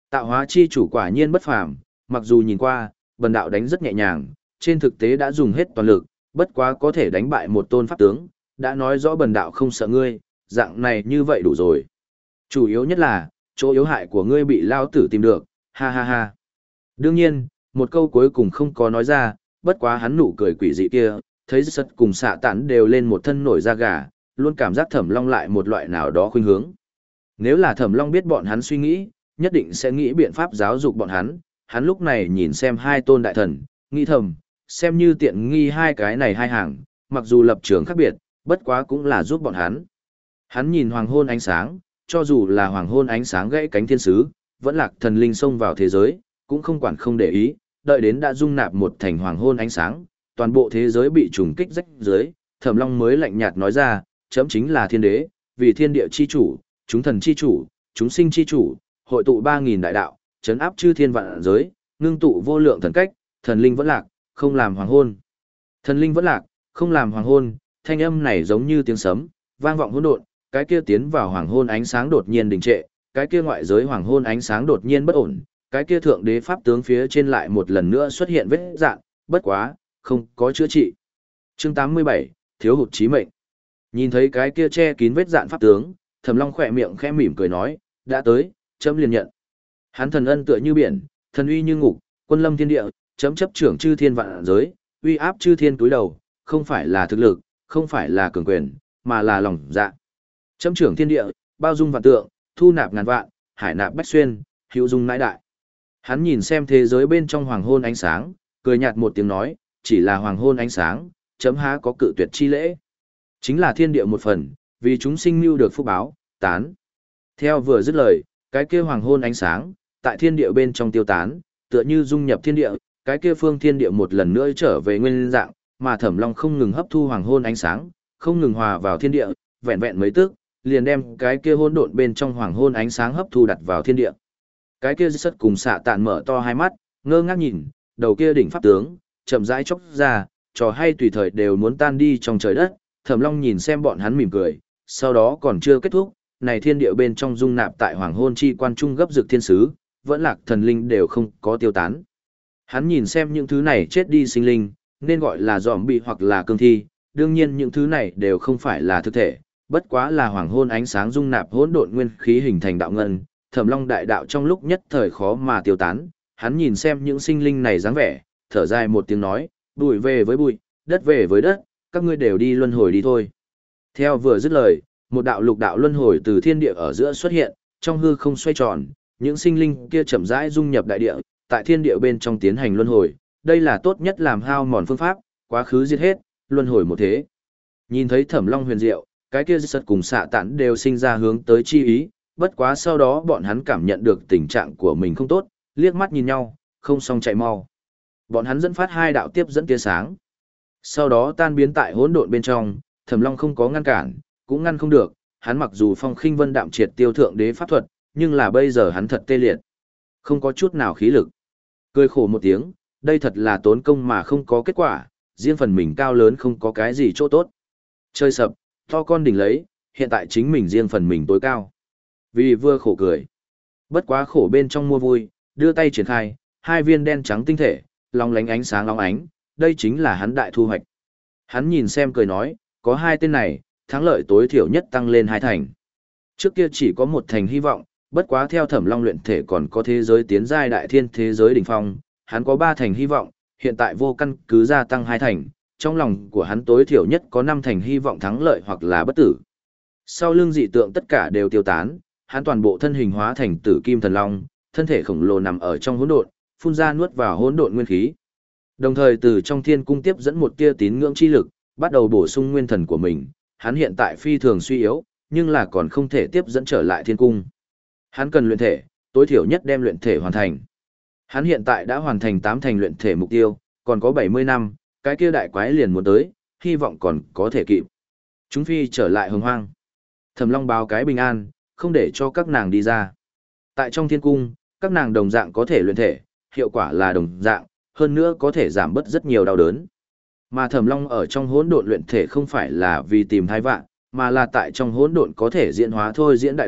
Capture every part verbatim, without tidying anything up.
Tạo hóa chi chủ quả nhiên bất phàm, mặc dù nhìn qua, bần đạo đánh rất nhẹ nhàng, trên thực tế đã dùng hết toàn lực, bất quá có thể đánh bại một tôn pháp tướng, đã nói rõ bần đạo không sợ ngươi, dạng này như vậy đủ rồi. Chủ yếu nhất là, chỗ yếu hại của ngươi bị lao tử tìm được, ha ha ha. Đương nhiên, một câu cuối cùng không có nói ra, bất quá hắn nụ cười quỷ dị kia, thấy sật cùng xạ tản đều lên một thân nổi da gà, luôn cảm giác Thẩm Long lại một loại nào đó khuynh hướng. Nếu là Thẩm Long biết bọn hắn suy nghĩ, nhất định sẽ nghĩ biện pháp giáo dục bọn hắn, hắn lúc này nhìn xem hai tôn đại thần, nghĩ thầm, xem như tiện nghi hai cái này hai hàng, mặc dù lập trường khác biệt, bất quá cũng là giúp bọn hắn. Hắn nhìn hoàng hôn ánh sáng, cho dù là hoàng hôn ánh sáng gãy cánh thiên sứ, vẫn lạc thần linh xông vào thế giới, cũng không quản không để ý, đợi đến đã dung nạp một thành hoàng hôn ánh sáng, toàn bộ thế giới bị trùng kích rách dưới, Thẩm Long mới lạnh nhạt nói ra, chấm chính là thiên đế, vì thiên địa chi chủ, chúng thần chi chủ, chúng sinh chi chủ, hội tụ ba nghìn đại đạo, trấn áp chư thiên vạn giới, ngưng tụ vô lượng thần cách, thần linh vẫn lạc, không làm hoàng hôn. Thần linh vẫn lạc, không làm hoàng hôn, thanh âm này giống như tiếng sấm, vang vọng hỗn độn, cái kia tiến vào hoàng hôn ánh sáng đột nhiên đình trệ, cái kia ngoại giới hoàng hôn ánh sáng đột nhiên bất ổn, cái kia thượng đế pháp tướng phía trên lại một lần nữa xuất hiện vết rạn, bất quá, không có chữa trị. Chương tám mươi bảy, thiếu hụt chí mệnh. Nhìn thấy cái kia che kín vết rạn pháp tướng, Thẩm Long khẽ miệng khẽ mỉm cười nói, đã tới, chấm liền nhận. Hắn thần ân tựa như biển, thần uy như ngục, quân lâm thiên địa, chấm chấp trưởng chư thiên vạn giới, uy áp chư thiên túi đầu, không phải là thực lực, không phải là cường quyền, mà là lòng dạ. Chấm trưởng thiên địa, bao dung vạn tượng, thu nạp ngàn vạn, hải nạp bách xuyên, hữu dung nãi đại. Hắn nhìn xem thế giới bên trong hoàng hôn ánh sáng, cười nhạt một tiếng nói, chỉ là hoàng hôn ánh sáng, chấm há có cự tuyệt chi lễ. Chính là thiên địa một phần, vì chúng sinh mưu được phúc báo, tán. Theo vừa dứt lời, cái kia hoàng hôn ánh sáng, tại thiên địa bên trong tiêu tán, tựa như dung nhập thiên địa, cái kia phương thiên địa một lần nữa trở về nguyên dạng, mà Thẩm Long không ngừng hấp thu hoàng hôn ánh sáng, không ngừng hòa vào thiên địa, vẹn vẹn mấy tức, liền đem cái kia hỗn độn bên trong hoàng hôn ánh sáng hấp thu đặt vào thiên địa. Cái kia sất cùng xạ tạn mở to hai mắt, ngơ ngác nhìn, đầu kia đỉnh pháp tướng, chậm rãi chốc ra, trò hay tùy thời đều muốn tan đi trong trời đất. Thẩm Long nhìn xem bọn hắn mỉm cười, sau đó còn chưa kết thúc, này thiên địa bên trong dung nạp tại hoàng hôn chi quan trung gấp dược thiên sứ, vẫn lạc thần linh đều không có tiêu tán. Hắn nhìn xem những thứ này chết đi sinh linh, nên gọi là zombie hoặc là cương thi, đương nhiên những thứ này đều không phải là thực thể, bất quá là hoàng hôn ánh sáng dung nạp hỗn độn nguyên khí hình thành đạo ngân, Thẩm Long đại đạo trong lúc nhất thời khó mà tiêu tán, hắn nhìn xem những sinh linh này dáng vẻ, thở dài một tiếng nói, bụi về với bụi, đất về với đất, các ngươi đều đi luân hồi đi thôi. Theo vừa dứt lời, một đạo lục đạo luân hồi từ thiên địa ở giữa xuất hiện, trong hư không xoay tròn, những sinh linh kia chậm rãi dung nhập đại địa, tại thiên địa bên trong tiến hành luân hồi, đây là tốt nhất làm hao mòn phương pháp, quá khứ giết hết, luân hồi một thế. Nhìn thấy Thẩm Long huyền diệu, cái kia sật cùng xạ tản đều sinh ra hướng tới chi ý, bất quá sau đó bọn hắn cảm nhận được tình trạng của mình không tốt, liếc mắt nhìn nhau, không xong chạy mau. Bọn hắn dẫn phát hai đạo tiếp dẫn tia sáng. Sau đó tan biến tại hỗn độn bên trong, Thẩm Long không có ngăn cản, cũng ngăn không được, hắn mặc dù phong khinh vân đạm triệt tiêu thượng đế pháp thuật, nhưng là bây giờ hắn thật tê liệt. Không có chút nào khí lực. Cười khổ một tiếng, đây thật là tốn công mà không có kết quả, riêng phần mình cao lớn không có cái gì chỗ tốt. Chơi sập, to con đỉnh lấy, hiện tại chính mình riêng phần mình tối cao. Vì vừa khổ cười. Bất quá khổ bên trong mua vui, đưa tay triển khai, hai viên đen trắng tinh thể, long lánh ánh sáng long ánh, đây chính là hắn đại thu hoạch. Hắn nhìn xem cười nói, có hai tên này, thắng lợi tối thiểu nhất tăng lên hai thành. Trước kia chỉ có một thành hy vọng, bất quá theo Thẩm Long luyện thể còn có thế giới tiến giai đại thiên thế giới đỉnh phong, hắn có ba thành hy vọng, hiện tại vô căn cứ gia tăng hai thành, trong lòng của hắn tối thiểu nhất có năm thành hy vọng thắng lợi hoặc là bất tử. Sau lưng dị tượng tất cả đều tiêu tán, hắn toàn bộ thân hình hóa thành Tử Kim Thần Long, thân thể khổng lồ nằm ở trong hỗn độn, phun ra nuốt vào hỗn độn nguyên khí. Đồng thời từ trong thiên cung tiếp dẫn một tia tín ngưỡng chi lực, bắt đầu bổ sung nguyên thần của mình, hắn hiện tại phi thường suy yếu, nhưng là còn không thể tiếp dẫn trở lại thiên cung. Hắn cần luyện thể, tối thiểu nhất đem luyện thể hoàn thành. Hắn hiện tại đã hoàn thành tám thành luyện thể mục tiêu, còn có bảy mươi năm, cái kia đại quái liền muốn tới, hy vọng còn có thể kịp. Chúng phi trở lại hồng hoang. Thẩm Long báo cái bình an, không để cho các nàng đi ra. Tại trong thiên cung, các nàng đồng dạng có thể luyện thể, hiệu quả là đồng dạng, hơn nữa có thể giảm bớt rất nhiều đau đớn. Mà Thẩm Long ở trong hỗn độn luyện thể không phải là vì tìm thai vạn, mà là tại trong hỗn độn có thể diễn hóa thôi diễn đại đạo,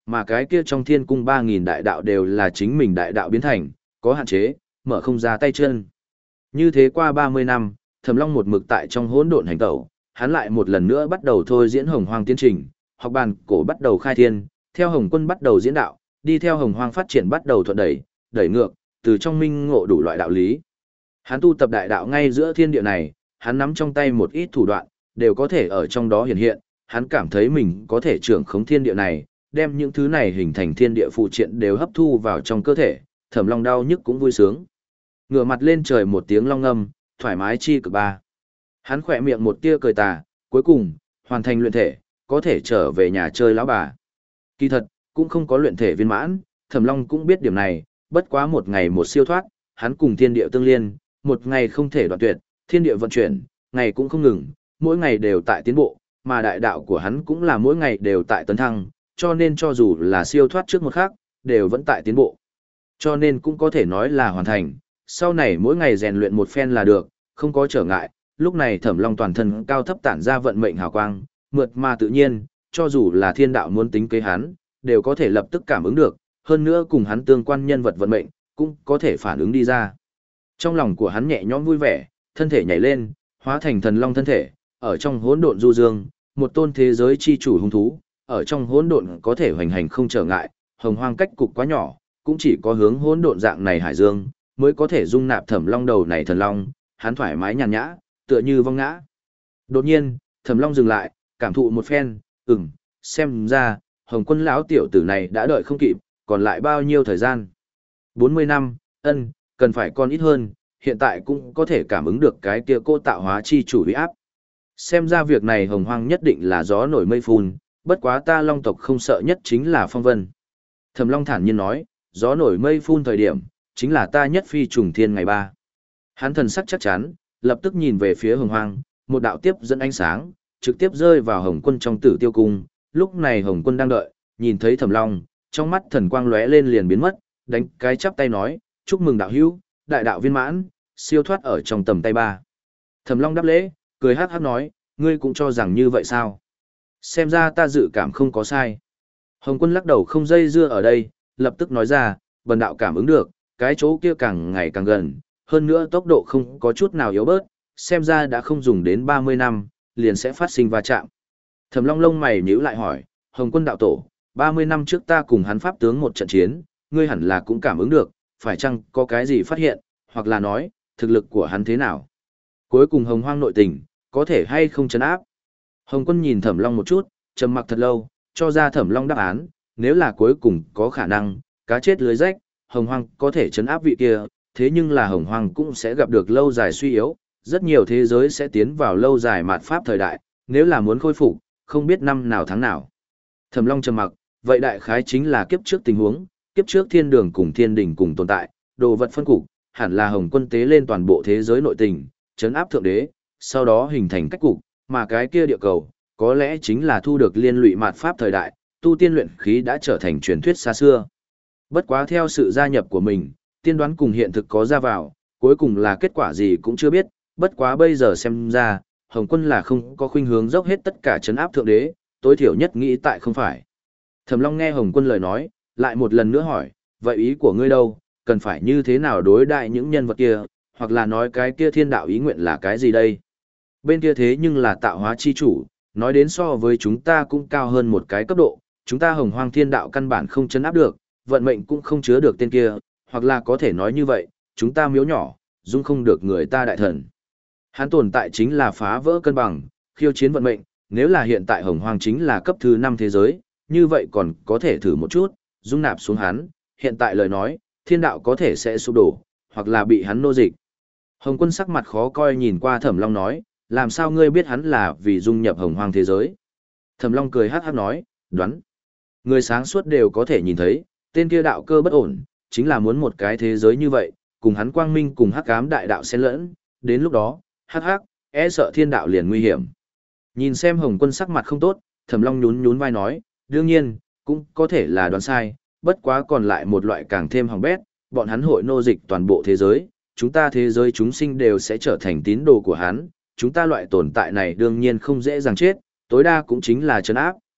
mà cái kia trong thiên cung ba nghìn đại đạo đều là chính mình đại đạo biến thành, có hạn chế, mở không ra tay chân. Như thế qua ba mươi năm, Thẩm Long một mực tại trong hỗn độn hành tẩu, hắn lại một lần nữa bắt đầu thôi diễn Hồng Hoang tiến trình, học bàn cổ bắt đầu khai thiên, theo Hồng Quân bắt đầu diễn đạo, đi theo Hồng Hoang phát triển bắt đầu thuận đẩy, đẩy ngược, từ trong minh ngộ đủ loại đạo lý. Hắn tu tập đại đạo ngay giữa thiên địa này, hắn nắm trong tay một ít thủ đoạn, đều có thể ở trong đó hiện hiện, hắn cảm thấy mình có thể trưởng khống thiên địa này, đem những thứ này hình thành thiên địa phụ triện đều hấp thu vào trong cơ thể, Thẩm Long đau nhức cũng vui sướng. Ngửa mặt lên trời một tiếng long ngâm, thoải mái chi cực ba. Hắn khỏe miệng một tia cười tà, cuối cùng, hoàn thành luyện thể, có thể trở về nhà chơi lão bà. Kỳ thật, cũng không có luyện thể viên mãn, Thẩm Long cũng biết điểm này, bất quá một ngày một siêu thoát, hắn cùng thiên địa tương liên, một ngày không thể đoạn tuyệt, thiên địa vận chuyển, ngày cũng không ngừng, mỗi ngày đều tại tiến bộ, mà đại đạo của hắn cũng là mỗi ngày đều tại tấn thăng, cho nên cho dù là siêu thoát trước một khắc, đều vẫn tại tiến bộ. Cho nên cũng có thể nói là hoàn thành, sau này mỗi ngày rèn luyện một phen là được, không có trở ngại, lúc này Thẩm Long toàn thân cao thấp tản ra vận mệnh hào quang, mượt mà tự nhiên, cho dù là thiên đạo muốn tính kế hắn, đều có thể lập tức cảm ứng được, hơn nữa cùng hắn tương quan nhân vật vận mệnh, cũng có thể phản ứng đi ra. Trong lòng của hắn nhẹ nhõm vui vẻ, thân thể nhảy lên, hóa thành thần long thân thể, ở trong hỗn độn du dương, một tôn thế giới chi chủ hung thú, ở trong hỗn độn có thể hoành hành không trở ngại, Hồng Hoang cách cục quá nhỏ, cũng chỉ có hướng hỗn độn dạng này hải dương, mới có thể dung nạp Thẩm Long đầu này thần long, hắn thoải mái nhàn nhã, tựa như vong ngã. Đột nhiên, Thẩm Long dừng lại, cảm thụ một phen, ừm, xem ra, Hồng Quân lão tiểu tử này đã đợi không kịp, còn lại bao nhiêu thời gian? bốn mươi năm, ân, cần phải còn ít hơn, hiện tại cũng có thể cảm ứng được cái kia cô tạo hóa chi chủ uy áp. Xem ra việc này Hồng Hoang nhất định là gió nổi mây phun, bất quá ta Long tộc không sợ nhất chính là phong vân. Thẩm Long thản nhiên nói, gió nổi mây phun thời điểm, chính là ta nhất phi trùng thiên ngày ba. Hắn thần sắc chắc chắn, lập tức nhìn về phía Hồng Hoang, một đạo tiếp dẫn ánh sáng, trực tiếp rơi vào Hồng Quân trong Tử Tiêu cung. Lúc này Hồng Quân đang đợi, nhìn thấy Thẩm Long, trong mắt thần quang lóe lên liền biến mất, đánh cái chắp tay nói, chúc mừng đạo hữu, đại đạo viên mãn, siêu thoát ở trong tầm tay ba. Thẩm Long đáp lễ, cười hát hát nói, ngươi cũng cho rằng như vậy sao? Xem ra ta dự cảm không có sai. Hồng Quân lắc đầu không dây dưa ở đây, lập tức nói ra, bần đạo cảm ứng được, cái chỗ kia càng ngày càng gần, hơn nữa tốc độ không có chút nào yếu bớt, xem ra đã không dùng đến ba mươi năm, liền sẽ phát sinh va chạm. Thẩm Long lông mày nhíu lại hỏi, Hồng Quân đạo tổ, ba mươi năm trước ta cùng hắn pháp tướng một trận chiến, ngươi hẳn là cũng cảm ứng được, phải chăng có cái gì phát hiện, hoặc là nói, thực lực của hắn thế nào? Cuối cùng Hồng Hoang nội tình, có thể hay không chấn áp? Hồng Quân nhìn Thẩm Long một chút, trầm mặc thật lâu, cho ra Thẩm Long đáp án, nếu là cuối cùng có khả năng, cá chết lưới rách, Hồng Hoang có thể chấn áp vị kia, thế nhưng là Hồng Hoang cũng sẽ gặp được lâu dài suy yếu, rất nhiều thế giới sẽ tiến vào lâu dài mạt pháp thời đại, nếu là muốn khôi phục, không biết năm nào tháng nào. Thẩm Long trầm mặc, vậy đại khái chính là kiếp trước tình huống, kiếp trước thiên đường cùng thiên đỉnh cùng tồn tại, đồ vật phân cục, hẳn là Hồng Quân tế lên toàn bộ thế giới nội tình, chấn áp thượng đế, sau đó hình thành cách cục, mà cái kia địa cầu, có lẽ chính là thu được liên lụy mạt pháp thời đại, tu tiên luyện khí đã trở thành truyền thuyết xa xưa. Bất quá theo sự gia nhập của mình, tiên đoán cùng hiện thực có ra vào, cuối cùng là kết quả gì cũng chưa biết, bất quá bây giờ xem ra, Hồng Quân là không có khuynh hướng dốc hết tất cả trấn áp thượng đế, tối thiểu nhất nghĩ tại không phải. Thẩm Long nghe Hồng Quân lời nói, lại một lần nữa hỏi, vậy ý của ngươi đâu, cần phải như thế nào đối đại những nhân vật kia, hoặc là nói cái kia thiên đạo ý nguyện là cái gì đây? Bên kia thế nhưng là tạo hóa chi chủ, nói đến so với chúng ta cũng cao hơn một cái cấp độ, chúng ta Hồng Hoang thiên đạo căn bản không trấn áp được, vận mệnh cũng không chứa được tên kia, hoặc là có thể nói như vậy, chúng ta miếu nhỏ, dung không được người ta đại thần. Hắn tồn tại chính là phá vỡ cân bằng, khiêu chiến vận mệnh, nếu là hiện tại Hồng Hoang chính là cấp thứ năm thế giới, như vậy còn có thể thử một chút, dung nạp xuống hắn, hiện tại lời nói, thiên đạo có thể sẽ sụp đổ, hoặc là bị hắn nô dịch. Hồng Quân sắc mặt khó coi nhìn qua Thẩm Long nói, làm sao ngươi biết hắn là vì dung nhập Hồng Hoang thế giới? Thẩm Long cười hát hát nói, đoán. Người sáng suốt đều có thể nhìn thấy, tên kia đạo cơ bất ổn, chính là muốn một cái thế giới như vậy, cùng hắn quang minh cùng hắc ám đại đạo xen lẫn, đến lúc đó, hắc hắc, e sợ thiên đạo liền nguy hiểm. Nhìn xem Hồng Quân sắc mặt không tốt, Thẩm Long nhún nhún vai nói, đương nhiên, cũng có thể là đoán sai, bất quá còn lại một loại càng thêm hỏng bét, bọn hắn hội nô dịch toàn bộ thế giới, chúng ta thế giới chúng sinh đều sẽ trở thành tín đồ của hắn, chúng ta loại tồn tại này đương nhiên không dễ dàng chết, tối đa cũng chính là trấn áp,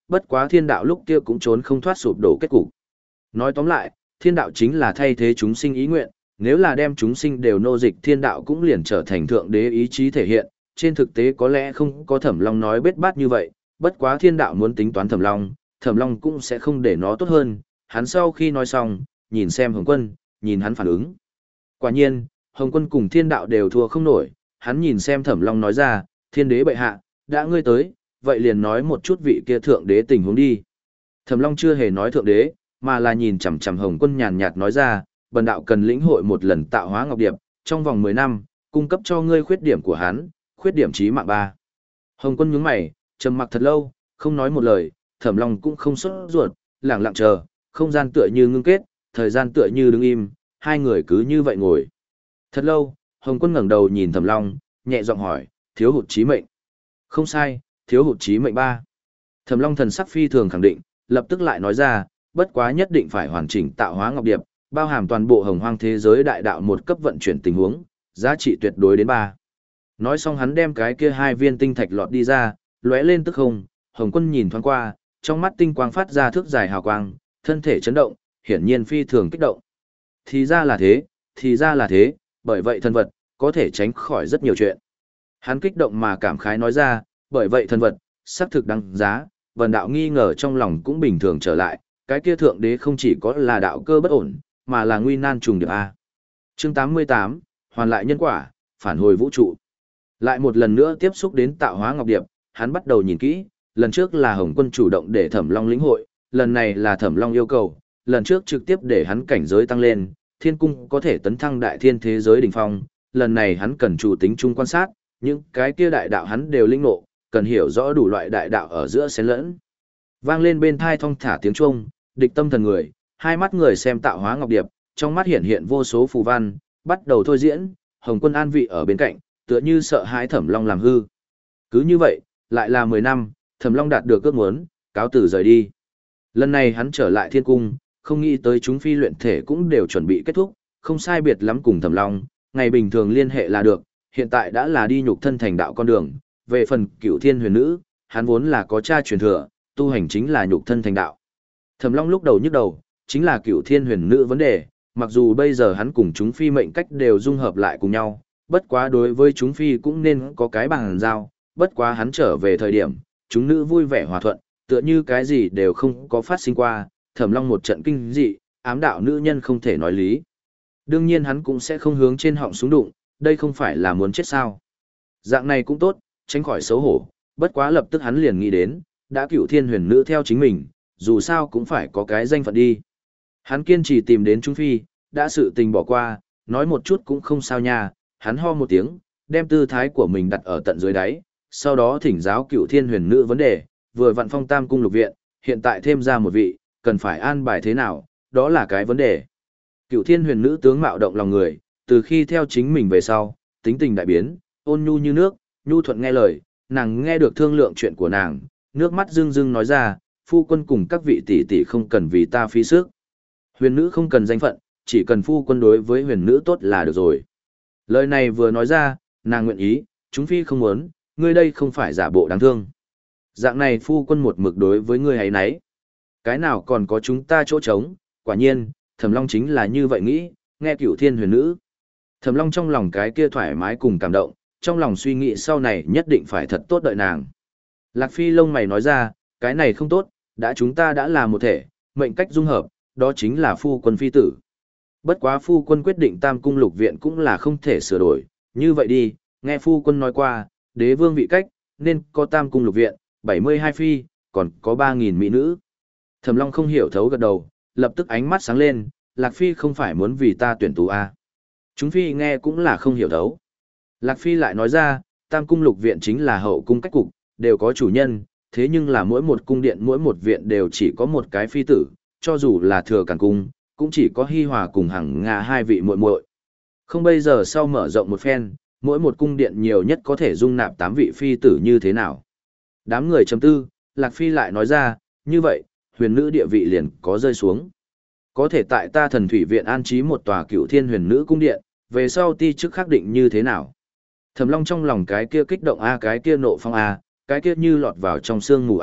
bất quá thiên đạo lúc kia cũng trốn không thoát sụp đổ kết cục. Nói tóm lại, thiên đạo chính là thay thế chúng sinh ý nguyện, nếu là đem chúng sinh đều nô dịch thiên đạo cũng liền trở thành thượng đế ý chí thể hiện, trên thực tế có lẽ không có Thẩm Long nói bết bát như vậy, bất quá thiên đạo muốn tính toán Thẩm Long, Thẩm Long cũng sẽ không để nó tốt hơn, hắn sau khi nói xong, nhìn xem Hồng Quân, nhìn hắn phản ứng. Quả nhiên, Hồng Quân cùng thiên đạo đều thua không nổi, hắn nhìn xem Thẩm Long nói ra, thiên đế bệ hạ, đã ngươi tới, vậy liền nói một chút vị kia thượng đế tình huống đi. Thẩm Long chưa hề nói thượng đế, mà là nhìn chằm chằm Hồng Quân nhàn nhạt nói ra, bần đạo cần lĩnh hội một lần tạo hóa ngọc điệp, trong vòng mười năm, cung cấp cho ngươi khuyết điểm của hắn, khuyết điểm chí mạng ba. Hồng Quân nhướng mày, trầm mặc thật lâu, không nói một lời, Thẩm Long cũng không sốt ruột, lặng lặng chờ, không gian tựa như ngưng kết, thời gian tựa như đứng im, hai người cứ như vậy ngồi. Thật lâu, Hồng Quân ngẩng đầu nhìn Thẩm Long, nhẹ giọng hỏi, thiếu hụt chí mệnh. Không sai, thiếu hụt chí mệnh ba. Thẩm Long thần sắc phi thường khẳng định, lập tức lại nói ra, bất quá nhất định phải hoàn chỉnh tạo hóa ngọc điệp, bao hàm toàn bộ hồng hoang thế giới đại đạo một cấp vận chuyển tình huống, giá trị tuyệt đối đến ba. Nói xong hắn đem cái kia hai viên tinh thạch lọt đi ra, lóe lên tức không, Hồng Quân nhìn thoáng qua, trong mắt tinh quang phát ra thước dài hào quang, thân thể chấn động, hiển nhiên phi thường kích động. Thì ra là thế, thì ra là thế, bởi vậy thần vật, có thể tránh khỏi rất nhiều chuyện. Hắn kích động mà cảm khái nói ra, bởi vậy thần vật, xác thực đáng giá, vần đạo nghi ngờ trong lòng cũng bình thường trở lại, cái kia thượng đế không chỉ có là đạo cơ bất ổn, mà là nguy nan trùng điệp A. Chương tám mươi tám, hoàn lại nhân quả, phản hồi vũ trụ. Lại một lần nữa tiếp xúc đến tạo hóa ngọc điệp, hắn bắt đầu nhìn kỹ, lần trước là Hồng Quân chủ động để Thẩm Long lĩnh hội, lần này là Thẩm Long yêu cầu, lần trước trực tiếp để hắn cảnh giới tăng lên, thiên cung có thể tấn thăng đại thiên thế giới đỉnh phong, lần này hắn cần chủ tính chung quan sát, những cái kia đại đạo hắn đều linh ngộ, cần hiểu rõ đủ loại đại đạo ở giữa xen lẫn. Vang lên bên thai thong thả tiếng chuông, địch tâm thần người, hai mắt người xem tạo hóa ngọc điệp, trong mắt hiện hiện vô số phù văn, bắt đầu thôi diễn, Hồng Quân an vị ở bên cạnh, tựa như sợ hãi Thẩm Long làm hư. Cứ như vậy, lại là mười năm, Thẩm Long đạt được ước muốn, cáo tử rời đi. Lần này hắn trở lại thiên cung, không nghĩ tới chúng phi luyện thể cũng đều chuẩn bị kết thúc, không sai biệt lắm cùng Thẩm Long, ngày bình thường liên hệ là được, hiện tại đã là đi nhục thân thành đạo con đường, về phần Cửu Thiên Huyền Nữ, hắn vốn là có cha truyền thừa, tu hành chính là nhục thân thành đạo. Thẩm Long lúc đầu nhức đầu, chính là Cửu Thiên Huyền Nữ vấn đề, mặc dù bây giờ hắn cùng chúng phi mệnh cách đều dung hợp lại cùng nhau, bất quá đối với chúng phi cũng nên có cái bằng giao, bất quá hắn trở về thời điểm, chúng nữ vui vẻ hòa thuận, tựa như cái gì đều không có phát sinh qua, Thẩm Long một trận kinh dị, ám đạo nữ nhân không thể nói lý. Đương nhiên hắn cũng sẽ không hướng trên họng súng đụng, đây không phải là muốn chết sao. Dạng này cũng tốt, tránh khỏi xấu hổ, bất quá lập tức hắn liền nghĩ đến, đã Cửu Thiên Huyền Nữ theo chính mình, dù sao cũng phải có cái danh phận đi. Hắn kiên trì tìm đến Trung Phi, đã sự tình bỏ qua, nói một chút cũng không sao nha, hắn ho một tiếng, đem tư thái của mình đặt ở tận dưới đáy, sau đó thỉnh giáo Cửu Thiên Huyền Nữ vấn đề, vừa vặn phong tam cung lục viện, hiện tại thêm ra một vị, cần phải an bài thế nào, đó là cái vấn đề. Cửu Thiên Huyền Nữ tướng mạo động lòng người, từ khi theo chính mình về sau, tính tình đại biến, ôn nhu như nước, nhu thuận nghe lời, nàng nghe được thương lượng chuyện của nàng, nước mắt rưng rưng nói ra, phu quân cùng các vị tỷ tỷ không cần vì ta phí sức. Huyền nữ không cần danh phận, chỉ cần phu quân đối với huyền nữ tốt là được rồi. Lời này vừa nói ra, nàng nguyện ý, chúng phi không muốn, ngươi đây không phải giả bộ đáng thương. Dạng này phu quân một mực đối với ngươi ấy nấy. Cái nào còn có chúng ta chỗ trống, quả nhiên, Thẩm Long chính là như vậy nghĩ, nghe Cửu Thiên Huyền Nữ. Thẩm Long trong lòng cái kia thoải mái cùng cảm động, trong lòng suy nghĩ sau này nhất định phải thật tốt đợi nàng. Lạc Phi lông mày nói ra, cái này không tốt, đã chúng ta đã là một thể, mệnh cách dung hợp, đó chính là phu quân phi tử. Bất quá phu quân quyết định tam cung lục viện cũng là không thể sửa đổi, như vậy đi, nghe phu quân nói qua, đế vương vị cách, nên có tam cung lục viện, bảy mươi hai phi, còn có ba nghìn mỹ nữ. Thẩm Long không hiểu thấu gật đầu, lập tức ánh mắt sáng lên, Lạc Phi không phải muốn vì ta tuyển tú à. Chúng phi nghe cũng là không hiểu thấu. Lạc Phi lại nói ra, tam cung lục viện chính là hậu cung cách cục, đều có chủ nhân, thế nhưng là mỗi một cung điện mỗi một viện đều chỉ có một cái phi tử, cho dù là thừa càn cung, cũng chỉ có Hi Hòa cùng Hằng Nga hai vị muội muội. Không bây giờ sau mở rộng một phen, mỗi một cung điện nhiều nhất có thể dung nạp tám vị phi tử như thế nào. Đám người chấm tư, Lạc Phi lại nói ra, như vậy, huyền nữ địa vị liền có rơi xuống. Có thể tại ta thần thủy viện an trí một tòa Cửu Thiên Huyền Nữ cung điện, về sau ti chức khắc định như thế nào. Thẩm Long trong lòng cái kia kích động a, cái kia nộ phong a, cái kia như lọt vào trong sương mù a,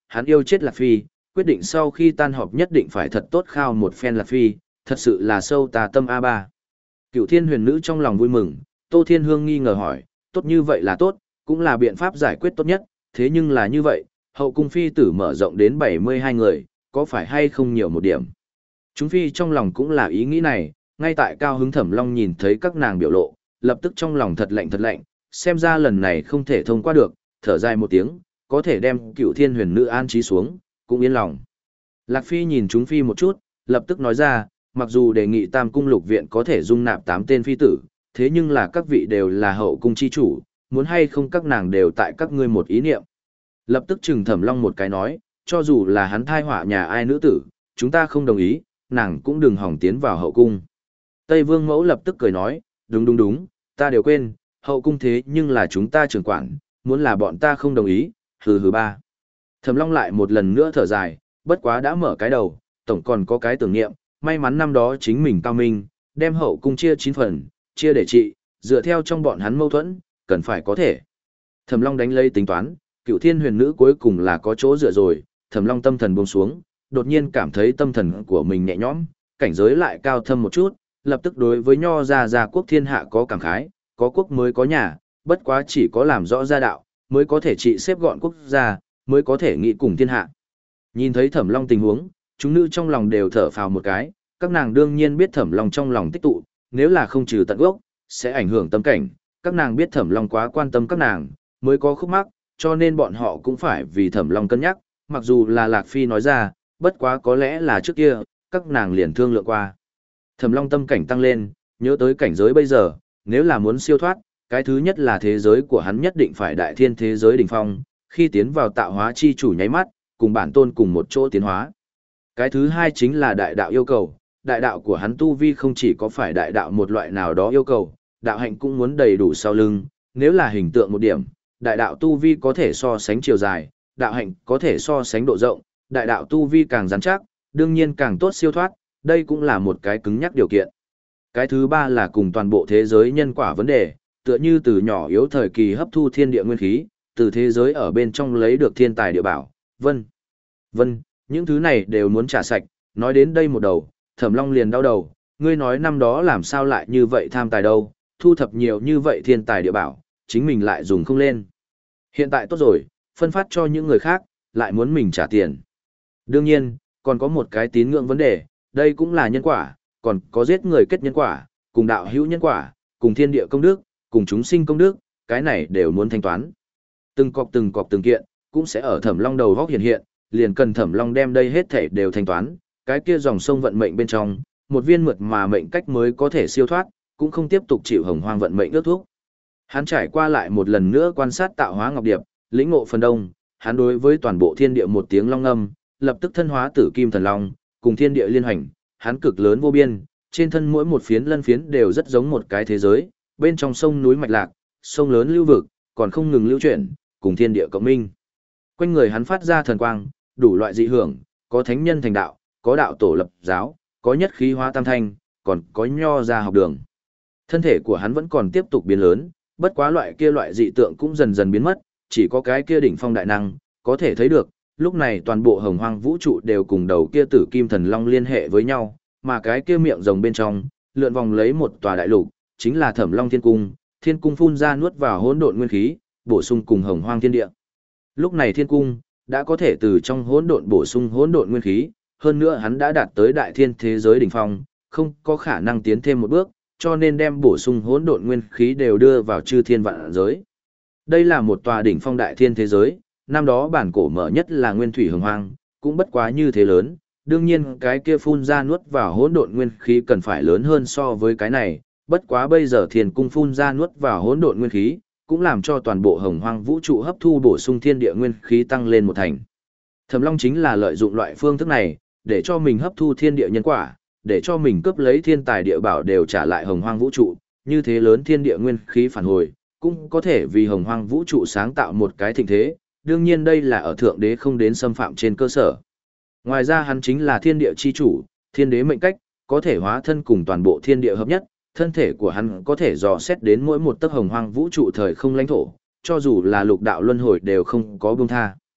hắn yêu chết Lạc Phi, quyết định sau khi tan họp nhất định phải thật tốt khao một phen Lạc Phi, thật sự là sâu tà tâm a ba. Cựu Thiên Huyền Nữ trong lòng vui mừng, Tô Thiên Hương nghi ngờ hỏi, tốt như vậy là tốt, cũng là biện pháp giải quyết tốt nhất, thế nhưng là như vậy, hậu cung phi tử mở rộng đến bảy mươi hai người, có phải hay không nhiều một điểm. Chúng phi trong lòng cũng là ý nghĩ này, ngay tại Cao Hứng Thẩm Long nhìn thấy các nàng biểu lộ, lập tức trong lòng thật lạnh thật lạnh, xem ra lần này không thể thông qua được, thở dài một tiếng, có thể đem Cựu Thiên Huyền Nữ an trí xuống, cũng yên lòng. Lạc Phi nhìn chúng phi một chút, lập tức nói ra, mặc dù đề nghị Tam Cung Lục Viện có thể dung nạp tám tên phi tử, thế nhưng là các vị đều là hậu cung chi chủ, muốn hay không các nàng đều tại các ngươi một ý niệm. Lập tức trừng Thẩm Long một cái nói, cho dù là hắn thai họa nhà ai nữ tử, chúng ta không đồng ý, nàng cũng đừng hỏng tiến vào hậu cung. Tây Vương Mẫu lập tức cười nói, đúng đúng đúng, ta đều quên, hậu cung thế nhưng là chúng ta trưởng quản, muốn là bọn ta không đồng ý, hừ hừ ba. Thẩm Long lại một lần nữa thở dài, bất quá đã mở cái đầu, tổng còn có cái tưởng niệm, may mắn năm đó chính mình cao minh, đem hậu cung chia chín phần, chia để trị, dựa theo trong bọn hắn mâu thuẫn, cần phải có thể. Thẩm Long đánh lấy tính toán, Cựu Thiên Huyền Nữ cuối cùng là có chỗ dựa rồi, Thẩm Long tâm thần buông xuống, đột nhiên cảm thấy tâm thần của mình nhẹ nhõm, cảnh giới lại cao thâm một chút, lập tức đối với nho gia gia quốc thiên hạ có cảm khái, có quốc mới có nhà, bất quá chỉ có làm rõ gia đạo, mới có thể trị xếp gọn quốc gia, mới có thể nghị cùng thiên hạ. Nhìn thấy Thẩm Long tình huống, chúng nữ trong lòng đều thở phào một cái, các nàng đương nhiên biết Thẩm Long trong lòng tích tụ, nếu là không trừ tận gốc, sẽ ảnh hưởng tâm cảnh, các nàng biết Thẩm Long quá quan tâm các nàng, mới có khúc mắc, cho nên bọn họ cũng phải vì Thẩm Long cân nhắc, mặc dù là Lạc Phi nói ra, bất quá có lẽ là trước kia, các nàng liền thương lượng qua. Thẩm Long tâm cảnh tăng lên, nhớ tới cảnh giới bây giờ, nếu là muốn siêu thoát, cái thứ nhất là thế giới của hắn nhất định phải đại thiên thế giới đỉnh phong, khi tiến vào tạo hóa chi chủ nháy mắt, cùng bản tôn cùng một chỗ tiến hóa. Cái thứ hai chính là đại đạo yêu cầu, đại đạo của hắn tu vi không chỉ có phải đại đạo một loại nào đó yêu cầu, đạo hạnh cũng muốn đầy đủ sau lưng, nếu là hình tượng một điểm, đại đạo tu vi có thể so sánh chiều dài, đạo hạnh có thể so sánh độ rộng, đại đạo tu vi càng rắn chắc, đương nhiên càng tốt siêu thoát, đây cũng là một cái cứng nhắc điều kiện. Cái thứ ba là cùng toàn bộ thế giới nhân quả vấn đề, tựa như từ nhỏ yếu thời kỳ hấp thu thiên địa nguyên khí, từ thế giới ở bên trong lấy được thiên tài địa bảo, vân. Vân, những thứ này đều muốn trả sạch, nói đến đây một đầu, Thẩm Long liền đau đầu, ngươi nói năm đó làm sao lại như vậy tham tài đâu, thu thập nhiều như vậy thiên tài địa bảo, chính mình lại dùng không lên. Hiện tại tốt rồi, phân phát cho những người khác, lại muốn mình trả tiền. Đương nhiên, còn có một cái tín ngưỡng vấn đề, đây cũng là nhân quả, còn có giết người kết nhân quả, cùng đạo hữu nhân quả, cùng thiên địa công đức, cùng chúng sinh công đức, cái này đều muốn thanh toán. Từng cọc từng cọc từng kiện, cũng sẽ ở Thẩm Long đầu góc hiện hiện, liền cần Thẩm Long đem đây hết thảy đều thanh toán, cái kia dòng sông vận mệnh bên trong, một viên mượt mà mệnh cách mới có thể siêu thoát, cũng không tiếp tục chịu hồng hoang vận mệnh ước thúc. Hắn trải qua lại một lần nữa quan sát tạo hóa ngọc điệp, lĩnh ngộ phần đông, hắn đối với toàn bộ thiên địa một tiếng long ngâm, lập tức thân hóa tử kim thần long, cùng thiên địa liên hành, hắn cực lớn vô biên, trên thân mỗi một phiến lân phiến đều rất giống một cái thế giới, bên trong sông núi mạch lạc, sông lớn lưu vực, còn không ngừng lưu chuyển, cùng thiên địa cộng minh. Quanh người hắn phát ra thần quang, đủ loại dị hưởng, có thánh nhân thành đạo, có đạo tổ lập giáo, có nhất khí hóa tam thanh, còn có nho ra học đường. Thân thể của hắn vẫn còn tiếp tục biến lớn, bất quá loại kia loại dị tượng cũng dần dần biến mất, chỉ có cái kia đỉnh phong đại năng, có thể thấy được, lúc này toàn bộ hồng hoang vũ trụ đều cùng đầu kia tử kim thần long liên hệ với nhau, mà cái kia miệng rồng bên trong, lượn vòng lấy một tòa đại lục, chính là Thẩm Long Thiên Cung, Thiên Cung phun ra nuốt vào hỗn độn nguyên khí, bổ sung cùng hồng hoang thiên địa. Lúc này Thiên Cung đã có thể từ trong hỗn độn bổ sung hỗn độn nguyên khí, hơn nữa hắn đã đạt tới đại thiên thế giới đỉnh phong, không có khả năng tiến thêm một bước, cho nên đem bổ sung hỗn độn nguyên khí đều đưa vào chư thiên vạn giới. Đây là một tòa đỉnh phong đại thiên thế giới, năm đó bản cổ mở nhất là nguyên thủy hồng hoang, cũng bất quá như thế lớn, đương nhiên cái kia phun ra nuốt vào hỗn độn nguyên khí cần phải lớn hơn so với cái này, bất quá bây giờ Thiên Cung phun ra nuốt vào hỗn độn nguyên khí, cũng làm cho toàn bộ hồng hoang vũ trụ hấp thu bổ sung thiên địa nguyên khí tăng lên một thành. Thẩm Long chính là lợi dụng loại phương thức này, để cho mình hấp thu thiên địa nhân quả, để cho mình cướp lấy thiên tài địa bảo đều trả lại hồng hoang vũ trụ, như thế lớn thiên địa nguyên khí phản hồi, cũng có thể vì hồng hoang vũ trụ sáng tạo một cái thịnh thế, đương nhiên đây là ở thượng đế không đến xâm phạm trên cơ sở. Ngoài ra hắn chính là thiên địa chi chủ, thiên đế mệnh cách, có thể hóa thân cùng toàn bộ thiên địa hợp nhất, thân thể của hắn có thể dò xét đến mỗi một tấc hồng hoang vũ trụ thời không lãnh thổ, cho dù là lục đạo luân hồi đều không có buông tha.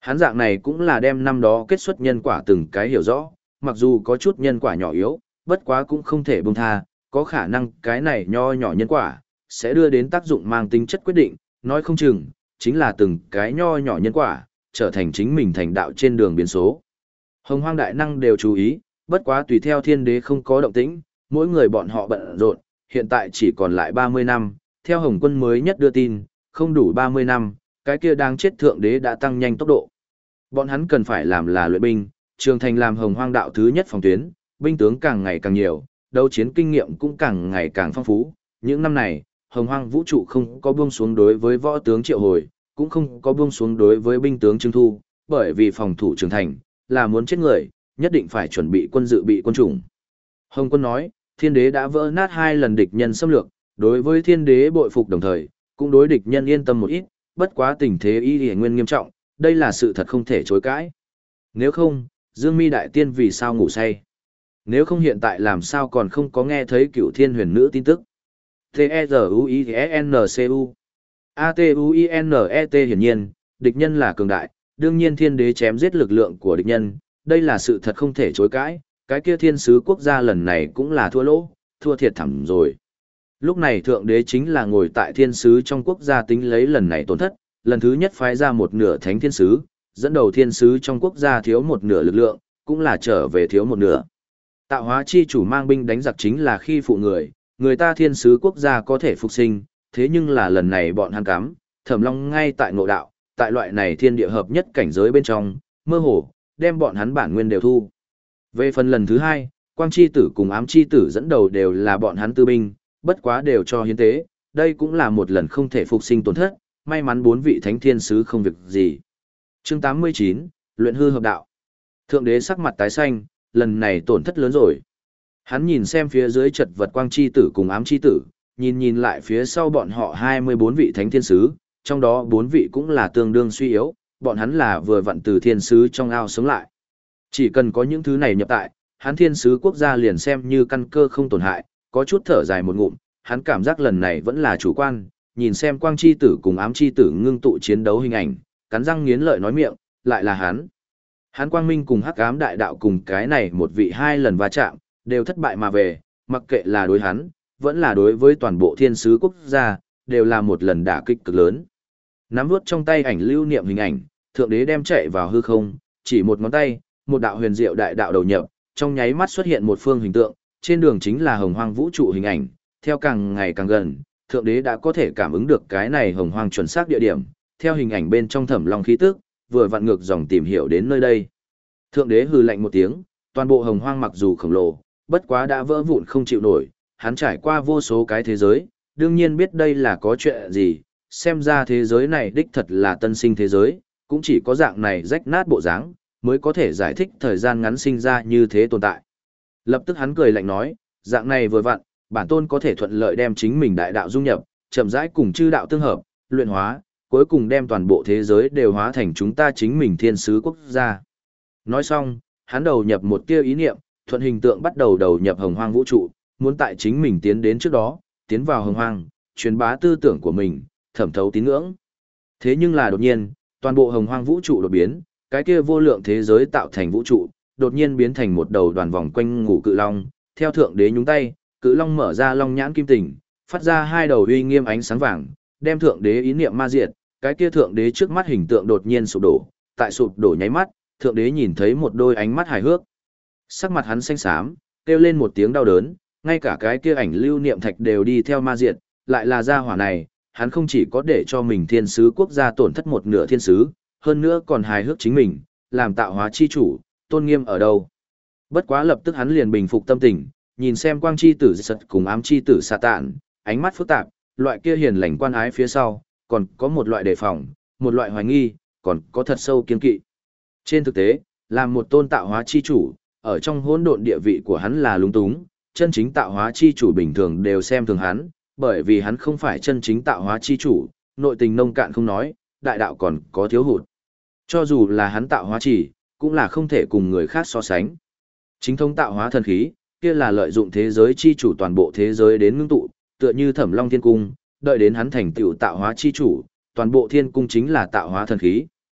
Hắn dạng này cũng là đem năm đó kết xuất nhân quả từng cái hiểu rõ, mặc dù có chút nhân quả nhỏ yếu, bất quá cũng không thể buông tha, có khả năng cái này nho nhỏ nhân quả, sẽ đưa đến tác dụng mang tính chất quyết định, nói không chừng, chính là từng cái nho nhỏ nhân quả, trở thành chính mình thành đạo trên đường biến số. Hồng Hoang đại năng đều chú ý, bất quá tùy theo thiên đế không có động tĩnh, mỗi người bọn họ bận rộn, hiện tại chỉ còn lại ba mươi năm, theo Hồng Quân mới nhất đưa tin, không đủ ba mươi năm, cái kia đang chết thượng đế đã tăng nhanh tốc độ. Bọn hắn cần phải làm là luyện binh, trường thành làm Hồng Hoang đạo thứ nhất phòng tuyến, binh tướng càng ngày càng nhiều, đấu chiến kinh nghiệm cũng càng ngày càng phong phú. Những năm này, Hồng Hoang vũ trụ không có buông xuống đối với võ tướng triệu hồi, cũng không có buông xuống đối với binh tướng trưng thu, bởi vì phòng thủ trường thành là muốn chết người, nhất định phải chuẩn bị quân dự bị quân chủng. Hồng Quân nói, thiên đế đã vỡ nát hai lần địch nhân xâm lược, đối với thiên đế bội phục đồng thời, cũng đối địch nhân yên tâm một ít, bất quá tình thế y y nguyên nghiêm trọng, đây là sự thật không thể chối cãi. Nếu không, Dương Mi đại tiên vì sao ngủ say? Nếu không hiện tại làm sao còn không có nghe thấy Cửu Thiên Huyền Nữ tin tức? T-E-Z-U-I-E-N-C-U A-T-U-I-N-E-T hiển nhiên, địch nhân là cường đại, đương nhiên thiên đế chém giết lực lượng của địch nhân, đây là sự thật không thể chối cãi, cái kia thiên sứ quốc gia lần này cũng là thua lỗ, thua thiệt thẳm rồi. Lúc này thượng đế chính là ngồi tại thiên sứ trong quốc gia tính lấy lần này tổn thất, lần thứ nhất phái ra một nửa thánh thiên sứ, dẫn đầu thiên sứ trong quốc gia thiếu một nửa lực lượng, cũng là trở về thiếu một nửa. Tạo hóa chi chủ mang binh đánh giặc chính là khi phụ người, người ta thiên sứ quốc gia có thể phục sinh, thế nhưng là lần này bọn hắn cắm, Thẩm Long ngay tại ngộ đạo, tại loại này thiên địa hợp nhất cảnh giới bên trong, mơ hồ, đem bọn hắn bản nguyên đều thu. Về phần lần thứ hai, Quang chi tử cùng Ám chi tử dẫn đầu đều là bọn hắn tư binh, bất quá đều cho hiến tế, đây cũng là một lần không thể phục sinh tổn thất, may mắn bốn vị thánh thiên sứ không việc gì. Chương tám mươi chín, luyện hư hợp đạo. Thượng đế sắc mặt tái xanh, lần này tổn thất lớn rồi. Hắn nhìn xem phía dưới chật vật Quang chi tử cùng Ám chi tử, nhìn nhìn lại phía sau bọn họ hai mươi bốn vị thánh thiên sứ, trong đó bốn vị cũng là tương đương suy yếu, bọn hắn là vừa vặn từ thiên sứ trong ao sống lại. Chỉ cần có những thứ này nhập tại, hắn thiên sứ quốc gia liền xem như căn cơ không tổn hại, có chút thở dài một ngụm, hắn cảm giác lần này vẫn là chủ quan, nhìn xem Quang chi tử cùng Ám chi tử ngưng tụ chiến đấu hình ảnh, cắn răng nghiến lợi nói miệng, lại là hắn. Hắn Quang Minh cùng Hắc Ám đại đạo cùng cái này một vị hai lần va chạm, đều thất bại mà về, mặc kệ là đối hắn, vẫn là đối với toàn bộ thiên sứ quốc gia, đều là một lần đả kích cực lớn. Nắm vuốt trong tay ảnh lưu niệm hình ảnh, thượng đế đem chạy vào hư không, chỉ một ngón tay, một đạo huyền diệu đại đạo đầu nhập, trong nháy mắt xuất hiện một phương hình tượng, trên đường chính là hồng hoang vũ trụ hình ảnh, theo càng ngày càng gần, thượng đế đã có thể cảm ứng được cái này hồng hoang chuẩn xác địa điểm, theo hình ảnh bên trong Thẩm Long khí tức, vừa vặn ngược dòng tìm hiểu đến nơi đây. Thượng đế hừ lạnh một tiếng, toàn bộ hồng hoang mặc dù khổng lồ, bất quá đã vỡ vụn không chịu nổi, hắn trải qua vô số cái thế giới, đương nhiên biết đây là có chuyện gì, xem ra thế giới này đích thật là tân sinh thế giới, cũng chỉ có dạng này rách nát bộ dáng, mới có thể giải thích thời gian ngắn sinh ra như thế tồn tại. Lập tức hắn cười lạnh nói, dạng này vừa vặn, bản tôn có thể thuận lợi đem chính mình đại đạo dung nhập, chậm rãi cùng chư đạo tương hợp, luyện hóa, cuối cùng đem toàn bộ thế giới đều hóa thành chúng ta chính mình thiên sứ quốc gia. Nói xong, hắn đầu nhập một tia ý niệm, thuận hình tượng bắt đầu đầu nhập hồng hoang vũ trụ, muốn tại chính mình tiến đến trước đó, tiến vào hồng hoang, truyền bá tư tưởng của mình, thẩm thấu tín ngưỡng. Thế nhưng là đột nhiên, toàn bộ hồng hoang vũ trụ đột biến, cái kia vô lượng thế giới tạo thành vũ trụ, đột nhiên biến thành một đầu đoàn vòng quanh ngủ cự long, theo thượng đế nhúng tay, cự long mở ra long nhãn kim tình, phát ra hai đầu uy nghiêm ánh sáng vàng, đem thượng đế ý niệm ma diệt, cái kia thượng đế trước mắt hình tượng đột nhiên sụp đổ, tại sụp đổ nháy mắt, thượng đế nhìn thấy một đôi ánh mắt hài hước. Sắc mặt hắn xanh xám, kêu lên một tiếng đau đớn, ngay cả cái kia ảnh lưu niệm thạch đều đi theo ma diệt, lại là gia hỏa này, hắn không chỉ có để cho mình thiên sứ quốc gia tổn thất một nửa thiên sứ, hơn nữa còn hài hước chính mình, làm tạo hóa chi chủ, tôn nghiêm ở đâu. Bất quá lập tức hắn liền bình phục tâm tình, nhìn xem quang chi tử sật cùng ám chi tử xà tạn, ánh mắt phức tạp, loại kia hiền lành quan ái phía sau, còn có một loại đề phòng, một loại hoài nghi, còn có thật sâu kiên kỵ. Trên thực tế, làm một tôn tạo hóa chi chủ, ở trong hỗn độn địa vị của hắn là lúng túng, chân chính tạo hóa chi chủ bình thường đều xem thường hắn, bởi vì hắn không phải chân chính tạo hóa chi chủ, nội tình nông cạn không nói, đại đạo còn có thiếu hụt. Cho dù là hắn tạo hóa chỉ, cũng là không thể cùng người khác so sánh. Chính thống tạo hóa thần khí, kia là lợi dụng thế giới chi chủ toàn bộ thế giới đến ngưng tụ, tựa như Thẩm Long Thiên Cung, đợi đến hắn thành tựu tạo hóa chi chủ, toàn bộ thiên cung chính là tạo hóa thần khí.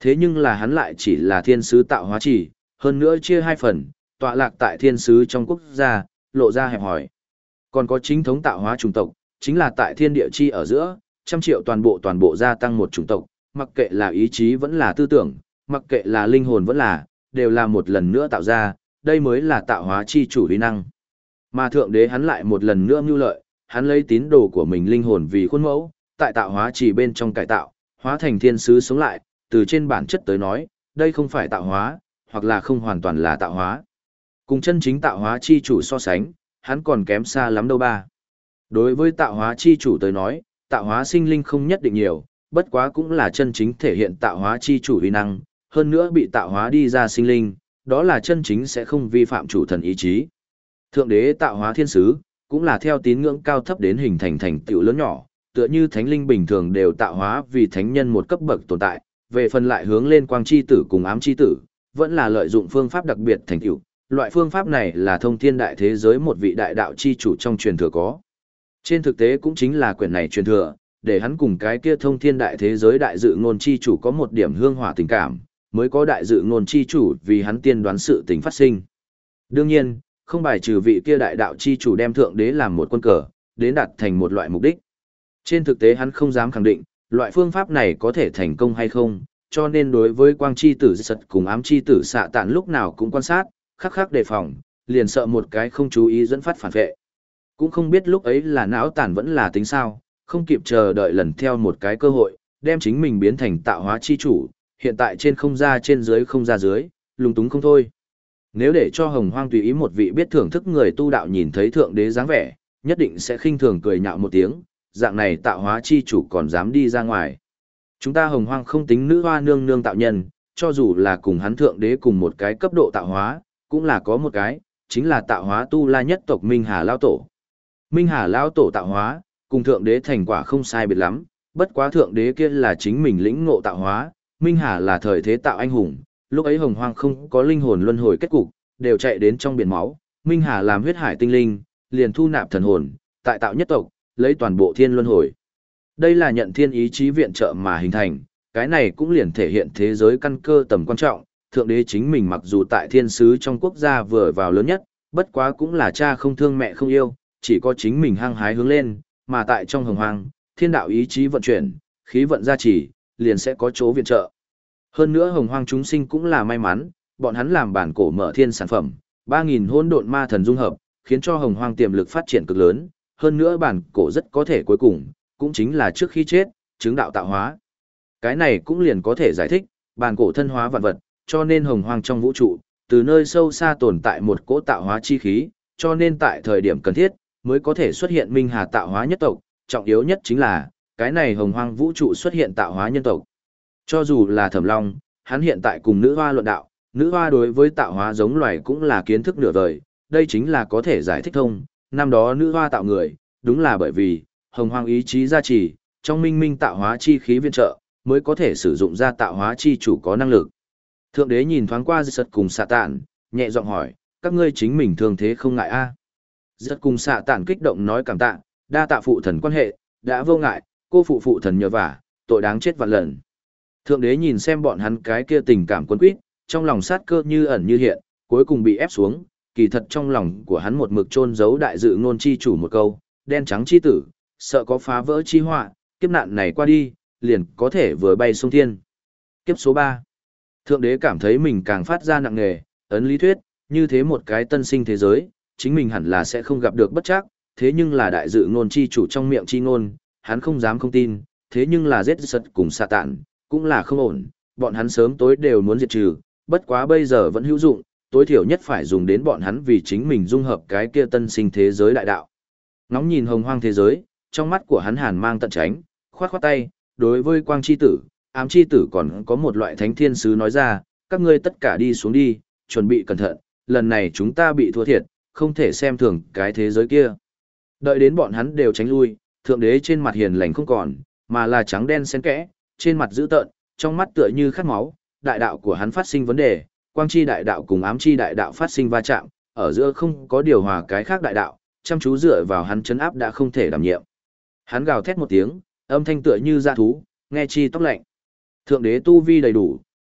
thế nhưng là hắn lại chỉ là thiên sứ tạo hóa chỉ, hơn nữa chia hai phần, tọa lạc tại thiên sứ trong quốc gia, lộ ra hẹp hỏi. Còn có chính thống tạo hóa chủng tộc, chính là tại thiên địa chi ở giữa, trăm triệu toàn bộ toàn bộ gia tăng một chủng tộc, mặc kệ là ý chí vẫn là tư tưởng, mặc kệ là linh hồn vẫn là, đều là một lần nữa tạo ra, đây mới là tạo hóa chi chủ uy năng. Mà thượng đế hắn lại một lần nữa mưu lợi, hắn lấy tín đồ của mình linh hồn vì khuôn mẫu, tại tạo hóa chỉ bên trong cải tạo, hóa thành thiên sứ sống lại, từ trên bản chất tới nói, đây không phải tạo hóa, hoặc là không hoàn toàn là tạo hóa. Cùng chân chính tạo hóa chi chủ so sánh, hắn còn kém xa lắm đâu ba. Đối với tạo hóa chi chủ tới nói, tạo hóa sinh linh không nhất định nhiều, bất quá cũng là chân chính thể hiện tạo hóa chi chủ uy năng, hơn nữa bị tạo hóa đi ra sinh linh, đó là chân chính sẽ không vi phạm chủ thần ý chí. Thượng đế tạo hóa thiên sứ, cũng là theo tín ngưỡng cao thấp đến hình thành thành tựu lớn nhỏ, tựa như thánh linh bình thường đều tạo hóa vì thánh nhân một cấp bậc tồn tại, về phần lại hướng lên quang chi tử cùng ám chi tử, vẫn là lợi dụng phương pháp đặc biệt thành tựu. Loại phương pháp này là thông thiên đại thế giới một vị đại đạo chi chủ trong truyền thừa có. Trên thực tế cũng chính là quyển này truyền thừa, để hắn cùng cái kia thông thiên đại thế giới đại dự ngôn chi chủ có một điểm hương hỏa tình cảm, mới có đại dự ngôn chi chủ vì hắn tiên đoán sự tình phát sinh. Đương nhiên, không bài trừ vị kia đại đạo chi chủ đem thượng đế làm một quân cờ, đến đạt thành một loại mục đích. Trên thực tế hắn không dám khẳng định, loại phương pháp này có thể thành công hay không, cho nên đối với quang chi tử sật cùng ám chi tử xạ tạn lúc nào cũng quan sát, khắc khắc đề phòng, liền sợ một cái không chú ý dẫn phát phản vệ. Cũng không biết lúc ấy là não tàn vẫn là tính sao, không kịp chờ đợi lần theo một cái cơ hội, đem chính mình biến thành tạo hóa chi chủ, hiện tại trên không ra trên dưới không ra dưới, lung túng không thôi. Nếu để cho Hồng Hoang tùy ý một vị biết thưởng thức người tu đạo nhìn thấy thượng đế dáng vẻ, nhất định sẽ khinh thường cười nhạo một tiếng, dạng này tạo hóa chi chủ còn dám đi ra ngoài. Chúng ta Hồng Hoang không tính nữ hoa nương nương tạo nhân, cho dù là cùng hắn thượng đế cùng một cái cấp độ tạo hóa, cũng là có một cái, chính là tạo hóa tu la nhất tộc Minh Hà Lao Tổ. Minh Hà Lao Tổ tạo hóa, cùng thượng đế thành quả không sai biệt lắm, bất quá thượng đế kia là chính mình lĩnh ngộ tạo hóa, Minh Hà là thời thế tạo anh hùng, lúc ấy Hồng Hoang không có linh hồn luân hồi kết cục, đều chạy đến trong biển máu, Minh Hà làm huyết hải tinh linh, liền thu nạp thần hồn, tại tạo nhất tộc, lấy toàn bộ thiên luân hồi. Đây là nhận thiên ý chí viện trợ mà hình thành, cái này cũng liền thể hiện thế giới căn cơ tầm quan trọng, thượng đế chính mình mặc dù tại thiên sứ trong quốc gia vừa vào lớn nhất, bất quá cũng là cha không thương mẹ không yêu, chỉ có chính mình hăng hái hướng lên, mà tại trong Hồng Hoang, thiên đạo ý chí vận chuyển, khí vận gia trì, liền sẽ có chỗ viện trợ. Hơn nữa Hồng Hoang chúng sinh cũng là may mắn, bọn hắn làm bản cổ mở thiên sản phẩm, ba nghìn hỗn độn ma thần dung hợp, khiến cho Hồng Hoang tiềm lực phát triển cực lớn, hơn nữa bản cổ rất có thể cuối cùng, cũng chính là trước khi chết, chứng đạo tạo hóa. Cái này cũng liền có thể giải thích, bản cổ thân hóa vạn vật, cho nên Hồng Hoang trong vũ trụ, từ nơi sâu xa tồn tại một cỗ tạo hóa chi khí, cho nên tại thời điểm cần thiết, mới có thể xuất hiện Minh Hà tạo hóa nhất tộc, trọng yếu nhất chính là, cái này Hồng Hoang vũ trụ xuất hiện tạo hóa nhân tộc. Cho dù là Thẩm Long, hắn hiện tại cùng nữ hoa luận đạo, nữ hoa đối với tạo hóa giống loài cũng là kiến thức nửa vời, đây chính là có thể giải thích thông, năm đó nữ hoa tạo người, đúng là bởi vì, Hồng Hoang ý chí gia trì, trong minh minh tạo hóa chi khí viện trợ, mới có thể sử dụng ra tạo hóa chi chủ có năng lực. Thượng đế nhìn thoáng qua Giật cùng Xạ Tản, nhẹ giọng hỏi, các ngươi chính mình thường thế không ngại a? À? Giật cùng Xạ Tản kích động nói cảm tạ, đa tạ phụ thần quan hệ, đã vô ngại, cô phụ phụ thần nhờ vả, tội đáng chết vạn lần. Thượng đế nhìn xem bọn hắn cái kia tình cảm cuốn quýt, trong lòng sát cơ như ẩn như hiện, cuối cùng bị ép xuống, kỳ thật trong lòng của hắn một mực chôn giấu đại dự ngôn chi chủ một câu, đen trắng chi tử, sợ có phá vỡ chi họa, kiếp nạn này qua đi, liền có thể vừa bay sông thiên. Kiếp số ba. Thượng đế cảm thấy mình càng phát ra nặng nề, ấn lý thuyết, như thế một cái tân sinh thế giới, chính mình hẳn là sẽ không gặp được bất trắc, thế nhưng là đại dự ngôn chi chủ trong miệng chi ngôn, hắn không dám không tin, thế nhưng là giết sật cùng xạ tản, cũng là không ổn, bọn hắn sớm tối đều muốn diệt trừ, bất quá bây giờ vẫn hữu dụng, tối thiểu nhất phải dùng đến bọn hắn vì chính mình dung hợp cái kia tân sinh thế giới đại đạo. Ngóng nhìn hồng hoang thế giới, trong mắt của hắn hàn mang tận tránh, khoát khoát tay, đối với quang chi tử, ám chi tử còn có một loại thánh thiên sứ nói ra, các ngươi tất cả đi xuống đi, chuẩn bị cẩn thận, lần này chúng ta bị thua thiệt, không thể xem thường cái thế giới kia. Đợi đến bọn hắn đều tránh lui, thượng đế trên mặt hiền lành không còn, mà là trắng đen xen kẽ, trên mặt dữ tợn, trong mắt tựa như khát máu, đại đạo của hắn phát sinh vấn đề, quang chi đại đạo cùng ám chi đại đạo phát sinh va chạm, ở giữa không có điều hòa cái khác đại đạo, chăm chú dựa vào hắn chấn áp đã không thể đảm nhiệm. Hắn gào thét một tiếng, âm thanh tựa như dã thú, nghe chi tóc lạnh. Thượng đế tu vi đầy đủ,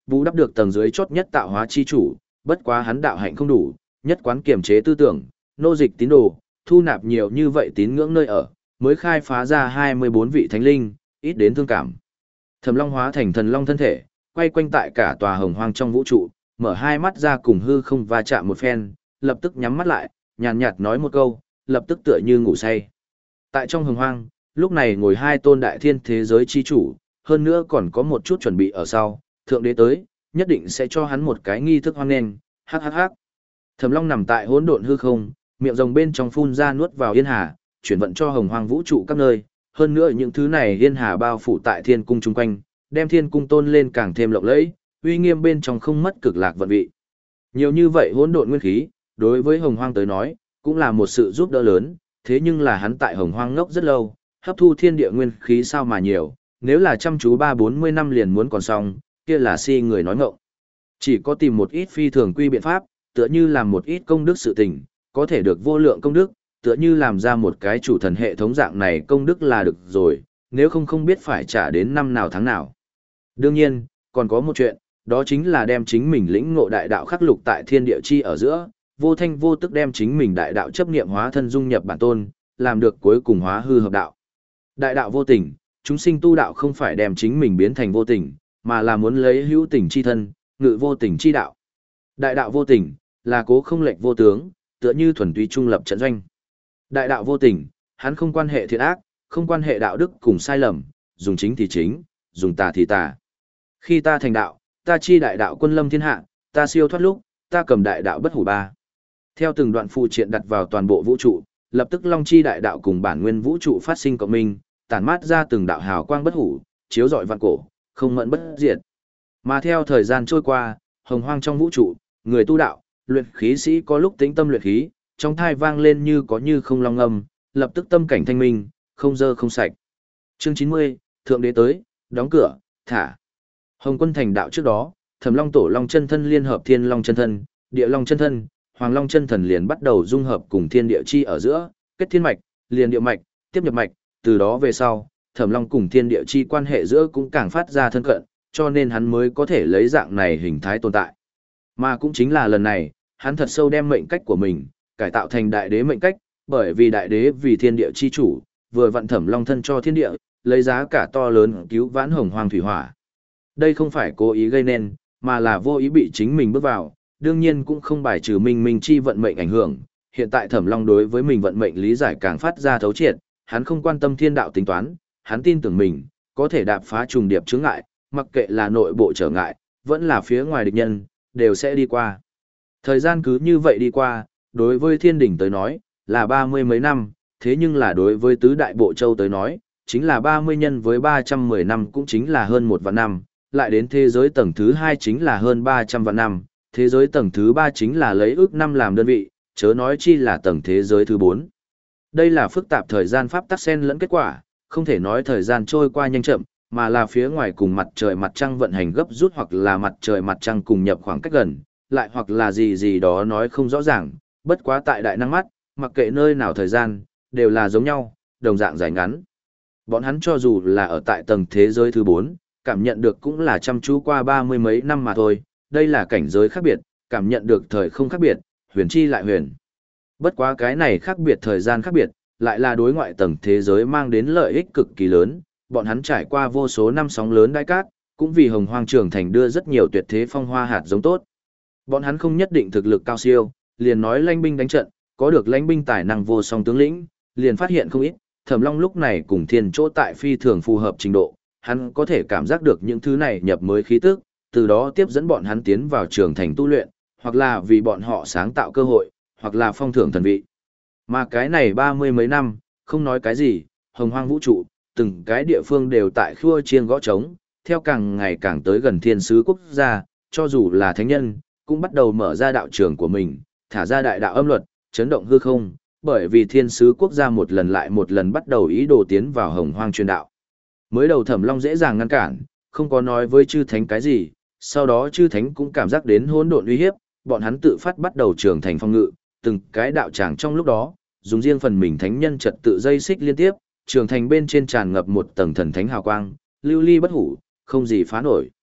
bù đắp được tầng dưới chốt nhất tạo hóa chi chủ, bất quá hắn đạo hạnh không đủ, nhất quán kiềm chế tư tưởng, nô dịch tín đồ, thu nạp nhiều như vậy tín ngưỡng nơi ở, mới khai phá ra hai mươi bốn vị thánh linh, ít đến thương cảm. Thẩm Long hóa thành thần long thân thể, quay quanh tại cả tòa hồng hoang trong vũ trụ, mở hai mắt ra cùng hư không va chạm một phen, lập tức nhắm mắt lại, nhàn nhạt nói một câu, lập tức tựa như ngủ say. Tại trong hồng hoang, lúc này ngồi hai tôn đại thiên thế giới chi chủ, hơn nữa còn có một chút chuẩn bị ở sau, thượng đế tới, nhất định sẽ cho hắn một cái nghi thức hoan nghênh, hắc hắc hắc. Thẩm Long nằm tại hỗn độn hư không, miệng rồng bên trong phun ra nuốt vào yên hà, chuyển vận cho hồng hoang vũ trụ các nơi, hơn nữa những thứ này yên hà bao phủ tại thiên cung chung quanh, đem thiên cung tôn lên càng thêm lộng lẫy, uy nghiêm bên trong không mất cực lạc vận vị. Nhiều như vậy hỗn độn nguyên khí, đối với hồng hoang tới nói, cũng là một sự giúp đỡ lớn, thế nhưng là hắn tại hồng hoang ngốc rất lâu, hấp thu thiên địa nguyên khí sao mà nhiều, nếu là chăm chú ba bốn mươi năm liền muốn còn xong, kia là si người nói ngọng. Chỉ có tìm một ít phi thường quy biện pháp, tựa như làm một ít công đức sự tình, có thể được vô lượng công đức, tựa như làm ra một cái chủ thần hệ thống dạng này công đức là được rồi, nếu không không biết phải trả đến năm nào tháng nào. Đương nhiên, còn có một chuyện, đó chính là đem chính mình lĩnh ngộ đại đạo khắc lục tại thiên địa chi ở giữa, vô thanh vô tức đem chính mình đại đạo chấp niệm hóa thân dung nhập bản tôn, làm được cuối cùng hóa hư hợp đạo. Đại đạo vô tình, chúng sinh tu đạo không phải đem chính mình biến thành vô tình, mà là muốn lấy hữu tình chi thân, ngự vô tình chi đạo. Đại đạo vô tình, là cố không lệch vô tướng, tựa như thuần túy trung lập trận doanh. Đại đạo vô tình, hắn không quan hệ thiện ác, không quan hệ đạo đức cùng sai lầm, dùng chính thì chính, dùng tà thì tà. Khi ta thành đạo, ta chi đại đạo quân lâm thiên hạ, ta siêu thoát lúc, ta cầm đại đạo bất hủ ba. Theo từng đoạn phụ triện đặt vào toàn bộ vũ trụ, lập tức long chi đại đạo cùng bản nguyên vũ trụ phát sinh cộng minh, tản mát ra từng đạo hào quang bất hủ, chiếu rọi vạn cổ, không mẫn bất diệt. Mà theo thời gian trôi qua, hồng hoang trong vũ trụ, người tu đạo, luyện khí sĩ có lúc tĩnh tâm luyện khí, trong thai vang lên như có như không long âm, lập tức tâm cảnh thanh minh, không dơ không sạch. Chương chín mươi, Thượng đế tới, đóng cửa, thả. Hồng Quân thành đạo trước đó, Thẩm Long Tổ Long chân thân liên hợp Thiên Long chân thân, Địa Long chân thân, Hoàng Long chân thần liền bắt đầu dung hợp cùng thiên địa chi ở giữa, kết thiên mạch, liền địa mạch, tiếp nhập mạch, từ đó về sau, Thẩm Long cùng thiên địa chi quan hệ giữa cũng càng phát ra thân cận, cho nên hắn mới có thể lấy dạng này hình thái tồn tại. Mà cũng chính là lần này, hắn thật sâu đem mệnh cách của mình cải tạo thành đại đế mệnh cách, bởi vì đại đế vì thiên địa chi chủ, vừa vận Thẩm Long thân cho thiên địa, lấy giá cả to lớn cứu vãn hồng hoang thủy hỏa. Đây không phải cố ý gây nên, mà là vô ý bị chính mình bước vào, đương nhiên cũng không bài trừ minh minh chi vận mệnh ảnh hưởng. Hiện tại Thẩm Long đối với mình vận mệnh lý giải càng phát ra thấu triệt, hắn không quan tâm thiên đạo tính toán, hắn tin tưởng mình có thể đạp phá trùng điệp chướng ngại, mặc kệ là nội bộ trở ngại, vẫn là phía ngoài địch nhân, đều sẽ đi qua. Thời gian cứ như vậy đi qua, đối với thiên đỉnh tới nói, là ba mươi mấy năm, thế nhưng là đối với tứ đại bộ châu tới nói, chính là ba mươi nhân với ba trăm mười năm cũng chính là hơn một vạn năm, lại đến thế giới tầng thứ hai chính là hơn ba trăm vạn năm, thế giới tầng thứ ba chính là lấy ước năm làm đơn vị, chớ nói chi là tầng thế giới thứ bốn. Đây là phức tạp thời gian pháp tắc xen lẫn kết quả, không thể nói thời gian trôi qua nhanh chậm, mà là phía ngoài cùng mặt trời mặt trăng vận hành gấp rút hoặc là mặt trời mặt trăng cùng nhập khoảng cách gần, lại hoặc là gì gì đó nói không rõ ràng, bất quá tại đại năng mắt, mặc kệ nơi nào thời gian, đều là giống nhau, đồng dạng dài ngắn. Bọn hắn cho dù là ở tại tầng thế giới thứ bốn, cảm nhận được cũng là chăm chú qua ba mươi mấy năm mà thôi, đây là cảnh giới khác biệt, cảm nhận được thời không khác biệt, huyền chi lại huyền. Bất quá cái này khác biệt thời gian khác biệt, lại là đối ngoại tầng thế giới mang đến lợi ích cực kỳ lớn, bọn hắn trải qua vô số năm sóng lớn đại cát, cũng vì hồng hoang trưởng thành đưa rất nhiều tuyệt thế phong hoa hạt giống tốt. Bọn hắn không nhất định thực lực cao siêu, liền nói lãnh binh đánh trận, có được lãnh binh tài năng vô song tướng lĩnh, liền phát hiện không ít, Thẩm Long lúc này cùng thiên chỗ tại phi thường phù hợp trình độ, hắn có thể cảm giác được những thứ này nhập mới khí tức, từ đó tiếp dẫn bọn hắn tiến vào trường thành tu luyện, hoặc là vì bọn họ sáng tạo cơ hội, hoặc là phong thưởng thần vị. Mà cái này ba mươi mấy năm, không nói cái gì, hồng hoang vũ trụ, từng cái địa phương đều tại khua chiêng gõ trống, theo càng ngày càng tới gần thiên sứ quốc gia, cho dù là thánh nhân, cũng bắt đầu mở ra đạo trường của mình, thả ra đại đạo âm luật, chấn động hư không, bởi vì thiên sứ quốc gia một lần lại một lần bắt đầu ý đồ tiến vào hồng hoang truyền đạo. Mới đầu Thẩm Long dễ dàng ngăn cản, không có nói với chư thánh cái gì, sau đó chư thánh cũng cảm giác đến hỗn độn uy hiếp, bọn hắn tự phát bắt đầu trưởng thành phong ngự, từng cái đạo tràng trong lúc đó, dùng riêng phần mình thánh nhân trật tự dây xích liên tiếp, trường thành bên trên tràn ngập một tầng thần thánh hào quang, lưu ly bất hủ, không gì phá nổi.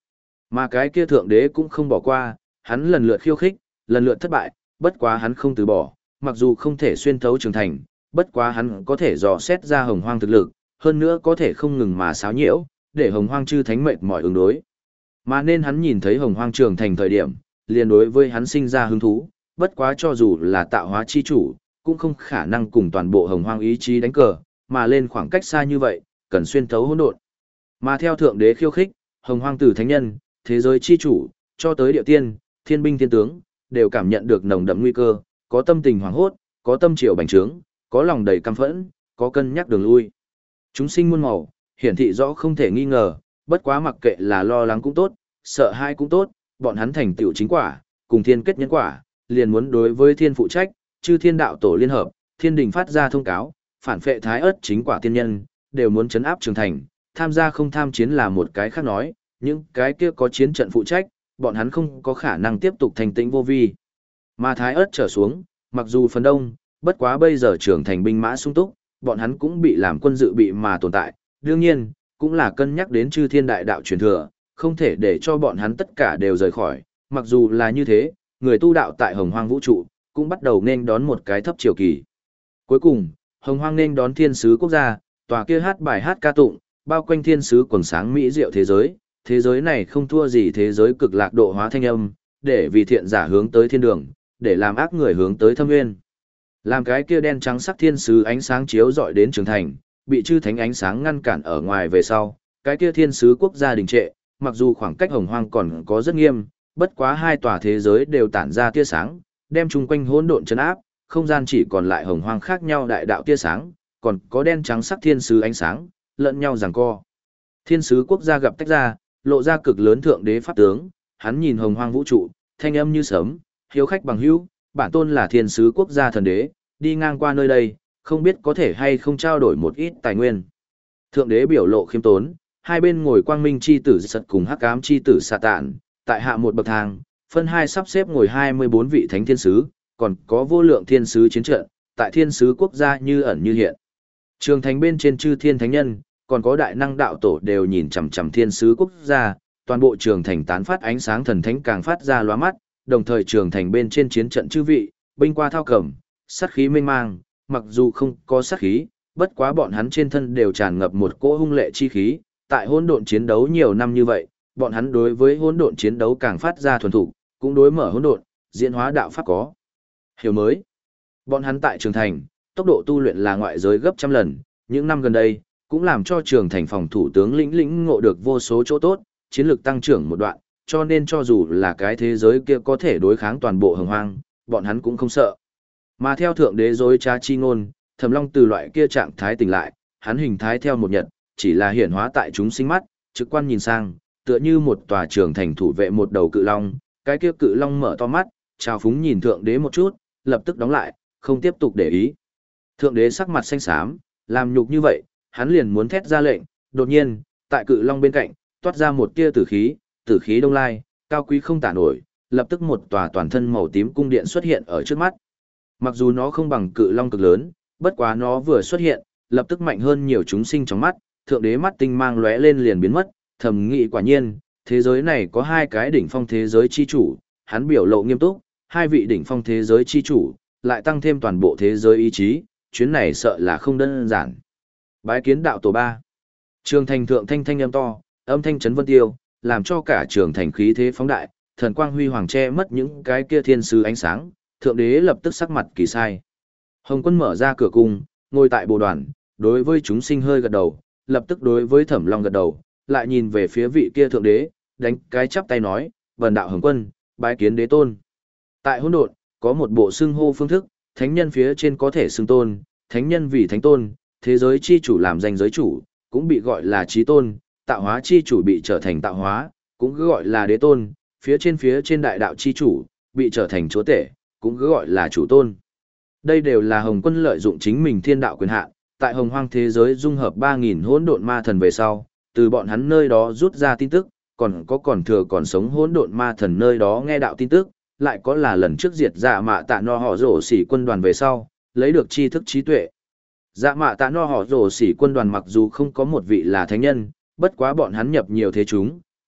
Mà cái kia thượng đế cũng không bỏ qua, hắn lần lượt khiêu khích, lần lượt thất bại, bất quá hắn không từ bỏ, mặc dù không thể xuyên thấu trường thành, bất quá hắn có thể dò xét ra hồng hoang thực lực, hơn nữa có thể không ngừng mà xáo nhiễu, để hồng hoang chư thánh mệt mỏi ứng đối. Mà nên hắn nhìn thấy hồng hoang trường thành thời điểm, liền đối với hắn sinh ra hứng thú, bất quá cho dù là tạo hóa chi chủ, cũng không khả năng cùng toàn bộ hồng hoang ý chí đánh cờ, mà lên khoảng cách xa như vậy, cần xuyên thấu hỗn độn. Mà theo thượng đế khiêu khích, hồng hoang từ thánh nhân, thế giới chi chủ, cho tới địa tiên, thiên binh thiên tướng, đều cảm nhận được nồng đậm nguy cơ, có tâm tình hoảng hốt, có tâm triều bành trướng, có lòng đầy căm phẫn, có cân nhắc đường lui. Chúng sinh muôn màu, hiển thị rõ không thể nghi ngờ, bất quá mặc kệ là lo lắng cũng tốt, sợ hãi cũng tốt, bọn hắn thành tựu chính quả, cùng thiên kết nhân quả, liền muốn đối với thiên phụ trách, chư thiên đạo tổ liên hợp, thiên đình phát ra thông cáo, phản phệ thái ớt chính quả tiên nhân, đều muốn chấn áp trường thành, tham gia không tham chiến là một cái khác nói, những cái kia có chiến trận phụ trách, bọn hắn không có khả năng tiếp tục thành tĩnh vô vi. Mà thái ớt trở xuống, mặc dù phần đông, bất quá bây giờ trưởng thành binh mã sung túc, bọn hắn cũng bị làm quân dự bị mà tồn tại, đương nhiên, cũng là cân nhắc đến chư thiên đại đạo truyền thừa, không thể để cho bọn hắn tất cả đều rời khỏi, mặc dù là như thế, người tu đạo tại hồng hoang vũ trụ, cũng bắt đầu nên đón một cái thấp triều kỳ. Cuối cùng, hồng hoang nên đón thiên sứ quốc gia, tòa kia hát bài hát ca tụng, bao quanh thiên sứ quần sáng mỹ diệu thế giới, thế giới này không thua gì thế giới cực lạc độ hóa thanh âm, để vì thiện giả hướng tới thiên đường, để làm ác người hướng tới thâm nguyên. Làm cái kia đen trắng sắc thiên sứ ánh sáng chiếu rọi đến trường thành, bị chư thánh ánh sáng ngăn cản ở ngoài về sau, cái kia thiên sứ quốc gia đình trệ, mặc dù khoảng cách hồng hoang còn có rất nghiêm, bất quá hai tòa thế giới đều tản ra tia sáng, đem chung quanh hỗn độn chấn áp, không gian chỉ còn lại hồng hoang khác nhau đại đạo tia sáng, còn có đen trắng sắc thiên sứ ánh sáng, lẫn nhau giằng co. Thiên sứ quốc gia gặp tách ra, lộ ra cực lớn thượng đế pháp tướng, hắn nhìn hồng hoang vũ trụ, thanh âm như sấm, hiếu khách bằng hữu, bản tôn là thiên sứ quốc gia thần đế, đi ngang qua nơi đây, không biết có thể hay không trao đổi một ít tài nguyên. Thượng đế biểu lộ khiêm tốn, hai bên ngồi quang minh chi tử sật cùng hắc ám chi tử xà tạn, tại hạ một bậc thang, phân hai sắp xếp ngồi hai mươi bốn vị thánh thiên sứ, còn có vô lượng thiên sứ chiến trận, tại thiên sứ quốc gia như ẩn như hiện. Trường thành bên trên chư thiên thánh nhân, còn có đại năng đạo tổ đều nhìn chằm chằm thiên sứ quốc gia, toàn bộ trường thành tán phát ánh sáng thần thánh càng phát ra lóa mắt, đồng thời trường thành bên trên chiến trận chư vị, binh qua thao cẩm, sát khí mênh mang, mặc dù không có sát khí, bất quá bọn hắn trên thân đều tràn ngập một cỗ hung lệ chi khí, tại hỗn độn chiến đấu nhiều năm như vậy, bọn hắn đối với hỗn độn chiến đấu càng phát ra thuần thục, cũng đối mở hỗn độn, diễn hóa đạo pháp có hiểu mới. Bọn hắn tại trường thành, tốc độ tu luyện là ngoại giới gấp trăm lần, những năm gần đây, cũng làm cho trường thành phòng thủ tướng lĩnh lĩnh ngộ được vô số chỗ tốt, chiến lược tăng trưởng một đoạn, cho nên cho dù là cái thế giới kia có thể đối kháng toàn bộ hồng hoang, bọn hắn cũng không sợ. Mà theo thượng đế dối trá chi ngôn, Thẩm Long từ loại kia trạng thái tỉnh lại, hắn hình thái theo một nhật, chỉ là hiển hóa tại chúng sinh mắt, trực quan nhìn sang, tựa như một tòa trường thành thủ vệ một đầu cự long, cái kia cự long mở to mắt, trào phúng nhìn thượng đế một chút, lập tức đóng lại, không tiếp tục để ý. Thượng đế sắc mặt xanh xám, làm nhục như vậy, hắn liền muốn thét ra lệnh, đột nhiên, tại cự long bên cạnh, toát ra một tia tử khí, tử khí đông lai, cao quý không tả nổi, lập tức một tòa toàn thân màu tím cung điện xuất hiện ở trước mắt. Mặc dù nó không bằng cự long cực lớn, bất quá nó vừa xuất hiện, lập tức mạnh hơn nhiều chúng sinh trong mắt, thượng đế mắt tinh mang lóe lên liền biến mất, thầm nghĩ quả nhiên, thế giới này có hai cái đỉnh phong thế giới chi chủ, hắn biểu lộ nghiêm túc, hai vị đỉnh phong thế giới chi chủ, lại tăng thêm toàn bộ thế giới ý chí, chuyến này sợ là không đơn giản. Bái kiến đạo tổ ba. Trường thành thượng thanh thanh âm to, âm thanh chấn vân tiêu, làm cho cả trường thành khí thế phóng đại, thần quang huy hoàng che mất những cái kia thiên sứ ánh sáng, thượng đế lập tức sắc mặt kỳ sai. Hồng Quân mở ra cửa cung, ngồi tại bồ đoàn, đối với chúng sinh hơi gật đầu, lập tức đối với Thẩm Long gật đầu, lại nhìn về phía vị kia thượng đế, đánh cái chắp tay nói, "Vân đạo Hồng Quân, bái kiến đế tôn." Tại hỗn độn, có một bộ xưng hô phương thức, thánh nhân phía trên có thể xưng tôn, thánh nhân vì thánh tôn, thế giới chi chủ làm danh giới chủ, cũng bị gọi là chí tôn, tạo hóa chi chủ bị trở thành tạo hóa, cũng cứ gọi là đế tôn, phía trên phía trên đại đạo chi chủ, bị trở thành chúa tể, cũng cứ gọi là chủ tôn. Đây đều là Hồng Quân lợi dụng chính mình thiên đạo quyền hạn, tại hồng hoang thế giới dung hợp ba nghìn hỗn độn ma thần về sau, từ bọn hắn nơi đó rút ra tin tức, còn có còn thừa còn sống hỗn độn ma thần nơi đó nghe đạo tin tức, lại có là lần trước diệt dạ mạ tạ no họ rổ xỉ quân đoàn về sau, lấy được tri thức trí tuệ. Dạ mạ tạ no họ rổ xỉ quân đoàn mặc dù không có một vị là thánh nhân, bất quá bọn hắn nhập nhiều thế chúng,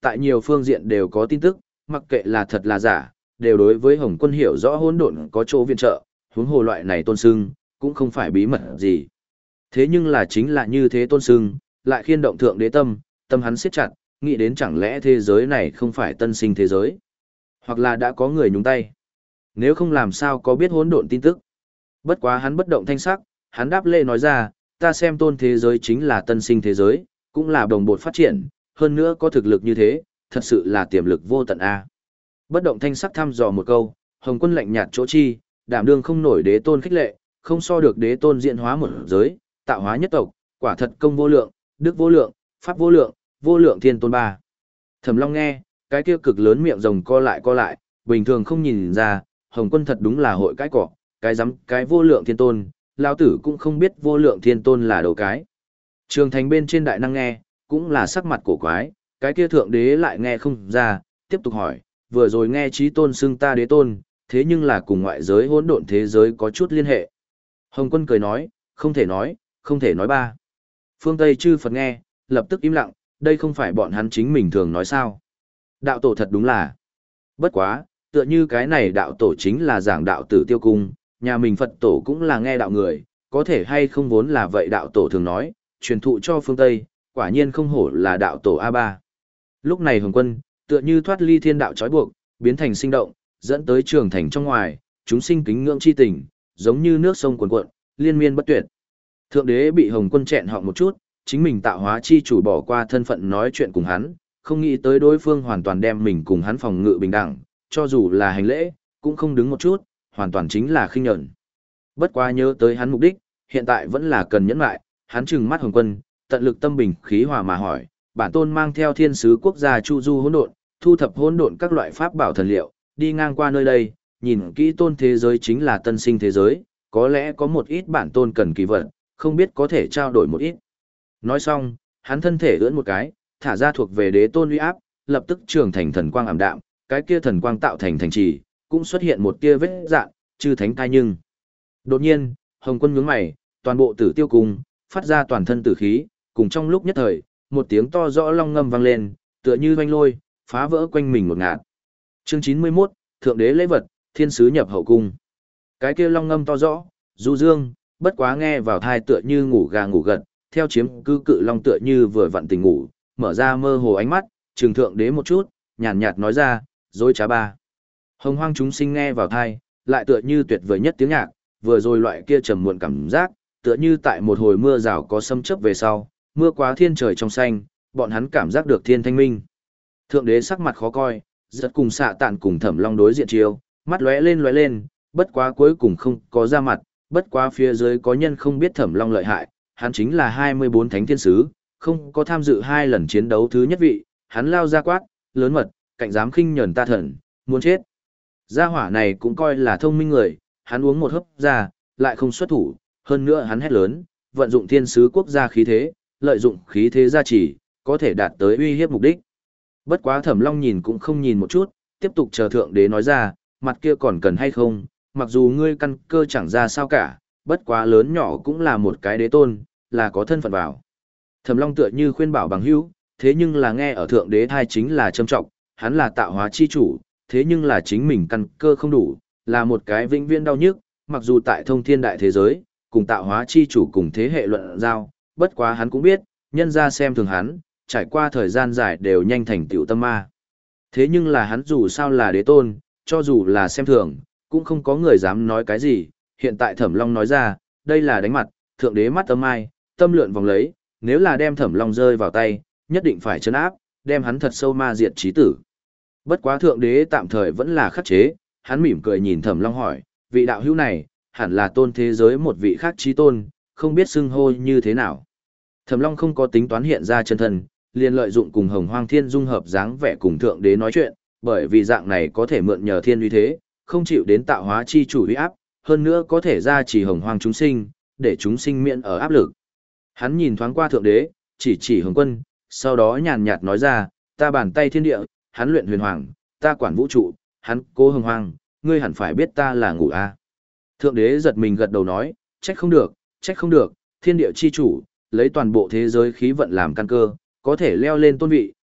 tại nhiều phương diện đều có tin tức, mặc kệ là thật là giả, đều đối với Hồng Quân hiểu rõ hỗn độn có chỗ viện trợ, huống hồ loại này tôn sưng, cũng không phải bí mật gì. Thế nhưng là chính là như thế tôn sưng, lại khiên động thượng đế tâm, tâm hắn siết chặt, nghĩ đến chẳng lẽ thế giới này không phải tân sinh thế giới, hoặc là đã có người nhúng tay. Nếu không làm sao có biết hỗn độn tin tức. Bất quá hắn bất động thanh sắc, hắn đáp lễ nói ra, ta xem tôn thế giới chính là tân sinh thế giới, cũng là đồng bột phát triển, hơn nữa có thực lực như thế, thật sự là tiềm lực vô tận a. Bất động thanh sắc thăm dò một câu, Hồng Quân lạnh nhạt chỗ chi, đảm đương không nổi đế tôn khích lệ, không so được đế tôn diễn hóa một giới, tạo hóa nhất tộc, quả thật công vô lượng, đức vô lượng, pháp vô lượng, vô lượng thiên tôn ba. Thẩm Long nghe, cái kia cực lớn miệng rồng co lại co lại, bình thường không nhìn ra, Hồng Quân thật đúng là hội cái cỏ, cái rắm cái vô lượng thiên tôn, lão tử cũng không biết vô lượng thiên tôn là đầu cái. Trường thành bên trên đại năng nghe, cũng là sắc mặt cổ quái, cái kia thượng đế lại nghe không ra, tiếp tục hỏi, vừa rồi nghe trí tôn xưng ta đế tôn, thế nhưng là cùng ngoại giới hỗn độn thế giới có chút liên hệ. Hồng Quân cười nói, không thể nói, không thể nói ba. Phương Tây chư Phật nghe, lập tức im lặng, đây không phải bọn hắn chính mình thường nói sao. Đạo tổ thật đúng là. Bất quá, tựa như cái này đạo tổ chính là giảng đạo tử tiêu cung, nhà mình Phật tổ cũng là nghe đạo người, có thể hay không vốn là vậy đạo tổ thường nói, truyền thụ cho phương Tây, quả nhiên không hổ là đạo tổ a ba. Lúc này Hồng Quân, tựa như thoát ly thiên đạo trói buộc, biến thành sinh động, dẫn tới trường thành trong ngoài, chúng sinh kính ngưỡng chi tình, giống như nước sông cuồn cuộn, liên miên bất tuyệt. Thượng đế bị Hồng Quân chẹn họng một chút, chính mình tạo hóa chi chủ bỏ qua thân phận nói chuyện cùng hắn, không nghĩ tới đối phương hoàn toàn đem mình cùng hắn phòng ngự bình đẳng, cho dù là hành lễ, cũng không đứng một chút, hoàn toàn chính là khinh nhẫn. Bất quá nhớ tới hắn mục đích, hiện tại vẫn là cần nhẫn lại, hắn trừng mắt Hồng Quân, tận lực tâm bình khí hòa mà hỏi, bản tôn mang theo thiên sứ quốc gia chu du hỗn độn, thu thập hỗn độn các loại pháp bảo thần liệu, đi ngang qua nơi đây, nhìn kỹ tôn thế giới chính là tân sinh thế giới, có lẽ có một ít bản tôn cần kỳ vật, không biết có thể trao đổi một ít. Nói xong, hắn thân thể ưỡn một cái, thả ra thuộc về đế tôn uy áp, lập tức trường thành thần quang ảm đạm, cái kia thần quang tạo thành thành trì, cũng xuất hiện một tia vết dạn, chư thánh thai nhưng. Đột nhiên, Hồng Quân nhướng mày, toàn bộ tử tiêu cung, phát ra toàn thân tử khí, cùng trong lúc nhất thời, một tiếng to rõ long ngâm vang lên, tựa như oanh lôi, phá vỡ quanh mình một ngạt. Chương chín mươi mốt, Thượng đế lễ vật, thiên sứ nhập hậu cung. Cái kia long ngâm to rõ, du dương, bất quá nghe vào thai tựa như ngủ gà ngủ gật, theo chiếm cư cự long tựa như vừa vặn tỉnh ngủ, mở ra mơ hồ ánh mắt, trừng thượng đế một chút, nhàn nhạt, nhạt nói ra, dối trá ba. Hồng hoang chúng sinh nghe vào thai, lại tựa như tuyệt vời nhất tiếng nhạc, vừa rồi loại kia trầm muộn cảm giác, tựa như tại một hồi mưa rào có xâm chấp về sau, mưa quá thiên trời trong xanh, bọn hắn cảm giác được thiên thanh minh. Thượng đế sắc mặt khó coi, giật cùng xạ tạn cùng Thẩm Long đối diện chiêu, mắt lóe lên lóe lên, bất quá cuối cùng không có ra mặt, bất quá phía dưới có nhân không biết Thẩm Long lợi hại, hắn chính là hai mươi bốn thánh thiên sứ, không có tham dự hai lần chiến đấu thứ nhất vị, hắn lao ra quát, lớn mật, cạnh dám khinh nhẫn ta thần, muốn chết. Gia hỏa này cũng coi là thông minh người, hắn uống một hớp ra, lại không xuất thủ, hơn nữa hắn hét lớn, vận dụng thiên sứ quốc gia khí thế, lợi dụng khí thế gia trì, có thể đạt tới uy hiếp mục đích. Bất quá Thẩm Long nhìn cũng không nhìn một chút, tiếp tục chờ thượng đế nói ra, mặt kia còn cần hay không, mặc dù ngươi căn cơ chẳng ra sao cả, bất quá lớn nhỏ cũng là một cái đế tôn, là có thân phận vào. Thẩm Long tựa như khuyên bảo bằng hữu, thế nhưng là nghe ở thượng đế thai chính là trâm trọng, hắn là tạo hóa chi chủ, thế nhưng là chính mình căn cơ không đủ, là một cái vĩnh viễn đau nhức, mặc dù tại thông thiên đại thế giới, cùng tạo hóa chi chủ cùng thế hệ luận giao, bất quá hắn cũng biết, nhân ra xem thường hắn, trải qua thời gian dài đều nhanh thành tiểu tâm ma. Thế nhưng là hắn dù sao là đế tôn, cho dù là xem thường, cũng không có người dám nói cái gì, hiện tại Thẩm Long nói ra, đây là đánh mặt, thượng đế mắt tâm ai, tâm lượn vòng lấy, nếu là đem Thẩm Long rơi vào tay, nhất định phải trấn áp, đem hắn thật sâu ma diệt chí tử. Bất quá thượng đế tạm thời vẫn là khắc chế, hắn mỉm cười nhìn Thẩm Long hỏi, vị đạo hữu này, hẳn là tôn thế giới một vị khác chí tôn, không biết xưng hô như thế nào. Thẩm Long không có tính toán hiện ra chân thân, liền lợi dụng cùng Hồng Hoang Thiên dung hợp dáng vẻ cùng thượng đế nói chuyện, bởi vì dạng này có thể mượn nhờ thiên uy thế, không chịu đến tạo hóa chi chủ uy áp, hơn nữa có thể ra chỉ Hồng Hoang chúng sinh, để chúng sinh miễn ở áp lực. Hắn nhìn thoáng qua thượng đế, chỉ chỉ Hồng Quân, sau đó nhàn nhạt nói ra, ta bàn tay thiên địa, hắn luyện huyền hoàng, ta quản vũ trụ, hắn cố Hồng Hoang, ngươi hẳn phải biết ta là ngủ a. Thượng đế giật mình gật đầu nói, trách không được, trách không được, thiên địa chi chủ, lấy toàn bộ thế giới khí vận làm căn cơ, có thể leo lên tôn vị,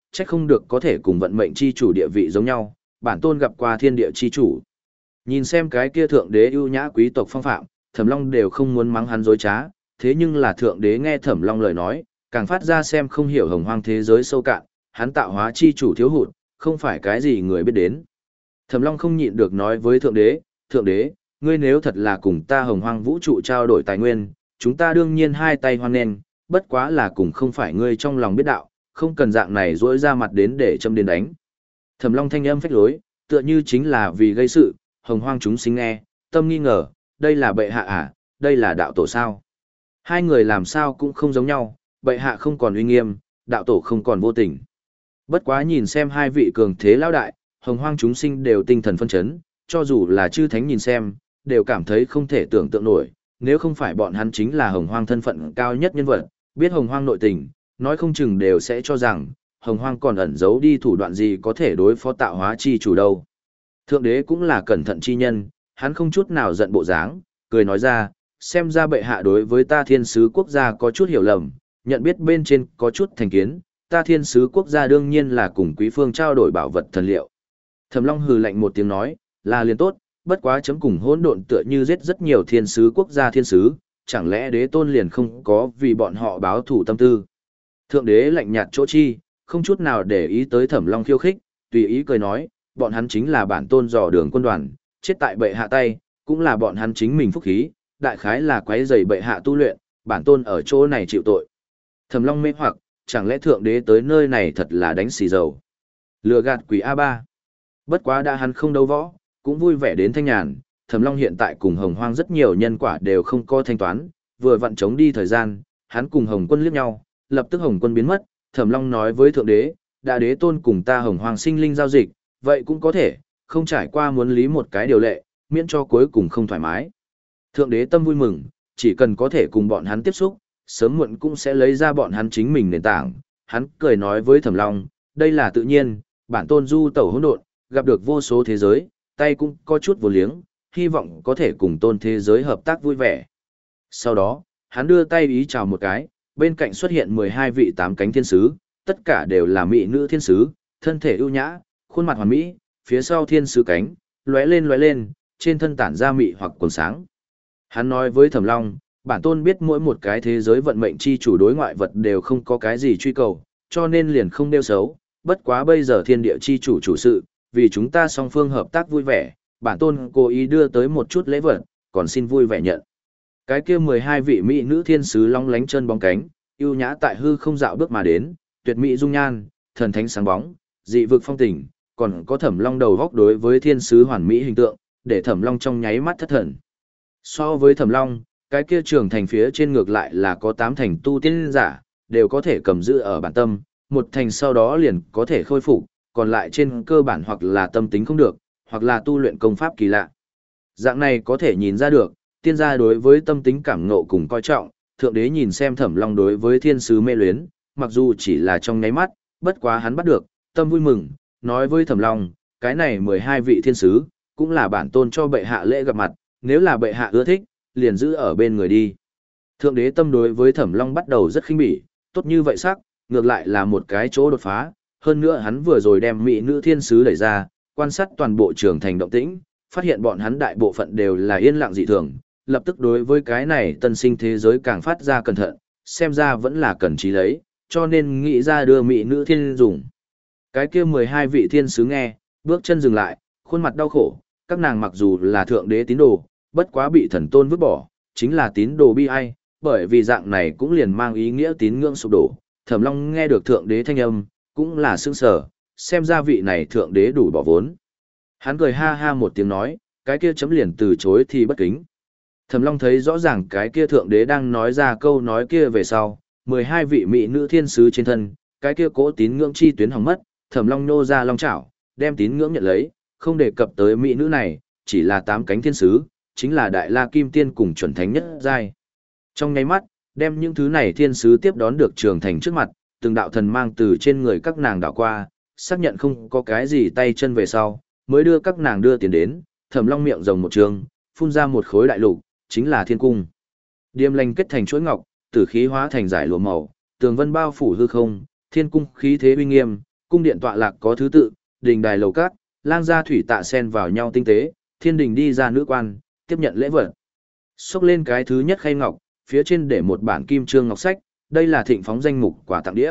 trách không được có thể cùng vận mệnh chi chủ địa vị giống nhau, bản tôn gặp qua thiên địa chi chủ. Nhìn xem cái kia thượng đế ưu nhã quý tộc phong phạm, Thẩm Long đều không muốn mắng hắn dối trá, thế nhưng là thượng đế nghe Thẩm Long lời nói, càng phát ra xem không hiểu hồng hoang thế giới sâu cạn, hắn tạo hóa chi chủ thiếu hụt, không phải cái gì người biết đến. Thẩm Long không nhịn được nói với thượng đế, thượng đế, ngươi nếu thật là cùng ta hồng hoang vũ trụ trao đổi tài nguyên, chúng ta đương nhiên hai tay hoan nghênh, bất quá là cùng không phải ngươi trong lòng biết đạo, không cần dạng này dỗi ra mặt đến để châm đến đánh. Thẩm Long thanh âm phách lối, tựa như chính là vì gây sự, hồng hoang chúng sinh nghe, tâm nghi ngờ, đây là bệ hạ à, đây là đạo tổ sao. Hai người làm sao cũng không giống nhau, bệ hạ không còn uy nghiêm, đạo tổ không còn vô tình. Bất quá nhìn xem hai vị cường thế lão đại, hồng hoang chúng sinh đều tinh thần phân chấn, cho dù là chư thánh nhìn xem, đều cảm thấy không thể tưởng tượng nổi, nếu không phải bọn hắn chính là hồng hoang thân phận cao nhất nhân vật, biết hồng hoang nội tình, nói không chừng đều sẽ cho rằng, hồng hoang còn ẩn giấu đi thủ đoạn gì có thể đối phó tạo hóa chi chủ đâu. Thượng đế cũng là cẩn thận chi nhân, hắn không chút nào giận bộ dáng, cười nói ra, xem ra bệ hạ đối với ta thiên sứ quốc gia có chút hiểu lầm, nhận biết bên trên có chút thành kiến, ta thiên sứ quốc gia đương nhiên là cùng quý phương trao đổi bảo vật thần liệu. Thẩm Long hừ lạnh một tiếng nói, là liền tốt, bất quá chấm cùng hỗn độn tựa như giết rất nhiều thiên sứ quốc gia thiên sứ, chẳng lẽ đế tôn liền không có vì bọn họ báo thủ tâm tư. Thượng đế lạnh nhạt chỗ chi, không chút nào để ý tới Thẩm Long khiêu khích, tùy ý cười nói, bọn hắn chính là bản tôn dò đường quân đoàn, chết tại bệ hạ tay, cũng là bọn hắn chính mình phúc khí, đại khái là quấy rầy bệ hạ tu luyện, bản tôn ở chỗ này chịu tội. Thẩm Long mê hoặc, chẳng lẽ thượng đế tới nơi này thật là đánh xì dầu. Lừa gạt quỷ a ba. Bất quá đã hắn không đấu võ, cũng vui vẻ đến thanh nhàn, Thẩm Long hiện tại cùng Hồng Hoang rất nhiều nhân quả đều không có thanh toán, vừa vặn chống đi thời gian, hắn cùng Hồng Quân liếc nhau, lập tức Hồng Quân biến mất, Thẩm Long nói với thượng đế, đã đế tôn cùng ta Hồng Hoang sinh linh giao dịch, vậy cũng có thể, không trải qua muốn lý một cái điều lệ, miễn cho cuối cùng không thoải mái. Thượng đế tâm vui mừng, chỉ cần có thể cùng bọn hắn tiếp xúc, sớm muộn cũng sẽ lấy ra bọn hắn chính mình nền tảng. Hắn cười nói với Thẩm Long, đây là tự nhiên, bản tôn du tẩu hỗn độn, gặp được vô số thế giới, tay cũng có chút vô liếng, hy vọng có thể cùng tôn thế giới hợp tác vui vẻ. Sau đó, hắn đưa tay ý chào một cái, bên cạnh xuất hiện mười hai vị tám cánh thiên sứ, tất cả đều là mỹ nữ thiên sứ, thân thể ưu nhã, khuôn mặt hoàn mỹ, phía sau thiên sứ cánh, lóe lên lóe lên, trên thân tản ra mị hoặc quần sáng. Hắn nói với Thẩm Long, bản tôn biết mỗi một cái thế giới vận mệnh chi chủ đối ngoại vật đều không có cái gì truy cầu, cho nên liền không đeo xấu, bất quá bây giờ thiên địa chi chủ chủ sự, vì chúng ta song phương hợp tác vui vẻ, bản tôn cố ý đưa tới một chút lễ vật, còn xin vui vẻ nhận. Cái kia mười hai vị mỹ nữ thiên sứ long lánh chân bóng cánh, ưu nhã tại hư không dạo bước mà đến, tuyệt mỹ dung nhan, thần thánh sáng bóng, dị vực phong tình, còn có Thẩm Long đầu góc đối với thiên sứ hoàn mỹ hình tượng, để Thẩm Long trong nháy mắt thất thần. So với Thẩm Long, cái kia trường thành phía trên ngược lại là có tám thành tu tiên giả, đều có thể cầm giữ ở bản tâm, một thành sau đó liền có thể khôi phục, còn lại trên cơ bản hoặc là tâm tính không được, hoặc là tu luyện công pháp kỳ lạ. Dạng này có thể nhìn ra được, tiên gia đối với tâm tính cảm ngộ cùng coi trọng, thượng đế nhìn xem Thẩm Long đối với thiên sứ mê luyến, mặc dù chỉ là trong nháy mắt, bất quá hắn bắt được, tâm vui mừng, nói với Thẩm Long, cái này mười hai vị thiên sứ, cũng là bản tôn cho bệ hạ lễ gặp mặt, nếu là bệ hạ ưa thích, liền giữ ở bên người đi. Thượng đế tâm đối với Thẩm Long bắt đầu rất khinh bỉ, tốt như vậy sắc, ngược lại là một cái chỗ đột phá, hơn nữa hắn vừa rồi đem mỹ nữ thiên sứ đẩy ra, quan sát toàn bộ trường thành động tĩnh, phát hiện bọn hắn đại bộ phận đều là yên lặng dị thường, lập tức đối với cái này tân sinh thế giới càng phát ra cẩn thận, xem ra vẫn là cần trí lấy, cho nên nghĩ ra đưa mỹ nữ thiên dùng. Cái kia mười hai vị thiên sứ nghe, bước chân dừng lại, khuôn mặt đau khổ, các nàng mặc dù là thượng đế tín đồ, bất quá bị thần tôn vứt bỏ, chính là tín đồ bi ai, bởi vì dạng này cũng liền mang ý nghĩa tín ngưỡng sụp đổ. Thẩm Long nghe được thượng đế thanh âm, cũng là sững sờ, xem ra vị này thượng đế đủ bỏ vốn. Hắn cười ha ha một tiếng nói, cái kia chấm liền từ chối thì bất kính. Thẩm Long thấy rõ ràng cái kia thượng đế đang nói ra câu nói kia về sau, mười hai vị mỹ nữ thiên sứ trên thân, cái kia cố tín ngưỡng chi tuyến hỏng mất, Thẩm Long nô ra long chảo, đem tín ngưỡng nhận lấy, không đề cập tới mỹ nữ này, chỉ là tám cánh thiên sứ, chính là đại la kim tiên cùng chuẩn thánh nhất giai. Trong nháy mắt, đem những thứ này thiên sứ tiếp đón được trường thành trước mặt, từng đạo thần mang từ trên người các nàng đảo qua, xác nhận không có cái gì tay chân về sau, mới đưa các nàng đưa tiền đến, Thẩm Long miệng rồng một trường, phun ra một khối đại lục, chính là thiên cung. Điềm lành kết thành chuỗi ngọc, tử khí hóa thành giải lụa màu, tường vân bao phủ hư không, thiên cung khí thế uy nghiêm, cung điện tọa lạc có thứ tự, đình đài lầu cát, lang gia thủy tạ xen vào nhau tinh tế, thiên đình đi ra nữ quan, tiếp nhận lễ vật. Xốc lên cái thứ nhất khay ngọc, phía trên để một bản kim trương ngọc sách, đây là thịnh phóng danh mục quà tặng đĩa.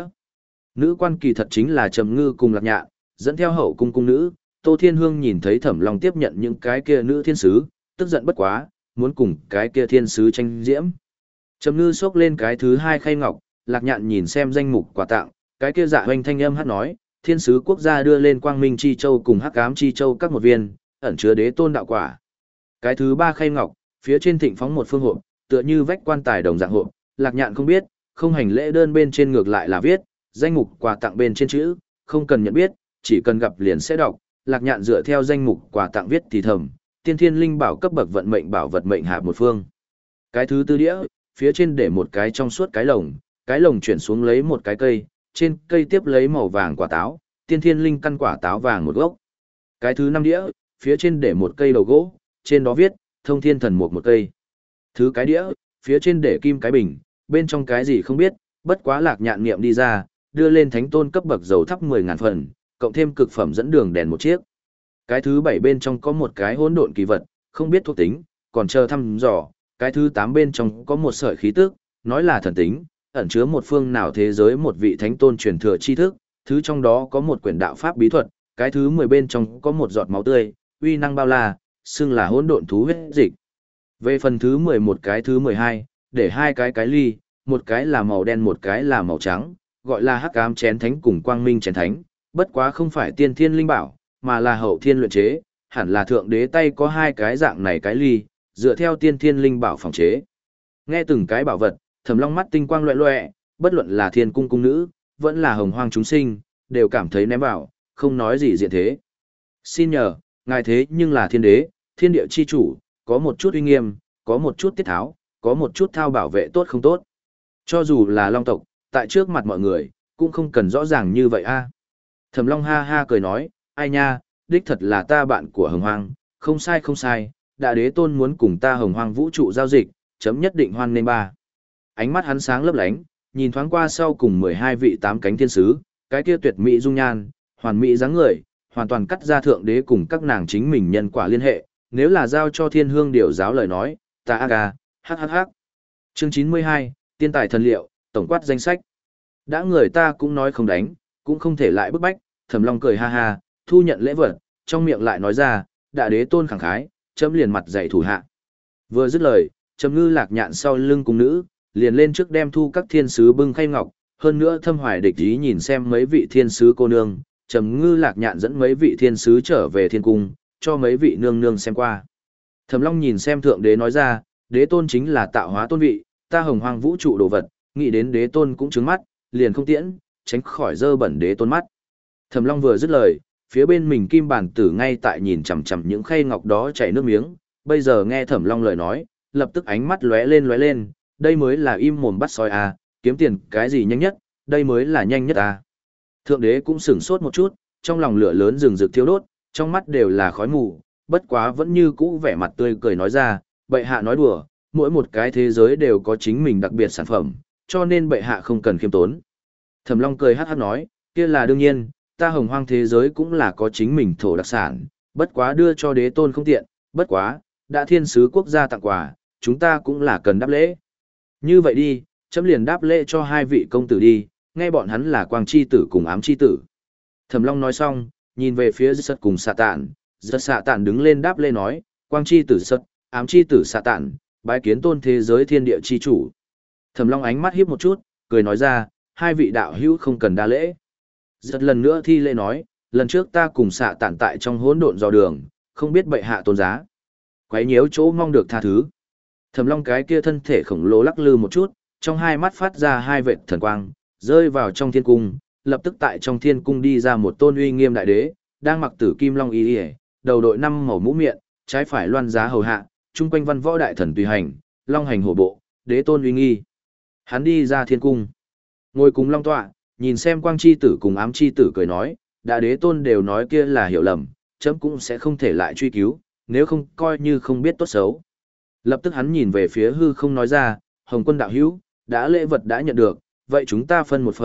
Nữ quan kỳ thật chính là Trầm Ngư cùng Lạc Nhạn, dẫn theo hậu cung cung nữ, Tô Thiên Hương nhìn thấy Thẩm Long tiếp nhận những cái kia nữ thiên sứ, tức giận bất quá, muốn cùng cái kia thiên sứ tranh diễm. Trầm Ngư xốc lên cái thứ hai khay ngọc, Lạc Nhạn nhìn xem danh mục quà tặng, cái kia dạ hoành thanh âm hát nói, thiên sứ quốc gia đưa lên Quang Minh Chi Châu cùng Hắc Ám Chi Châu các một viên, ẩn chứa đế tôn đạo quả. Cái thứ ba khay ngọc, phía trên thịnh phóng một phương hộp, tựa như vách quan tài đồng dạng hộp, Lạc Nhạn không biết, không hành lễ đơn bên trên ngược lại là viết, danh mục quà tặng bên trên chữ, không cần nhận biết, chỉ cần gặp liền sẽ đọc. Lạc Nhạn dựa theo danh mục quà tặng viết thì thầm, tiên thiên linh bảo cấp bậc vận mệnh bảo vật mệnh hạ một phương. Cái thứ tư đĩa, phía trên để một cái trong suốt cái lồng, cái lồng chuyển xuống lấy một cái cây, trên cây tiếp lấy màu vàng quả táo, tiên thiên linh căn quả táo vàng một gốc. Cái thứ năm đĩa, phía trên để một cây đầu gỗ, trên đó viết, thông thiên thần mục một cây. Thứ cái đĩa, phía trên để kim cái bình, bên trong cái gì không biết, bất quá Lạc Nhạn niệm đi ra, đưa lên thánh tôn cấp bậc dầu thắp mười ngàn phần, cộng thêm cực phẩm dẫn đường đèn một chiếc. Cái thứ bảy bên trong có một cái hỗn độn kỳ vật, không biết thuộc tính, còn chờ thăm dò. Cái thứ tám bên trong có một sợi khí tức, nói là thần tính, ẩn chứa một phương nào thế giới một vị thánh tôn truyền thừa tri thức, thứ trong đó có một quyển đạo pháp bí thuật. Cái thứ mười bên trong có một giọt máu tươi, uy năng bao la, xưng là hỗn độn thú huyết dịch. Về phần thứ mười một cái thứ mười hai, để hai cái cái ly, một cái là màu đen một cái là màu trắng, gọi là hắc ám chén thánh cùng quang minh chén thánh, bất quá không phải tiên thiên linh bảo, mà là hậu thiên luyện chế, hẳn là thượng đế tay có hai cái dạng này cái ly, dựa theo tiên thiên linh bảo phòng chế. Nghe từng cái bảo vật, Thẩm Long mắt tinh quang loẹt loẹt, bất luận là thiên cung cung nữ, vẫn là hồng hoang chúng sinh, đều cảm thấy ném vào, không nói gì diện thế. Xin nhờ, ngài thế nhưng là thiên đế, thiên địa chi chủ, có một chút uy nghiêm, có một chút tiết tháo, có một chút thao bảo vệ tốt không tốt. Cho dù là Long tộc, tại trước mặt mọi người, cũng không cần rõ ràng như vậy a. Thẩm Long ha ha cười nói, ai nha, đích thật là ta bạn của hồng hoang, không sai không sai, đại đế tôn muốn cùng ta hồng hoang vũ trụ giao dịch, chấm nhất định hoan nên ba. Ánh mắt hắn sáng lấp lánh, nhìn thoáng qua sau cùng mười hai vị tám cánh thiên sứ, cái kia tuyệt mỹ dung nhan, hoàn mỹ dáng người, hoàn toàn cắt ra thượng đế cùng các nàng chính mình nhân quả liên hệ, nếu là giao cho thiên hương điều giáo lời nói, ta aga, hắc hắc hắc. Chương chín mươi hai, tiên tài thần liệu, tổng quát danh sách. Đã người ta cũng nói không đánh, cũng không thể lại bức bách, Thẩm Long cười ha ha, thu nhận lễ vật, trong miệng lại nói ra, đại đế tôn khẳng khái, chấm liền mặt dạy thủ hạ. Vừa dứt lời, Trầm Ngư Lạc Nhạn sau lưng cung nữ, liền lên trước đem thu các thiên sứ bưng khay ngọc, hơn nữa thâm hoài địch ý nhìn xem mấy vị thiên sứ cô nương, Trầm Ngư Lạc Nhạn dẫn mấy vị thiên sứ trở về thiên cung, cho mấy vị nương nương xem qua. Thẩm Long nhìn xem thượng đế nói ra, đế tôn chính là tạo hóa tôn vị, ta hồng hoang vũ trụ đồ vật, nghĩ đến đế tôn cũng trứng mắt, liền không tiễn, tránh khỏi dơ bẩn đế tôn mắt. Thẩm Long vừa dứt lời, phía bên mình Kim Bản Tử ngay tại nhìn chằm chằm những khay ngọc đó chảy nước miếng, bây giờ nghe Thẩm Long lời nói, lập tức ánh mắt lóe lên lóe lên, đây mới là im mồm bắt sói à, kiếm tiền cái gì nhanh nhất, đây mới là nhanh nhất à. Thượng đế cũng sửng sốt một chút, trong lòng lửa lớn rừng rực thiêu đốt, trong mắt đều là khói mù, bất quá vẫn như cũ vẻ mặt tươi cười nói ra, bệ hạ nói đùa, mỗi một cái thế giới đều có chính mình đặc biệt sản phẩm, cho nên bệ hạ không cần khiêm tốn. Thẩm Long cười hát hát nói, kia là đương nhiên, ta hồng hoang thế giới cũng là có chính mình thổ đặc sản, bất quá đưa cho đế tôn không tiện, bất quá, đã thiên sứ quốc gia tặng quà, chúng ta cũng là cần đáp lễ. Như vậy đi, chấm liền đáp lễ cho hai vị công tử đi, nghe bọn hắn là quang chi tử cùng ám chi tử. Thẩm Long nói xong, nhìn về phía Giật cùng Xạ Tản, Giật Xạ Tản đứng lên đáp lễ nói, quang chi tử Giật, ám chi tử Xạ Tản, bái kiến tôn thế giới thiên địa chi chủ. Thẩm Long ánh mắt hiếp một chút, cười nói ra, hai vị đạo hữu không cần đa lễ. Giật lần nữa thi lễ nói, lần trước ta cùng Xạ Tản tại trong hỗn độn dò đường, không biết bệ hạ tôn giá. Quấy nhiễu chỗ mong được tha thứ. Thẩm Long cái kia thân thể khổng lồ lắc lư một chút, trong hai mắt phát ra hai vệt thần quang, rơi vào trong thiên cung, lập tức tại trong thiên cung đi ra một tôn uy nghiêm đại đế, đang mặc tử kim long y, đầu đội năm màu mũ miệng, trái phải loan giá hầu hạ, chung quanh văn võ đại thần tùy hành, long hành hổ bộ, đế tôn uy nghi. Hắn đi ra thiên cung, ngồi cùng long tọa, nhìn xem quang chi tử cùng ám chi tử cười nói, đã đế tôn đều nói kia là hiểu lầm, chấm cũng sẽ không thể lại truy cứu, nếu không coi như không biết tốt xấu. Lập tức hắn nhìn về phía hư không nói ra, Hồng quân đạo hữu, đã lễ vật đã nhận được, vậy chúng ta phân một phần,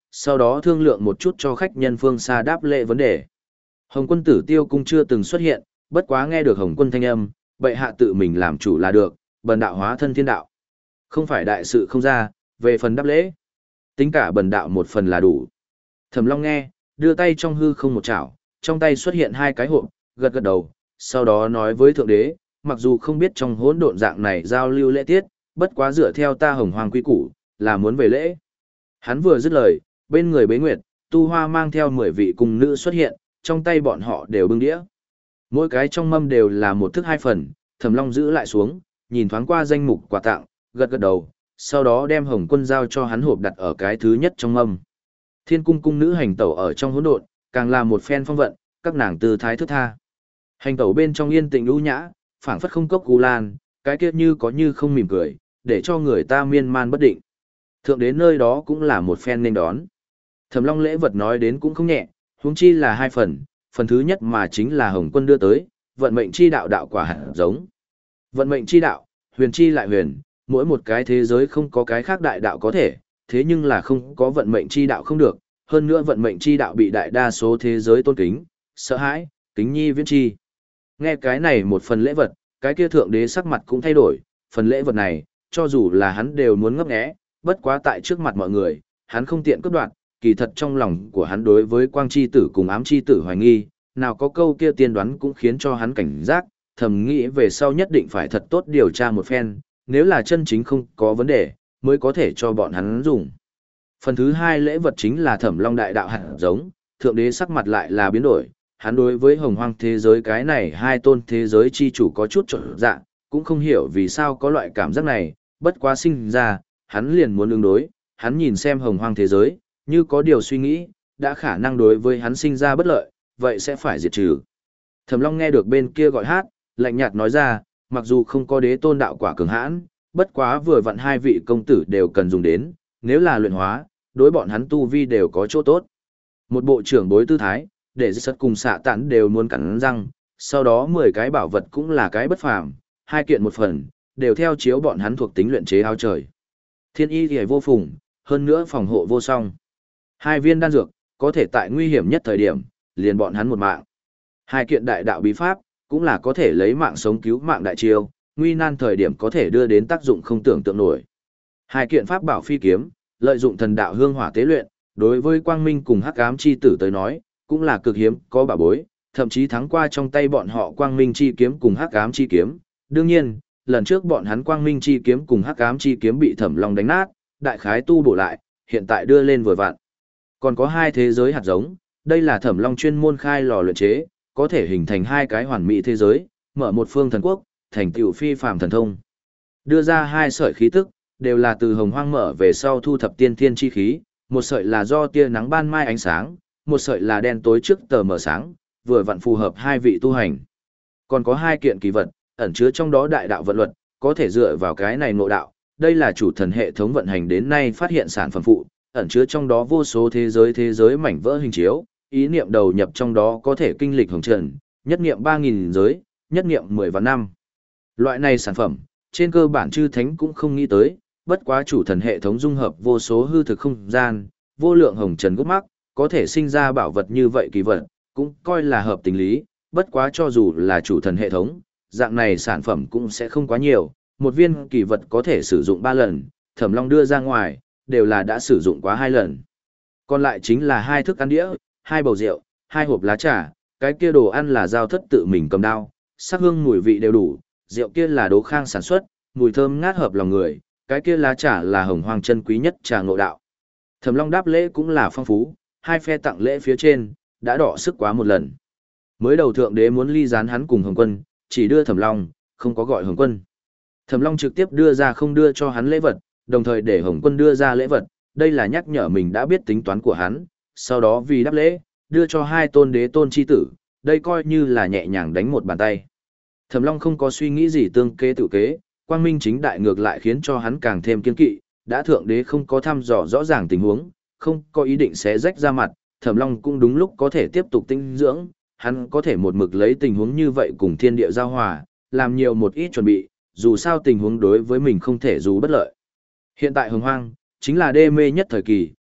sau đó thương lượng một chút cho khách nhân phương xa đáp lễ vấn đề. Hồng quân tử tiêu cung chưa từng xuất hiện, bất quá nghe được Hồng quân thanh âm, bệ hạ tự mình làm chủ là được, bần đạo hóa thân thiên đạo. Không phải đại sự không ra, về phần đáp lễ. Tính cả bần đạo một phần là đủ. Thẩm Long nghe, đưa tay trong hư không một chảo, trong tay xuất hiện hai cái hộp, gật gật đầu, sau đó nói với Thượng Đế, mặc dù không biết trong hỗn độn dạng này giao lưu lễ tiết, bất quá dựa theo ta Hồng Hoang quy củ, là muốn về lễ. Hắn vừa dứt lời, bên người Bế Nguyệt, Tu Hoa mang theo mười vị cung nữ xuất hiện, trong tay bọn họ đều bưng đĩa. Mỗi cái trong mâm đều là một thức hai phần, Thẩm Long giữ lại xuống, nhìn thoáng qua danh mục quà tặng, gật gật đầu, sau đó đem Hồng Quân giao cho hắn hộp đặt ở cái thứ nhất trong mâm. Thiên cung cung nữ hành tẩu ở trong hỗn độn, càng là một phen phong vận, các nàng tư thái thức tha. Hành tẩu bên trong yên tĩnh u nhã, phảng phất không cốc cú lan, cái kia như có như không mỉm cười, để cho người ta miên man bất định. Thượng đến nơi đó cũng là một phen nên đón. Thẩm Long lễ vật nói đến cũng không nhẹ, huống chi là hai phần, phần thứ nhất mà chính là Hồng Quân đưa tới, vận mệnh chi đạo đạo quả hạt giống. Vận mệnh chi đạo, huyền chi lại huyền, mỗi một cái thế giới không có cái khác đại đạo có thể, thế nhưng là không có vận mệnh chi đạo không được, hơn nữa vận mệnh chi đạo bị đại đa số thế giới tôn kính, sợ hãi, kính nhi viễn chi. Nghe cái này một phần lễ vật, cái kia thượng đế sắc mặt cũng thay đổi, phần lễ vật này, cho dù là hắn đều muốn ngấp nghé, bất quá tại trước mặt mọi người, hắn không tiện cướp đoạt, kỳ thật trong lòng của hắn đối với quang chi tử cùng ám chi tử hoài nghi, nào có câu kia tiên đoán cũng khiến cho hắn cảnh giác, thầm nghĩ về sau nhất định phải thật tốt điều tra một phen, nếu là chân chính không có vấn đề, mới có thể cho bọn hắn dùng. Phần thứ hai lễ vật chính là Thẩm Long đại đạo hạt giống, thượng đế sắc mặt lại là biến đổi, hắn đối với hồng hoang thế giới cái này hai tôn thế giới chi chủ có chút trộn dạ, cũng không hiểu vì sao có loại cảm giác này, bất quá sinh ra, hắn liền muốn ứng đối, hắn nhìn xem hồng hoang thế giới, như có điều suy nghĩ, đã khả năng đối với hắn sinh ra bất lợi, vậy sẽ phải diệt trừ. Thẩm Long nghe được bên kia gọi hát, lạnh nhạt nói ra, mặc dù không có đế tôn đạo quả cường hãn, bất quá vừa vặn hai vị công tử đều cần dùng đến, nếu là luyện hóa, đối bọn hắn tu vi đều có chỗ tốt. Một bộ trưởng bối tư thái, để dứt cùng xạ tản đều muốn cắn răng, sau đó mười cái bảo vật cũng là cái bất phàm, hai kiện một phần, đều theo chiếu bọn hắn thuộc tính luyện chế áo trời. Thiên y thì vô phùng, hơn nữa phòng hộ vô song. Hai viên đan dược, có thể tại nguy hiểm nhất thời điểm, liền bọn hắn một mạng. Hai kiện đại đạo bí pháp, cũng là có thể lấy mạng sống cứu mạng đại chiêu, nguy nan thời điểm có thể đưa đến tác dụng không tưởng tượng nổi. Hai kiện pháp bảo phi kiếm, lợi dụng thần đạo hương hỏa tế luyện, đối với quang minh cùng hắc ám chi tử tới nói, cũng là cực hiếm có bảo bối, thậm chí thắng qua trong tay bọn họ quang minh chi kiếm cùng hắc ám chi kiếm. Đương nhiên, lần trước bọn hắn quang minh chi kiếm cùng hắc ám chi kiếm bị Thẩm Long đánh nát, đại khái tu bổ lại, hiện tại đưa lên vừa vặn. Còn có hai thế giới hạt giống, đây là Thẩm Long chuyên môn khai lò luyện chế, có thể hình thành hai cái hoàn mỹ thế giới, mở một phương thần quốc, thành tựu phi phàm thần thông. Đưa ra hai sợi khí tức, đều là từ hồng hoang mở về sau thu thập tiên thiên chi khí, một sợi là do tia nắng ban mai ánh sáng, một sợi là đen tối trước tờ mờ sáng, vừa vặn phù hợp hai vị tu hành. Còn có hai kiện kỳ vật, ẩn chứa trong đó đại đạo vận luật, có thể dựa vào cái này ngộ đạo, đây là chủ thần hệ thống vận hành đến nay phát hiện sản phẩm phụ, ẩn chứa trong đó vô số thế giới thế giới mảnh vỡ hình chiếu, ý niệm đầu nhập trong đó có thể kinh lịch hồng trần, nhất niệm ba nghìn giới, nhất niệm mười vạn năm. Loại này sản phẩm, trên cơ bản chư thánh cũng không nghĩ tới, bất quá chủ thần hệ thống dung hợp vô số hư thực không gian, vô lượng hồng trần gốc mắc, có thể sinh ra bảo vật như vậy kỳ vật, cũng coi là hợp tình lý, bất quá cho dù là chủ thần hệ thống, dạng này sản phẩm cũng sẽ không quá nhiều, một viên kỳ vật có thể sử dụng ba lần, Thẩm Long đưa ra ngoài, đều là đã sử dụng quá hai lần. Còn lại chính là hai thức ăn đĩa, hai bầu rượu, hai hộp lá trà, cái kia đồ ăn là giao thất tự mình cầm đao, sắc hương mùi vị đều đủ, rượu kia là Đỗ Khang sản xuất, mùi thơm ngát hợp lòng người, cái kia lá trà là hồng hoang chân quý nhất trà ngộ đạo. Thẩm Long đáp lễ cũng là phong phú, hai phe tặng lễ phía trên, đã đọ sức quá một lần. Mới đầu thượng đế muốn ly gián hắn cùng Hồng Quân, chỉ đưa Thẩm Long, không có gọi Hồng Quân. Thẩm Long trực tiếp đưa ra không đưa cho hắn lễ vật, đồng thời để Hồng Quân đưa ra lễ vật, đây là nhắc nhở mình đã biết tính toán của hắn, sau đó vì đáp lễ, đưa cho hai tôn đế tôn chi tử, đây coi như là nhẹ nhàng đánh một bàn tay. Thẩm Long không có suy nghĩ gì tương kế tự kế, quang minh chính đại ngược lại khiến cho hắn càng thêm kiên kỵ, đã thượng đế không có thăm dò rõ ràng tình huống, không có ý định sẽ rách ra mặt, Thẩm Long cũng đúng lúc có thể tiếp tục tinh dưỡng, hắn có thể một mực lấy tình huống như vậy cùng thiên địa giao hòa, làm nhiều một ít chuẩn bị, dù sao tình huống đối với mình không thể dù bất lợi. Hiện tại hồng hoang, chính là đê mê nhất thời kỳ,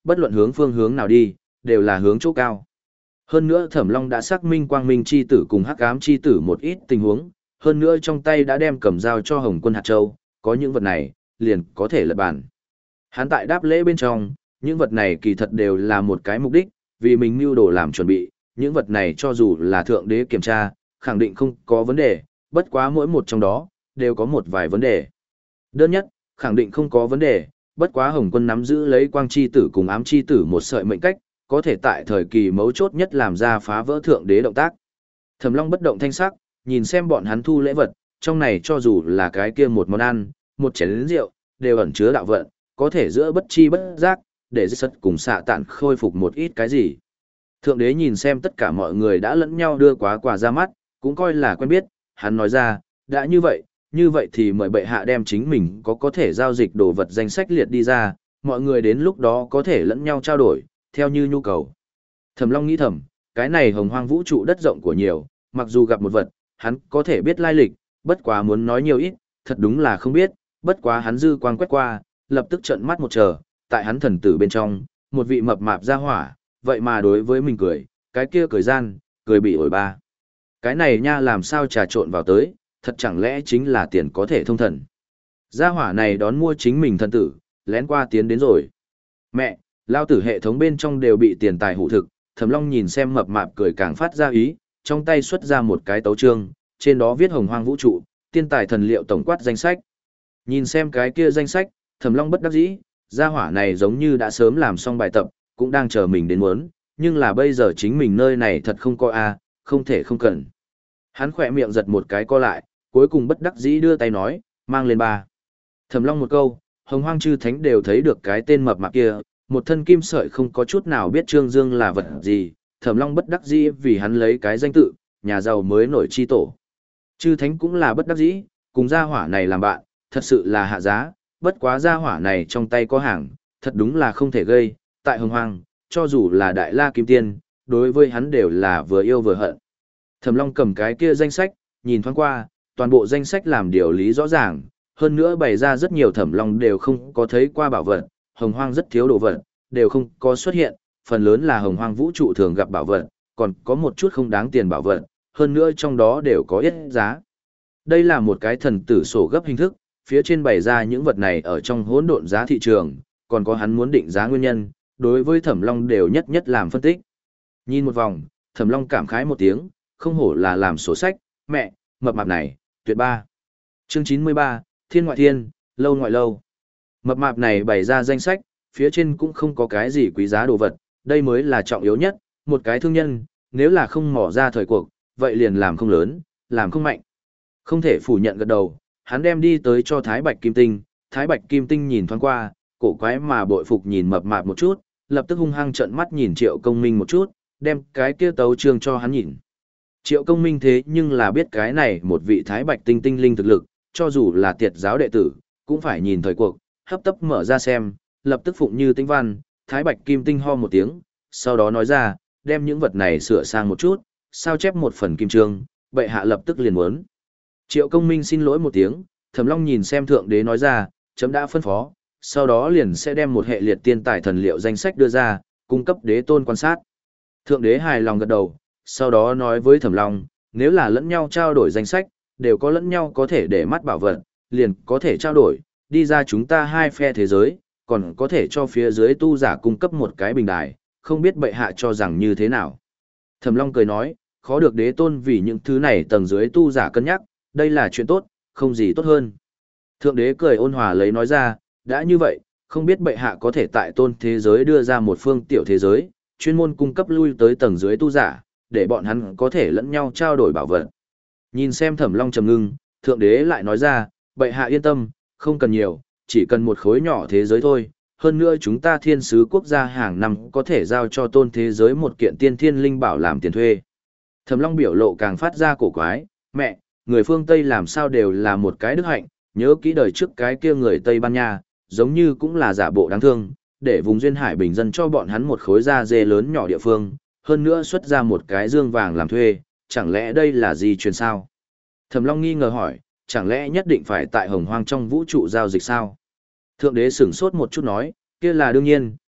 bất luận hướng phương hướng nào đi, đều là hướng chỗ cao. Hơn nữa Thẩm Long đã xác minh Quang Minh chi tử cùng Hắc Ám chi tử một ít tình huống, hơn nữa trong tay đã đem cầm dao cho Hồng Quân hạt châu, có những vật này, liền có thể lật bàn. Hắn tại đáp lễ bên trong, những vật này kỳ thật đều là một cái mục đích, vì mình mưu đồ làm chuẩn bị, những vật này cho dù là thượng đế kiểm tra, khẳng định không có vấn đề, bất quá mỗi một trong đó, đều có một vài vấn đề. Đơn nhất, khẳng định không có vấn đề, bất quá Hồng Quân nắm giữ lấy quang chi tử cùng ám chi tử một sợi mệnh cách, có thể tại thời kỳ mấu chốt nhất làm ra phá vỡ thượng đế động tác. Thẩm Long bất động thanh sắc, nhìn xem bọn hắn thu lễ vật, trong này cho dù là cái kia một món ăn, một chén rượu, đều ẩn chứa đạo vận, có thể giữa bất chi bất giác, để giết sất cùng xạ tạn khôi phục một ít cái gì. Thượng đế nhìn xem tất cả mọi người đã lẫn nhau đưa quá quà ra mắt, cũng coi là quen biết, hắn nói ra, đã như vậy, như vậy thì mời bệ hạ đem chính mình có có thể giao dịch đồ vật danh sách liệt đi ra, mọi người đến lúc đó có thể lẫn nhau trao đổi, theo như nhu cầu. Thẩm Long nghĩ thầm, cái này hồng hoang vũ trụ đất rộng của nhiều, mặc dù gặp một vật, hắn có thể biết lai lịch, bất quá muốn nói nhiều ít, thật đúng là không biết, bất quá hắn dư quang quét qua, lập tức trợn mắt một chờ, tại hắn thần tử bên trong, một vị mập mạp ra hỏa, vậy mà đối với mình cười, cái kia cười gian, cười bị ổi ba. Cái này nha làm sao trà trộn vào tới, thật chẳng lẽ chính là tiền có thể thông thần. Gia hỏa này đón mua chính mình thần tử, lén qua tiến đến rồi. Mẹ, lao tử hệ thống bên trong đều bị tiền tài hụ thực, Thẩm Long nhìn xem mập mạp cười càng phát ra ý, trong tay xuất ra một cái tấu chương, trên đó viết hồng hoang vũ trụ, tiên tài thần liệu tổng quát danh sách. Nhìn xem cái kia danh sách, Thẩm Long bất đắc dĩ, gia hỏa này giống như đã sớm làm xong bài tập, cũng đang chờ mình đến muốn, nhưng là bây giờ chính mình nơi này thật không có a, không thể không cần. Hắn khỏe miệng giật một cái co lại, cuối cùng bất đắc dĩ đưa tay nói, mang lên ba. Thẩm Long một câu, hồng hoang chư thánh đều thấy được cái tên mập mạp kia, một thân kim sợi không có chút nào biết Trương Dương là vật gì, Thẩm Long bất đắc dĩ vì hắn lấy cái danh tự, nhà giàu mới nổi chi tổ. Chư thánh cũng là bất đắc dĩ, cùng gia hỏa này làm bạn, thật sự là hạ giá, bất quá gia hỏa này trong tay có hàng, thật đúng là không thể gây, tại hồng hoang, cho dù là đại la kim tiên, đối với hắn đều là vừa yêu vừa hận. Thẩm Long cầm cái kia danh sách, nhìn thoáng qua, toàn bộ danh sách làm điều lý rõ ràng, hơn nữa bày ra rất nhiều Thẩm Long đều không có thấy qua bảo vật, hồng hoang rất thiếu đồ vật, đều không có xuất hiện, phần lớn là hồng hoang vũ trụ thường gặp bảo vật, còn có một chút không đáng tiền bảo vật, hơn nữa trong đó đều có ít giá. Đây là một cái thần tử sổ gấp hình thức, phía trên bày ra những vật này ở trong hỗn độn giá thị trường, còn có hắn muốn định giá nguyên nhân, đối với Thẩm Long đều nhất nhất làm phân tích. Nhìn một vòng, Thẩm Long cảm khái một tiếng, không hổ là làm sổ sách, mẹ, mập mạp này, tuyệt ba. Chương chín mươi ba, Thiên ngoại thiên, lâu ngoại lâu. Mập mạp này bày ra danh sách, phía trên cũng không có cái gì quý giá đồ vật, đây mới là trọng yếu nhất, một cái thương nhân, nếu là không mỏ ra thời cuộc, vậy liền làm không lớn, làm không mạnh. Không thể phủ nhận gật đầu, hắn đem đi tới cho Thái Bạch Kim Tinh, Thái Bạch Kim Tinh nhìn thoáng qua, cổ quái mà bội phục nhìn mập mạp một chút, lập tức hung hăng trợn mắt nhìn Triệu Công Minh một chút, đem cái kia tấu chương cho hắn nhìn. Triệu Công Minh thế nhưng là biết cái này một vị Thái Bạch Tinh Tinh linh thực lực, cho dù là tiệt giáo đệ tử, cũng phải nhìn thời cuộc, hấp tấp mở ra xem, lập tức phụng như tinh văn, Thái Bạch Kim Tinh ho một tiếng, sau đó nói ra, đem những vật này sửa sang một chút, sao chép một phần kim chương, bệ hạ lập tức liền muốn. Triệu Công Minh xin lỗi một tiếng, Thẩm Long nhìn xem thượng đế nói ra, chấm đã phân phó, sau đó liền sẽ đem một hệ liệt tiên tài thần liệu danh sách đưa ra, cung cấp đế tôn quan sát. Thượng đế hài lòng gật đầu, sau đó nói với Thẩm Long, nếu là lẫn nhau trao đổi danh sách, đều có lẫn nhau có thể để mắt bảo vật, liền có thể trao đổi, đi ra chúng ta hai phe thế giới, còn có thể cho phía dưới tu giả cung cấp một cái bình đài, không biết bệ hạ cho rằng như thế nào. Thẩm Long cười nói, khó được đế tôn vì những thứ này tầng dưới tu giả cân nhắc, đây là chuyện tốt, không gì tốt hơn. Thượng đế cười ôn hòa lấy nói ra, đã như vậy, không biết bệ hạ có thể tại tôn thế giới đưa ra một phương tiểu thế giới, chuyên môn cung cấp lui tới tầng dưới tu giả, để bọn hắn có thể lẫn nhau trao đổi bảo vật. Nhìn xem Thẩm Long trầm ngưng, thượng đế lại nói ra, bệ hạ yên tâm, không cần nhiều, chỉ cần một khối nhỏ thế giới thôi. Hơn nữa chúng ta thiên sứ quốc gia hàng năm có thể giao cho tôn thế giới một kiện tiên thiên linh bảo làm tiền thuê. Thẩm Long biểu lộ càng phát ra cổ quái, mẹ, người phương Tây làm sao đều là một cái đức hạnh, nhớ kỹ đời trước cái kia người Tây Ban Nha, giống như cũng là giả bộ đáng thương, để vùng duyên hải bình dân cho bọn hắn một khối da dê lớn nhỏ địa phương, hơn nữa xuất ra một cái dương vàng làm thuê, chẳng lẽ đây là gì truyền sao? Thẩm Long nghi ngờ hỏi, chẳng lẽ nhất định phải tại hồng hoang trong vũ trụ giao dịch sao? Thượng đế sửng sốt một chút nói, kia là đương nhiên,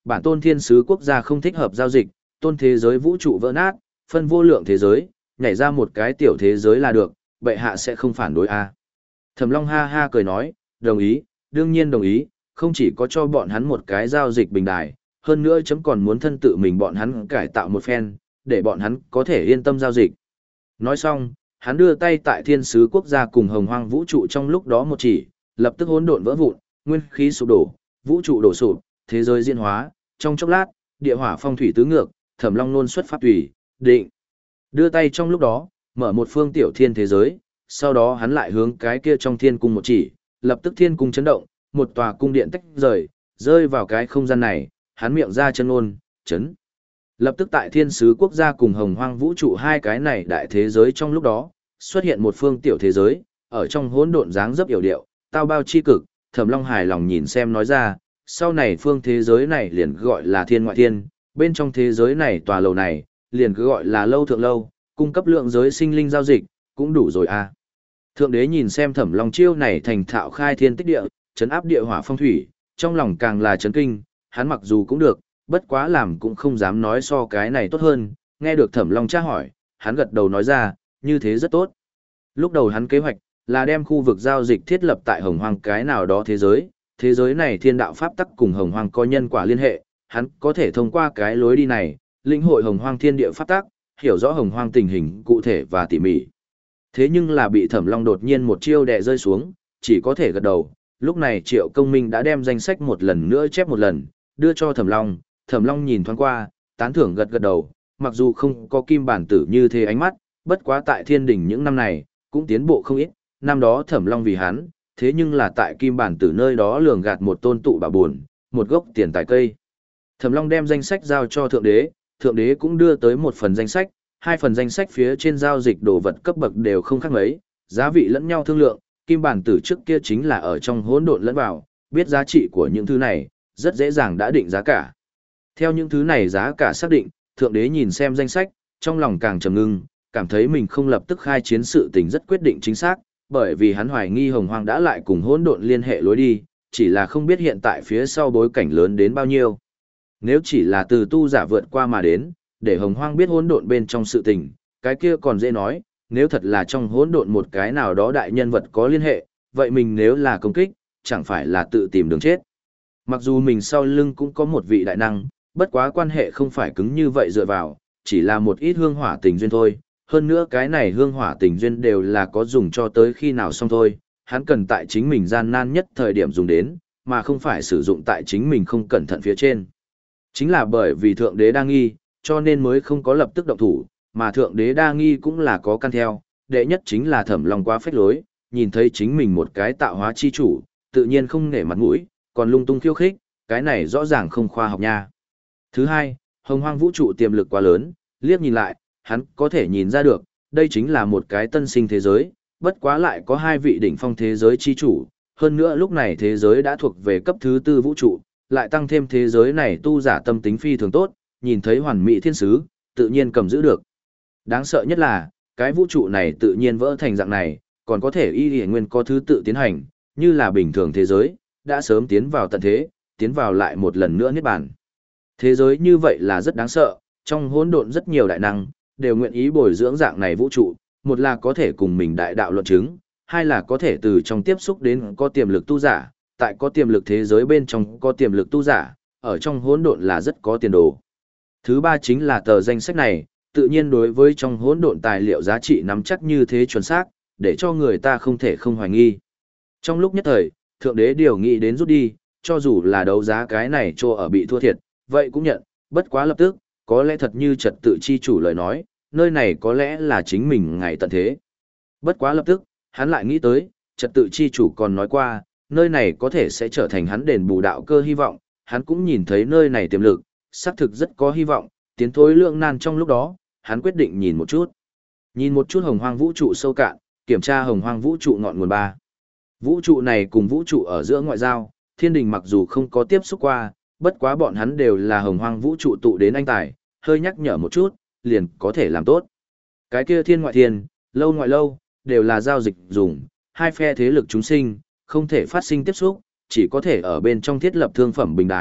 bản tôn thiên sứ quốc gia không thích hợp giao dịch, tôn thế giới vũ trụ vỡ nát, phân vô lượng thế giới, nhảy ra một cái tiểu thế giới là được, bệ hạ sẽ không phản đối a. Thẩm Long ha ha cười nói, đồng ý, đương nhiên đồng ý, không chỉ có cho bọn hắn một cái giao dịch bình đài, hơn nữa chấm còn muốn thân tự mình bọn hắn cải tạo một phen, để bọn hắn có thể yên tâm giao dịch. Nói xong, hắn đưa tay tại thiên sứ quốc gia cùng hồng hoang vũ trụ trong lúc đó một chỉ, lập tức hỗn độn vỡ vụn, nguyên khí sụp đổ, vũ trụ đổ sụp, thế giới diễn hóa, trong chốc lát, địa hỏa phong thủy tứ ngược, Thẩm Long nôn xuất pháp tùy, định. Đưa tay trong lúc đó, mở một phương tiểu thiên thế giới, sau đó hắn lại hướng cái kia trong thiên cung một chỉ, lập tức thiên cung chấn động, một tòa cung điện tách rời, rơi vào cái không gian này, hắn miệng ra chân ngôn, chấn. Lập tức tại thiên sứ quốc gia cùng hồng hoang vũ trụ hai cái này đại thế giới trong lúc đó, xuất hiện một phương tiểu thế giới, ở trong hỗn độn dáng dấp yểu điệu, tao bao chi cực, Thẩm Long hài lòng nhìn xem nói ra, sau này phương thế giới này liền gọi là thiên ngoại thiên, bên trong thế giới này tòa lầu này, liền cứ gọi là lâu thượng lâu, cung cấp lượng giới sinh linh giao dịch, cũng đủ rồi à. Thượng đế nhìn xem Thẩm Long chiêu này thành thạo khai thiên tích địa, chấn áp địa hỏa phong thủy, trong lòng càng là chấn kinh, hắn mặc dù cũng được, bất quá làm cũng không dám nói so cái này tốt hơn, nghe được Thẩm Long tra hỏi, hắn gật đầu nói ra, như thế rất tốt. Lúc đầu hắn kế hoạch là đem khu vực giao dịch thiết lập tại hồng hoang cái nào đó thế giới, thế giới này thiên đạo pháp tắc cùng hồng hoang có nhân quả liên hệ, hắn có thể thông qua cái lối đi này, lĩnh hội hồng hoang thiên địa pháp tắc, hiểu rõ hồng hoang tình hình cụ thể và tỉ mỉ. Thế nhưng là bị Thẩm Long đột nhiên một chiêu đè rơi xuống, chỉ có thể gật đầu. Lúc này Triệu Công Minh đã đem danh sách một lần nữa chép một lần, đưa cho Thẩm Long. Thẩm Long nhìn thoáng qua, tán thưởng gật gật đầu, mặc dù không có kim bản tử như thế ánh mắt, bất quá tại thiên đình những năm này, cũng tiến bộ không ít. Năm đó Thẩm Long vì hắn, thế nhưng là tại kim bản tử nơi đó lường gạt một tôn tụ bảo buồn, một gốc tiền tài cây. Thẩm Long đem danh sách giao cho Thượng Đế, Thượng Đế cũng đưa tới một phần danh sách, hai phần danh sách phía trên giao dịch đồ vật cấp bậc đều không khác mấy, giá vị lẫn nhau thương lượng, kim bản tử trước kia chính là ở trong hỗn độn lẫn vào, biết giá trị của những thứ này, rất dễ dàng đã định giá cả. Theo những thứ này giá cả xác định, Thượng Đế nhìn xem danh sách, trong lòng càng trầm ngưng, cảm thấy mình không lập tức khai chiến sự tình rất quyết định chính xác, bởi vì hắn hoài nghi hồng hoang đã lại cùng hỗn độn liên hệ lối đi, chỉ là không biết hiện tại phía sau bối cảnh lớn đến bao nhiêu. Nếu chỉ là từ tu giả vượt qua mà đến, để hồng hoang biết hỗn độn bên trong sự tình, cái kia còn dễ nói, nếu thật là trong hỗn độn một cái nào đó đại nhân vật có liên hệ, vậy mình nếu là công kích, chẳng phải là tự tìm đường chết. Mặc dù mình sau lưng cũng có một vị đại năng, bất quá quan hệ không phải cứng như vậy dựa vào, chỉ là một ít hương hỏa tình duyên thôi, hơn nữa cái này hương hỏa tình duyên đều là có dùng cho tới khi nào xong thôi, hắn cần tại chính mình gian nan nhất thời điểm dùng đến, mà không phải sử dụng tại chính mình không cẩn thận phía trên. Chính là bởi vì Thượng Đế đa nghi, cho nên mới không có lập tức động thủ, mà Thượng Đế đa nghi cũng là có căn theo, đệ nhất chính là Thẩm Long quá phách lối, nhìn thấy chính mình một cái tạo hóa chi chủ, tự nhiên không nể mặt mũi, còn lung tung khiêu khích, cái này rõ ràng không khoa học nha. Thứ hai, hồng hoang vũ trụ tiềm lực quá lớn, liếc nhìn lại, hắn có thể nhìn ra được, đây chính là một cái tân sinh thế giới, bất quá lại có hai vị đỉnh phong thế giới chi chủ, hơn nữa lúc này thế giới đã thuộc về cấp thứ tư vũ trụ, lại tăng thêm thế giới này tu giả tâm tính phi thường tốt, nhìn thấy hoàn mỹ thiên sứ, tự nhiên cầm giữ được. Đáng sợ nhất là, cái vũ trụ này tự nhiên vỡ thành dạng này, còn có thể y y nguyên có thứ tự tiến hành, như là bình thường thế giới, đã sớm tiến vào tận thế, tiến vào lại một lần nữa niết bàn. Thế giới như vậy là rất đáng sợ, trong hỗn độn rất nhiều đại năng, đều nguyện ý bồi dưỡng dạng này vũ trụ, một là có thể cùng mình đại đạo luận chứng, hai là có thể từ trong tiếp xúc đến có tiềm lực tu giả, tại có tiềm lực thế giới bên trong có tiềm lực tu giả, ở trong hỗn độn là rất có tiền đồ. Thứ ba chính là tờ danh sách này, tự nhiên đối với trong hỗn độn tài liệu giá trị nắm chắc như thế chuẩn xác, để cho người ta không thể không hoài nghi. Trong lúc nhất thời, Thượng Đế điều nghĩ đến rút đi, cho dù là đấu giá cái này cho ở bị thua thiệt, vậy cũng nhận, bất quá lập tức, có lẽ thật như trật tự chi chủ lời nói, nơi này có lẽ là chính mình ngày tận thế. Bất quá lập tức, hắn lại nghĩ tới, trật tự chi chủ còn nói qua, nơi này có thể sẽ trở thành hắn đền bù đạo cơ hy vọng, hắn cũng nhìn thấy nơi này tiềm lực, xác thực rất có hy vọng, tiến thối lượng nan trong lúc đó, hắn quyết định nhìn một chút. Nhìn một chút hồng hoang vũ trụ sâu cạn, kiểm tra hồng hoang vũ trụ ngọn nguồn ba. Vũ trụ này cùng vũ trụ ở giữa ngoại giao, thiên đình mặc dù không có tiếp xúc qua, bất quá bọn hắn đều là hồng hoang vũ trụ tụ đến anh tài, hơi nhắc nhở một chút, liền có thể làm tốt. Cái kia thiên ngoại thiên, lâu ngoại lâu, đều là giao dịch dùng, hai phe thế lực chúng sinh, không thể phát sinh tiếp xúc, chỉ có thể ở bên trong thiết lập thương phẩm bình đài,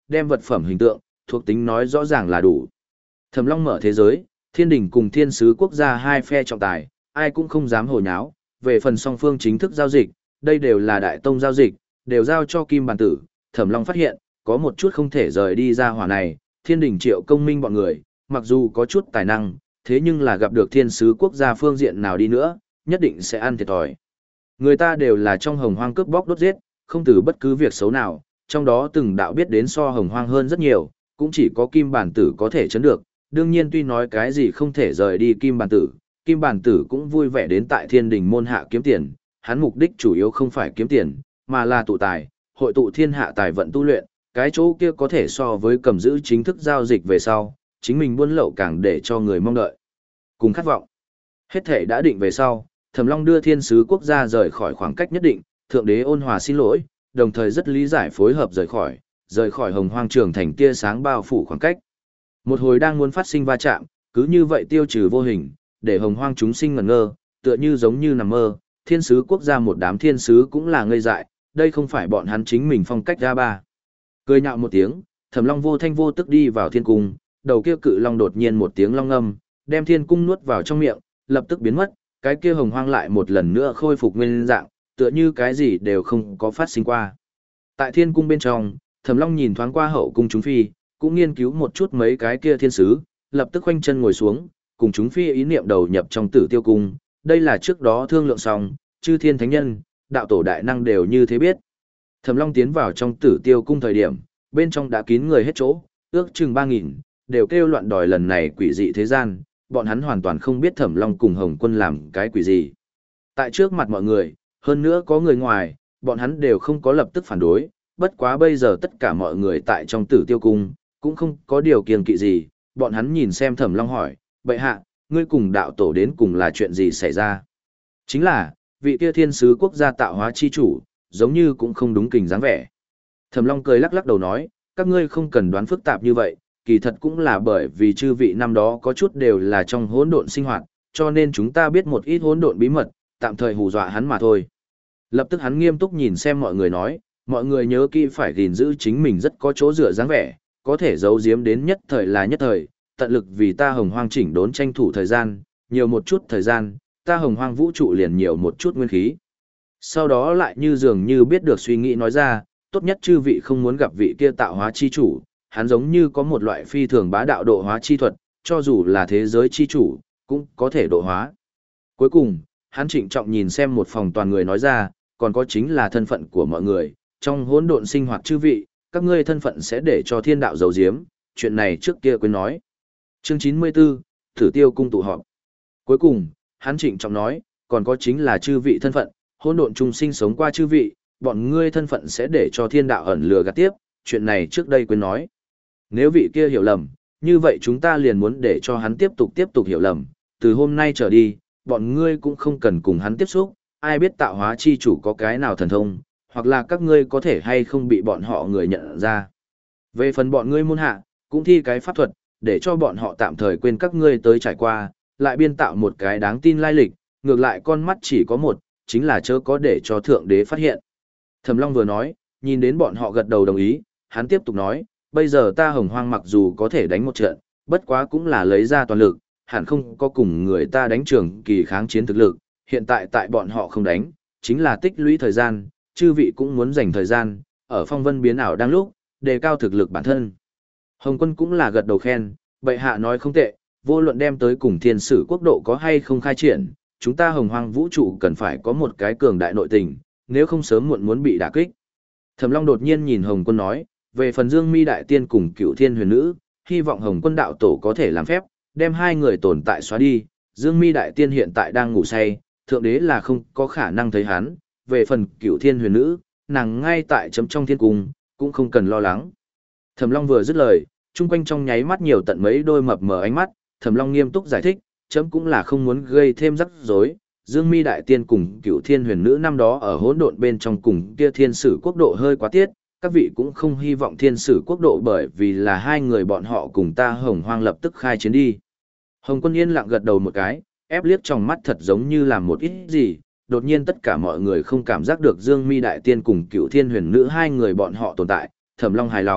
đem vật phẩm hình tượng, thuộc tính nói rõ ràng là đủ. Thẩm Long mở thế giới, thiên đình cùng thiên sứ quốc gia hai phe trọng tài, ai cũng không dám hồ nháo, về phần song phương chính thức giao dịch, đây đều là đại tông giao dịch, đều giao cho Kim Bàn Tử. Thẩm Long phát hiện, có một chút không thể rời đi ra hỏa này, thiên đình Triệu Công Minh bọn người, mặc dù có chút tài năng, thế nhưng là gặp được thiên sứ quốc gia phương diện nào đi nữa, nhất định sẽ ăn thiệt thòi. Người ta đều là trong hồng hoang cướp bóc đốt giết, không từ bất cứ việc xấu nào, trong đó từng đạo biết đến so hồng hoang hơn rất nhiều, cũng chỉ có Kim Bản Tử có thể chấn được. Đương nhiên tuy nói cái gì không thể rời đi Kim Bản Tử, Kim Bản Tử cũng vui vẻ đến tại thiên đình môn hạ kiếm tiền, hắn mục đích chủ yếu không phải kiếm tiền, mà là tụ tài, hội tụ thiên hạ tài vận tu luyện, cái chỗ kia có thể so với cầm giữ chính thức giao dịch về sau, chính mình buôn lậu càng để cho người mong đợi, cùng khát vọng. Hết thể đã định về sau, Thẩm Long đưa thiên sứ quốc gia rời khỏi khoảng cách nhất định, thượng đế ôn hòa xin lỗi, đồng thời rất lý giải phối hợp rời khỏi, rời khỏi hồng hoang trường thành tia sáng bao phủ khoảng cách. Một hồi đang muốn phát sinh va chạm, cứ như vậy tiêu trừ vô hình, để hồng hoang chúng sinh ngẩn ngơ, tựa như giống như nằm mơ, thiên sứ quốc gia một đám thiên sứ cũng là ngây dại, đây không phải bọn hắn chính mình phong cách ra ba. Cười nhạo một tiếng, Thẩm Long vô thanh vô tức đi vào thiên cung, đầu kia cự long đột nhiên một tiếng long âm, đem thiên cung nuốt vào trong miệng, lập tức biến mất, cái kia hồng hoang lại một lần nữa khôi phục nguyên dạng, tựa như cái gì đều không có phát sinh qua. Tại thiên cung bên trong, Thẩm Long nhìn thoáng qua hậu cung chúng phi, cũng nghiên cứu một chút mấy cái kia thiên sứ, lập tức khoanh chân ngồi xuống, cùng chúng phi ý niệm đầu nhập trong Tử Tiêu cung, đây là trước đó thương lượng xong, chư thiên thánh nhân, đạo tổ đại năng đều như thế biết. Thẩm Long tiến vào trong Tử Tiêu cung thời điểm, bên trong đã kín người hết chỗ, ước chừng ba nghìn, đều kêu loạn đòi lần này quỷ dị thế gian, bọn hắn hoàn toàn không biết Thẩm Long cùng Hồng Quân làm cái quỷ gì. Tại trước mặt mọi người, hơn nữa có người ngoài, bọn hắn đều không có lập tức phản đối, bất quá bây giờ tất cả mọi người tại trong Tử Tiêu cung, cũng không có điều kiêng kỵ gì, bọn hắn nhìn xem Thẩm Long hỏi, bệ hạ, ngươi cùng đạo tổ đến cùng là chuyện gì xảy ra? Chính là, vị kia thiên sứ quốc gia tạo hóa chi chủ, giống như cũng không đúng kình dáng vẻ. Thẩm Long cười lắc lắc đầu nói, các ngươi không cần đoán phức tạp như vậy, kỳ thật cũng là bởi vì chư vị năm đó có chút đều là trong hỗn độn sinh hoạt, cho nên chúng ta biết một ít hỗn độn bí mật, tạm thời hù dọa hắn mà thôi. Lập tức hắn nghiêm túc nhìn xem mọi người nói, mọi người nhớ kỹ phải gìn giữ chính mình rất có chỗ dựa dáng vẻ, có thể giấu giếm đến nhất thời là nhất thời, tận lực vì ta hồng hoang chỉnh đốn tranh thủ thời gian, nhiều một chút thời gian, ta hồng hoang vũ trụ liền nhiều một chút nguyên khí. Sau đó lại như dường như biết được suy nghĩ nói ra, tốt nhất chư vị không muốn gặp vị kia tạo hóa chi chủ, hắn giống như có một loại phi thường bá đạo độ hóa chi thuật, cho dù là thế giới chi chủ, cũng có thể độ hóa. Cuối cùng, hắn trịnh trọng nhìn xem một phòng toàn người nói ra, còn có chính là thân phận của mọi người, trong hỗn độn sinh hoạt chư vị, các ngươi thân phận sẽ để cho thiên đạo giấu giếm, chuyện này trước kia quên nói. Chương chín mươi tư, Tử Tiêu cung tụ họp. Cuối cùng, hắn trịnh trọng nói, còn có chính là chư vị thân phận, hỗn độn chung sinh sống qua chư vị, bọn ngươi thân phận sẽ để cho thiên đạo ẩn lừa gạt tiếp, chuyện này trước đây quên nói. Nếu vị kia hiểu lầm, như vậy chúng ta liền muốn để cho hắn tiếp tục tiếp tục hiểu lầm, từ hôm nay trở đi, bọn ngươi cũng không cần cùng hắn tiếp xúc, ai biết tạo hóa chi chủ có cái nào thần thông, hoặc là các ngươi có thể hay không bị bọn họ người nhận ra. Về phần bọn ngươi môn hạ, cũng thi cái pháp thuật, để cho bọn họ tạm thời quên các ngươi tới trải qua, lại biên tạo một cái đáng tin lai lịch, ngược lại con mắt chỉ có một, chính là chớ có để cho thượng đế phát hiện. Thẩm Long vừa nói, nhìn đến bọn họ gật đầu đồng ý, hắn tiếp tục nói, bây giờ ta hồng hoang mặc dù có thể đánh một trận, bất quá cũng là lấy ra toàn lực, hẳn không có cùng người ta đánh trường kỳ kháng chiến thực lực, hiện tại tại bọn họ không đánh, chính là tích lũy thời gian, chư vị cũng muốn dành thời gian, ở phong vân biến ảo đang lúc, đề cao thực lực bản thân. Hồng Quân cũng là gật đầu khen, bệ hạ nói không tệ, vô luận đem tới cùng thiên sử quốc độ có hay không khai triển, chúng ta hồng hoang vũ trụ cần phải có một cái cường đại nội tình, nếu không sớm muộn muốn bị đả kích. Thẩm Long đột nhiên nhìn Hồng Quân nói, về phần Dương Mi đại tiên cùng Cửu Thiên Huyền Nữ, hy vọng Hồng Quân đạo tổ có thể làm phép, đem hai người tồn tại xóa đi. Dương Mi đại tiên hiện tại đang ngủ say, thượng đế là không có khả năng thấy hắn, về phần Cửu Thiên Huyền Nữ, nàng ngay tại chấm trong thiên cung, cũng không cần lo lắng. Thẩm Long vừa dứt lời, chung quanh trong nháy mắt nhiều tận mấy đôi mập mờ ánh mắt, Thẩm Long nghiêm túc giải thích, chấm cũng là không muốn gây thêm rắc rối. Dương Mi đại tiên cùng Cửu Thiên Huyền Nữ năm đó ở hỗn độn bên trong cùng kia thiên sử quốc độ hơi quá tiết, các vị cũng không hy vọng thiên sử quốc độ bởi vì là hai người bọn họ cùng ta hồng hoang lập tức khai chiến đi. Hồng Quân yên lặng gật đầu một cái, ép liếc trong mắt thật giống như làm một ít gì, đột nhiên tất cả mọi người không cảm giác được Dương Mi đại tiên cùng Cửu Thiên Huyền Nữ hai người bọn họ tồn tại, Thẩm Long hài lòng,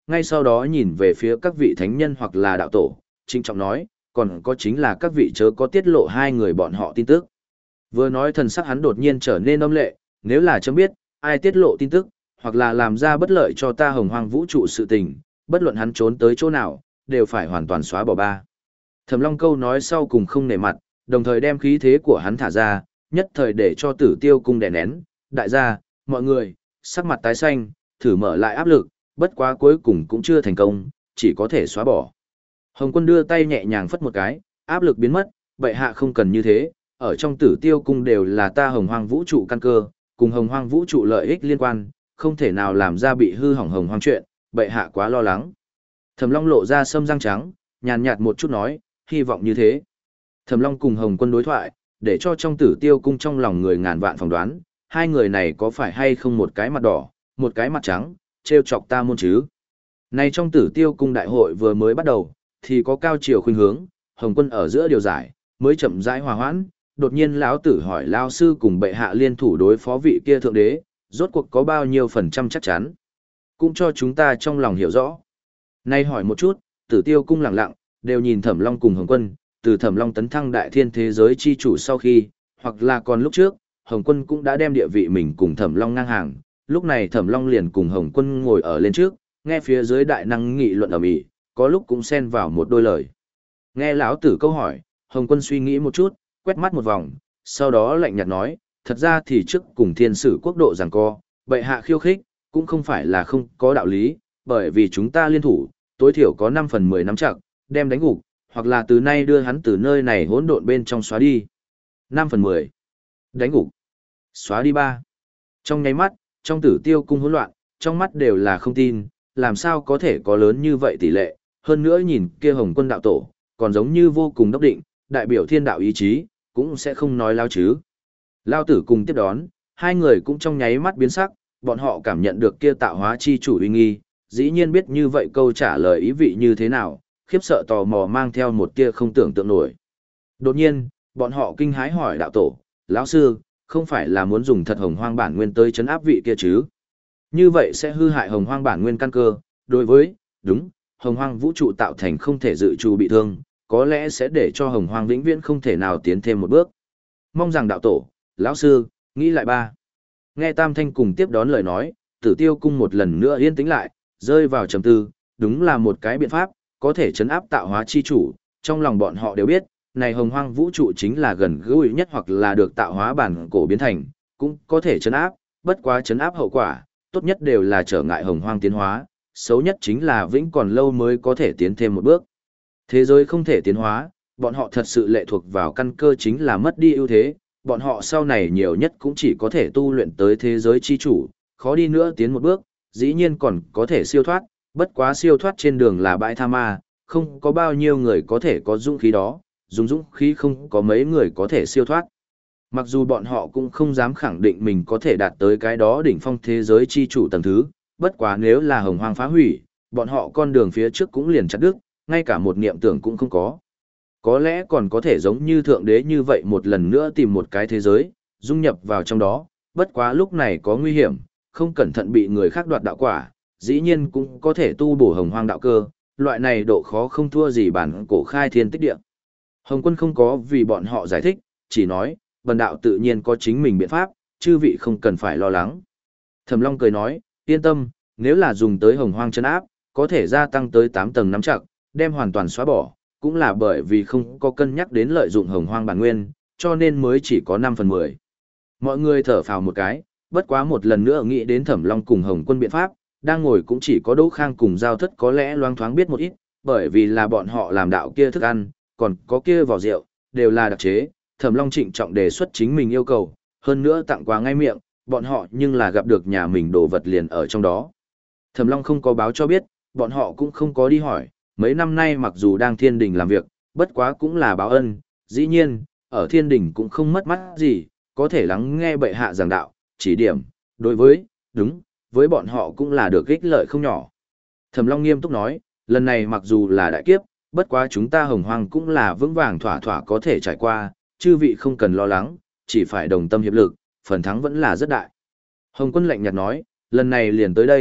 ngay sau đó nhìn về phía các vị thánh nhân hoặc là đạo tổ, trịnh trọng nói, còn có chính là các vị chớ có tiết lộ hai người bọn họ tin tức. Vừa nói thần sắc hắn đột nhiên trở nên âm lệ, nếu là chấm biết, ai tiết lộ tin tức, hoặc là làm ra bất lợi cho ta hồng hoang vũ trụ sự tình, bất luận hắn trốn tới chỗ nào, đều phải hoàn toàn xóa bỏ ba. Thẩm Long câu nói sau cùng không nể mặt, đồng thời đem khí thế của hắn thả ra, nhất thời để cho Tử Tiêu cung đè nén, đại gia, mọi người, sắc mặt tái xanh, thử mở lại áp lực, bất quá cuối cùng cũng chưa thành công, chỉ có thể xóa bỏ. Hồng Quân đưa tay nhẹ nhàng phất một cái, áp lực biến mất, bệ hạ không cần như thế, ở trong Tử Tiêu cung đều là ta hồng hoang vũ trụ căn cơ, cùng hồng hoang vũ trụ lợi ích liên quan, không thể nào làm ra bị hư hỏng hồng hoang chuyện, bệ hạ quá lo lắng. Thẩm Long lộ ra sâm răng trắng, nhàn nhạt một chút nói, hy vọng như thế. Thẩm Long cùng Hồng Quân đối thoại, để cho trong Tử Tiêu cung trong lòng người ngàn vạn phỏng đoán, hai người này có phải hay không một cái mặt đỏ, một cái mặt trắng, trêu chọc ta môn chứ. Này trong Tử Tiêu cung đại hội vừa mới bắt đầu, thì có cao chiều khuynh hướng, Hồng Quân ở giữa điều giải, mới chậm rãi hòa hoãn, đột nhiên lão tử hỏi lão sư cùng bệ hạ liên thủ đối phó vị kia thượng đế, rốt cuộc có bao nhiêu phần trăm chắc chắn. Cũng cho chúng ta trong lòng hiểu rõ. Nay hỏi một chút, Tử Tiêu cung lặng lặng, đều nhìn Thẩm Long cùng Hồng Quân, từ Thẩm Long tấn thăng đại thiên thế giới chi chủ sau khi, hoặc là còn lúc trước, Hồng Quân cũng đã đem địa vị mình cùng Thẩm Long ngang hàng, lúc này Thẩm Long liền cùng Hồng Quân ngồi ở lên trước, nghe phía dưới đại năng nghị luận ầm ĩ, có lúc cũng xen vào một đôi lời. Nghe lão tử câu hỏi, Hồng Quân suy nghĩ một chút, quét mắt một vòng, sau đó lạnh nhạt nói, thật ra thì trước cùng thiên sử quốc độ giằng co, bệ hạ khiêu khích, cũng không phải là không có đạo lý, bởi vì chúng ta liên thủ, tối thiểu có năm phần mười nắm chặt, đem đánh gục, hoặc là từ nay đưa hắn từ nơi này hỗn độn bên trong xóa đi. năm phần mười. Đánh gục. Xóa đi ba. Trong nháy mắt, trong Tử Tiêu cung hỗn loạn, trong mắt đều là không tin, làm sao có thể có lớn như vậy tỷ lệ, hơn nữa nhìn kia Hồng Quân đạo tổ, còn giống như vô cùng đốc định, đại biểu thiên đạo ý chí, cũng sẽ không nói lao chứ. Lao tử cùng tiếp đón, hai người cũng trong nháy mắt biến sắc, bọn họ cảm nhận được kia tạo hóa chi chủ uy nghi, dĩ nhiên biết như vậy câu trả lời ý vị như thế nào, khiếp sợ tò mò mang theo một tia không tưởng tượng nổi. Đột nhiên, bọn họ kinh hãi hỏi đạo tổ, lão sư, không phải là muốn dùng thật hồng hoang bản nguyên tới chấn áp vị kia chứ? Như vậy sẽ hư hại hồng hoang bản nguyên căn cơ, đối với, đúng, hồng hoang vũ trụ tạo thành không thể dự trù bị thương, có lẽ sẽ để cho hồng hoang vĩnh viễn không thể nào tiến thêm một bước. Mong rằng đạo tổ, lão sư, nghĩ lại ba. Nghe Tam Thanh cùng tiếp đón lời nói, Tử Tiêu cung một lần nữa yên tĩnh lại, rơi vào trầm tư, đúng là một cái biện pháp, có thể chấn áp tạo hóa chi chủ, trong lòng bọn họ đều biết, này hồng hoang vũ trụ chính là gần gũi nhất hoặc là được tạo hóa bản cổ biến thành, cũng có thể chấn áp, bất quá chấn áp hậu quả, tốt nhất đều là trở ngại hồng hoang tiến hóa, xấu nhất chính là vĩnh còn lâu mới có thể tiến thêm một bước. Thế giới không thể tiến hóa, bọn họ thật sự lệ thuộc vào căn cơ chính là mất đi ưu thế, bọn họ sau này nhiều nhất cũng chỉ có thể tu luyện tới thế giới chi chủ, khó đi nữa tiến một bước, dĩ nhiên còn có thể siêu thoát, bất quá siêu thoát trên đường là bãi tha ma, không có bao nhiêu người có thể có dũng khí đó, dùng dũng khí không có mấy người có thể siêu thoát. Mặc dù bọn họ cũng không dám khẳng định mình có thể đạt tới cái đó đỉnh phong thế giới chi chủ tầng thứ, bất quá nếu là hồng hoang phá hủy, bọn họ con đường phía trước cũng liền chặt đứt, ngay cả một niệm tưởng cũng không có. Có lẽ còn có thể giống như thượng đế như vậy một lần nữa tìm một cái thế giới, dung nhập vào trong đó, bất quá lúc này có nguy hiểm, không cẩn thận bị người khác đoạt đạo quả, dĩ nhiên cũng có thể tu bổ hồng hoang đạo cơ, loại này độ khó không thua gì bản cổ khai thiên tích địa. Hồng Quân không có vì bọn họ giải thích, chỉ nói, bần đạo tự nhiên có chính mình biện pháp, chư vị không cần phải lo lắng. Thẩm Long cười nói, yên tâm, nếu là dùng tới hồng hoang chân áp, có thể gia tăng tới tám tầng nắm chặt, đem hoàn toàn xóa bỏ, cũng là bởi vì không có cân nhắc đến lợi dụng hồng hoang bản nguyên, cho nên mới chỉ có năm phần mười. Mọi người thở phào một cái, bất quá một lần nữa nghĩ đến Thẩm Long cùng Hồng Quân biện pháp, đang ngồi cũng chỉ có Đỗ Khang cùng Giao Thất có lẽ loang thoáng biết một ít, bởi vì là bọn họ làm đạo kia thức ăn, còn có kia vỏ rượu, đều là đặc chế, Thẩm Long trịnh trọng đề xuất chính mình yêu cầu, hơn nữa tặng quà ngay miệng, bọn họ nhưng là gặp được nhà mình đồ vật liền ở trong đó. Thẩm Long không có báo cho biết, bọn họ cũng không có đi hỏi, mấy năm nay mặc dù đang thiên đình làm việc, bất quá cũng là báo ân, dĩ nhiên, ở thiên đình cũng không mất mắt gì, có thể lắng nghe bệ hạ giảng đạo, chỉ điểm, đối với, đúng, với bọn họ cũng là được ích lợi không nhỏ. Thẩm Long nghiêm túc nói, lần này mặc dù là đại kiếp, bất quá chúng ta hồng hoang cũng là vững vàng thỏa thỏa có thể trải qua, chư vị không cần lo lắng, chỉ phải đồng tâm hiệp lực, phần thắng vẫn là rất đại. Hồng Quân lạnh nhạt nói, lần này liền tới đây,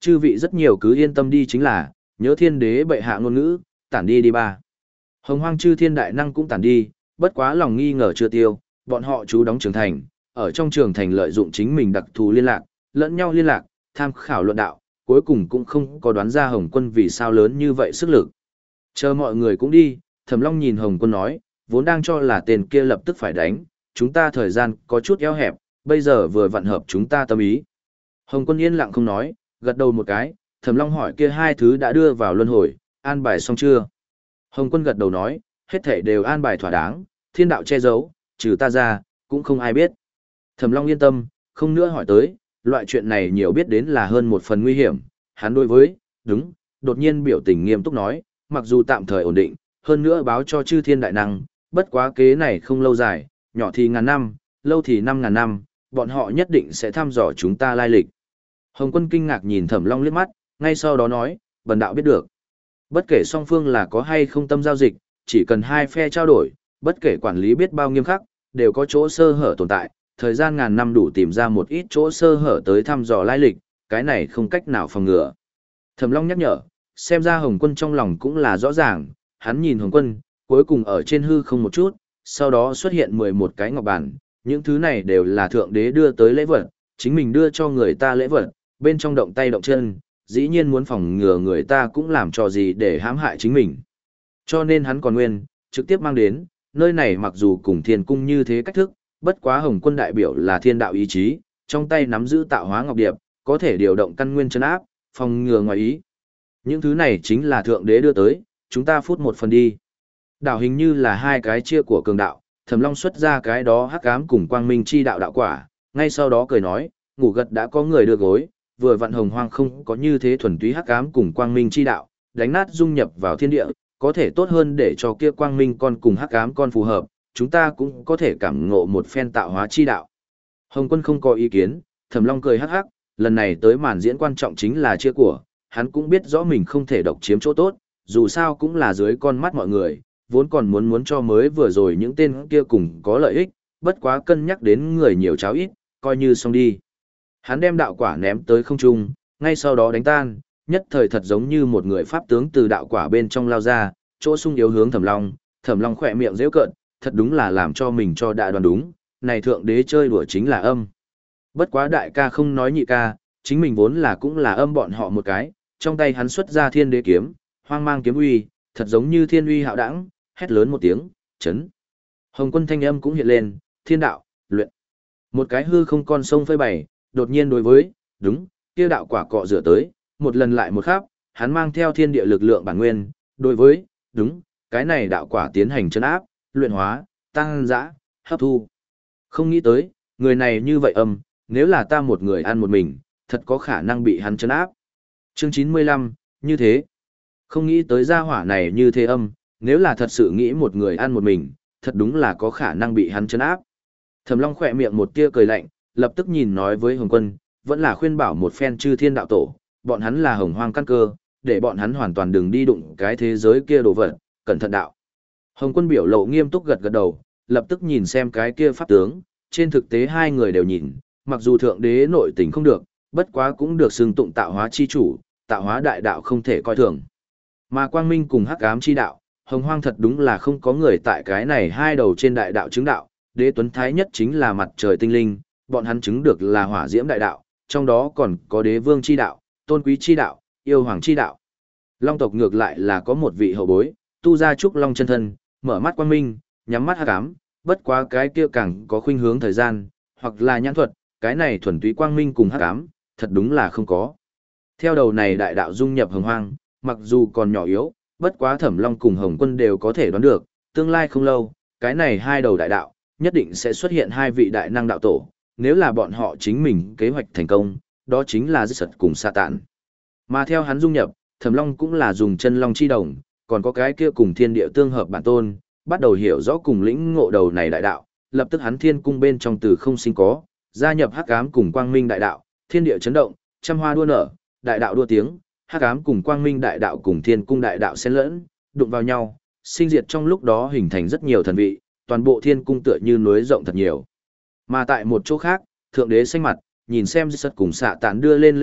Chư vị rất nhiều cứ yên tâm đi chính là, nhớ thiên đế bệ hạ ngôn ngữ, tản đi đi ba. Hồng hoang chư thiên đại năng cũng tản đi, bất quá lòng nghi ngờ chưa tiêu, bọn họ trú đóng trường thành, ở trong trường thành lợi dụng chính mình đặc thù liên lạc, lẫn nhau liên lạc, tham khảo luận đạo, cuối cùng cũng không có đoán ra Hồng Quân vì sao lớn như vậy sức lực. Chờ mọi người cũng đi, Thẩm Long nhìn Hồng Quân nói, vốn đang cho là tên kia lập tức phải đánh, chúng ta thời gian có chút eo hẹp, bây giờ vừa vặn hợp chúng ta tâm ý. Hồng Quân yên lặng không nói, gật đầu một cái, Thẩm Long hỏi kia hai thứ đã đưa vào luân hồi, an bài xong chưa? Hồng Quân gật đầu nói, hết thảy đều an bài thỏa đáng, thiên đạo che giấu, trừ ta ra, cũng không ai biết. Thẩm Long yên tâm, không nữa hỏi tới, loại chuyện này nhiều biết đến là hơn một phần nguy hiểm, hắn đối với, đúng, đột nhiên biểu tình nghiêm túc nói, mặc dù tạm thời ổn định, hơn nữa báo cho chư thiên đại năng, bất quá kế này không lâu dài, nhỏ thì ngàn năm, lâu thì năm ngàn năm, bọn họ nhất định sẽ thăm dò chúng ta lai lịch. Hồng Quân kinh ngạc nhìn Thẩm Long liếc mắt, ngay sau đó nói, bần đạo biết được. Bất kể song phương là có hay không tâm giao dịch, chỉ cần hai phe trao đổi, bất kể quản lý biết bao nghiêm khắc, đều có chỗ sơ hở tồn tại, thời gian ngàn năm đủ tìm ra một ít chỗ sơ hở tới thăm dò lai lịch, cái này không cách nào phòng ngừa. Thẩm Long nhắc nhở, xem ra Hồng Quân trong lòng cũng là rõ ràng, hắn nhìn Hồng Quân, cuối cùng ở trên hư không một chút, sau đó xuất hiện mười một cái ngọc bản, những thứ này đều là thượng đế đưa tới lễ vật, chính mình đưa cho người ta lễ vật, bên trong động tay động chân, dĩ nhiên muốn phòng ngừa người ta cũng làm trò gì để hãm hại chính mình. Cho nên hắn còn nguyên, trực tiếp mang đến, nơi này mặc dù cùng thiên cung như thế cách thức, bất quá Hồng Quân đại biểu là thiên đạo ý chí, trong tay nắm giữ tạo hóa ngọc điệp, có thể điều động căn nguyên chân áp, phòng ngừa ngoài ý. Những thứ này chính là thượng đế đưa tới, chúng ta phút một phần đi. Đảo hình như là hai cái chia của cường đạo, Thẩm Long xuất ra cái đó hắc ám cùng quang minh chi đạo đạo quả, ngay sau đó cười nói, ngủ gật đã có người đưa gối, vừa vặn hồng hoang không có như thế thuần túy hắc ám cùng quang minh chi đạo, đánh nát dung nhập vào thiên địa, có thể tốt hơn để cho kia quang minh con cùng hắc ám con phù hợp, chúng ta cũng có thể cảm ngộ một phen tạo hóa chi đạo. Hồng Quân không có ý kiến, Thẩm Long cười hắc hắc, lần này tới màn diễn quan trọng chính là chia của, hắn cũng biết rõ mình không thể độc chiếm chỗ tốt, dù sao cũng là dưới con mắt mọi người, vốn còn muốn muốn cho mới vừa rồi những tên kia cùng có lợi ích, bất quá cân nhắc đến người nhiều cháo ít, coi như xong đi. Hắn đem đạo quả ném tới không trung, ngay sau đó đánh tan, nhất thời thật giống như một người pháp tướng từ đạo quả bên trong lao ra, chỗ sung yếu hướng Thẩm Long, Thẩm Long khỏe miệng giễu cợt, thật đúng là làm cho mình cho đã đoán đúng, này thượng đế chơi đùa chính là âm. Bất quá đại ca không nói nhị ca, chính mình vốn là cũng là âm bọn họ một cái, trong tay hắn xuất ra thiên đế kiếm, hoang mang kiếm uy, thật giống như thiên uy hạo đẳng, hét lớn một tiếng, chấn. Hồng Quân thanh âm cũng hiện lên, thiên đạo, luyện. Một cái hư không con sông phơi bày, đột nhiên đối với, đúng, kia đạo quả cọ rửa tới, một lần lại một khắp, hắn mang theo thiên địa lực lượng bản nguyên, đối với, đúng, cái này đạo quả tiến hành chấn áp, luyện hóa, tăng dã, hấp thu. Không nghĩ tới, người này như vậy âm, nếu là ta một người ăn một mình, thật có khả năng bị hắn chấn áp. Chương chín mươi lăm, như thế. Không nghĩ tới gia hỏa này như thế âm, nếu là thật sự nghĩ một người ăn một mình, thật đúng là có khả năng bị hắn chấn áp. Thẩm Long khỏe miệng một tia cười lạnh, lập tức nhìn nói với Hồng Quân, vẫn là khuyên bảo một phen chư thiên đạo tổ, bọn hắn là hồng hoang căn cơ, để bọn hắn hoàn toàn đừng đi đụng cái thế giới kia đồ vật, cẩn thận đạo. Hồng Quân biểu lộ nghiêm túc gật gật đầu, lập tức nhìn xem cái kia pháp tướng, trên thực tế hai người đều nhìn, mặc dù thượng đế nội tình không được, bất quá cũng được xưng tụng tạo hóa chi chủ, tạo hóa đại đạo không thể coi thường. Mà quang minh cùng hắc ám chi đạo, hồng hoang thật đúng là không có người tại cái này hai đầu trên đại đạo chứng đạo, đế tuấn thái nhất chính là mặt trời tinh linh, bọn hắn chứng được là hỏa diễm đại đạo, trong đó còn có đế vương chi đạo, tôn quý chi đạo, yêu hoàng chi đạo. Long tộc ngược lại là có một vị hậu bối, tu ra trúc long chân thân, mở mắt quang minh, nhắm mắt hắc ám, bất quá cái kia càng có khuynh hướng thời gian, hoặc là nhãn thuật, cái này thuần túy quang minh cùng hắc ám, thật đúng là không có. Theo đầu này đại đạo dung nhập hồng hoang, mặc dù còn nhỏ yếu, bất quá Thẩm Long cùng Hồng Quân đều có thể đoán được, tương lai không lâu, cái này hai đầu đại đạo, nhất định sẽ xuất hiện hai vị đại năng đạo tổ, nếu là bọn họ chính mình kế hoạch thành công, đó chính là giết sật cùng sa tạn. Mà theo hắn dung nhập, Thẩm Long cũng là dùng chân long chi đồng, còn có cái kia cùng thiên địa tương hợp bản tôn, bắt đầu hiểu rõ cùng lĩnh ngộ đầu này đại đạo, lập tức hắn thiên cung bên trong từ không sinh có, gia nhập hắc ám cùng quang minh đại đạo, thiên địa chấn động, trăm hoa đua nở, đại đạo đua tiếng, hắc ám cùng quang minh đại đạo cùng thiên cung đại đạo xen lẫn, đụng vào nhau, sinh diệt trong lúc đó hình thành rất nhiều thần vị, toàn bộ thiên cung tựa như núi rộng thật nhiều. Mà tại một chỗ khác, thượng đế xanh mặt, nhìn xem giết sật cùng xạ tán đưa lên lễ vật,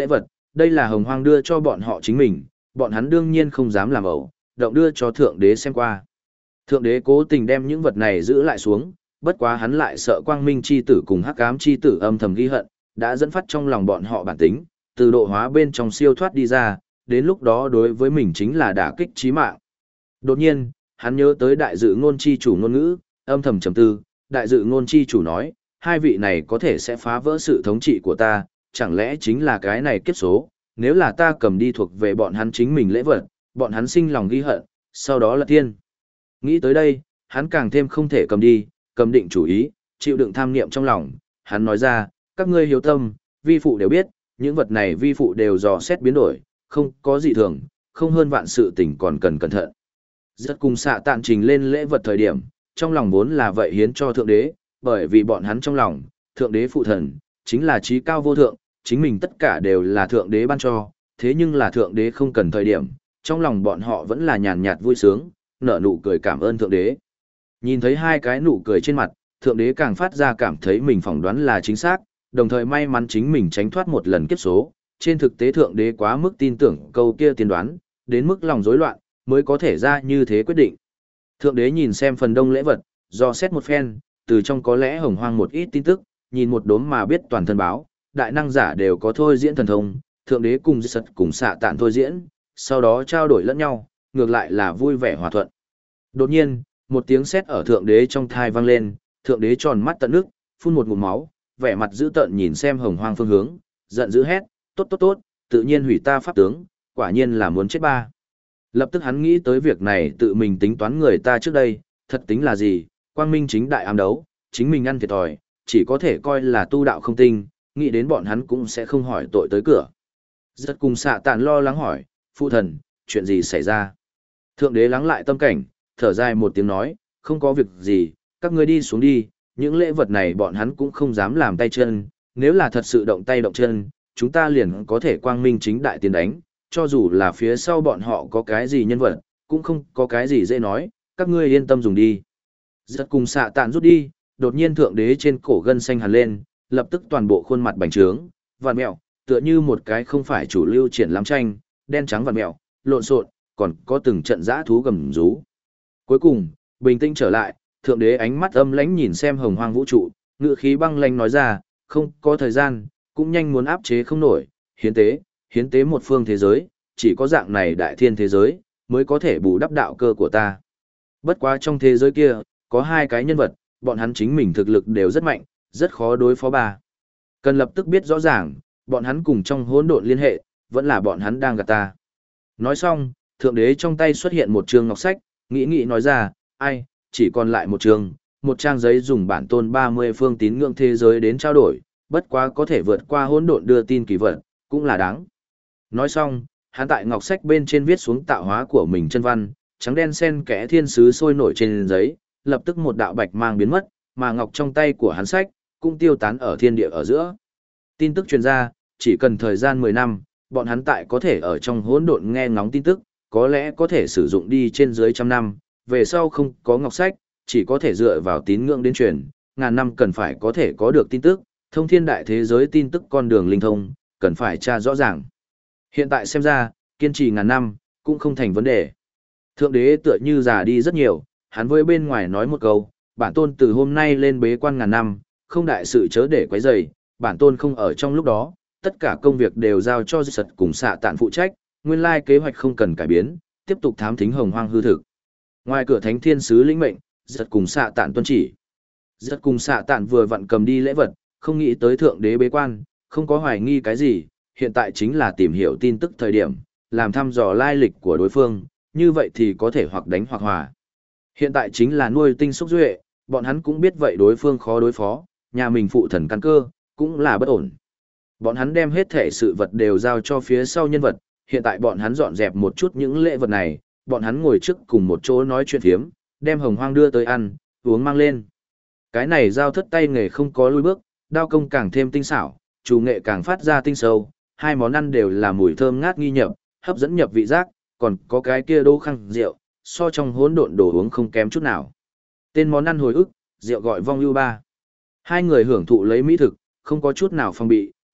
đây là hồng hoang đưa cho bọn họ chính mình, bọn hắn đương nhiên không dám làm ẩu, động đưa cho thượng đế xem qua. Thượng đế cố tình đem những vật này giữ lại xuống, bất quá hắn lại sợ quang minh chi tử cùng hắc ám chi tử âm thầm ghi hận, đã dẫn phát trong lòng bọn họ bản tính, từ độ hóa bên trong siêu thoát đi ra, đến lúc đó đối với mình chính là đả kích chí mạng. Đột nhiên, hắn nhớ tới đại dự ngôn chi chủ ngôn ngữ, âm thầm trầm tư, đại dự ngôn chi chủ nói, hai vị này có thể sẽ phá vỡ sự thống trị của ta, chẳng lẽ chính là cái này kiếp số, nếu là ta cầm đi thuộc về bọn hắn chính mình lễ vật, bọn hắn sinh lòng ghi hận, sau đó là tiên. Nghĩ tới đây, hắn càng thêm không thể cầm đi, cầm định chủ ý, chịu đựng tham niệm trong lòng, hắn nói ra, các ngươi hiếu tâm, vi phụ đều biết, những vật này vi phụ đều dò xét biến đổi, không có gì thường, không hơn vạn sự tình còn cần cẩn thận. Rất cùng xạ tạn trình lên lễ vật thời điểm, trong lòng vốn là vậy hiến cho thượng đế, bởi vì bọn hắn trong lòng, thượng đế phụ thần, chính là trí cao vô thượng, chính mình tất cả đều là thượng đế ban cho, thế nhưng là thượng đế không cần thời điểm, trong lòng bọn họ vẫn là nhàn nhạt vui sướng, nở nụ cười cảm ơn thượng đế. Nhìn thấy hai cái nụ cười trên mặt, thượng đế càng phát ra cảm thấy mình phỏng đoán là chính xác, đồng thời may mắn chính mình tránh thoát một lần kiếp số. Trên thực tế thượng đế quá mức tin tưởng câu kia tiên đoán, đến mức lòng rối loạn, mới có thể ra như thế quyết định. Thượng đế nhìn xem phần đông lễ vật, do xét một phen, từ trong có lẽ hồng hoang một ít tin tức, nhìn một đốm mà biết toàn thân báo, đại năng giả đều có thôi diễn thần thông, thượng đế cùng sật cùng xạ tạn thôi diễn, sau đó trao đổi lẫn nhau, ngược lại là vui vẻ hòa thuận. Đột nhiên, một tiếng sét ở thượng đế trong thai vang lên, thượng đế tròn mắt tận nước, phun một ngụm máu, vẻ mặt dữ tợn nhìn xem hồng hoang phương hướng, giận dữ hét, tốt tốt tốt, tự nhiên hủy ta pháp tướng, quả nhiên là muốn chết ba. Lập tức hắn nghĩ tới việc này tự mình tính toán người ta trước đây, thật tính là gì, quang minh chính đại ám đấu, chính mình ăn thiệt thòi, chỉ có thể coi là tu đạo không tinh, nghĩ đến bọn hắn cũng sẽ không hỏi tội tới cửa. Rất cùng xạ tàn lo lắng hỏi, phụ thần, chuyện gì xảy ra? Thượng đế lắng lại tâm cảnh, thở dài một tiếng nói, không có việc gì, các ngươi đi xuống đi, những lễ vật này bọn hắn cũng không dám làm tay chân, nếu là thật sự động tay động chân, chúng ta liền có thể quang minh chính đại tiến đánh, cho dù là phía sau bọn họ có cái gì nhân vật, cũng không có cái gì dễ nói, các ngươi yên tâm dùng đi. Rất cùng xạ tàn rút đi, đột nhiên thượng đế trên cổ gân xanh hẳn lên, lập tức toàn bộ khuôn mặt bành trướng, vặn mẹo, tựa như một cái không phải chủ lưu triển lãm tranh, đen trắng vặn mẹo, lộn xộn, còn có từng trận dã thú gầm rú. Cuối cùng, bình tĩnh trở lại, thượng đế ánh mắt âm lãnh nhìn xem hồng hoang vũ trụ, ngựa khí băng lãnh nói ra, không có thời gian, cũng nhanh muốn áp chế không nổi, hiến tế, hiến tế một phương thế giới, chỉ có dạng này đại thiên thế giới, mới có thể bù đắp đạo cơ của ta. Bất quá trong thế giới kia, có hai cái nhân vật, bọn hắn chính mình thực lực đều rất mạnh, rất khó đối phó ba. Cần lập tức biết rõ ràng, bọn hắn cùng trong hỗn độn liên hệ, vẫn là bọn hắn đang gạt ta. Nói xong, thượng đế trong tay xuất hiện một chương ngọc sách, nghĩ nghĩ nói ra, ai, chỉ còn lại một chương, một trang giấy dùng bản tôn ba mươi phương tín ngưỡng thế giới đến trao đổi, bất quá có thể vượt qua hỗn độn đưa tin kỳ vật, cũng là đáng. Nói xong, hắn tại ngọc sách bên trên viết xuống tạo hóa của mình chân văn, trắng đen xen kẽ thiên sứ sôi nổi trên giấy, lập tức một đạo bạch mang biến mất, mà ngọc trong tay của hắn sách cũng tiêu tán ở thiên địa ở giữa. Tin tức truyền ra, chỉ cần thời gian mười năm, bọn hắn tại có thể ở trong hỗn độn nghe ngóng tin tức, có lẽ có thể sử dụng đi trên dưới trăm năm, về sau không có ngọc sách, chỉ có thể dựa vào tín ngưỡng đến truyền, ngàn năm cần phải có thể có được tin tức, thông thiên đại thế giới tin tức con đường linh thông, cần phải tra rõ ràng. Hiện tại xem ra, kiên trì ngàn năm, cũng không thành vấn đề. Thượng đế tựa như già đi rất nhiều, hắn với bên ngoài nói một câu, bản tôn từ hôm nay lên bế quan ngàn năm, không đại sự chớ để quấy rầy, bản tôn không ở trong lúc đó, tất cả công việc đều giao cho Sật cùng xạ tạn phụ trách, nguyên lai kế hoạch không cần cải biến, tiếp tục thám thính hồng hoang hư thực. Ngoài cửa thánh thiên sứ lĩnh mệnh, Sật cùng xạ tạn tuân chỉ. Sật cùng xạ tạn vừa vặn cầm đi lễ vật, không nghĩ tới thượng đế bế quan, không có hoài nghi cái gì, hiện tại chính là tìm hiểu tin tức thời điểm, làm thăm dò lai lịch của đối phương, như vậy thì có thể hoặc đánh hoặc hòa. Hiện tại chính là nuôi tinh xúc duệ, bọn hắn cũng biết vậy đối phương khó đối phó, nhà mình phụ thần căn cơ, cũng là bất ổn. Bọn hắn đem hết thể sự vật đều giao cho phía sau nhân vật, hiện tại bọn hắn dọn dẹp một chút những lễ vật này, bọn hắn ngồi trước cùng một chỗ nói chuyện phiếm, đem hồng hoang đưa tới ăn, uống mang lên. Cái này giao thất tay nghề không có lui bước, đao công càng thêm tinh xảo, chủ nghệ càng phát ra tinh sâu, hai món ăn đều là mùi thơm ngát nghi nhập, hấp dẫn nhập vị giác, còn có cái kia đô khăn rượu, so trong hỗn độn đồ uống không kém chút nào. Tên món ăn hồi ức, rượu gọi vong ưu ba. Hai người hưởng thụ lấy mỹ thực, không có chút nào phong bị,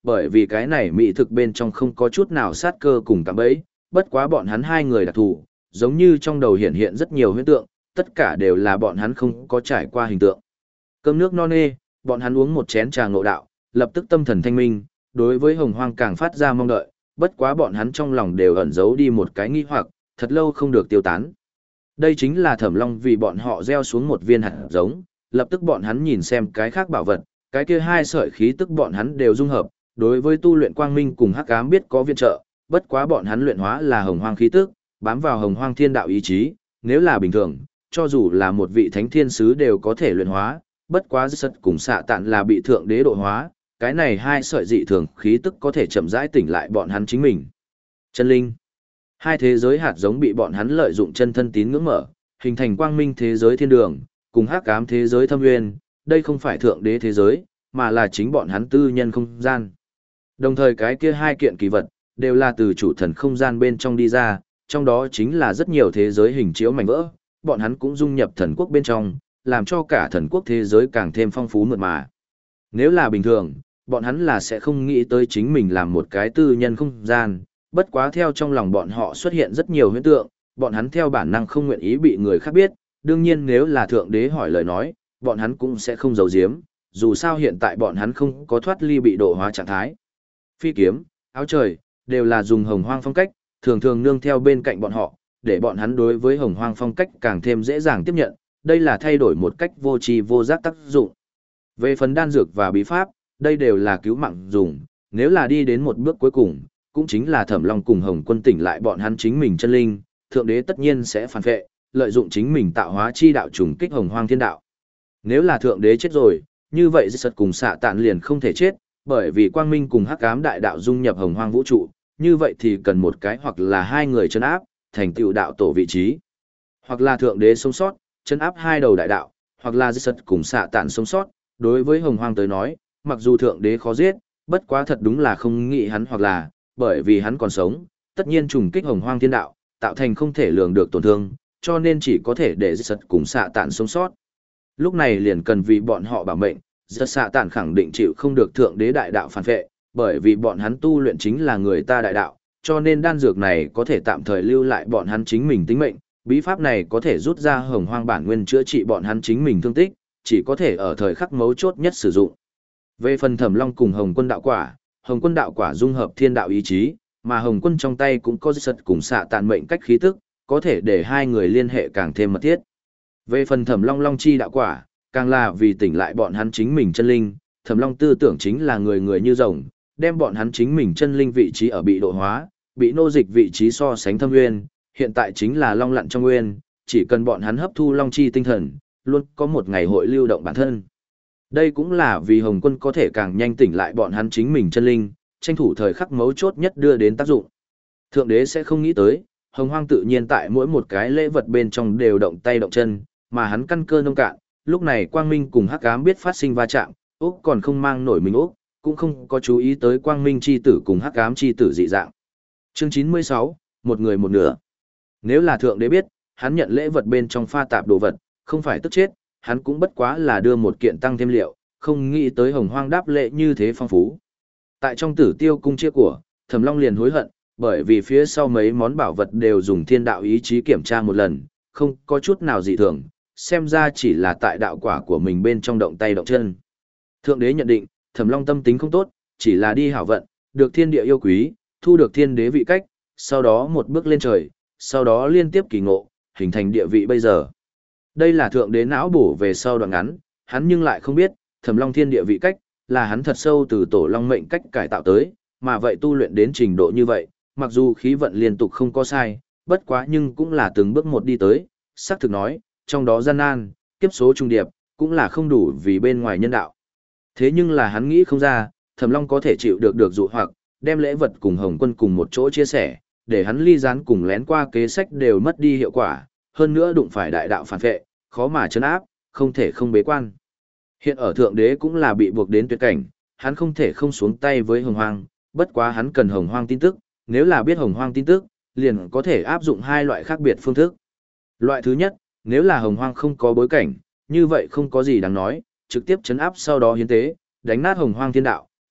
bởi vì cái này mỹ thực bên trong không có chút nào sát cơ cùng cạm bẫy, bất quá bọn hắn hai người đặc thù, giống như trong đầu hiện hiện rất nhiều huyễn tượng, tất cả đều là bọn hắn không có trải qua hình tượng. Cơm nước no nê, bọn hắn uống một chén trà ngộ đạo, lập tức tâm thần thanh minh, đối với Hồng Hoang càng phát ra mong đợi, bất quá bọn hắn trong lòng đều ẩn giấu đi một cái nghi hoặc, thật lâu không được tiêu tán. Đây chính là Thẩm Long vì bọn họ gieo xuống một viên hạt giống, lập tức bọn hắn nhìn xem cái khác bảo vật, cái kia hai sợi khí tức bọn hắn đều dung hợp, đối với tu luyện quang minh cùng hắc ám biết có viện trợ, bất quá bọn hắn luyện hóa là Hồng Hoang khí tức, bám vào Hồng Hoang thiên đạo ý chí, nếu là bình thường, cho dù là một vị thánh thiên sứ đều có thể luyện hóa, bất quá sật cùng xạ tạn là bị thượng đế độ hóa, cái này hai sợi dị thường khí tức có thể chậm rãi tỉnh lại bọn hắn chính mình. Chân linh. Hai thế giới hạt giống bị bọn hắn lợi dụng chân thân tín ngưỡng mở, hình thành quang minh thế giới thiên đường, cùng hắc ám thế giới thâm nguyên, đây không phải thượng đế thế giới, mà là chính bọn hắn tư nhân không gian. Đồng thời cái kia hai kiện kỳ vật, đều là từ chủ thần không gian bên trong đi ra, trong đó chính là rất nhiều thế giới hình chiếu mảnh vỡ, bọn hắn cũng dung nhập thần quốc bên trong, làm cho cả thần quốc thế giới càng thêm phong phú mượt mà. Nếu là bình thường, bọn hắn là sẽ không nghĩ tới chính mình làm một cái tư nhân không gian, bất quá theo trong lòng bọn họ xuất hiện rất nhiều huyễn tượng, bọn hắn theo bản năng không nguyện ý bị người khác biết, đương nhiên nếu là thượng đế hỏi lời nói, bọn hắn cũng sẽ không giấu giếm, dù sao hiện tại bọn hắn không có thoát ly bị độ hóa trạng thái. Phi kiếm, áo trời, đều là dùng Hồng Hoang phong cách, thường thường nương theo bên cạnh bọn họ, để bọn hắn đối với Hồng Hoang phong cách càng thêm dễ dàng tiếp nhận, đây là thay đổi một cách vô tri vô giác tác dụng. Về phần đan dược và bí pháp, đây đều là cứu mạng dùng, nếu là đi đến một bước cuối cùng, cũng chính là Thẩm Long cùng Hồng Quân tỉnh lại bọn hắn chính mình chân linh, thượng đế tất nhiên sẽ phản vệ, lợi dụng chính mình tạo hóa chi đạo trùng kích Hồng Hoang thiên đạo. Nếu là thượng đế chết rồi, như vậy Sật cùng xạ tạn liền không thể chết, bởi vì quang minh cùng hắc ám đại đạo dung nhập Hồng Hoang vũ trụ, như vậy thì cần một cái hoặc là hai người chân áp, thành tựu đạo tổ vị trí. Hoặc là thượng đế sống sót, chân áp hai đầu đại đạo, hoặc là Sật cùng xạ tạn sống sót, đối với Hồng Hoang tới nói, mặc dù thượng đế khó giết, bất quá thật đúng là không nghĩ hắn hoặc là, bởi vì hắn còn sống, tất nhiên trùng kích Hồng Hoang thiên đạo, tạo thành không thể lường được tổn thương, cho nên chỉ có thể để Sật cùng xạ tạn sống sót. Lúc này liền cần vì bọn họ bảo mệnh, Sật xạ tạn khẳng định chịu không được thượng đế đại đạo phản vệ, bởi vì bọn hắn tu luyện chính là người ta đại đạo, cho nên đan dược này có thể tạm thời lưu lại bọn hắn chính mình tính mệnh, bí pháp này có thể rút ra Hồng Hoang bản nguyên chữa trị bọn hắn chính mình thương tích, chỉ có thể ở thời khắc mấu chốt nhất sử dụng. Về phần Thẩm Long cùng Hồng Quân đạo quả, Hồng Quân đạo quả dung hợp thiên đạo ý chí, mà Hồng Quân trong tay cũng có Sật cùng xạ tạn mệnh cách khí tức, có thể để hai người liên hệ càng thêm mật thiết. Về phần Thẩm Long Long chi đạo quả, càng là vì tỉnh lại bọn hắn chính mình chân linh, Thẩm Long tư tưởng chính là người người như rồng, đem bọn hắn chính mình chân linh vị trí ở bị độ hóa, bị nô dịch vị trí so sánh thâm nguyên, hiện tại chính là long lặn trong nguyên, chỉ cần bọn hắn hấp thu long chi tinh thần, luôn có một ngày hội lưu động bản thân. Đây cũng là vì Hồng Quân có thể càng nhanh tỉnh lại bọn hắn chính mình chân linh, tranh thủ thời khắc mấu chốt nhất đưa đến tác dụng. Thượng đế sẽ không nghĩ tới, Hồng Hoang tự nhiên tại mỗi một cái lễ vật bên trong đều động tay động chân, mà hắn căn cơ nông cạn, lúc này Quang Minh cùng Hắc Ám biết phát sinh va chạm, Úc còn không mang nổi mình Úc, cũng không có chú ý tới Quang Minh chi tử cùng Hắc Ám chi tử dị dạng. Chương chín mươi sáu, một người một nửa. Nếu là thượng đế biết, hắn nhận lễ vật bên trong pha tạp đồ vật, không phải tức chết, hắn cũng bất quá là đưa một kiện tăng thêm liệu, không nghĩ tới Hồng Hoang đáp lễ như thế phong phú. Tại trong Tử Tiêu cung chia của, Thẩm Long liền hối hận, bởi vì phía sau mấy món bảo vật đều dùng thiên đạo ý chí kiểm tra một lần, không có chút nào dị thường, xem ra chỉ là tại đạo quả của mình bên trong động tay động chân. Thượng đế nhận định, Thẩm Long tâm tính không tốt, chỉ là đi hảo vận, được thiên địa yêu quý, thu được thiên đế vị cách, sau đó một bước lên trời, sau đó liên tiếp kỳ ngộ, hình thành địa vị bây giờ. Đây là thượng đế não bổ về sau đoạn ngắn, hắn nhưng lại không biết, Thẩm Long thiên địa vị cách, là hắn thật sâu từ tổ long mệnh cách cải tạo tới, mà vậy tu luyện đến trình độ như vậy, mặc dù khí vận liên tục không có sai, bất quá nhưng cũng là từng bước một đi tới, xác thực nói, trong đó gian nan, kiếp số trung điệp, cũng là không đủ vì bên ngoài nhân đạo. Thế nhưng là hắn nghĩ không ra, Thẩm Long có thể chịu được được dụ hoặc, đem lễ vật cùng Hồng Quân cùng một chỗ chia sẻ, để hắn ly gián cùng lén qua kế sách đều mất đi hiệu quả, hơn nữa đụng phải đại đạo phản vệ, khó mà chấn áp, không thể không bế quan. Hiện ở thượng đế cũng là bị buộc đến tuyệt cảnh, hắn không thể không xuống tay với Hồng Hoang, bất quá hắn cần Hồng Hoang tin tức, nếu là biết Hồng Hoang tin tức, liền có thể áp dụng hai loại khác biệt phương thức. Loại thứ nhất, nếu là Hồng Hoang không có bối cảnh, như vậy không có gì đáng nói, trực tiếp chấn áp sau đó hiến tế, đánh nát Hồng Hoang thiên đạo,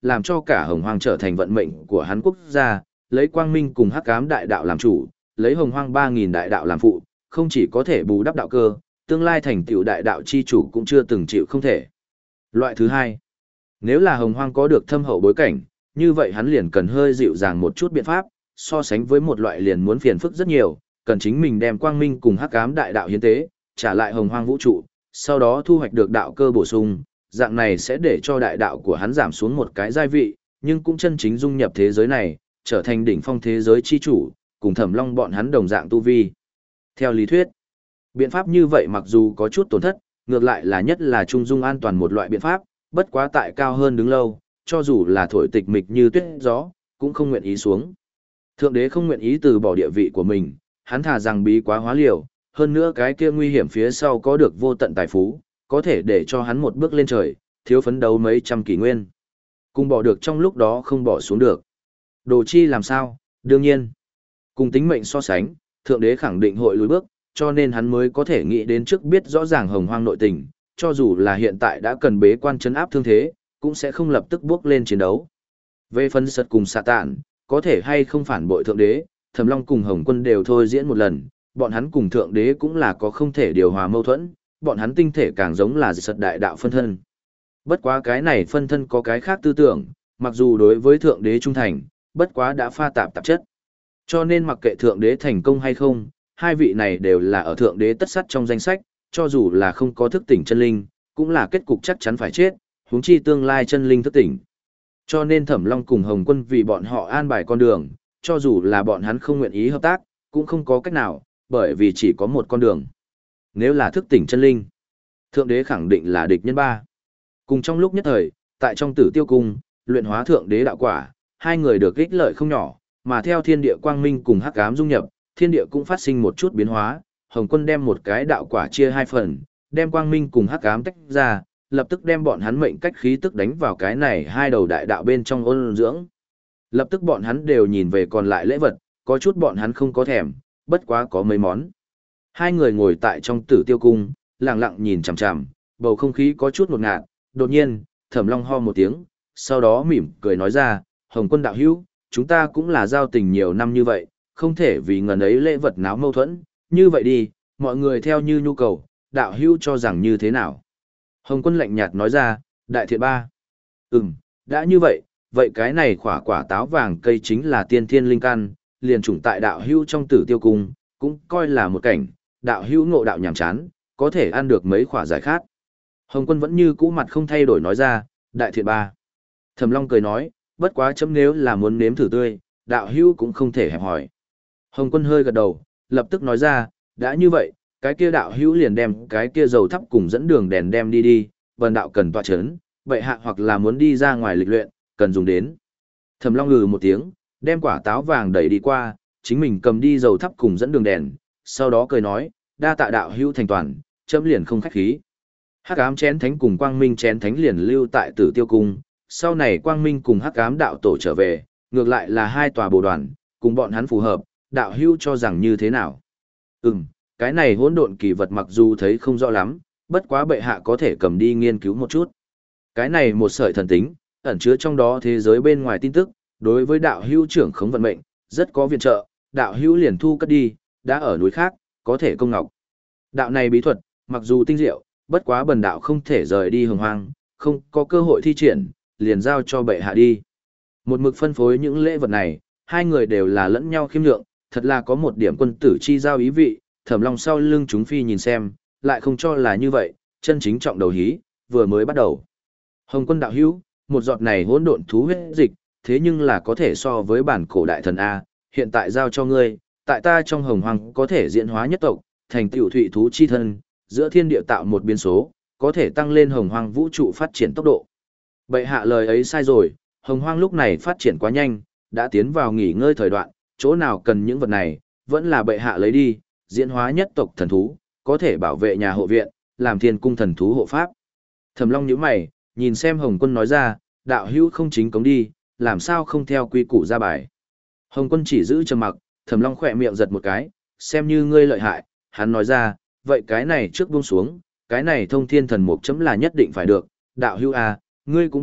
làm cho cả hồng hoang trở thành vận mệnh của hắn quốc gia, lấy quang minh cùng hắc ám đại đạo làm chủ, lấy hồng hoang ba nghìn đại đạo làm phụ, không chỉ có thể bù đắp đạo cơ, tương lai thành tựu đại đạo chi chủ cũng chưa từng chịu không thể. Loại thứ hai, nếu là hồng hoang có được thâm hậu bối cảnh, như vậy hắn liền cần hơi dịu dàng một chút biện pháp, so sánh với một loại liền muốn phiền phức rất nhiều, cần chính mình đem quang minh cùng hắc ám đại đạo hiến tế, trả lại hồng hoang vũ trụ, sau đó thu hoạch được đạo cơ bổ sung, dạng này sẽ để cho đại đạo của hắn giảm xuống một cái giai vị, nhưng cũng chân chính dung nhập thế giới này, trở thành đỉnh phong thế giới chi chủ, cùng Thẩm Long bọn hắn đồng dạng tu vi. Theo lý thuyết, biện pháp như vậy mặc dù có chút tổn thất, ngược lại là nhất là trung dung an toàn một loại biện pháp, bất quá tại cao hơn đứng lâu, cho dù là thổi tịch mịch như tuyết gió, cũng không nguyện ý xuống. Thượng đế không nguyện ý từ bỏ địa vị của mình, hắn thà rằng bí quá hóa liều, hơn nữa cái kia nguy hiểm phía sau có được vô tận tài phú, có thể để cho hắn một bước lên trời, thiếu phấn đấu mấy trăm kỷ nguyên. Cùng bỏ được trong lúc đó không bỏ xuống được. Đồ chi làm sao? Đương nhiên. Cùng tính mệnh so sánh, thượng đế khẳng định hội lùi bước, cho nên hắn mới có thể nghĩ đến trước biết rõ ràng hồng hoang nội tình, cho dù là hiện tại đã cần bế quan chấn áp thương thế, cũng sẽ không lập tức bước lên chiến đấu. Về phân sật cùng xạ tạn, có thể hay không phản bội thượng đế, Thẩm Long cùng Hồng Quân đều thôi diễn một lần, bọn hắn cùng thượng đế cũng là có không thể điều hòa mâu thuẫn, bọn hắn tinh thể càng giống là sật đại đạo phân thân. Bất quá cái này phân thân có cái khác tư tưởng, mặc dù đối với thượng đế trung thành, bất quá đã pha tạp tạp chất. Cho nên mặc kệ thượng đế thành công hay không, hai vị này đều là ở thượng đế tất sắt trong danh sách, cho dù là không có thức tỉnh chân linh, cũng là kết cục chắc chắn phải chết, huống chi tương lai chân linh thức tỉnh. Cho nên Thẩm Long cùng Hồng Quân vì bọn họ an bài con đường, cho dù là bọn hắn không nguyện ý hợp tác, cũng không có cách nào, bởi vì chỉ có một con đường. Nếu là thức tỉnh chân linh, thượng đế khẳng định là địch nhân ba. Cùng trong lúc nhất thời, tại trong Tử Tiêu cung, luyện hóa thượng đế đạo quả, hai người được ích lợi không nhỏ, mà theo thiên địa quang minh cùng hắc ám dung nhập, thiên địa cũng phát sinh một chút biến hóa, Hồng Quân đem một cái đạo quả chia hai phần, đem quang minh cùng hắc ám tách ra, lập tức đem bọn hắn mệnh cách khí tức đánh vào cái này hai đầu đại đạo bên trong ôn dưỡng. Lập tức bọn hắn đều nhìn về còn lại lễ vật, có chút bọn hắn không có thèm, bất quá có mấy món. Hai người ngồi tại trong Tử Tiêu cung, lặng lặng nhìn chằm chằm, bầu không khí có chút ngột ngạt, đột nhiên, Thẩm Long ho một tiếng, sau đó mỉm cười nói ra, Hồng Quân đạo hữu, chúng ta cũng là giao tình nhiều năm như vậy, không thể vì ngần ấy lễ vật náo mâu thuẫn, như vậy đi, mọi người theo như nhu cầu, đạo hữu cho rằng như thế nào. Hồng Quân lạnh nhạt nói ra, đại thiện ba. Ừm, đã như vậy, vậy cái này khỏa quả táo vàng cây chính là tiên thiên linh căn, liền chủng tại đạo hữu trong Tử Tiêu cung, cũng coi là một cảnh, đạo hữu ngộ đạo nhàm chán, có thể ăn được mấy khỏa giải khát. Hồng Quân vẫn như cũ mặt không thay đổi nói ra, đại thiện ba. Thẩm Long cười nói, bất quá chấm nếu là muốn nếm thử tươi, đạo hữu cũng không thể hẹp hỏi. Hồng Quân hơi gật đầu, lập tức nói ra, đã như vậy, cái kia đạo hữu liền đem cái kia dầu thắp cùng dẫn đường đèn đem đi đi, bần đạo cần tọa chấn, vậy hạ hoặc là muốn đi ra ngoài lịch luyện, cần dùng đến. Thẩm Long ngừ một tiếng, đem quả táo vàng đẩy đi qua, chính mình cầm đi dầu thắp cùng dẫn đường đèn, sau đó cười nói, đa tạ đạo hữu thành toàn, chấm liền không khách khí. Hắc ám chén thánh cùng quang minh chén thánh liền lưu tại Tử Tiêu cung, sau này quang minh cùng hắc ám đạo tổ trở về, ngược lại là hai tòa bồ đoàn, cùng bọn hắn phù hợp, đạo hữu cho rằng như thế nào. Ừm, cái này hỗn độn kỳ vật mặc dù thấy không rõ lắm, bất quá bệ hạ có thể cầm đi nghiên cứu một chút. Cái này một sợi thần tính, ẩn chứa trong đó thế giới bên ngoài tin tức, đối với đạo hữu trưởng khống vận mệnh, rất có viện trợ, đạo hữu liền thu cất đi, đã ở núi khác, có thể công ngọc. Đạo này bí thuật, mặc dù tinh diệu, bất quá bần đạo không thể rời đi hồng hoang, không có cơ hội thi triển, liền giao cho bệ hạ đi. Một mực phân phối những lễ vật này, hai người đều là lẫn nhau khiêm nhượng, thật là có một điểm quân tử chi giao ý vị, Thẩm Long sau lưng chúng phi nhìn xem, lại không cho là như vậy, chân chính trọng đầu hí, vừa mới bắt đầu. Hồng Quân đạo hữu, một giọt này hỗn độn thú huyết dịch, thế nhưng là có thể so với bản cổ đại thần A, hiện tại giao cho ngươi, tại ta trong hồng hoang có thể diễn hóa nhất tộc, thành tiểu thụy thú chi thân, giữa thiên địa tạo một biến số, có thể tăng lên hồng hoang vũ trụ phát triển tốc độ. Bệ hạ lời ấy sai rồi, hồng hoang lúc này phát triển quá nhanh, đã tiến vào nghỉ ngơi thời đoạn, chỗ nào cần những vật này, vẫn là bệ hạ lấy đi, diễn hóa nhất tộc thần thú, có thể bảo vệ nhà hộ viện, làm thiên cung thần thú hộ pháp. Thẩm Long nhíu mày, nhìn xem Hồng Quân nói ra, đạo hữu không chính cống đi, làm sao không theo quy củ ra bài. Hồng Quân chỉ giữ trầm mặc, Thẩm Long khỏe miệng giật một cái, xem như ngươi lợi hại, hắn nói ra, vậy cái này trước buông xuống, cái này thông thiên thần mục chấm là nhất định phải được, đạo hữu à, ngươi cũng biết,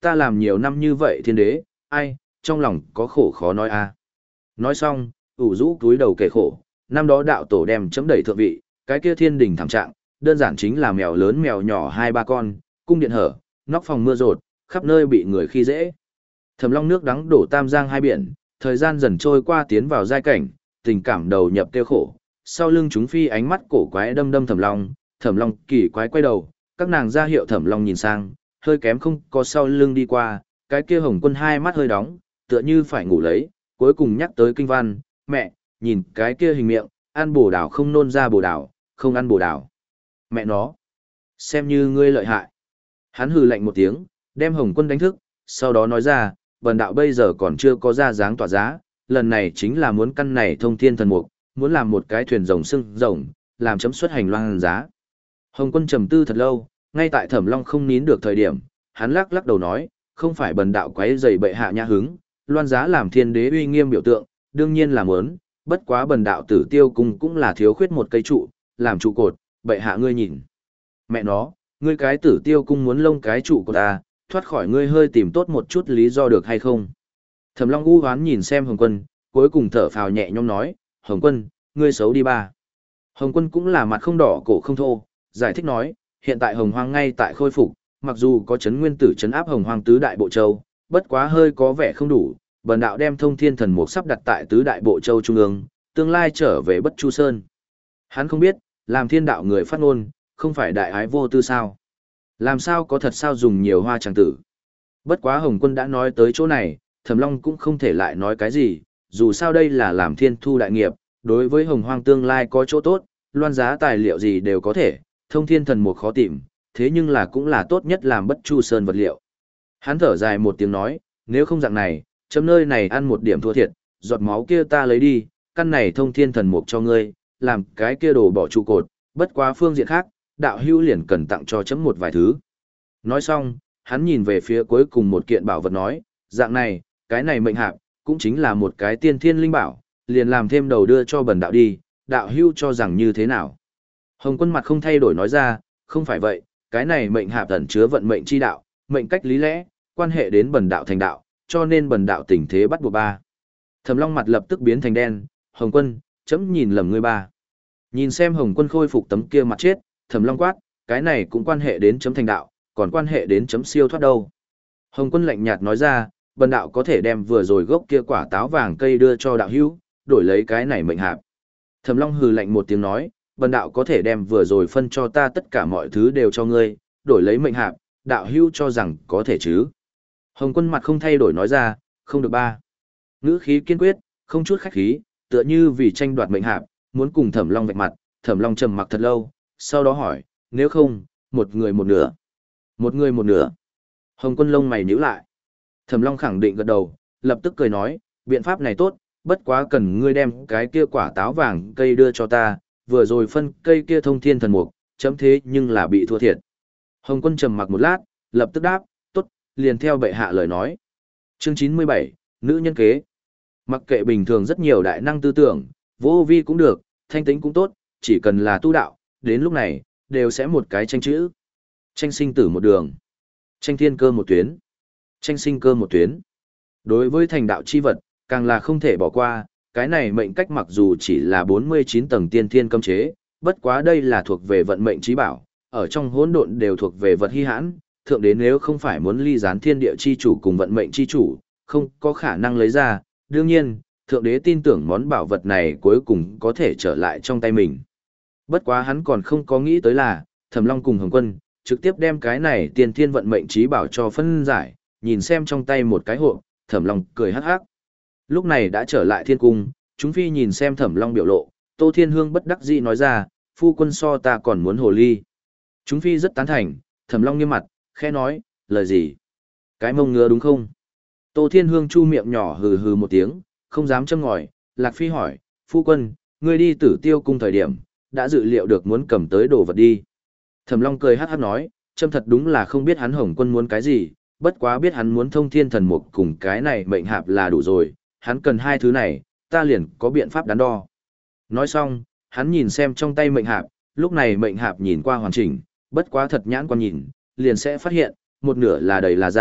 ta làm nhiều năm như vậy thiên đế, ai, trong lòng có khổ khó nói a. Nói xong, ủ rũ túi đầu kể khổ, năm đó đạo tổ đem chấm đẩy thượng vị, cái kia thiên đình thảm trạng, đơn giản chính là mèo lớn mèo nhỏ hai ba con, cung điện hở, nóc phòng mưa rột, khắp nơi bị người khi dễ. Thẩm Long nước đắng đổ tam giang hai biển, thời gian dần trôi qua tiến vào giai cảnh, tình cảm đầu nhập tiêu khổ. Sau lưng chúng phi ánh mắt cổ quái đâm đâm Thẩm Long, Thẩm Long kỳ quái quay đầu, các nàng ra hiệu Thẩm Long nhìn sang, hơi kém không có sau lưng đi qua, cái kia Hồng Quân hai mắt hơi đóng, tựa như phải ngủ lấy, cuối cùng nhắc tới kinh văn, mẹ, nhìn cái kia hình miệng, ăn bồ đào không nôn ra bồ đào, không ăn bồ đào. Mẹ nó, xem như ngươi lợi hại. Hắn hừ lạnh một tiếng, đem Hồng Quân đánh thức, sau đó nói ra, bần đạo bây giờ còn chưa có ra dáng tỏa giá, lần này chính là muốn căn này thông thiên thần mục, muốn làm một cái thuyền rồng sưng rồng, làm chấm xuất hành loan giá. Hồng Quân trầm tư thật lâu, ngay tại Thẩm Long không nín được thời điểm, hắn lắc lắc đầu nói, không phải bần đạo quấy rầy bệ hạ nhã hứng, loan giá làm thiên đế uy nghiêm biểu tượng, đương nhiên là muốn, bất quá bần đạo Tử Tiêu cung cũng là thiếu khuyết một cây trụ, làm trụ cột, bệ hạ ngươi nhìn. Mẹ nó, ngươi cái Tử Tiêu cung muốn lông cái trụ cột ta, thoát khỏi ngươi hơi tìm tốt một chút lý do được hay không? Thẩm Long u hoán nhìn xem Hồng Quân, cuối cùng thở phào nhẹ nhõm nói, Hồng Quân, ngươi xấu đi ba. Hồng Quân cũng là mặt không đỏ cổ không thô, giải thích nói, hiện tại Hồng Hoang ngay tại khôi phục, mặc dù có chấn nguyên tử chấn áp Hồng Hoang tứ đại bộ châu, bất quá hơi có vẻ không đủ, bần đạo đem thông thiên thần mục sắp đặt tại tứ đại bộ châu trung ương, tương lai trở về Bất Chu Sơn. Hắn không biết, làm thiên đạo người phát ngôn, không phải đại ái vô tư sao? Làm sao có thật sao dùng nhiều hoa tràng tử? Bất quá Hồng Quân đã nói tới chỗ này, Thẩm Long cũng không thể lại nói cái gì, dù sao đây là làm thiên thu đại nghiệp, đối với Hồng Hoang tương lai có chỗ tốt, loan giá tài liệu gì đều có thể, thông thiên thần mục khó tìm, thế nhưng là cũng là tốt nhất làm Bất Chu Sơn vật liệu. Hắn thở dài một tiếng nói, nếu không dạng này, chấm nơi này ăn một điểm thua thiệt, giọt máu kia ta lấy đi, căn này thông thiên thần mục cho ngươi, làm cái kia đồ bỏ trụ cột, bất quá phương diện khác, đạo hữu liền cần tặng cho chấm một vài thứ. Nói xong, hắn nhìn về phía cuối cùng một kiện bảo vật nói, dạng này, cái này mệnh hạp, cũng chính là một cái tiên thiên linh bảo, liền làm thêm đầu đưa cho bần đạo đi, đạo hữu cho rằng như thế nào. Hồng Quân mặt không thay đổi nói ra, không phải vậy, cái này mệnh hạp ẩn chứa vận mệnh chi đạo, mệnh cách lý lẽ, quan hệ đến bần đạo thành đạo, cho nên bần đạo tình thế bắt buộc ba. Thẩm Long mặt lập tức biến thành đen, Hồng Quân, chấm nhìn lầm ngươi ba. Nhìn xem Hồng Quân khôi phục tấm kia mặt chết, Thẩm Long quát, cái này cũng quan hệ đến chấm thành đạo, còn quan hệ đến chấm siêu thoát đâu. Hồng Quân lạnh nhạt nói ra, bần đạo có thể đem vừa rồi gốc kia quả táo vàng cây đưa cho đạo hữu, đổi lấy cái này mệnh hạp. Thẩm Long hừ lạnh một tiếng nói, bần đạo có thể đem vừa rồi phân cho ta tất cả mọi thứ đều cho ngươi, đổi lấy mệnh hạp, đạo hữu cho rằng có thể chứ. Hồng Quân mặt không thay đổi nói ra, không được ba. Ngữ khí kiên quyết, không chút khách khí, tựa như vì tranh đoạt mệnh hạp, muốn cùng Thẩm Long vạch mặt, Thẩm Long trầm mặc thật lâu, sau đó hỏi, nếu không, một người một nửa. Một người một nửa. Hồng Quân lông mày nhíu lại. Thẩm Long khẳng định gật đầu, lập tức cười nói, biện pháp này tốt, bất quá cần ngươi đem cái kia quả táo vàng cây đưa cho ta, vừa rồi phân cây kia thông thiên thần mục, chấm thế nhưng là bị thua thiệt. Hồng Quân trầm mặc một lát, lập tức đáp, tốt, liền theo bệ hạ lời nói. Chương chín mươi bảy, nữ nhân kế. Mặc kệ bình thường rất nhiều đại năng tư tưởng, vô vi cũng được, thanh tĩnh cũng tốt, chỉ cần là tu đạo, đến lúc này, đều sẽ một cái tranh chữ. Tranh sinh tử một đường. Tranh thiên cơ một tuyến. Tranh sinh cơ một tuyến. Đối với thành đạo chi vật, càng là không thể bỏ qua, cái này mệnh cách mặc dù chỉ là bốn mươi chín tầng tiên thiên cấm chế, bất quá đây là thuộc về vận mệnh trí bảo, ở trong hỗn độn đều thuộc về vật hy hãn, thượng đế nếu không phải muốn ly gián thiên địa chi chủ cùng vận mệnh chi chủ, không có khả năng lấy ra, đương nhiên, thượng đế tin tưởng món bảo vật này cuối cùng có thể trở lại trong tay mình. Bất quá hắn còn không có nghĩ tới là, Thẩm Long cùng Hồng Quân, trực tiếp đem cái này tiên thiên vận mệnh trí bảo cho phân giải, nhìn xem trong tay một cái hộp, Thẩm Long cười hắc hắc. Lúc này đã trở lại thiên cung, chúng phi nhìn xem Thẩm Long biểu lộ, Tô Thiên Hương bất đắc dĩ nói ra, phu quân so ta còn muốn hồ ly. Chúng phi rất tán thành, Thẩm Long nghiêm mặt, khẽ nói, lời gì? Cái mông ngứa đúng không? Tô Thiên Hương chu miệng nhỏ hừ hừ một tiếng, không dám châm ngòi, Lạc Phi hỏi, phu quân, ngươi đi Tử Tiêu cung thời điểm, đã dự liệu được muốn cầm tới đồ vật đi. Thẩm Long cười hát hát nói, châm thật đúng là không biết hắn Hồng Quân muốn cái gì, bất quá biết hắn muốn thông thiên thần mục cùng cái này mệnh hạp là đủ rồi, hắn cần hai thứ này, ta liền có biện pháp đắn đo. Nói xong, hắn nhìn xem trong tay mệnh hạp, lúc này mệnh hạp nhìn qua hoàn chỉnh, bất quá thật nhãn quan nhìn, liền sẽ phát hiện, một nửa là đầy là giả,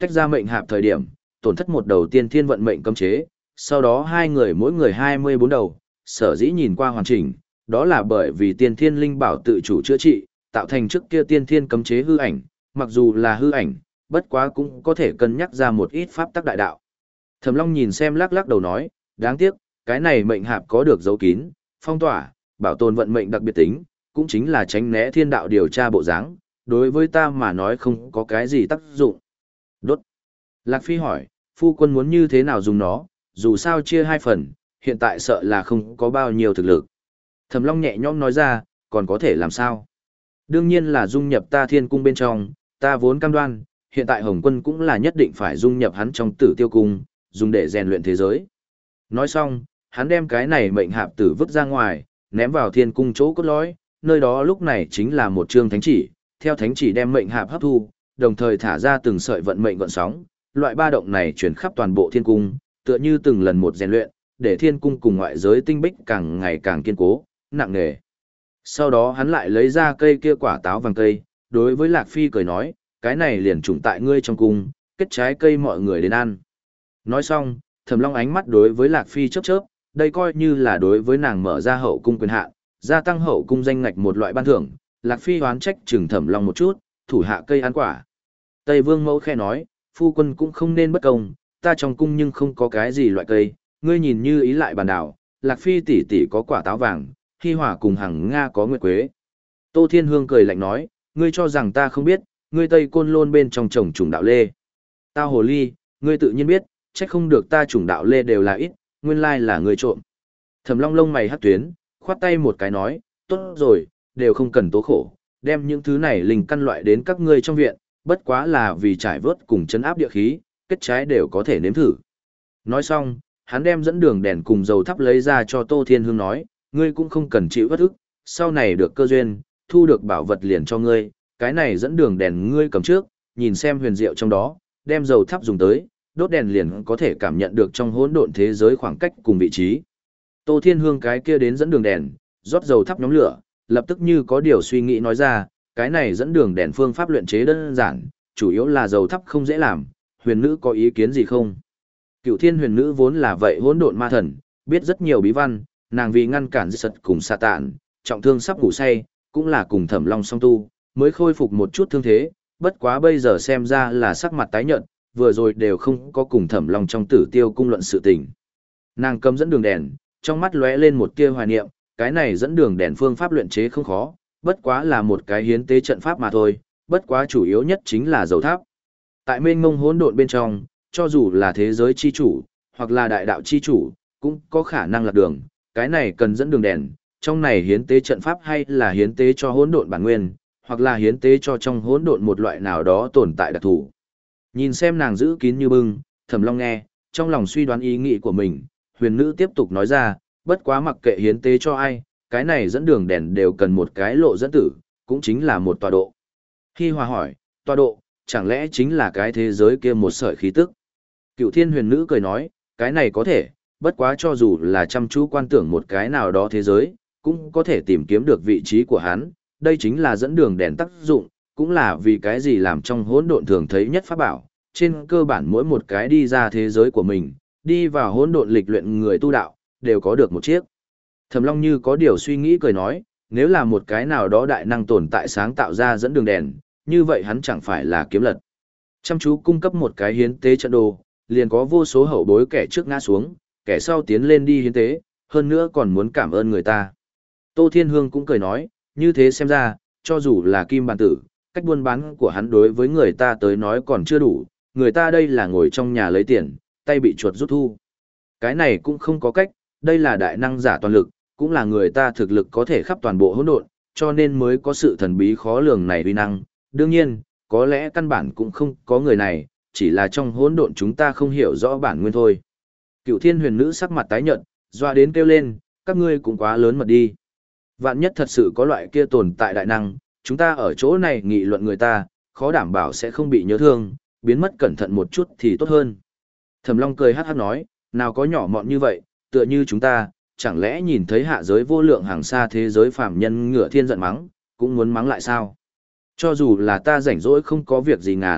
tách ra mệnh hạp thời điểm, tổn thất một đầu tiên thiên vận mệnh cấm chế, sau đó hai người mỗi người hai mươi bốn đầu, sở dĩ nhìn qua hoàn chỉnh, đó là bởi vì tiên thiên linh bảo tự chủ chữa trị, tạo thành trước kia tiên thiên cấm chế hư ảnh, mặc dù là hư ảnh, bất quá cũng có thể cân nhắc ra một ít pháp tắc đại đạo. Thẩm Long nhìn xem lắc lắc đầu nói, đáng tiếc, cái này mệnh hạp có được dấu kín, phong tỏa, bảo tồn vận mệnh đặc biệt tính, cũng chính là tránh né thiên đạo điều tra bộ dáng, đối với ta mà nói không có cái gì tác dụng. Đốt. Lạc Phi hỏi, phu quân muốn như thế nào dùng nó, dù sao chia hai phần, hiện tại sợ là không có bao nhiêu thực lực. Thẩm Long nhẹ nhõm nói ra, còn có thể làm sao? Đương nhiên là dung nhập ta thiên cung bên trong, ta vốn cam đoan, hiện tại Hồng Quân cũng là nhất định phải dung nhập hắn trong tử tiêu cung, dùng để rèn luyện thế giới. Nói xong, hắn đem cái này mệnh hạp tử vứt ra ngoài, ném vào thiên cung chỗ cốt lõi, nơi đó lúc này chính là một chương thánh chỉ, theo thánh chỉ đem mệnh hạp hấp thu, đồng thời thả ra từng sợi vận mệnh gợn sóng, loại ba động này truyền khắp toàn bộ thiên cung, tựa như từng lần một rèn luyện, để thiên cung cùng ngoại giới tinh bích càng ngày càng kiên cố, nặng nề. Sau đó hắn lại lấy ra cây kia quả táo vàng cây, đối với Lạc Phi cười nói, cái này liền trùng tại ngươi trong cung, kết trái cây mọi người đến ăn. Nói xong, Thẩm Long ánh mắt đối với Lạc Phi chớp chớp, đây coi như là đối với nàng mở ra hậu cung quyền hạn, gia tăng hậu cung danh ngạch một loại ban thưởng. Lạc Phi oán trách chừng Thẩm Long một chút, thủ hạ cây ăn quả. Tây Vương Mẫu khẽ nói, phu quân cũng không nên bất công, ta trong cung nhưng không có cái gì loại cây, ngươi nhìn như ý lại bàn đảo, Lạc Phi tỷ tỷ có quả táo vàng, Hi Hỏa cùng Hằng Nga có nguyệt quế. Tô Thiên Hương cười lạnh nói, ngươi cho rằng ta không biết, ngươi Tây Côn Lôn bên trong trồng trùng đạo lê. Tao hồ ly, ngươi tự nhiên biết, trách không được ta trùng đạo lê đều là ít, nguyên lai là ngươi trộm. Thẩm Long lông mày hắt tuyến, khoát tay một cái nói, tốt rồi, đều không cần tố khổ, đem những thứ này linh căn loại đến các ngươi trong viện, bất quá là vì trải vớt cùng chấn áp địa khí, kết trái đều có thể nếm thử. Nói xong, hắn đem dẫn đường đèn cùng dầu thắp lấy ra cho Tô Thiên Hương nói, ngươi cũng không cần chịu bất ức, sau này được cơ duyên, thu được bảo vật liền cho ngươi, cái này dẫn đường đèn ngươi cầm trước, nhìn xem huyền diệu trong đó, đem dầu thắp dùng tới, đốt đèn liền có thể cảm nhận được trong hỗn độn thế giới khoảng cách cùng vị trí. Tô Thiên Hương cái kia đến dẫn đường đèn, rót dầu thắp nhóm lửa, lập tức như có điều suy nghĩ nói ra, cái này dẫn đường đèn phương pháp luyện chế đơn giản, chủ yếu là dầu thắp không dễ làm, huyền nữ có ý kiến gì không? Cựu Thiên huyền nữ vốn là vậy hỗn độn ma thần, biết rất nhiều bí văn, nàng vì ngăn cản Sật cùng Sa Tạn, trọng thương sắp ngủ say, cũng là cùng Thẩm Long song tu, mới khôi phục một chút thương thế, bất quá bây giờ xem ra là sắc mặt tái nhợt, vừa rồi đều không có cùng Thẩm Long trong Tử Tiêu cung luận sự tình. Nàng cầm dẫn đường đèn, trong mắt lóe lên một tia hoài niệm, cái này dẫn đường đèn phương pháp luyện chế không khó, bất quá là một cái hiến tế trận pháp mà thôi, bất quá chủ yếu nhất chính là dầu tháp. Tại mênh mông hỗn độn bên trong, cho dù là thế giới chi chủ, hoặc là đại đạo chi chủ, cũng có khả năng lạc đường, cái này cần dẫn đường đèn, trong này hiến tế trận pháp hay là hiến tế cho hỗn độn bản nguyên, hoặc là hiến tế cho trong hỗn độn một loại nào đó tồn tại đặc thù. Nhìn xem nàng giữ kín như bưng, Thẩm Long nghe, trong lòng suy đoán ý nghĩ của mình, huyền nữ tiếp tục nói ra, bất quá mặc kệ hiến tế cho ai, cái này dẫn đường đèn đều cần một cái lộ dẫn tử, cũng chính là một tọa độ. Hi Hòa hỏi, tọa độ, chẳng lẽ chính là cái thế giới kia một sợi khí tức? Cựu Thiên huyền nữ cười nói, cái này có thể, bất quá cho dù là chăm chú quan tưởng một cái nào đó thế giới, cũng có thể tìm kiếm được vị trí của hắn, đây chính là dẫn đường đèn tác dụng, cũng là vì cái gì làm trong hỗn độn thường thấy nhất pháp bảo, trên cơ bản mỗi một cái đi ra thế giới của mình, đi vào hỗn độn lịch luyện người tu đạo, đều có được một chiếc. Thẩm Long như có điều suy nghĩ cười nói, nếu là một cái nào đó đại năng tồn tại sáng tạo ra dẫn đường đèn, như vậy hắn chẳng phải là kiếm lật. Chăm chú cung cấp một cái hiến tế trận đồ, liền có vô số hậu bối kẻ trước ngã xuống, kẻ sau tiến lên đi hiến tế, hơn nữa còn muốn cảm ơn người ta. Tô Thiên Hương cũng cười nói, như thế xem ra, cho dù là kim bản tử, cách buôn bán của hắn đối với người ta tới nói còn chưa đủ, người ta đây là ngồi trong nhà lấy tiền, tay bị chuột rút thu. Cái này cũng không có cách, đây là đại năng giả toàn lực, cũng là người ta thực lực có thể khắp toàn bộ hỗn độn, cho nên mới có sự thần bí khó lường này uy năng. Đương nhiên, có lẽ căn bản cũng không có người này, chỉ là trong hỗn độn chúng ta không hiểu rõ bản nguyên thôi. Cựu Thiên huyền nữ sắc mặt tái nhợt, doa đến kêu lên, các ngươi cũng quá lớn mật đi. Vạn nhất thật sự có loại kia tồn tại đại năng, chúng ta ở chỗ này nghị luận người ta, khó đảm bảo sẽ không bị nhớ thương, biến mất cẩn thận một chút thì tốt hơn. Thẩm Long cười hát hát nói, nào có nhỏ mọn như vậy, tựa như chúng ta, chẳng lẽ nhìn thấy hạ giới vô lượng hàng xa thế giới phàm nhân ngửa thiên giận mắng, cũng muốn mắng lại sao? Cho dù là ta rảnh rỗi không có việc gì ngàn,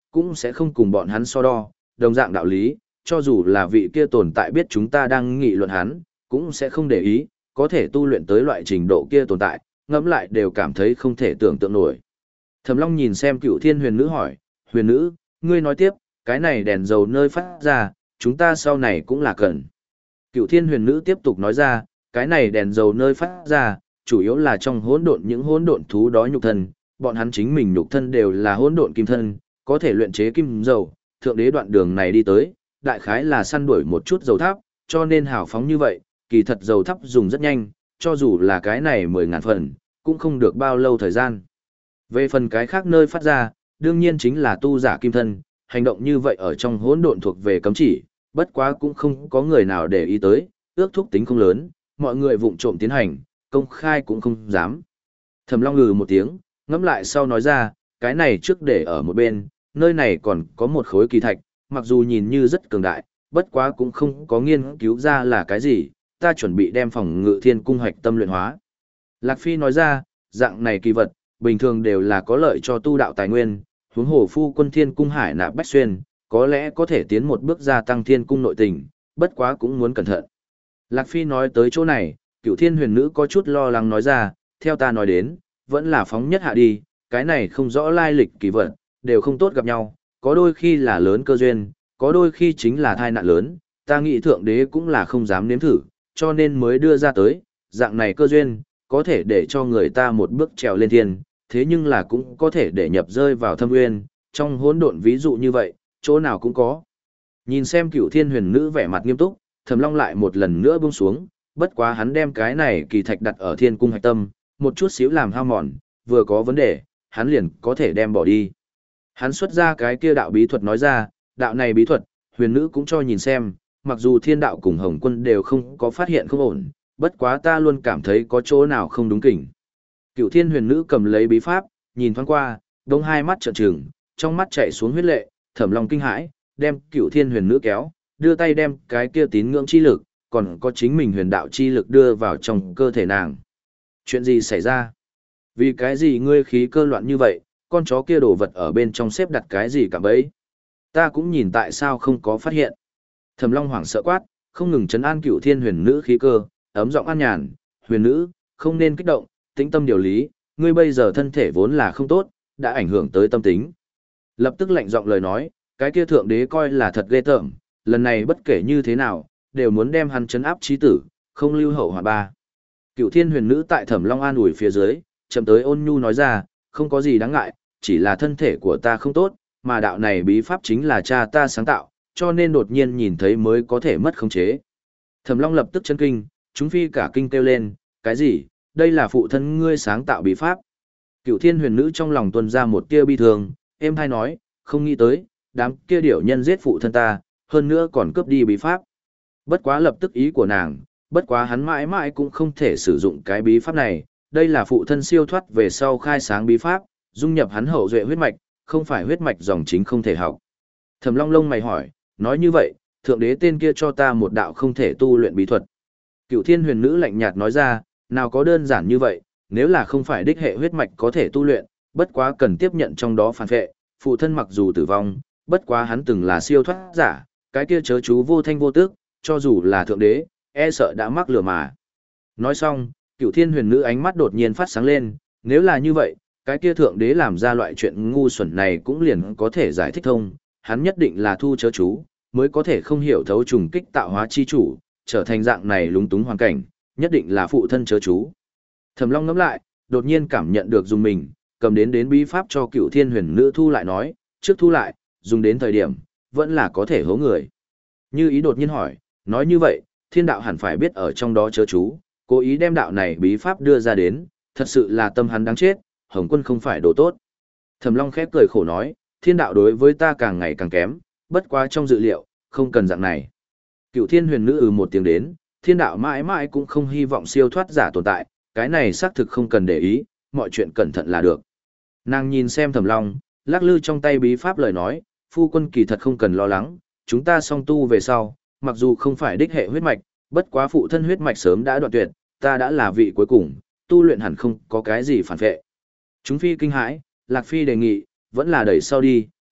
cũng sẽ không cùng bọn hắn so đo, đồng dạng đạo lý, cho dù là vị kia tồn tại biết chúng ta đang nghị luận hắn, cũng sẽ không để ý, có thể tu luyện tới loại trình độ kia tồn tại, ngẫm lại đều cảm thấy không thể tưởng tượng nổi. Thẩm Long nhìn xem Cựu Thiên Huyền Nữ hỏi, Huyền Nữ, ngươi nói tiếp, cái này đèn dầu nơi phát ra, chúng ta sau này cũng là cần. Cựu Thiên Huyền Nữ tiếp tục nói ra, cái này đèn dầu nơi phát ra, chủ yếu là trong hỗn độn những hỗn độn thú đó nhục thân, bọn hắn chính mình nhục thân đều là hỗn độn kim thân, có thể luyện chế kim dầu, thượng đế đoạn đường này đi tới, đại khái là săn đuổi một chút dầu tháp, cho nên hào phóng như vậy, kỳ thật dầu tháp dùng rất nhanh, cho dù là cái này mười ngàn phần, cũng không được bao lâu thời gian. Về phần cái khác nơi phát ra, đương nhiên chính là tu giả kim thân, hành động như vậy ở trong hỗn độn thuộc về cấm chỉ, bất quá cũng không có người nào để ý tới, ước thúc tính không lớn, mọi người vụng trộm tiến hành, công khai cũng không dám. Thẩm Long ngừ một tiếng, ngẫm lại sau nói ra, cái này trước để ở một bên, nơi này còn có một khối kỳ thạch, mặc dù nhìn như rất cường đại, bất quá cũng không có nghiên cứu ra là cái gì, ta chuẩn bị đem phòng ngự thiên cung hoạch tâm luyện hóa. Lạc Phi nói ra, dạng này kỳ vật, bình thường đều là có lợi cho tu đạo tài nguyên, huống hồ phu quân thiên cung hải nạp bách xuyên, có lẽ có thể tiến một bước gia tăng thiên cung nội tình, bất quá cũng muốn cẩn thận. Lạc Phi nói tới chỗ này, Cựu Thiên Huyền Nữ có chút lo lắng nói ra, theo ta nói đến, vẫn là phóng nhất hạ đi, cái này không rõ lai lịch kỳ vật, đều không tốt gặp nhau, có đôi khi là lớn cơ duyên, có đôi khi chính là tai nạn lớn, ta nghĩ thượng đế cũng là không dám nếm thử, cho nên mới đưa ra tới, dạng này cơ duyên, có thể để cho người ta một bước trèo lên thiên, thế nhưng là cũng có thể để nhập rơi vào thâm nguyên, trong hỗn độn ví dụ như vậy, chỗ nào cũng có. Nhìn xem Cựu Thiên Huyền Nữ vẻ mặt nghiêm túc, Thẩm Long lại một lần nữa buông xuống, bất quá hắn đem cái này kỳ thạch đặt ở thiên cung hạch tâm, một chút xíu làm hao mòn, vừa có vấn đề, hắn liền có thể đem bỏ đi. Hắn xuất ra cái kia đạo bí thuật nói ra, đạo này bí thuật, huyền nữ cũng cho nhìn xem, mặc dù thiên đạo cùng hồng quân đều không có phát hiện không ổn, bất quá ta luôn cảm thấy có chỗ nào không đúng kỉnh. Cựu Thiên Huyền Nữ cầm lấy bí pháp, nhìn thoáng qua, đông hai mắt trợn trừng, trong mắt chảy xuống huyết lệ, Thẩm Long kinh hãi, đem Cựu Thiên Huyền Nữ kéo, đưa tay đem cái kia tín ngưỡng chi lực, còn có chính mình huyền đạo chi lực đưa vào trong cơ thể nàng. Chuyện gì xảy ra? Vì cái gì ngươi khí cơ loạn như vậy, con chó kia đổ vật ở bên trong xếp đặt cái gì cả bấy? Ta cũng nhìn tại sao không có phát hiện. Thẩm Long hoảng sợ quát, không ngừng trấn an Cựu Thiên Huyền Nữ khí cơ, ấm giọng an nhàn, huyền nữ, không nên kích động, tĩnh tâm điều lý, ngươi bây giờ thân thể vốn là không tốt, đã ảnh hưởng tới tâm tính. Lập tức lạnh giọng lời nói, cái kia thượng đế coi là thật ghê tởm, lần này bất kể như thế nào, đều muốn đem hắn trấn áp chí tử, không lưu hậu họa ba. Cựu Thiên Huyền Nữ tại Thẩm Long an ủi phía dưới, chậm tới ôn nhu nói ra, không có gì đáng ngại, chỉ là thân thể của ta không tốt, mà đạo này bí pháp chính là cha ta sáng tạo, cho nên đột nhiên nhìn thấy mới có thể mất khống chế. Thẩm Long lập tức chấn kinh, chúng phi cả kinh kêu lên, cái gì, đây là phụ thân ngươi sáng tạo bí pháp. Cựu Thiên Huyền Nữ trong lòng tuôn ra một tia bi thương, êm hai nói, không nghĩ tới, đám kia điểu nhân giết phụ thân ta, hơn nữa còn cướp đi bí pháp. Bất quá lập tức ý của nàng, bất quá hắn mãi mãi cũng không thể sử dụng cái bí pháp này, đây là phụ thân siêu thoát về sau khai sáng bí pháp, dung nhập hắn hậu duệ huyết mạch, không phải huyết mạch dòng chính không thể học. Thẩm Long lông mày hỏi, nói như vậy, thượng đế tên kia cho ta một đạo không thể tu luyện bí thuật. Cựu Thiên Huyền Nữ lạnh nhạt nói ra, nào có đơn giản như vậy, nếu là không phải đích hệ huyết mạch có thể tu luyện, bất quá cần tiếp nhận trong đó phản vệ, phụ thân mặc dù tử vong, bất quá hắn từng là siêu thoát giả, cái kia chớ chú vô thanh vô tức, cho dù là thượng đế, e sợ đã mắc lừa mà. Nói xong, Cựu Thiên Huyền Nữ ánh mắt đột nhiên phát sáng lên, nếu là như vậy, cái kia thượng đế làm ra loại chuyện ngu xuẩn này cũng liền có thể giải thích thông, hắn nhất định là thu chớ chú, mới có thể không hiểu thấu trùng kích tạo hóa chi chủ, trở thành dạng này lúng túng hoàn cảnh, nhất định là phụ thân chớ chú. Thẩm Long ngẫm lại, đột nhiên cảm nhận được dùng mình, cầm đến đến bí pháp cho Cựu Thiên Huyền Nữ thu lại nói, trước thu lại, dùng đến thời điểm, vẫn là có thể hố người. Như ý đột nhiên hỏi, nói như vậy, thiên đạo hẳn phải biết ở trong đó chớ chú, cố ý đem đạo này bí pháp đưa ra đến, thật sự là tâm hắn đáng chết, Hồng Quân không phải đồ tốt. Thẩm Long khép cười khổ nói, thiên đạo đối với ta càng ngày càng kém, bất quá trong dự liệu, không cần dạng này. Cựu Thiên Huyền Nữ ừ một tiếng đến, thiên đạo mãi mãi cũng không hy vọng siêu thoát giả tồn tại, cái này xác thực không cần để ý, mọi chuyện cẩn thận là được. Nàng nhìn xem Thẩm Long, lắc lư trong tay bí pháp lời nói, phu quân kỳ thật không cần lo lắng, chúng ta song tu về sau, mặc dù không phải đích hệ huyết mạch, bất quá phụ thân huyết mạch sớm đã đoạn tuyệt, ta đã là vị cuối cùng, tu luyện hẳn không có cái gì phản vệ. Chúng phi kinh hãi, Lạc Phi đề nghị, vẫn là đẩy sau đi,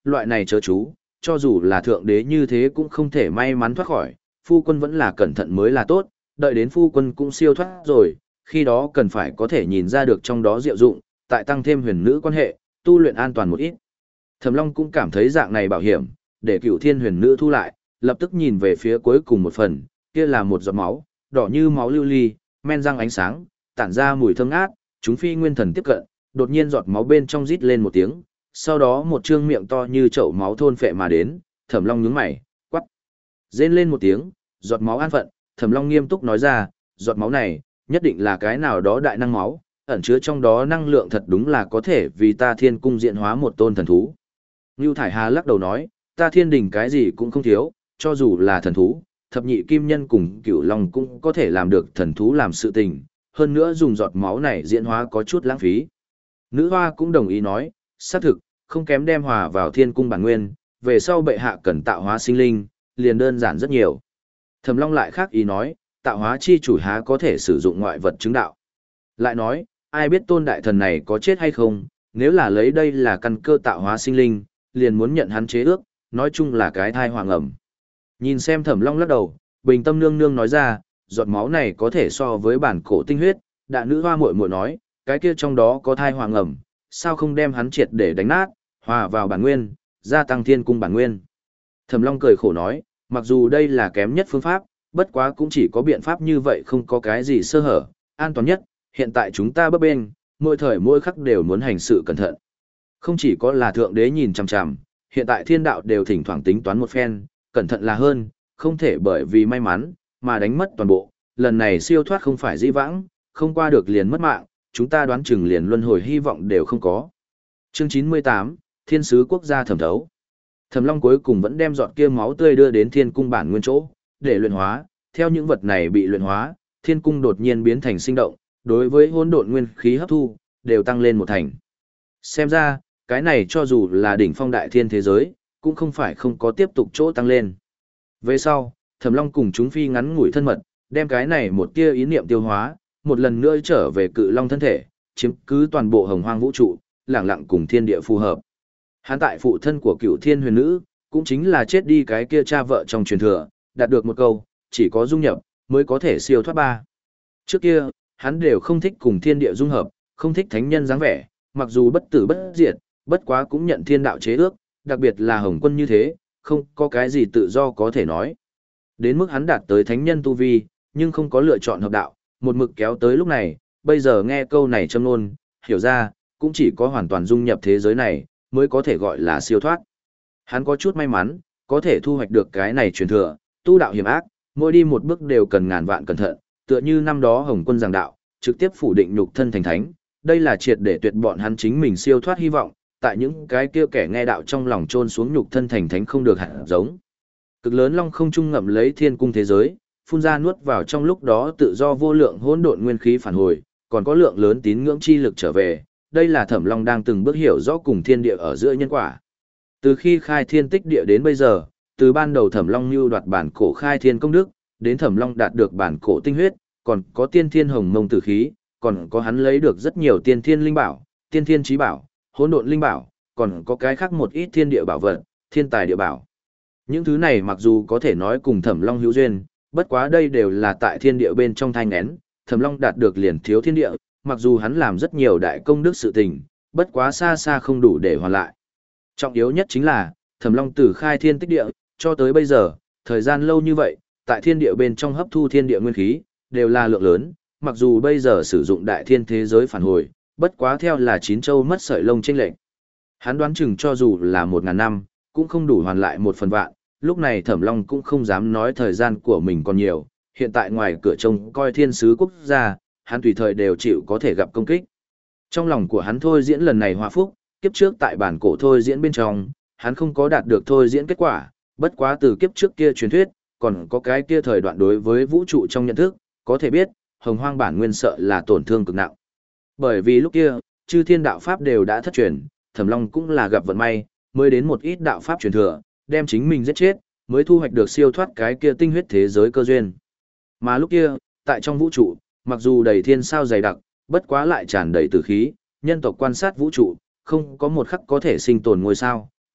loại này chớ chú, cho dù là thượng đế như thế cũng không thể may mắn thoát khỏi, phu quân vẫn là cẩn thận mới là tốt, đợi đến phu quân cũng siêu thoát rồi, khi đó cần phải có thể nhìn ra được trong đó diệu dụng, tại tăng thêm huyền nữ quan hệ, tu luyện an toàn một ít. Thẩm Long cũng cảm thấy dạng này bảo hiểm, để Cửu Thiên huyền nữ thu lại, lập tức nhìn về phía cuối cùng một phần, kia là một giọt máu, đỏ như máu lưu ly, men răng ánh sáng, tản ra mùi thơm ngát, chúng phi nguyên thần tiếp cận, đột nhiên giọt máu bên trong rít lên một tiếng, sau đó một trương miệng to như chậu máu thôn phệ mà đến, Thẩm Long nhướng mày, quắc. Rên lên một tiếng, giọt máu an phận, Thẩm Long nghiêm túc nói ra, giọt máu này, nhất định là cái nào đó đại năng máu, ẩn chứa trong đó năng lượng thật đúng là có thể vì ta thiên cung diện hóa một tôn thần thú. Ngưu Thải Hà lắc đầu nói, ta thiên đình cái gì cũng không thiếu, cho dù là thần thú, thập nhị kim nhân cùng cửu long cũng có thể làm được thần thú làm sự tình, hơn nữa dùng giọt máu này diễn hóa có chút lãng phí. Nữ hoa cũng đồng ý nói, xác thực, không kém đem hòa vào thiên cung bản nguyên, về sau bệ hạ cần tạo hóa sinh linh, liền đơn giản rất nhiều. Thẩm Long lại khác ý nói, tạo hóa chi chủ há có thể sử dụng ngoại vật chứng đạo. Lại nói, ai biết tôn đại thần này có chết hay không, nếu là lấy đây là căn cơ tạo hóa sinh linh, liền muốn nhận hắn chế ước, nói chung là cái thai hoàng ẩm. Nhìn xem Thẩm Long lắc đầu, bình tâm nương nương nói ra, giọt máu này có thể so với bản cổ tinh huyết, đạ nữ hoa muội muội nói, cái kia trong đó có thai hoàng ẩm, sao không đem hắn triệt để đánh nát, hòa vào bản nguyên, gia tăng thiên cung bản nguyên. Thẩm Long cười khổ nói, mặc dù đây là kém nhất phương pháp, bất quá cũng chỉ có biện pháp như vậy không có cái gì sơ hở, an toàn nhất, hiện tại chúng ta bấp bênh, mỗi thời mỗi khắc đều muốn hành sự cẩn thận. Không chỉ có là thượng đế nhìn chằm chằm, hiện tại thiên đạo đều thỉnh thoảng tính toán một phen, cẩn thận là hơn, không thể bởi vì may mắn, mà đánh mất toàn bộ, lần này siêu thoát không phải dĩ vãng, không qua được liền mất mạng, chúng ta đoán chừng liền luân hồi hy vọng đều không có. Chương chín mươi tám, Thiên sứ quốc gia thẩm thấu. Thẩm Long cuối cùng vẫn đem giọt kia máu tươi đưa đến thiên cung bản nguyên chỗ, để luyện hóa, theo những vật này bị luyện hóa, thiên cung đột nhiên biến thành sinh động, đối với hỗn độn nguyên khí hấp thu, đều tăng lên một thành. Xem ra, cái này cho dù là đỉnh phong đại thiên thế giới, cũng không phải không có tiếp tục chỗ tăng lên. Về sau, Thẩm Long cùng chúng phi ngắn ngủi thân mật, đem cái này một tia ý niệm tiêu hóa, một lần nữa trở về cự long thân thể, chiếm cứ toàn bộ hồng hoang vũ trụ, lẳng lặng cùng thiên địa phù hợp. Hắn tại phụ thân của Cửu Thiên huyền nữ, cũng chính là chết đi cái kia cha vợ trong truyền thừa, đạt được một câu, chỉ có dung nhập, mới có thể siêu thoát ba. Trước kia, hắn đều không thích cùng thiên địa dung hợp, không thích thánh nhân dáng vẻ, mặc dù bất tử bất diệt, bất quá cũng nhận thiên đạo chế ước, đặc biệt là Hồng Quân như thế, không có cái gì tự do có thể nói. Đến mức hắn đạt tới thánh nhân tu vi, nhưng không có lựa chọn hợp đạo, một mực kéo tới lúc này, bây giờ nghe câu này châm ngôn, hiểu ra, cũng chỉ có hoàn toàn dung nhập thế giới này, mới có thể gọi là siêu thoát. Hắn có chút may mắn, có thể thu hoạch được cái này truyền thừa, tu đạo hiểm ác, mỗi đi một bước đều cần ngàn vạn cẩn thận, tựa như năm đó Hồng Quân giảng đạo, trực tiếp phủ định nhục thân thành thánh, đây là triệt để tuyệt bọn hắn chính mình siêu thoát hy vọng, tại những cái kia kẻ nghe đạo trong lòng chôn xuống nhục thân thành thánh không được hạt giống. Cực lớn long không trung ngậm lấy thiên cung thế giới, phun ra nuốt vào trong lúc đó tự do vô lượng hỗn độn nguyên khí phản hồi, còn có lượng lớn tín ngưỡng chi lực trở về, đây là Thẩm Long đang từng bước hiểu rõ cùng thiên địa ở giữa nhân quả. Từ khi khai thiên tích địa đến bây giờ, từ ban đầu Thẩm Long mưu đoạt bản cổ khai thiên công đức, đến Thẩm Long đạt được bản cổ tinh huyết, còn có tiên thiên hồng mông tử khí, còn có hắn lấy được rất nhiều tiên thiên linh bảo, tiên thiên trí bảo, hỗn độn linh bảo, còn có cái khác một ít thiên địa bảo vật, thiên tài địa bảo. Những thứ này mặc dù có thể nói cùng Thẩm Long hữu duyên, bất quá đây đều là tại thiên địa bên trong thanh nén, Thẩm Long đạt được liền thiếu thiên địa, mặc dù hắn làm rất nhiều đại công đức sự tình, bất quá xa xa không đủ để hoàn lại. Trọng yếu nhất chính là, Thẩm Long từ khai thiên tích địa, cho tới bây giờ, thời gian lâu như vậy, tại thiên địa bên trong hấp thu thiên địa nguyên khí, đều là lượng lớn, mặc dù bây giờ sử dụng đại thiên thế giới phản hồi, bất quá theo là chín châu mất sợi lông chênh lệch. Hắn đoán chừng cho dù là một ngàn năm, cũng không đủ hoàn lại một phần vạn, lúc này Thẩm Long cũng không dám nói thời gian của mình còn nhiều, hiện tại ngoài cửa trông coi thiên sứ quốc gia, hắn tùy thời đều chịu có thể gặp công kích. Trong lòng của hắn thôi diễn lần này hòa phúc, kiếp trước tại bản cổ thôi diễn bên trong, hắn không có đạt được thôi diễn kết quả, bất quá từ kiếp trước kia truyền thuyết, còn có cái kia thời đoạn đối với vũ trụ trong nhận thức, có thể biết, hồng hoang bản nguyên sợ là tổn thương cực nặng. Bởi vì lúc kia, chư thiên đạo pháp đều đã thất truyền, Thẩm Long cũng là gặp vận may, mới đến một ít đạo pháp truyền thừa, đem chính mình giết chết, mới thu hoạch được siêu thoát cái kia tinh huyết thế giới cơ duyên. Mà lúc kia, tại trong vũ trụ, mặc dù đầy thiên sao dày đặc, bất quá lại tràn đầy tử khí, nhân tộc quan sát vũ trụ, không có một khắc có thể sinh tồn ngôi sao,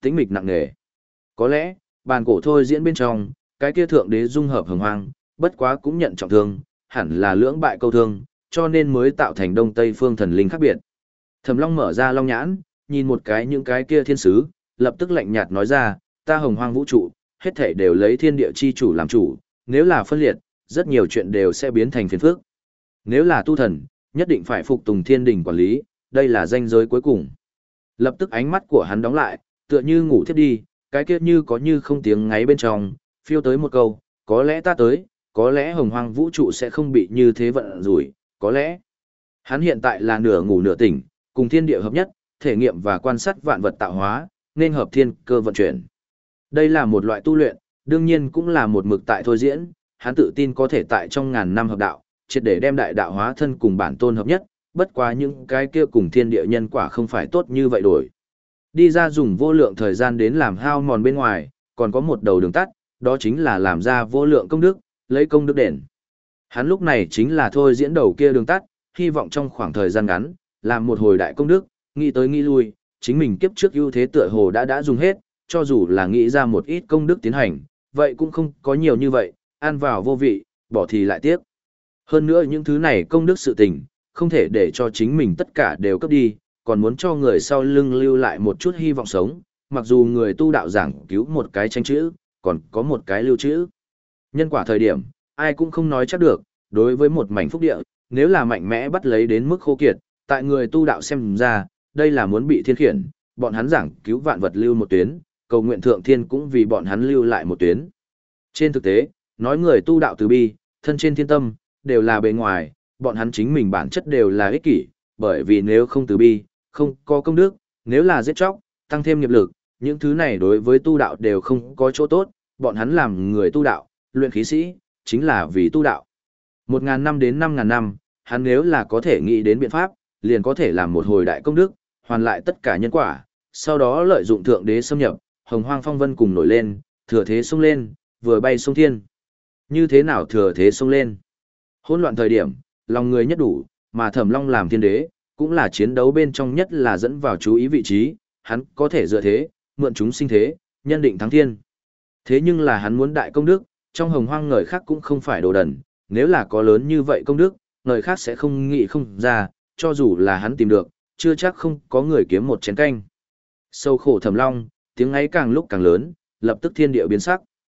tĩnh mịch nặng nề. Có lẽ, bàn cổ thôi diễn bên trong, cái kia thượng đế dung hợp hồng hoang, bất quá cũng nhận trọng thương, hẳn là lưỡng bại câu thương, cho nên mới tạo thành đông tây phương thần linh khác biệt. Thẩm Long mở ra long nhãn, nhìn một cái những cái kia thiên sứ, lập tức lạnh nhạt nói ra, ta hồng hoang vũ trụ, hết thảy đều lấy thiên địa chi chủ làm chủ, nếu là phân liệt, rất nhiều chuyện đều sẽ biến thành phiền phức. Nếu là tu thần, nhất định phải phục tùng thiên đình quản lý, đây là ranh giới cuối cùng. Lập tức ánh mắt của hắn đóng lại, tựa như ngủ thiếp đi, cái kia như có như không tiếng ngáy bên trong, phiêu tới một câu, có lẽ ta tới, có lẽ hồng hoang vũ trụ sẽ không bị như thế vận rủi, có lẽ. Hắn hiện tại là nửa ngủ nửa tỉnh, cùng thiên địa hợp nhất, thể nghiệm và quan sát vạn vật tạo hóa, nên hợp thiên cơ vận chuyển. Đây là một loại tu luyện, đương nhiên cũng là một mực tại thôi diễn, hắn tự tin có thể tại trong ngàn năm hợp đạo, triệt để đem đại đạo hóa thân cùng bản tôn hợp nhất, bất quá những cái kia cùng thiên địa nhân quả không phải tốt như vậy đổi. Đi ra dùng vô lượng thời gian đến làm hao mòn bên ngoài, còn có một đầu đường tắt, đó chính là làm ra vô lượng công đức, lấy công đức đền. Hắn lúc này chính là thôi diễn đầu kia đường tắt, hy vọng trong khoảng thời gian ngắn, làm một hồi đại công đức, nghĩ tới nghĩ lui, chính mình kiếp trước ưu thế tựa hồ đã đã dùng hết, cho dù là nghĩ ra một ít công đức tiến hành, vậy cũng không có nhiều như vậy, ăn vào vô vị, bỏ thì lại tiếc. Hơn nữa những thứ này công đức sự tình, không thể để cho chính mình tất cả đều cấp đi, còn muốn cho người sau lưng lưu lại một chút hy vọng sống, mặc dù người tu đạo giảng cứu một cái tranh chữ, còn có một cái lưu chữ. Nhân quả thời điểm, ai cũng không nói chắc được, đối với một mảnh phúc địa, nếu là mạnh mẽ bắt lấy đến mức khô kiệt, tại người tu đạo xem ra, đây là muốn bị thiên khiển, bọn hắn giảng cứu vạn vật lưu một tuyến, cầu nguyện thượng thiên cũng vì bọn hắn lưu lại một tuyến. Trên thực tế, nói người tu đạo từ bi, thân trên thiên tâm, đều là bề ngoài, bọn hắn chính mình bản chất đều là ích kỷ, bởi vì nếu không từ bi, không có công đức, nếu là giết chóc, tăng thêm nghiệp lực, những thứ này đối với tu đạo đều không có chỗ tốt, bọn hắn làm người tu đạo, luyện khí sĩ, chính là vì tu đạo. Một ngàn năm đến năm ngàn năm, hắn nếu là có thể nghĩ đến biện pháp, liền có thể làm một hồi đại công đức, hoàn lại tất cả nhân quả, sau đó lợi dụng thượng đế xâm nhập, hồng hoang phong vân cùng nổi lên, thừa thế xông lên, vừa bay sông thiên. Như thế nào thừa thế xông lên? Hỗn loạn thời điểm, lòng người nhất đủ, mà Thẩm Long làm thiên đế, cũng là chiến đấu bên trong nhất là dẫn vào chú ý vị trí, hắn có thể dựa thế, mượn chúng sinh thế, nhân định thắng thiên. Thế nhưng là hắn muốn đại công đức, trong hồng hoang người khác cũng không phải đồ đần, nếu là có lớn như vậy công đức, người khác sẽ không nghĩ không ra, cho dù là hắn tìm được, chưa chắc không có người kiếm một chén canh. Sâu khổ Thẩm Long, tiếng ấy càng lúc càng lớn, lập tức thiên địa biến sắc.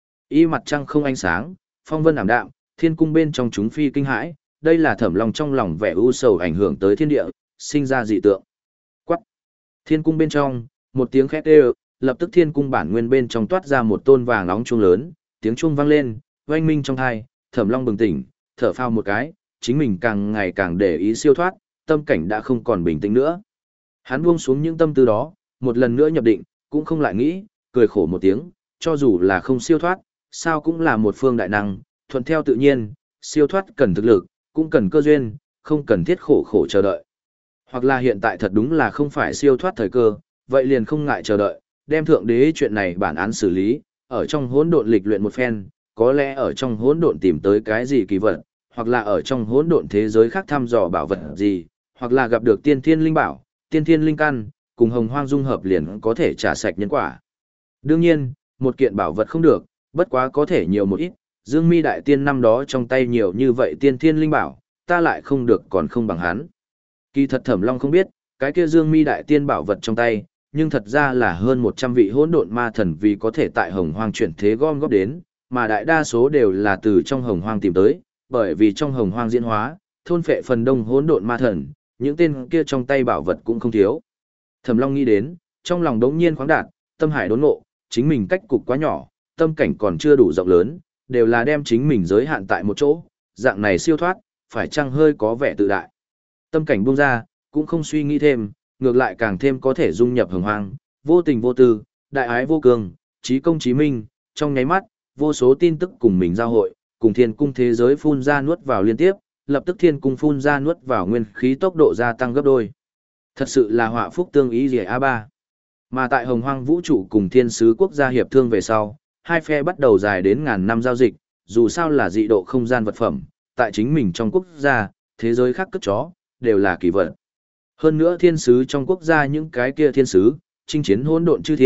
Y mặt trăng không ánh sáng, phong vân ảm đạm, thiên cung bên trong chúng phi kinh hãi, đây là Thẩm Long trong lòng vẻ u sầu ảnh hưởng tới thiên địa, sinh ra dị tượng. Quắc. Thiên cung bên trong, một tiếng khét ê, lập tức thiên cung bản nguyên bên trong toát ra một tôn vàng nóng chuông lớn, tiếng chuông vang lên, oanh minh trong tai, Thẩm Long bừng tỉnh, thở phào một cái, chính mình càng ngày càng để ý siêu thoát, tâm cảnh đã không còn bình tĩnh nữa. Hắn buông xuống những tâm tư đó, một lần nữa nhập định, cũng không lại nghĩ, cười khổ một tiếng, cho dù là không siêu thoát, sao cũng là một phương đại năng, thuận theo tự nhiên, siêu thoát cần thực lực, cũng cần cơ duyên, không cần thiết khổ khổ chờ đợi. Hoặc là hiện tại thật đúng là không phải siêu thoát thời cơ, vậy liền không ngại chờ đợi, đem thượng đế chuyện này bản án xử lý, ở trong hỗn độn lịch luyện một phen, có lẽ ở trong hỗn độn tìm tới cái gì kỳ vật, hoặc là ở trong hỗn độn thế giới khác thăm dò bảo vật gì, hoặc là gặp được tiên thiên linh bảo, tiên thiên linh căn, cùng hồng hoang dung hợp liền có thể trả sạch nhân quả. Đương nhiên, một kiện bảo vật không được, bất quá có thể nhiều một ít, Dương Mi đại tiên năm đó trong tay nhiều như vậy tiên thiên linh bảo, ta lại không được còn không bằng hắn. Kỳ thật Thẩm Long không biết, cái kia Dương Mi đại tiên bảo vật trong tay, nhưng thật ra là hơn một trăm vị hỗn độn ma thần vì có thể tại hồng hoang chuyển thế gom góp đến, mà đại đa số đều là từ trong hồng hoang tìm tới, bởi vì trong hồng hoang diễn hóa, thôn phệ phần đông hỗn độn ma thần, những tên kia trong tay bảo vật cũng không thiếu. Thẩm Long nghĩ đến, trong lòng đống nhiên khoáng đạt, tâm hải đốn ngộ, chính mình cách cục quá nhỏ, tâm cảnh còn chưa đủ rộng lớn, đều là đem chính mình giới hạn tại một chỗ, dạng này siêu thoát, phải chăng hơi có vẻ tự đại. Tâm cảnh buông ra, cũng không suy nghĩ thêm, ngược lại càng thêm có thể dung nhập hồng hoang, vô tình vô tư, đại ái vô cường, trí công trí minh, trong nháy mắt, vô số tin tức cùng mình giao hội, cùng thiên cung thế giới phun ra nuốt vào liên tiếp, lập tức thiên cung phun ra nuốt vào nguyên khí tốc độ gia tăng gấp đôi. Thật sự là họa phúc tương ý gì a ba. Mà tại hồng hoang vũ trụ cùng thiên sứ quốc gia hiệp thương về sau, hai phe bắt đầu dài đến ngàn năm giao dịch, dù sao là dị độ không gian vật phẩm, tại chính mình trong quốc gia, thế giới khác cất chó, đều là kỳ vật. Hơn nữa thiên sứ trong quốc gia những cái kia thiên sứ, chinh chiến hỗn độn chư thiên,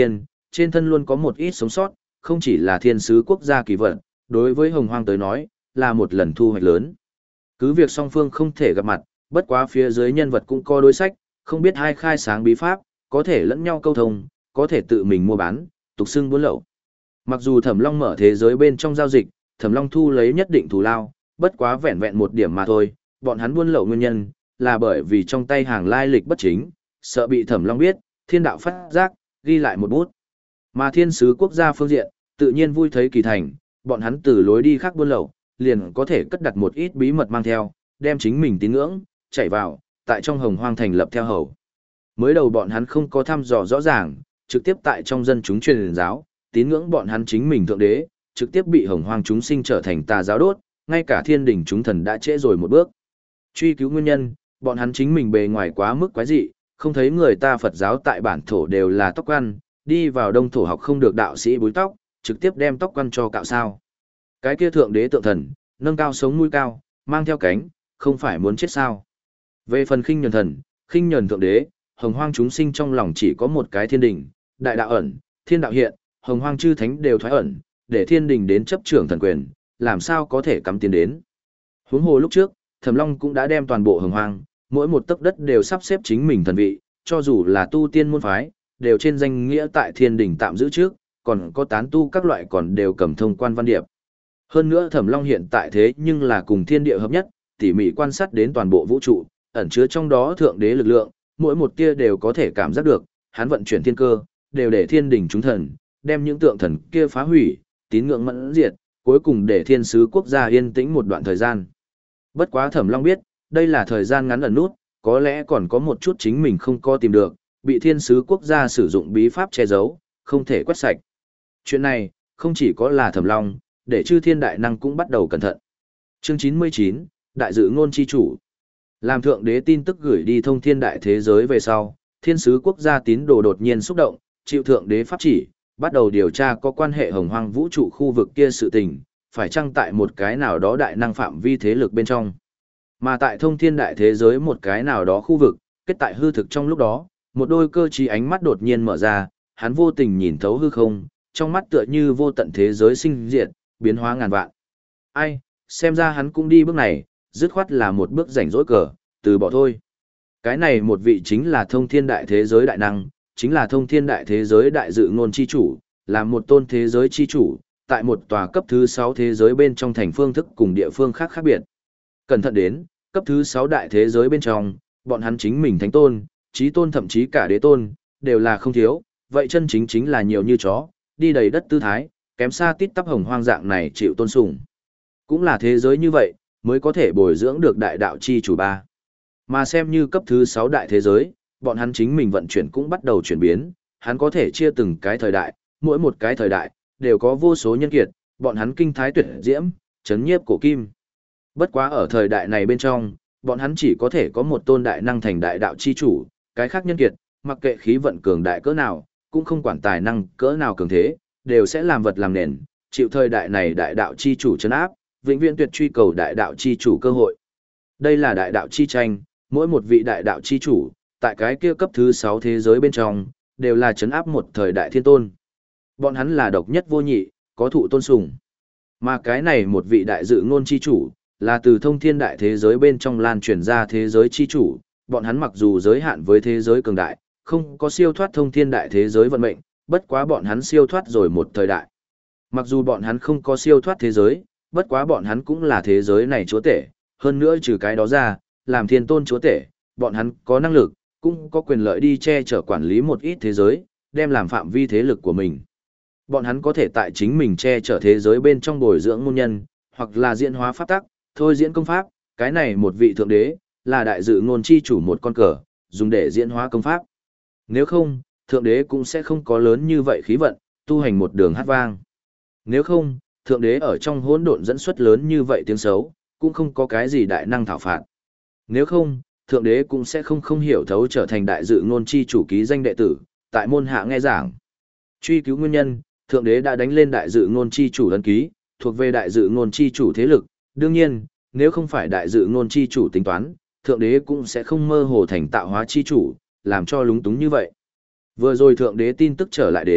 trên thân luôn có một ít sống sót, không chỉ là thiên sứ quốc gia kỳ vận, đối với Hồng Hoang tới nói, là một lần thu hoạch lớn. Cứ việc song phương không thể gặp mặt, bất quá phía dưới nhân vật cũng có đối sách, không biết hai khai sáng bí pháp, có thể lẫn nhau câu thông, có thể tự mình mua bán, tục xưng buôn lậu. Mặc dù Thẩm Long mở thế giới bên trong giao dịch, Thẩm Long thu lấy nhất định thù lao, bất quá vẹn vẹn một điểm mà thôi, bọn hắn buôn lậu nguyên nhân là bởi vì trong tay hàng lai lịch bất chính, sợ bị Thẩm Long biết, thiên đạo phát giác, ghi lại một bút. Mà thiên sứ quốc gia phương diện, tự nhiên vui thấy kỳ thành, bọn hắn từ lối đi khác buôn lậu, liền có thể cất đặt một ít bí mật mang theo, đem chính mình tín ngưỡng, chạy vào, tại trong Hồng Hoang thành lập theo hầu. Mới đầu bọn hắn không có thăm dò rõ ràng, trực tiếp tại trong dân chúng truyền giáo, tín ngưỡng bọn hắn chính mình thượng đế, trực tiếp bị Hồng Hoang chúng sinh trở thành tà giáo đốt, ngay cả thiên đình chúng thần đã trễ rồi một bước. Truy cứu nguyên nhân, bọn hắn chính mình bề ngoài quá mức quái dị, không thấy người ta Phật giáo tại bản thổ đều là tóc quăn, đi vào đông thổ học không được đạo sĩ búi tóc, trực tiếp đem tóc quăn cho cạo sao. Cái kia thượng đế tượng thần, nâng cao sống mũi cao, mang theo cánh, không phải muốn chết sao. Về phần khinh nhẫn thần, khinh nhẫn thượng đế, Hồng Hoang chúng sinh trong lòng chỉ có một cái thiên đình, đại đạo ẩn, thiên đạo hiện, Hồng Hoang chư thánh đều thoái ẩn, để thiên đình đến chấp trưởng thần quyền, làm sao có thể cắm tiến đến. Huống hồ lúc trước, Thẩm Long cũng đã đem toàn bộ Hồng Hoang, mỗi một tấc đất đều sắp xếp chính mình thần vị, cho dù là tu tiên môn phái, đều trên danh nghĩa tại thiên đình tạm giữ trước, còn có tán tu các loại còn đều cầm thông quan văn điệp. Hơn nữa Thẩm Long hiện tại thế nhưng là cùng thiên địa hợp nhất, tỉ mỉ quan sát đến toàn bộ vũ trụ, ẩn chứa trong đó thượng đế lực lượng, mỗi một tia đều có thể cảm giác được, hắn vận chuyển thiên cơ, đều để thiên đình chúng thần, đem những tượng thần kia phá hủy, tín ngưỡng mẫn diệt, cuối cùng để thiên sứ quốc gia yên tĩnh một đoạn thời gian. Bất quá Thẩm Long biết, đây là thời gian ngắn ẩn nút, có lẽ còn có một chút chính mình không có tìm được, bị thiên sứ quốc gia sử dụng bí pháp che giấu, không thể quét sạch. Chuyện này, không chỉ có là Thẩm Long, để chư thiên đại năng cũng bắt đầu cẩn thận. Chương chín mươi chín, Đại dự ngôn chi chủ. Làm thượng đế tin tức gửi đi thông thiên đại thế giới về sau, thiên sứ quốc gia tín đồ đột nhiên xúc động, chịu thượng đế pháp chỉ, bắt đầu điều tra có quan hệ Hồng Hoang vũ trụ khu vực kia sự tình, phải chăng tại một cái nào đó đại năng phạm vi thế lực bên trong. Mà tại thông thiên đại thế giới một cái nào đó khu vực, kết tại hư thực trong lúc đó, một đôi cơ trí ánh mắt đột nhiên mở ra, hắn vô tình nhìn thấu hư không, trong mắt tựa như vô tận thế giới sinh diệt, biến hóa ngàn vạn. Ai, xem ra hắn cũng đi bước này, dứt khoát là một bước rảnh rỗi cờ, từ bỏ thôi. Cái này một vị chính là thông thiên đại thế giới đại năng, chính là thông thiên đại thế giới đại dự ngôn chi chủ, là một tôn thế giới chi chủ, tại một tòa cấp thứ sáu thế giới bên trong thành phương thức cùng địa phương khác khác biệt. Cẩn thận đến, cấp thứ sáu đại thế giới bên trong, bọn hắn chính mình thánh tôn, chí tôn thậm chí cả đế tôn, đều là không thiếu, vậy chân chính chính là nhiều như chó, đi đầy đất tư thái, kém xa tít tắp Hồng Hoang dạng này chịu tôn sùng. Cũng là thế giới như vậy, mới có thể bồi dưỡng được đại đạo chi chủ ba. Mà xem như cấp thứ sáu đại thế giới, bọn hắn chính mình vận chuyển cũng bắt đầu chuyển biến, hắn có thể chia từng cái thời đại, mỗi một cái thời đại, đều có vô số nhân kiệt, bọn hắn kinh thái tuyệt diễm, chấn nhiếp cổ kim. Bất quá ở thời đại này bên trong, bọn hắn chỉ có thể có một tôn đại năng thành đại đạo chi chủ, cái khác nhân kiệt, mặc kệ khí vận cường đại cỡ nào, cũng không quản tài năng cỡ nào cường thế, đều sẽ làm vật làm nền, chịu thời đại này đại đạo chi chủ trấn áp, vĩnh viễn tuyệt truy cầu đại đạo chi chủ cơ hội. Đây là đại đạo chi tranh, mỗi một vị đại đạo chi chủ, tại cái kia cấp thứ sáu thế giới bên trong, đều là trấn áp một thời đại thiên tôn. Bọn hắn là độc nhất vô nhị, có thụ tôn sùng. Mà cái này một vị đại dự ngôn chi chủ, là từ thông thiên đại thế giới bên trong lan truyền ra thế giới chi chủ, bọn hắn mặc dù giới hạn với thế giới cường đại, không có siêu thoát thông thiên đại thế giới vận mệnh, bất quá bọn hắn siêu thoát rồi một thời đại. Mặc dù bọn hắn không có siêu thoát thế giới, bất quá bọn hắn cũng là thế giới này chúa tể, hơn nữa trừ cái đó ra, làm thiên tôn chúa tể, bọn hắn có năng lực, cũng có quyền lợi đi che chở quản lý một ít thế giới, đem làm phạm vi thế lực của mình. Bọn hắn có thể tại chính mình che chở thế giới bên trong bồi dưỡng môn nhân, hoặc là diễn hóa pháp tắc, thôi diễn công pháp, cái này một vị thượng đế, là đại dự ngôn chi chủ một con cờ, dùng để diễn hóa công pháp. Nếu không, thượng đế cũng sẽ không có lớn như vậy khí vận, tu hành một đường hát vang. Nếu không, thượng đế ở trong hỗn độn dẫn xuất lớn như vậy tiếng xấu, cũng không có cái gì đại năng thảo phạt. Nếu không, thượng đế cũng sẽ không không hiểu thấu trở thành đại dự ngôn chi chủ ký danh đệ tử, tại môn hạ nghe giảng. Truy cứu nguyên nhân, thượng đế đã đánh lên đại dự ngôn chi chủ ấn ký, thuộc về đại dự ngôn chi chủ thế lực. Đương nhiên, nếu không phải đại dự ngôn chi chủ tính toán, thượng đế cũng sẽ không mơ hồ thành tạo hóa chi chủ, làm cho lúng túng như vậy. Vừa rồi thượng đế tin tức trở lại đến,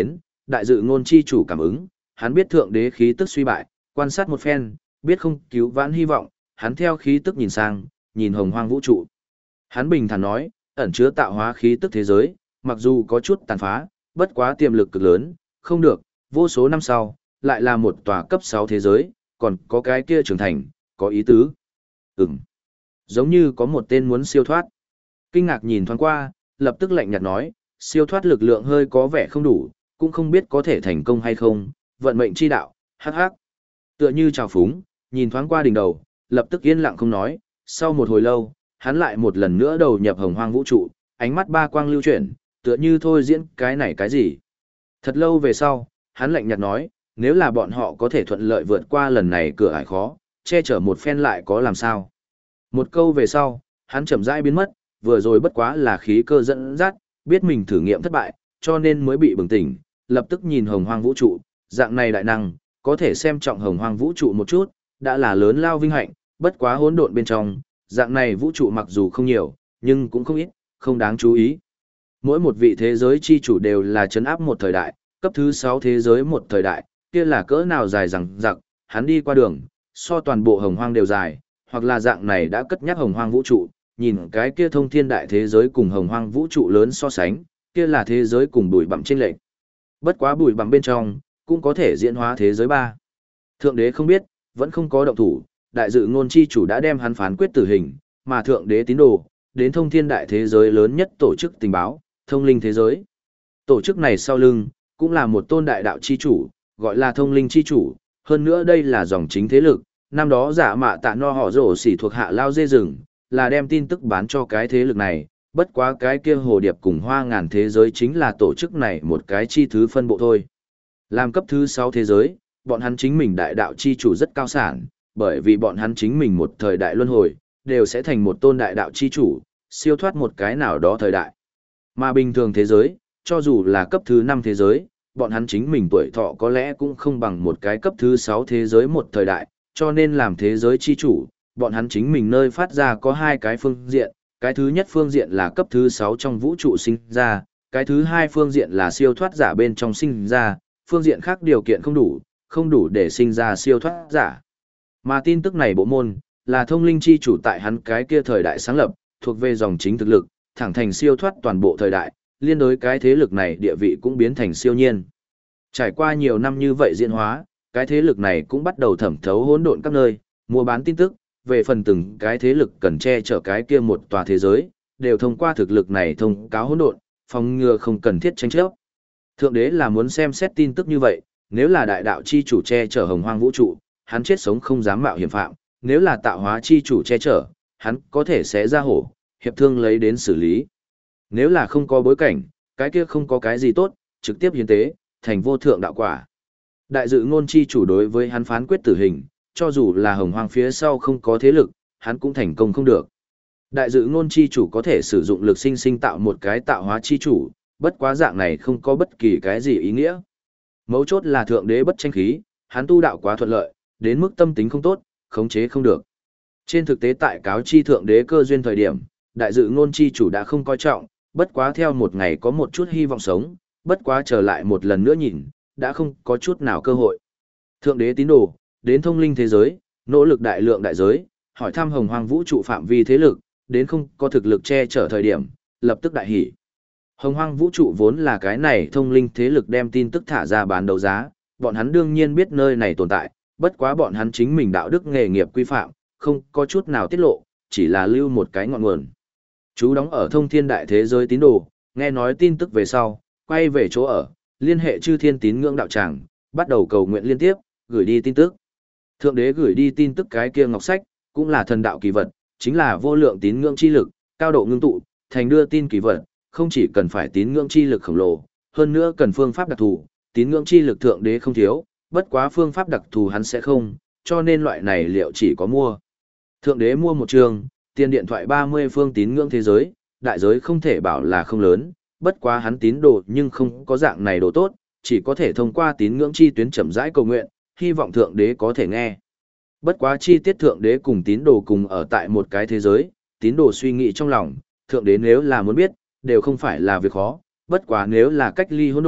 đại dự ngôn chi chủ cảm ứng, hắn biết thượng đế khí tức suy bại, quan sát một phen, biết không cứu vãn hy vọng, hắn theo khí tức nhìn sang, nhìn hồng hoang vũ trụ. Hắn bình thản nói, ẩn chứa tạo hóa khí tức thế giới, mặc dù có chút tàn phá, bất quá tiềm lực cực lớn, không được, vô số năm sau, lại là một tòa cấp sáu thế giới, còn có cái kia trưởng thành, có ý tứ. Ừm. Giống như có một tên muốn siêu thoát. Kinh ngạc nhìn thoáng qua, lập tức lạnh nhạt nói, siêu thoát lực lượng hơi có vẻ không đủ, cũng không biết có thể thành công hay không, vận mệnh chi đạo, hắc hắc. Tựa như trào phúng, nhìn thoáng qua đỉnh đầu, lập tức yên lặng không nói, sau một hồi lâu, hắn lại một lần nữa đầu nhập hồng hoang vũ trụ, ánh mắt ba quang lưu chuyển, tựa như thôi diễn cái này cái gì. Thật lâu về sau, hắn lạnh nhạt nói, nếu là bọn họ có thể thuận lợi vượt qua lần này cửa ải khó, che chở một phen lại có làm sao. Một câu về sau, hắn chậm rãi biến mất, vừa rồi bất quá là khí cơ dẫn dắt, biết mình thử nghiệm thất bại, cho nên mới bị bừng tỉnh, lập tức nhìn hồng hoang vũ trụ, dạng này đại năng, có thể xem trọng hồng hoang vũ trụ một chút, đã là lớn lao vinh hạnh, bất quá hỗn độn bên trong, dạng này vũ trụ mặc dù không nhiều, nhưng cũng không ít, không đáng chú ý. Mỗi một vị thế giới chi chủ đều là chấn áp một thời đại, cấp thứ sáu thế giới một thời đại, kia là cỡ nào dài rằng rặc, hắn đi qua đường, so toàn bộ hồng hoang đều dài, hoặc là dạng này đã cất nhắc hồng hoang vũ trụ, nhìn cái kia thông thiên đại thế giới cùng hồng hoang vũ trụ lớn so sánh, kia là thế giới cùng bụi bặm trên lệch. Bất quá bụi bặm bên trong, cũng có thể diễn hóa thế giới ba. Thượng đế không biết, vẫn không có động thủ, đại dự ngôn chi chủ đã đem hắn phán quyết tử hình, mà thượng đế tín đồ, đến thông thiên đại thế giới lớn nhất tổ chức tình báo, thông linh thế giới. Tổ chức này sau lưng, cũng là một tôn đại đạo chi chủ, gọi là thông linh chi chủ, hơn nữa đây là dòng chính thế lực, năm đó giả mạ tạ no họ rổ xỉ thuộc hạ lao dê rừng, là đem tin tức bán cho cái thế lực này, bất quá cái kia hồ điệp cùng hoa ngàn thế giới chính là tổ chức này một cái chi thứ phân bộ thôi. Làm cấp thứ sáu thế giới, bọn hắn chính mình đại đạo chi chủ rất cao sản, bởi vì bọn hắn chính mình một thời đại luân hồi, đều sẽ thành một tôn đại đạo chi chủ, siêu thoát một cái nào đó thời đại. Mà bình thường thế giới, cho dù là cấp thứ năm thế giới, bọn hắn chính mình tuổi thọ có lẽ cũng không bằng một cái cấp thứ sáu thế giới một thời đại, cho nên làm thế giới chi chủ, bọn hắn chính mình nơi phát ra có hai cái phương diện, cái thứ nhất phương diện là cấp thứ sáu trong vũ trụ sinh ra, cái thứ hai phương diện là siêu thoát giả bên trong sinh ra, phương diện khác điều kiện không đủ, không đủ để sinh ra siêu thoát giả. Mà tin tức này bộ môn, là thông linh chi chủ tại hắn cái kia thời đại sáng lập, thuộc về dòng chính thực lực, thẳng thành siêu thoát toàn bộ thời đại, liên đối cái thế lực này địa vị cũng biến thành siêu nhiên. Trải qua nhiều năm như vậy diễn hóa, cái thế lực này cũng bắt đầu thẩm thấu hỗn độn các nơi, mua bán tin tức, về phần từng cái thế lực cần che chở cái kia một tòa thế giới, đều thông qua thực lực này thông cáo hỗn độn, phòng ngừa không cần thiết tranh chấp. Thượng đế là muốn xem xét tin tức như vậy, nếu là đại đạo chi chủ che chở hồng hoang vũ trụ, hắn chết sống không dám mạo hiểm phạm, nếu là tạo hóa chi chủ che chở, hắn có thể sẽ ra hổ, hiệp thương lấy đến xử lý. Nếu là không có bối cảnh, cái kia không có cái gì tốt, trực tiếp hiến tế, thành vô thượng đạo quả. Đại dự ngôn chi chủ đối với hắn phán quyết tử hình, cho dù là hồng hoang phía sau không có thế lực, hắn cũng thành công không được. Đại dự ngôn chi chủ có thể sử dụng lực sinh sinh tạo một cái tạo hóa chi chủ, bất quá dạng này không có bất kỳ cái gì ý nghĩa. Mấu chốt là thượng đế bất tranh khí, hắn tu đạo quá thuận lợi, đến mức tâm tính không tốt, khống chế không được. Trên thực tế tại cáo chi thượng đế cơ duyên thời điểm, đại dự ngôn chi chủ đã không coi trọng, bất quá theo một ngày có một chút hy vọng sống, bất quá trở lại một lần nữa nhìn, đã không có chút nào cơ hội. Thượng đế tín đồ, đến thông linh thế giới, nỗ lực đại lượng đại giới, hỏi thăm hồng hoang vũ trụ phạm vi thế lực, đến không có thực lực che chở thời điểm, lập tức đại hỉ. Hồng hoang vũ trụ vốn là cái này thông linh thế lực đem tin tức thả ra bán đấu giá, bọn hắn đương nhiên biết nơi này tồn tại, bất quá bọn hắn chính mình đạo đức nghề nghiệp quy phạm, không có chút nào tiết lộ, chỉ là lưu một cái ngọn nguồn. Chú đóng ở thông thiên đại thế giới tín đồ, nghe nói tin tức về sau, quay về chỗ ở, liên hệ chư thiên tín ngưỡng đạo tràng, bắt đầu cầu nguyện liên tiếp, gửi đi tin tức. Thượng đế gửi đi tin tức cái kia ngọc sách, cũng là thần đạo kỳ vật, chính là vô lượng tín ngưỡng chi lực, cao độ ngưng tụ, thành đưa tin kỳ vật, không chỉ cần phải tín ngưỡng chi lực khổng lồ, hơn nữa cần phương pháp đặc thù, tín ngưỡng chi lực thượng đế không thiếu, bất quá phương pháp đặc thù hắn sẽ không, cho nên loại này liệu chỉ có mua. Thượng đế mua một trường, tiền điện thoại ba mươi phương tín ngưỡng thế giới, đại giới không thể bảo là không lớn, bất quá hắn tín đồ nhưng không có dạng này đồ tốt, chỉ có thể thông qua tín ngưỡng chi tuyến chậm rãi cầu nguyện, hy vọng thượng đế có thể nghe. Bất quá chi tiết thượng đế cùng tín đồ cùng ở tại một cái thế giới, tín đồ suy nghĩ trong lòng, thượng đế nếu là muốn biết, đều không phải là việc khó, bất quá nếu là cách ly hỗn độn,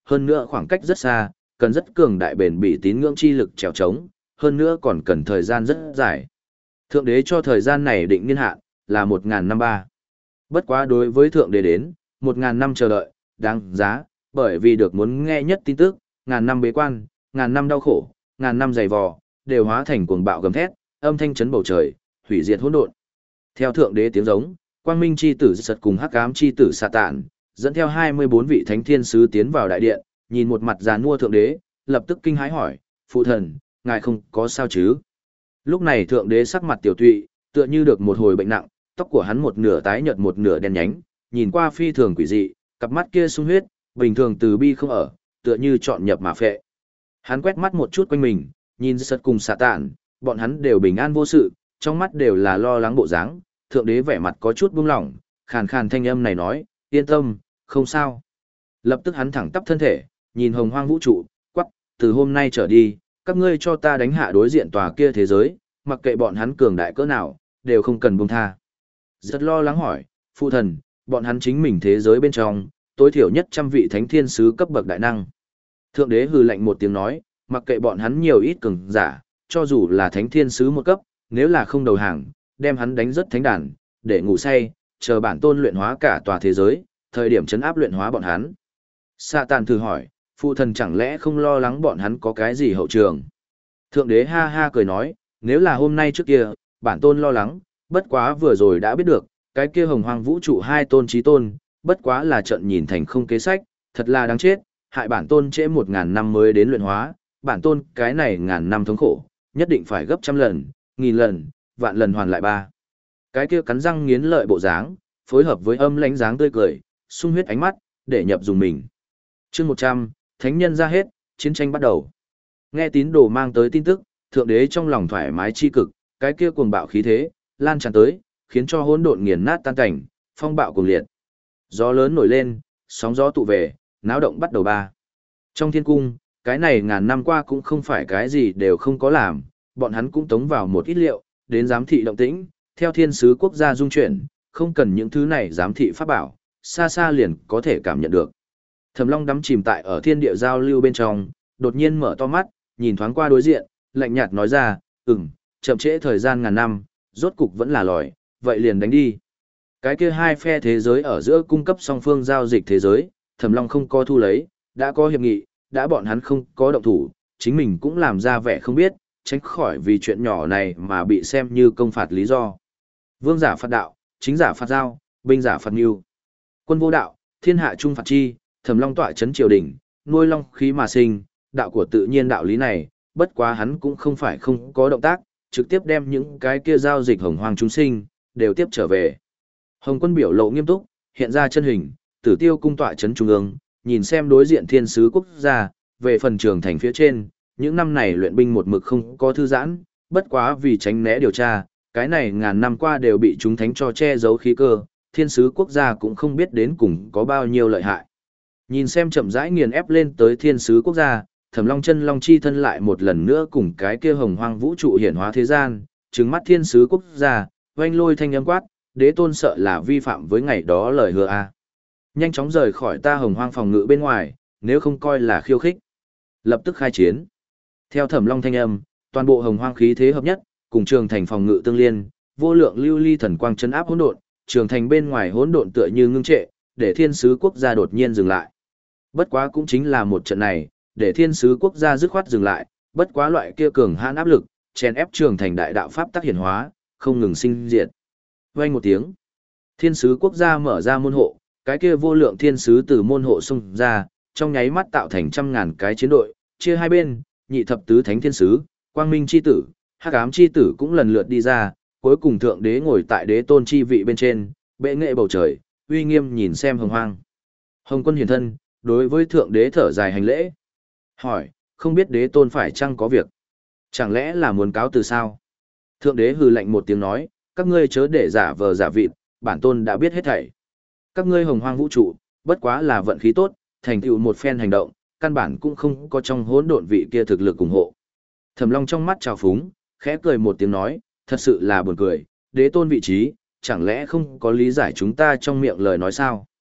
hơn nữa khoảng cách rất xa, cần rất cường đại bền bỉ tín ngưỡng chi lực trèo trống, hơn nữa còn cần thời gian rất dài. Thượng đế cho thời gian này định niên hạn là một ngàn năm ba. Bất quá đối với thượng đế đến, một ngàn năm chờ đợi, đáng giá, bởi vì được muốn nghe nhất tin tức, ngàn năm bế quan, ngàn năm đau khổ, ngàn năm dày vò, đều hóa thành cuồng bạo gầm thét, âm thanh chấn bầu trời, hủy diệt hỗn độn. Theo thượng đế tiếng giống, quang minh chi tử sật cùng hắc ám chi tử xà tạn, dẫn theo hai mươi bốn vị thánh thiên sứ tiến vào đại điện, nhìn một mặt giàn mua thượng đế, lập tức kinh hãi hỏi, phụ thần, ngài không có sao chứ? Lúc này thượng đế sắc mặt tiểu tụy, tựa như được một hồi bệnh nặng, tóc của hắn một nửa tái nhợt một nửa đen nhánh, nhìn qua phi thường quỷ dị, cặp mắt kia sung huyết, bình thường từ bi không ở, tựa như chọn nhập mà phệ. Hắn quét mắt một chút quanh mình, nhìn sật cùng xà tạn, bọn hắn đều bình an vô sự, trong mắt đều là lo lắng bộ dáng. Thượng đế vẻ mặt có chút buông lỏng, khàn khàn thanh âm này nói, yên tâm, không sao. Lập tức hắn thẳng tắp thân thể, nhìn hồng hoang vũ trụ, quắc, từ hôm nay trở đi, các ngươi cho ta đánh hạ đối diện tòa kia thế giới, mặc kệ bọn hắn cường đại cỡ nào, đều không cần buông tha. Rất lo lắng hỏi, phụ thần, bọn hắn chính mình thế giới bên trong, tối thiểu nhất trăm vị thánh thiên sứ cấp bậc đại năng. Thượng đế hừ lạnh một tiếng nói, mặc kệ bọn hắn nhiều ít cường giả, cho dù là thánh thiên sứ một cấp, nếu là không đầu hàng, đem hắn đánh rất thánh đàn, để ngủ say, chờ bản tôn luyện hóa cả tòa thế giới, thời điểm chấn áp luyện hóa bọn hắn. Sa tàn thử hỏi, phụ thần chẳng lẽ không lo lắng bọn hắn có cái gì hậu trường? Thượng đế ha ha cười nói, nếu là hôm nay trước kia, bản tôn lo lắng, bất quá vừa rồi đã biết được, cái kia hồng hoang vũ trụ hai tôn chí tôn, bất quá là trận nhìn thành không kế sách, thật là đáng chết, hại bản tôn trễ một ngàn năm mới đến luyện hóa, bản tôn cái này ngàn năm thống khổ, nhất định phải gấp trăm lần, nghìn lần, vạn lần hoàn lại ba. Cái kia cắn răng nghiến lợi bộ dáng, phối hợp với âm lãnh dáng tươi cười, sung huyết ánh mắt, để nhập dùng mình. Chương một trăm, thánh nhân ra hết, chiến tranh bắt đầu. Nghe tín đồ mang tới tin tức, thượng đế trong lòng thoải mái chi cực, cái kia cuồng bạo khí thế, lan tràn tới, khiến cho hỗn độn nghiền nát tan cảnh, phong bạo cuồng liệt. Gió lớn nổi lên, sóng gió tụ về, náo động bắt đầu ba. Trong thiên cung, cái này ngàn năm qua cũng không phải cái gì đều không có làm, bọn hắn cũng tống vào một ít liệu, đến giám thị động tĩnh, theo thiên sứ quốc gia dung chuyển, không cần những thứ này giám thị pháp bảo, xa xa liền có thể cảm nhận được. Thẩm Long đắm chìm tại ở thiên địa giao lưu bên trong, đột nhiên mở to mắt, nhìn thoáng qua đối diện, lạnh nhạt nói ra, ừm, chậm trễ thời gian ngàn năm, rốt cục vẫn là lòi, vậy liền đánh đi. Cái kia hai phe thế giới ở giữa cung cấp song phương giao dịch thế giới, Thẩm Long không có thu lấy, đã có hiệp nghị, đã bọn hắn không có động thủ, chính mình cũng làm ra vẻ không biết, tránh khỏi vì chuyện nhỏ này mà bị xem như công phạt lý do. Vương giả phạt đạo, chính giả phạt giao, binh giả phạt mưu. Quân vô đạo, thiên hạ trung phạt chi, Thẩm Long tọa chấn triều đình, nuôi long khí mà sinh, đạo của tự nhiên đạo lý này, bất quá hắn cũng không phải không có động tác, trực tiếp đem những cái kia giao dịch hồng hoang chúng sinh, đều tiếp trở về. Hồng Quân biểu lộ nghiêm túc, hiện ra chân hình, Tử Tiêu cung tọa chấn trung ương, nhìn xem đối diện thiên sứ quốc gia, về phần trường thành phía trên, những năm này luyện binh một mực không có thư giãn, bất quá vì tránh né điều tra, cái này ngàn năm qua đều bị chúng thánh cho che giấu khí cơ, thiên sứ quốc gia cũng không biết đến cùng có bao nhiêu lợi hại. Nhìn xem chậm rãi nghiền ép lên tới thiên sứ quốc gia, Thẩm Long chân long chi thân lại một lần nữa cùng cái kia hồng hoang vũ trụ hiển hóa thế gian, trừng mắt thiên sứ quốc gia, oanh lôi thanh âm quát, đế tôn sợ là vi phạm với ngày đó lời hứa a. Nhanh chóng rời khỏi ta hồng hoang phòng ngự bên ngoài, nếu không coi là khiêu khích. Lập tức khai chiến. Theo Thẩm Long thanh âm, toàn bộ hồng hoang khí thế hợp nhất, cùng trường thành phòng ngự tương liên, vô lượng lưu ly thần quang chấn áp hỗn độn, trường thành bên ngoài hỗn độn tựa như ngưng trệ, để thiên sứ quốc gia đột nhiên dừng lại. Bất quá cũng chính là một trận này, để thiên sứ quốc gia dứt khoát dừng lại, bất quá loại kia cường hãn áp lực, chèn ép trường thành đại đạo pháp tác hiển hóa, không ngừng sinh diệt. Vang một tiếng, thiên sứ quốc gia mở ra môn hộ, cái kia vô lượng thiên sứ từ môn hộ xung ra, trong nháy mắt tạo thành trăm ngàn cái chiến đội, chia hai bên, nhị thập tứ thánh thiên sứ, quang minh chi tử, hắc ám chi tử cũng lần lượt đi ra, cuối cùng thượng đế ngồi tại đế tôn chi vị bên trên, bệ nghệ bầu trời, uy nghiêm nhìn xem hồng hoang. Hồng Quân hiển thân, đối với thượng đế thở dài hành lễ. Hỏi, không biết đế tôn phải chăng có việc? Chẳng lẽ là muốn cáo từ sao? Thượng đế hừ lạnh một tiếng nói, các ngươi chớ để giả vờ giả vịt, bản tôn đã biết hết thảy. Các ngươi hồng hoang vũ trụ, bất quá là vận khí tốt, thành tựu một phen hành động, căn bản cũng không có trong hỗn độn vị kia thực lực ủng hộ. Thẩm Long trong mắt trào phúng, khẽ cười một tiếng nói, thật sự là buồn cười, đế tôn vị trí, chẳng lẽ không có lý giải chúng ta trong miệng lời nói sao?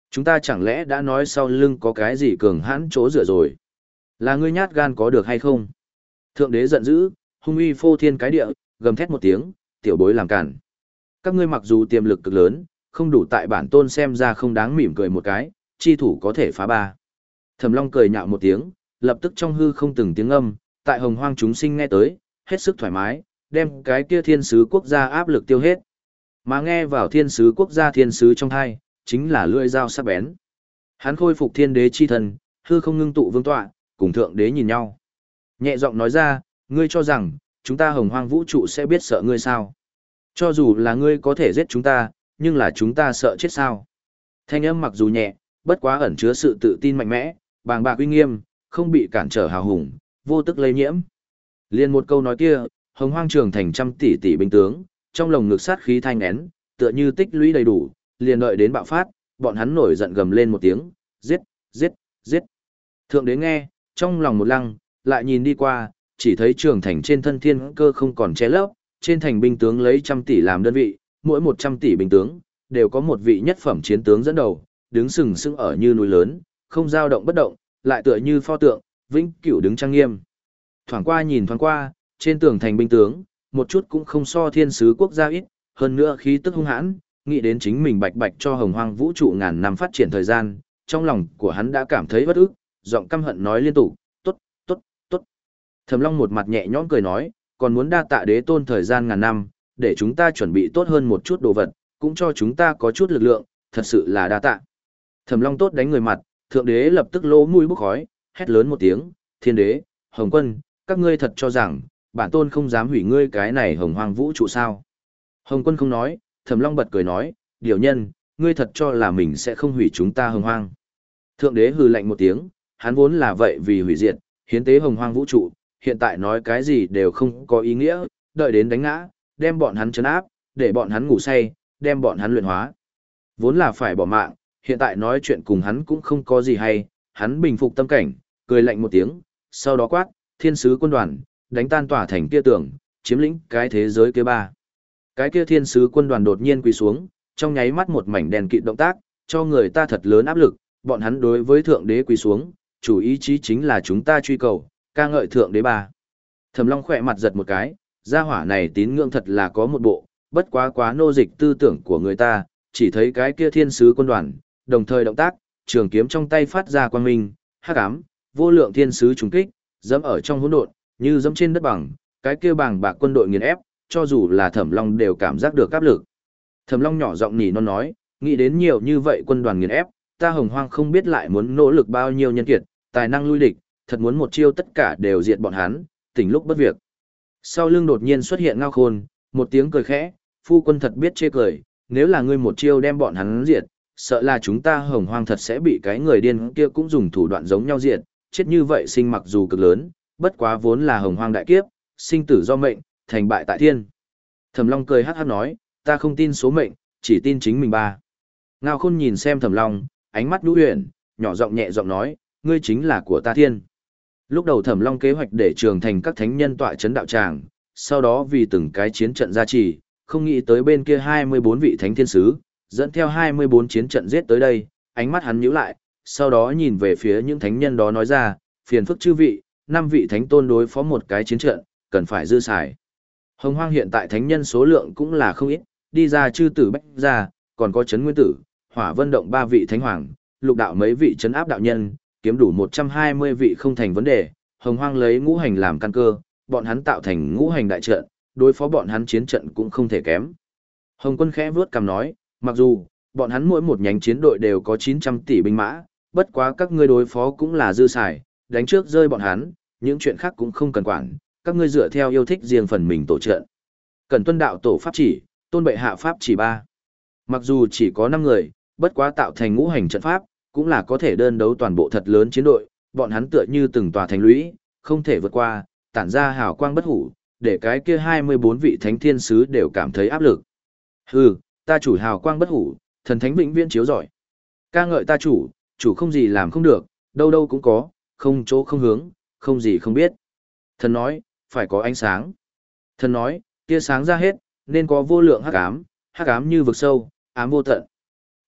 Chúng ta chẳng lẽ đã nói sau lưng có cái gì cường hãn chỗ dựa rồi? Là ngươi nhát gan có được hay không? Thượng đế giận dữ, hung uy phô thiên cái địa, gầm thét một tiếng, tiểu bối làm cản. Các ngươi mặc dù tiềm lực cực lớn, không đủ tại bản tôn xem ra không đáng mỉm cười một cái, chi thủ có thể phá ba. Thẩm Long cười nhạo một tiếng, lập tức trong hư không từng tiếng âm, tại hồng hoang chúng sinh nghe tới, hết sức thoải mái, đem cái kia thiên sứ quốc gia áp lực tiêu hết. Mà nghe vào thiên sứ quốc gia thiên sứ trong hai, chính là lưỡi dao sắc bén. Hắn khôi phục thiên đế chi thần, hư không ngưng tụ vương tọa, cùng thượng đế nhìn nhau. Nhẹ giọng nói ra, ngươi cho rằng, chúng ta hồng hoang vũ trụ sẽ biết sợ ngươi sao? Cho dù là ngươi có thể giết chúng ta, nhưng là chúng ta sợ chết sao? Thanh âm mặc dù nhẹ, bất quá ẩn chứa sự tự tin mạnh mẽ, bàng bạc uy nghiêm, không bị cản trở hào hùng, vô tức lây nhiễm. Liên một câu nói kia, hồng hoang trường thành trăm tỷ tỷ binh tướng, trong lồng ngực sát khí thanh én, tựa như tích lũy đầy đủ, liền đợi đến bạo phát, bọn hắn nổi giận gầm lên một tiếng, giết, giết, giết. Thượng đế nghe, trong lòng một lăng, lại nhìn đi qua, chỉ thấy trường thành trên thân thiên cơ không còn che lấp, trên thành binh tướng lấy trăm tỷ làm đơn vị, mỗi một trăm tỷ binh tướng, đều có một vị nhất phẩm chiến tướng dẫn đầu, đứng sừng sững ở như núi lớn, không dao động bất động, lại tựa như pho tượng, vĩnh cửu đứng trang nghiêm. Thoảng qua nhìn thoáng qua, trên tường thành binh tướng, một chút cũng không so thiên sứ quốc gia ít, hơn nữa khí tức hung hãn, nghĩ đến chính mình bạch bạch cho hồng hoang vũ trụ ngàn năm phát triển thời gian, trong lòng của hắn đã cảm thấy bất ức, giọng căm hận nói liên tục, tốt, tốt, tốt. Thẩm Long một mặt nhẹ nhõm cười nói, còn muốn đa tạ đế tôn thời gian ngàn năm, để chúng ta chuẩn bị tốt hơn một chút đồ vật, cũng cho chúng ta có chút lực lượng, thật sự là đa tạ. Thẩm Long tốt đánh người mặt, thượng đế lập tức lỗ mũi bốc khói, hét lớn một tiếng, thiên đế, hồng quân, các ngươi thật cho rằng, bản tôn không dám hủy ngươi cái này hồng hoang vũ trụ sao. Hồng quân không nói, Thẩm Long bật cười nói, điều nhân, ngươi thật cho là mình sẽ không hủy chúng ta hồng hoang. Thượng đế hừ lạnh một tiếng, hắn vốn là vậy vì hủy diệt, hiến tế hồng hoang vũ trụ, hiện tại nói cái gì đều không có ý nghĩa, đợi đến đánh ngã, đem bọn hắn trấn áp, để bọn hắn ngủ say, đem bọn hắn luyện hóa. Vốn là phải bỏ mạng, hiện tại nói chuyện cùng hắn cũng không có gì hay, hắn bình phục tâm cảnh, cười lạnh một tiếng, sau đó quát, thiên sứ quân đoàn, đánh tan tỏa thành kia tường, chiếm lĩnh cái thế giới kia ba. Cái kia thiên sứ quân đoàn đột nhiên quỳ xuống, trong nháy mắt một mảnh đèn kịt động tác, cho người ta thật lớn áp lực, bọn hắn đối với thượng đế quỳ xuống, chủ ý chí chính là chúng ta truy cầu, ca ngợi thượng đế ba. Thẩm Long khỏe mặt giật một cái, gia hỏa này tín ngưỡng thật là có một bộ, bất quá quá nô dịch tư tưởng của người ta, chỉ thấy cái kia thiên sứ quân đoàn, đồng thời động tác, trường kiếm trong tay phát ra quang minh, hắc ám, vô lượng thiên sứ trùng kích, dẫm ở trong hỗn độn, như dẫm trên đất bằng, cái kia bàng bạc quân đội nghiền ép, cho dù là Thẩm Long đều cảm giác được áp lực. Thẩm Long nhỏ giọng nỉ non nói, nghĩ đến nhiều như vậy quân đoàn nghiền ép, ta hồng hoang không biết lại muốn nỗ lực bao nhiêu nhân kiệt, tài năng lui địch, thật muốn một chiêu tất cả đều diệt bọn hắn, tỉnh lúc bất việc. Sau lưng đột nhiên xuất hiện Ngao Khôn, một tiếng cười khẽ, phu quân thật biết chê cười, nếu là ngươi một chiêu đem bọn hắn diệt, sợ là chúng ta hồng hoang thật sẽ bị cái người điên kia cũng dùng thủ đoạn giống nhau diệt, chết như vậy sinh mặc dù cực lớn, bất quá vốn là hồng hoang đại kiếp, sinh tử do mệnh, thành bại tại thiên. Thẩm Long cười hát hát nói, ta không tin số mệnh, chỉ tin chính mình ba. Ngao Khôn nhìn xem Thẩm Long, ánh mắt nhũ huyền, nhỏ giọng nhẹ giọng nói, ngươi chính là của ta thiên. Lúc đầu Thẩm Long kế hoạch để trường thành các thánh nhân tọa chấn đạo tràng, sau đó vì từng cái chiến trận gia trì, không nghĩ tới bên kia hai mươi bốn vị thánh thiên sứ, dẫn theo hai mươi bốn chiến trận giết tới đây, ánh mắt hắn nhíu lại, sau đó nhìn về phía những thánh nhân đó nói ra, phiền phức chư vị, năm vị thánh tôn đối phó một cái chiến trận, cần phải dư xài. Hồng Hoang hiện tại thánh nhân số lượng cũng là không ít, đi ra chư tử bách ra, còn có chấn nguyên tử, hỏa vân động ba vị thánh hoàng, lục đạo mấy vị chấn áp đạo nhân, kiếm đủ một trăm hai mươi vị không thành vấn đề, Hồng Hoang lấy ngũ hành làm căn cơ, bọn hắn tạo thành ngũ hành đại trận, đối phó bọn hắn chiến trận cũng không thể kém. Hồng Quân khẽ vuốt cằm nói, mặc dù, bọn hắn mỗi một nhánh chiến đội đều có chín trăm tỷ binh mã, bất quá các ngươi đối phó cũng là dư xài, đánh trước rơi bọn hắn, những chuyện khác cũng không cần quản, các ngươi dựa theo yêu thích riêng phần mình tổ trận. Cần tuân đạo tổ pháp chỉ, tôn bệ hạ pháp chỉ ba. Mặc dù chỉ có năm người, bất quá tạo thành ngũ hành trận pháp, cũng là có thể đơn đấu toàn bộ thật lớn chiến đội, bọn hắn tựa như từng tòa thành lũy, không thể vượt qua, tản ra hào quang bất hủ, để cái kia hai mươi bốn vị thánh thiên sứ đều cảm thấy áp lực. Hừ, ta chủ hào quang bất hủ, thần thánh vĩnh viễn chiếu giỏi. Ca ngợi ta chủ, chủ không gì làm không được, đâu đâu cũng có, không chỗ không hướng, không gì không biết. Thần nói, phải có ánh sáng. Thần nói, tia sáng ra hết, nên có vô lượng hắc ám, hắc ám như vực sâu, ám vô tận.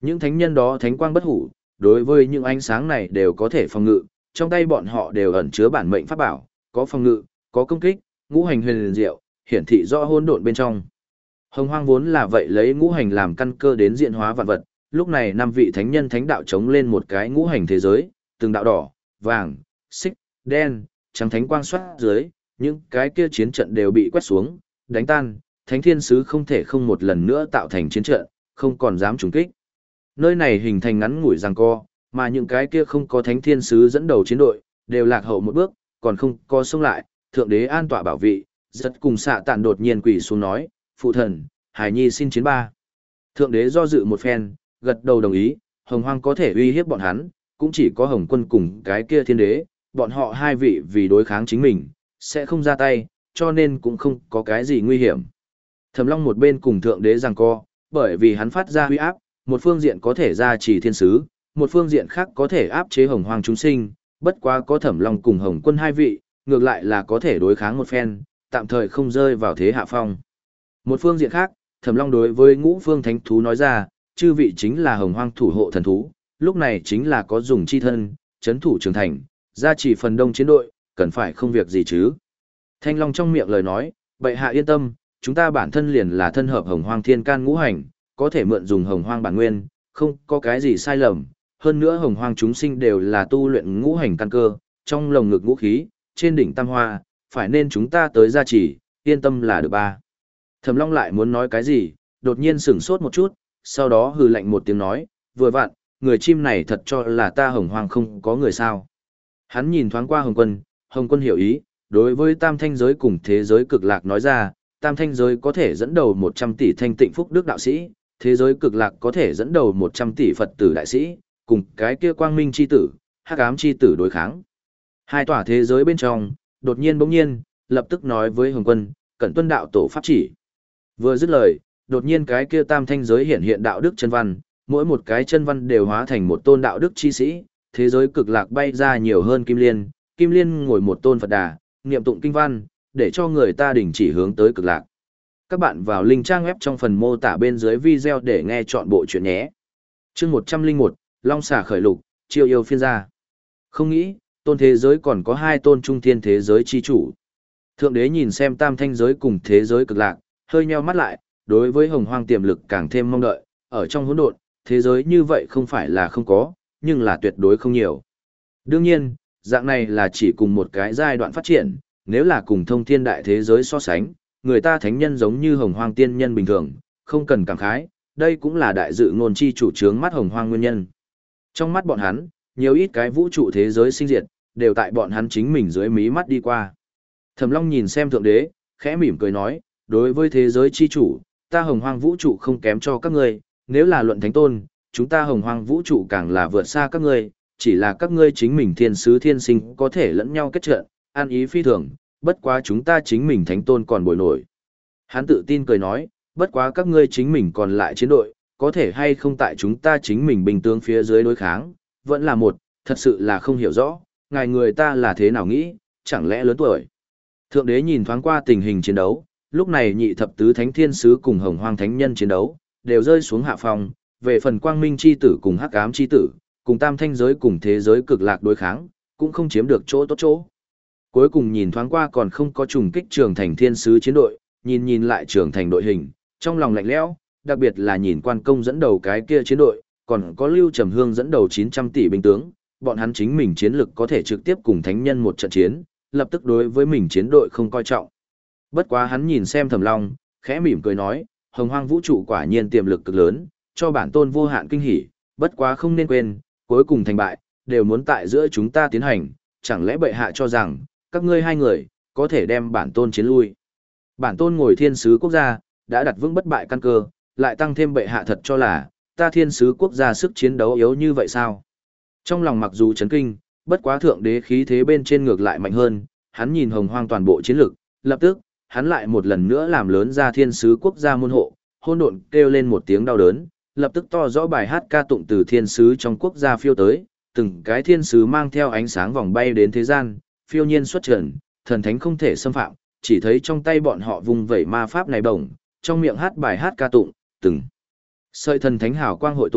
Những thánh nhân đó thánh quang bất hủ, đối với những ánh sáng này đều có thể phòng ngự, trong tay bọn họ đều ẩn chứa bản mệnh pháp bảo, có phòng ngự, có công kích, ngũ hành huyền liền diệu, hiển thị rõ hỗn độn bên trong. Hồng hoang vốn là vậy lấy ngũ hành làm căn cơ đến diễn hóa vạn vật, lúc này năm vị thánh nhân thánh đạo chống lên một cái ngũ hành thế giới, từng đạo đỏ, vàng, xích, đen, trắng thánh quang xoát dưới, những cái kia chiến trận đều bị quét xuống, đánh tan, thánh thiên sứ không thể không một lần nữa tạo thành chiến trận, không còn dám trùng kích. Nơi này hình thành ngắn ngủi giằng co, mà những cái kia không có thánh thiên sứ dẫn đầu chiến đội, đều lạc hậu một bước, còn không có xông lại, thượng đế an tọa bảo vị, rất cùng xạ tạn đột nhiên quỳ xuống nói, phụ thần, hải nhi xin chiến ba. Thượng đế do dự một phen, gật đầu đồng ý, hồng hoang có thể uy hiếp bọn hắn, cũng chỉ có hồng quân cùng cái kia thiên đế, bọn họ hai vị vì đối kháng chính mình, sẽ không ra tay, cho nên cũng không có cái gì nguy hiểm. Thẩm Long một bên cùng thượng đế giằng co, bởi vì hắn phát ra uy áp, một phương diện có thể gia trì thiên sứ, một phương diện khác có thể áp chế hồng hoang chúng sinh, bất quá có Thẩm Long cùng Hồng Quân hai vị, ngược lại là có thể đối kháng một phen, tạm thời không rơi vào thế hạ phong. Một phương diện khác, Thẩm Long đối với ngũ phương thánh thú nói ra, chư vị chính là hồng hoang thủ hộ thần thú, lúc này chính là có dùng chi thân, chấn thủ trường thành, gia trì phần đông chiến đội, cần phải không việc gì chứ. Thanh Long trong miệng lời nói, bệ hạ yên tâm, chúng ta bản thân liền là thân hợp hồng hoang thiên can ngũ hành, có thể mượn dùng hồng hoang bản nguyên, không có cái gì sai lầm. Hơn nữa hồng hoang chúng sinh đều là tu luyện ngũ hành căn cơ, trong lồng ngực ngũ khí, trên đỉnh tam hoa, phải nên chúng ta tới gia trì, yên tâm là được ba. Thẩm Long lại muốn nói cái gì, đột nhiên sửng sốt một chút, sau đó hừ lạnh một tiếng nói, vừa vặn, người chim này thật cho là ta hồng hoang không có người sao. Hắn nhìn thoáng qua Hồng Quân, Hồng Quân hiểu ý, đối với tam thanh giới cùng thế giới cực lạc nói ra, tam thanh giới có thể dẫn đầu một trăm tỷ thanh tịnh phúc đức đạo sĩ, thế giới cực lạc có thể dẫn đầu một trăm tỷ Phật tử đại sĩ, cùng cái kia quang minh chi tử, hắc ám chi tử đối kháng. Hai tòa thế giới bên trong, đột nhiên bỗng nhiên, lập tức nói với Hồng Quân, cẩn tuân đạo tổ pháp chỉ. Vừa dứt lời, đột nhiên cái kia tam thanh giới hiện hiện đạo đức chân văn, mỗi một cái chân văn đều hóa thành một tôn đạo đức chi sĩ, thế giới cực lạc bay ra nhiều hơn kim liên, kim liên ngồi một tôn Phật đà, niệm tụng kinh văn, để cho người ta đình chỉ hướng tới cực lạc. Các bạn vào link trang web trong phần mô tả bên dưới video để nghe chọn bộ chuyện nhé. Chương một trăm lẻ một, Long xả khởi lục, chiêu yêu phiên gia. Không nghĩ, tôn thế giới còn có hai tôn trung thiên thế giới chi chủ. Thượng đế nhìn xem tam thanh giới cùng thế giới cực lạc, hơi nheo mắt lại, đối với hồng hoang tiềm lực càng thêm mong đợi, ở trong hỗn độn, thế giới như vậy không phải là không có, nhưng là tuyệt đối không nhiều. Đương nhiên, dạng này là chỉ cùng một cái giai đoạn phát triển, nếu là cùng thông thiên đại thế giới so sánh, người ta thánh nhân giống như hồng hoang tiên nhân bình thường, không cần cảm khái, đây cũng là đại dự ngôn chi chủ trướng mắt hồng hoang nguyên nhân. Trong mắt bọn hắn, nhiều ít cái vũ trụ thế giới sinh diệt, đều tại bọn hắn chính mình dưới mí mắt đi qua. Thẩm Long nhìn xem thượng đế, khẽ mỉm cười nói, đối với thế giới chi chủ, ta hồng hoang vũ trụ không kém cho các ngươi, nếu là luận thánh tôn, chúng ta hồng hoang vũ trụ càng là vượt xa các ngươi, chỉ là các ngươi chính mình thiên sứ thiên sinh có thể lẫn nhau kết trận, an ý phi thường, bất quá chúng ta chính mình thánh tôn còn bồi nổi. Hắn tự tin cười nói, bất quá các ngươi chính mình còn lại chiến đội, có thể hay không tại chúng ta chính mình bình tướng phía dưới đối kháng, vẫn là một, thật sự là không hiểu rõ, ngài người ta là thế nào nghĩ, chẳng lẽ lớn tuổi. Thượng đế nhìn thoáng qua tình hình chiến đấu, lúc này nhị thập tứ thánh thiên sứ cùng hồng hoang thánh nhân chiến đấu, đều rơi xuống hạ phòng, về phần quang minh chi tử cùng hắc ám chi tử, cùng tam thanh giới cùng thế giới cực lạc đối kháng, cũng không chiếm được chỗ tốt chỗ. Cuối cùng nhìn thoáng qua còn không có trùng kích trường thành thiên sứ chiến đội, nhìn nhìn lại trường thành đội hình, trong lòng lạnh lẽo, đặc biệt là nhìn quan công dẫn đầu cái kia chiến đội, còn có Lưu Trầm Hương dẫn đầu chín trăm tỷ binh tướng, bọn hắn chính mình chiến lực có thể trực tiếp cùng thánh nhân một trận chiến, lập tức đối với mình chiến đội không coi trọng. Bất quá hắn nhìn xem Thẩm Long, khẽ mỉm cười nói, hồng hoang vũ trụ quả nhiên tiềm lực cực lớn, cho bản tôn vô hạn kinh hỉ, bất quá không nên quên, cuối cùng thành bại, đều muốn tại giữa chúng ta tiến hành, chẳng lẽ bệ hạ cho rằng, các ngươi hai người, có thể đem bản tôn chiến lui. Bản tôn ngồi thiên sứ quốc gia, đã đặt vững bất bại căn cơ, lại tăng thêm bệ hạ thật cho là, ta thiên sứ quốc gia sức chiến đấu yếu như vậy sao? Trong lòng mặc dù chấn kinh, bất quá thượng đế khí thế bên trên ngược lại mạnh hơn, hắn nhìn hồng hoang toàn bộ chiến lực, lập tức, hắn lại một lần nữa làm lớn ra thiên sứ quốc gia môn hộ, hôn độn kêu lên một tiếng đau đớn, lập tức to rõ bài hát ca tụng từ thiên sứ trong quốc gia phiêu tới, từng cái thiên sứ mang theo ánh sáng vòng bay đến thế gian, phiêu nhiên xuất trần, thần thánh không thể xâm phạm, chỉ thấy trong tay bọn họ vùng vẩy ma pháp này bổng, trong miệng hát bài hát ca tụng, từng sợi thần thánh hào quang hội tụ,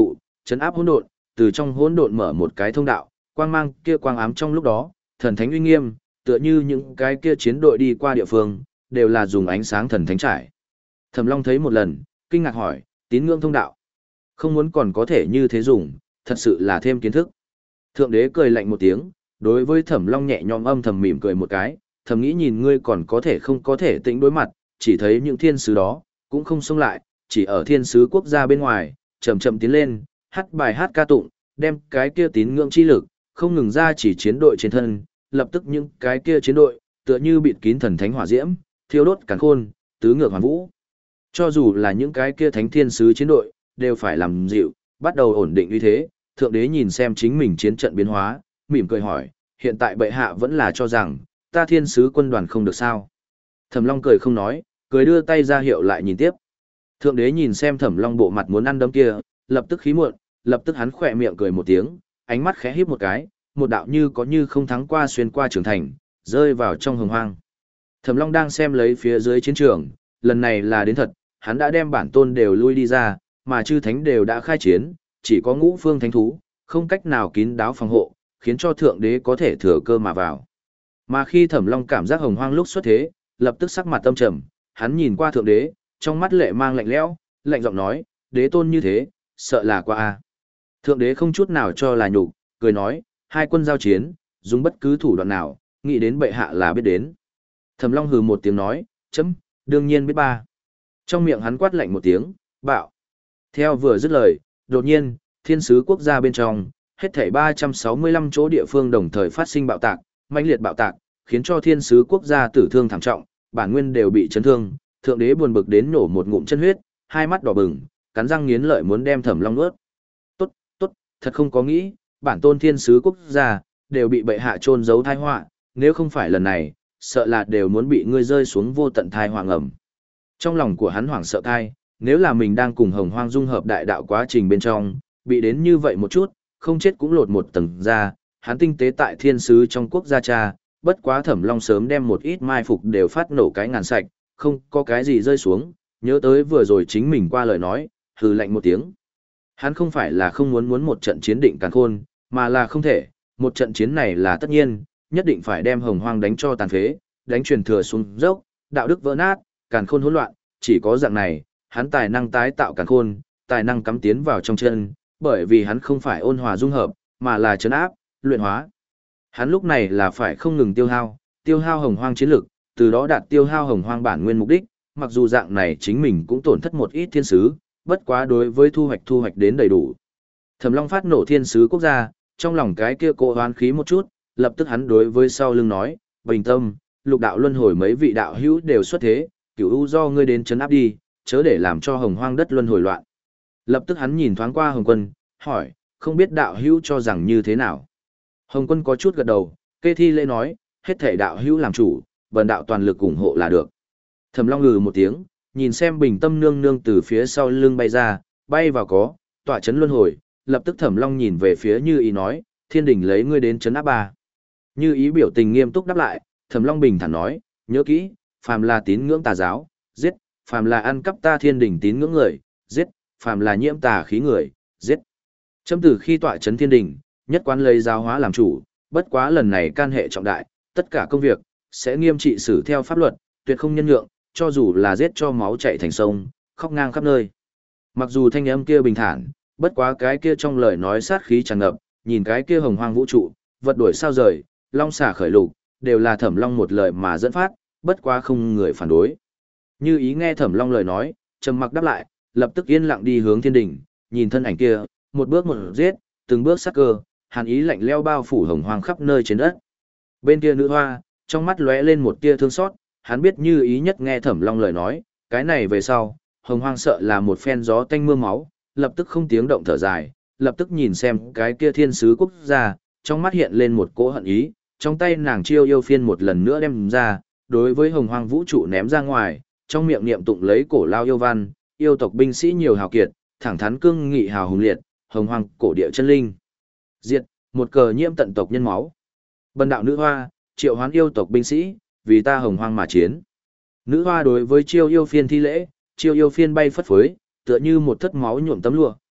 Trấn áp hỗn độn, từ trong hỗn độn mở một cái thông đạo, quang mang kia quang ám trong lúc đó, thần thánh uy nghiêm, tựa như những cái kia chiến đội đi qua địa phương, đều là dùng ánh sáng thần thánh trải. Thẩm Long thấy một lần, kinh ngạc hỏi, tín ngưỡng thông đạo. Không muốn còn có thể như thế dùng, thật sự là thêm kiến thức. Thượng đế cười lạnh một tiếng, đối với Thẩm Long nhẹ nhõm âm thầm mỉm cười một cái, thầm nghĩ nhìn ngươi còn có thể không có thể tĩnh đối mặt, chỉ thấy những thiên sứ đó, cũng không xông lại, chỉ ở thiên sứ quốc gia bên ngoài, chậm chậm tiến lên, hát bài hát ca tụng, đem cái kia tín ngưỡng chi lực, không ngừng ra chỉ chiến đội trên thân, lập tức những cái kia chiến đội, tựa như bịt kín thần thánh hỏa diễm, thiêu đốt càn khôn, tứ ngược hoàn vũ. Cho dù là những cái kia thánh thiên sứ chiến đội, đều phải làm dịu, bắt đầu ổn định uy thế, thượng đế nhìn xem chính mình chiến trận biến hóa, mỉm cười hỏi, hiện tại bệ hạ vẫn là cho rằng, ta thiên sứ quân đoàn không được sao. Thẩm Long cười không nói, cười đưa tay ra hiệu lại nhìn tiếp. Thượng đế nhìn xem Thẩm Long bộ mặt muốn ăn đấm kia, lập tức khí muộn, lập tức hắn khỏe miệng cười một tiếng, ánh mắt khẽ híp một cái, một đạo như có như không thắng qua xuyên qua trường thành, rơi vào trong hồng hoang. Thẩm Long đang xem lấy phía dưới chiến trường, lần này là đến thật, hắn đã đem bản tôn đều lui đi ra, mà chư thánh đều đã khai chiến, chỉ có ngũ phương thánh thú, không cách nào kín đáo phòng hộ, khiến cho thượng đế có thể thừa cơ mà vào. Mà khi Thẩm Long cảm giác hồng hoang lúc xuất thế, lập tức sắc mặt âm trầm, hắn nhìn qua thượng đế, trong mắt lệ mang lạnh lẽo, lạnh giọng nói, đế tôn như thế, sợ là qua a. Thượng đế không chút nào cho là nhục, cười nói, hai quân giao chiến, dùng bất cứ thủ đoạn nào, nghĩ đến bệ hạ là biết đến. Thẩm Long hừ một tiếng nói, chấm, đương nhiên biết ba. Trong miệng hắn quát lạnh một tiếng, bạo. Theo vừa dứt lời, đột nhiên, thiên sứ quốc gia bên trong, hết thảy ba trăm sáu mươi lăm chỗ địa phương đồng thời phát sinh bạo tạc, mãnh liệt bạo tạc, khiến cho thiên sứ quốc gia tử thương thảm trọng, bản nguyên đều bị chấn thương, thượng đế buồn bực đến nổ một ngụm chân huyết, hai mắt đỏ bừng, cắn răng nghiến lợi muốn đem Thẩm Long nuốt. Tốt, tốt, thật không có nghĩ, bản tôn thiên sứ quốc gia đều bị bệ hạ chôn giấu tai họa, nếu không phải lần này, sợ là đều muốn bị ngươi rơi xuống vô tận tai họa ngầm. Trong lòng của hắn hoảng sợ thai, nếu là mình đang cùng Hồng Hoang dung hợp đại đạo quá trình bên trong, bị đến như vậy một chút, không chết cũng lột một tầng ra, hắn tinh tế tại thiên sứ trong quốc gia cha, bất quá Thẩm Long sớm đem một ít mai phục đều phát nổ cái ngàn sạch, không có cái gì rơi xuống, nhớ tới vừa rồi chính mình qua lời nói, hừ lạnh một tiếng. Hắn không phải là không muốn muốn một trận chiến định càn khôn, mà là không thể, một trận chiến này là tất nhiên, nhất định phải đem Hồng Hoang đánh cho tàn phế, đánh truyền thừa xuống dốc, đạo đức vỡ nát, càn khôn hỗn loạn, chỉ có dạng này, hắn tài năng tái tạo càn khôn, tài năng cắm tiến vào trong chân, bởi vì hắn không phải ôn hòa dung hợp, mà là trấn áp, luyện hóa. Hắn lúc này là phải không ngừng tiêu hao, tiêu hao Hồng Hoang chiến lực, từ đó đạt tiêu hao Hồng Hoang bản nguyên mục đích, mặc dù dạng này chính mình cũng tổn thất một ít thiên sứ, bất quá đối với thu hoạch thu hoạch đến đầy đủ. Thẩm Long phát nổ thiên sứ quốc gia, trong lòng cái kia cỗ hoán khí một chút, lập tức hắn đối với sau lưng nói, bình tâm, lục đạo luân hồi mấy vị đạo hữu đều xuất thế, cửu u do ngươi đến trấn áp đi, chớ để làm cho Hồng Hoang đất luân hồi loạn. Lập tức hắn nhìn thoáng qua Hồng Quân, hỏi, không biết đạo hữu cho rằng như thế nào. Hồng Quân có chút gật đầu, kê thi lễ nói, hết thể đạo hữu làm chủ, bần đạo toàn lực ủng hộ là được. Thẩm Long ngừ một tiếng, nhìn xem bình tâm nương nương từ phía sau lưng bay ra, bay vào có, tọa chấn luân hồi, lập tức Thẩm Long nhìn về phía Như Ý nói, thiên đình lấy ngươi đến chấn áp ba. Như Ý biểu tình nghiêm túc đáp lại, Thẩm Long bình thản nói, nhớ kỹ, phàm là tín ngưỡng tà giáo, giết, phàm là ăn cắp ta thiên đình tín ngưỡng người, giết, phàm là nhiễm tà khí người, giết. Châm từ khi tọa chấn thiên đình, nhất quán lấy giáo hóa làm chủ, bất quá lần này can hệ trọng đại, tất cả công việc sẽ nghiêm trị xử theo pháp luật, tuyệt không nhân nhượng, cho dù là giết cho máu chảy thành sông, khóc ngang khắp nơi. Mặc dù thanh âm kia bình thản, bất quá cái kia trong lời nói sát khí tràn ngập, nhìn cái kia hồng hoang vũ trụ, vật đuổi sao rời, long xả khởi lục, đều là Thẩm Long một lời mà dẫn phát, bất quá không người phản đối. Như Ý nghe Thẩm Long lời nói, trầm mặc đáp lại, lập tức yên lặng đi hướng thiên đỉnh, nhìn thân ảnh kia, một bước một giết, từng bước sát cơ, hàn ý lạnh lẽo bao phủ hồng hoang khắp nơi trên đất. Bên kia nữ hoa, trong mắt lóe lên một tia thương xót, hắn biết Như Ý nhất nghe Thẩm Long lời nói, cái này về sau, hồng hoang sợ là một phen gió tanh mưa máu, lập tức không tiếng động thở dài, lập tức nhìn xem cái kia thiên sứ quốc gia, trong mắt hiện lên một cỗ hận ý, trong tay nàng chiêu yêu phiên một lần nữa đem ra, đối với hồng hoang vũ trụ ném ra ngoài, trong miệng niệm tụng lấy cổ lao yêu văn, yêu tộc binh sĩ nhiều hào kiệt, thẳng thắn cương nghị hào hùng liệt, hồng hoang cổ địa chân linh. Diệt, một cờ nhiễm tận tộc nhân máu. Bần đạo nữ hoa, triệu hoán yêu tộc binh sĩ, vì ta hồng hoang mà chiến. Nữ hoa đối với chiêu yêu phiên thi lễ, chiêu yêu phiên bay phất phới, tựa như một thất máu nhuộm tấm lụa,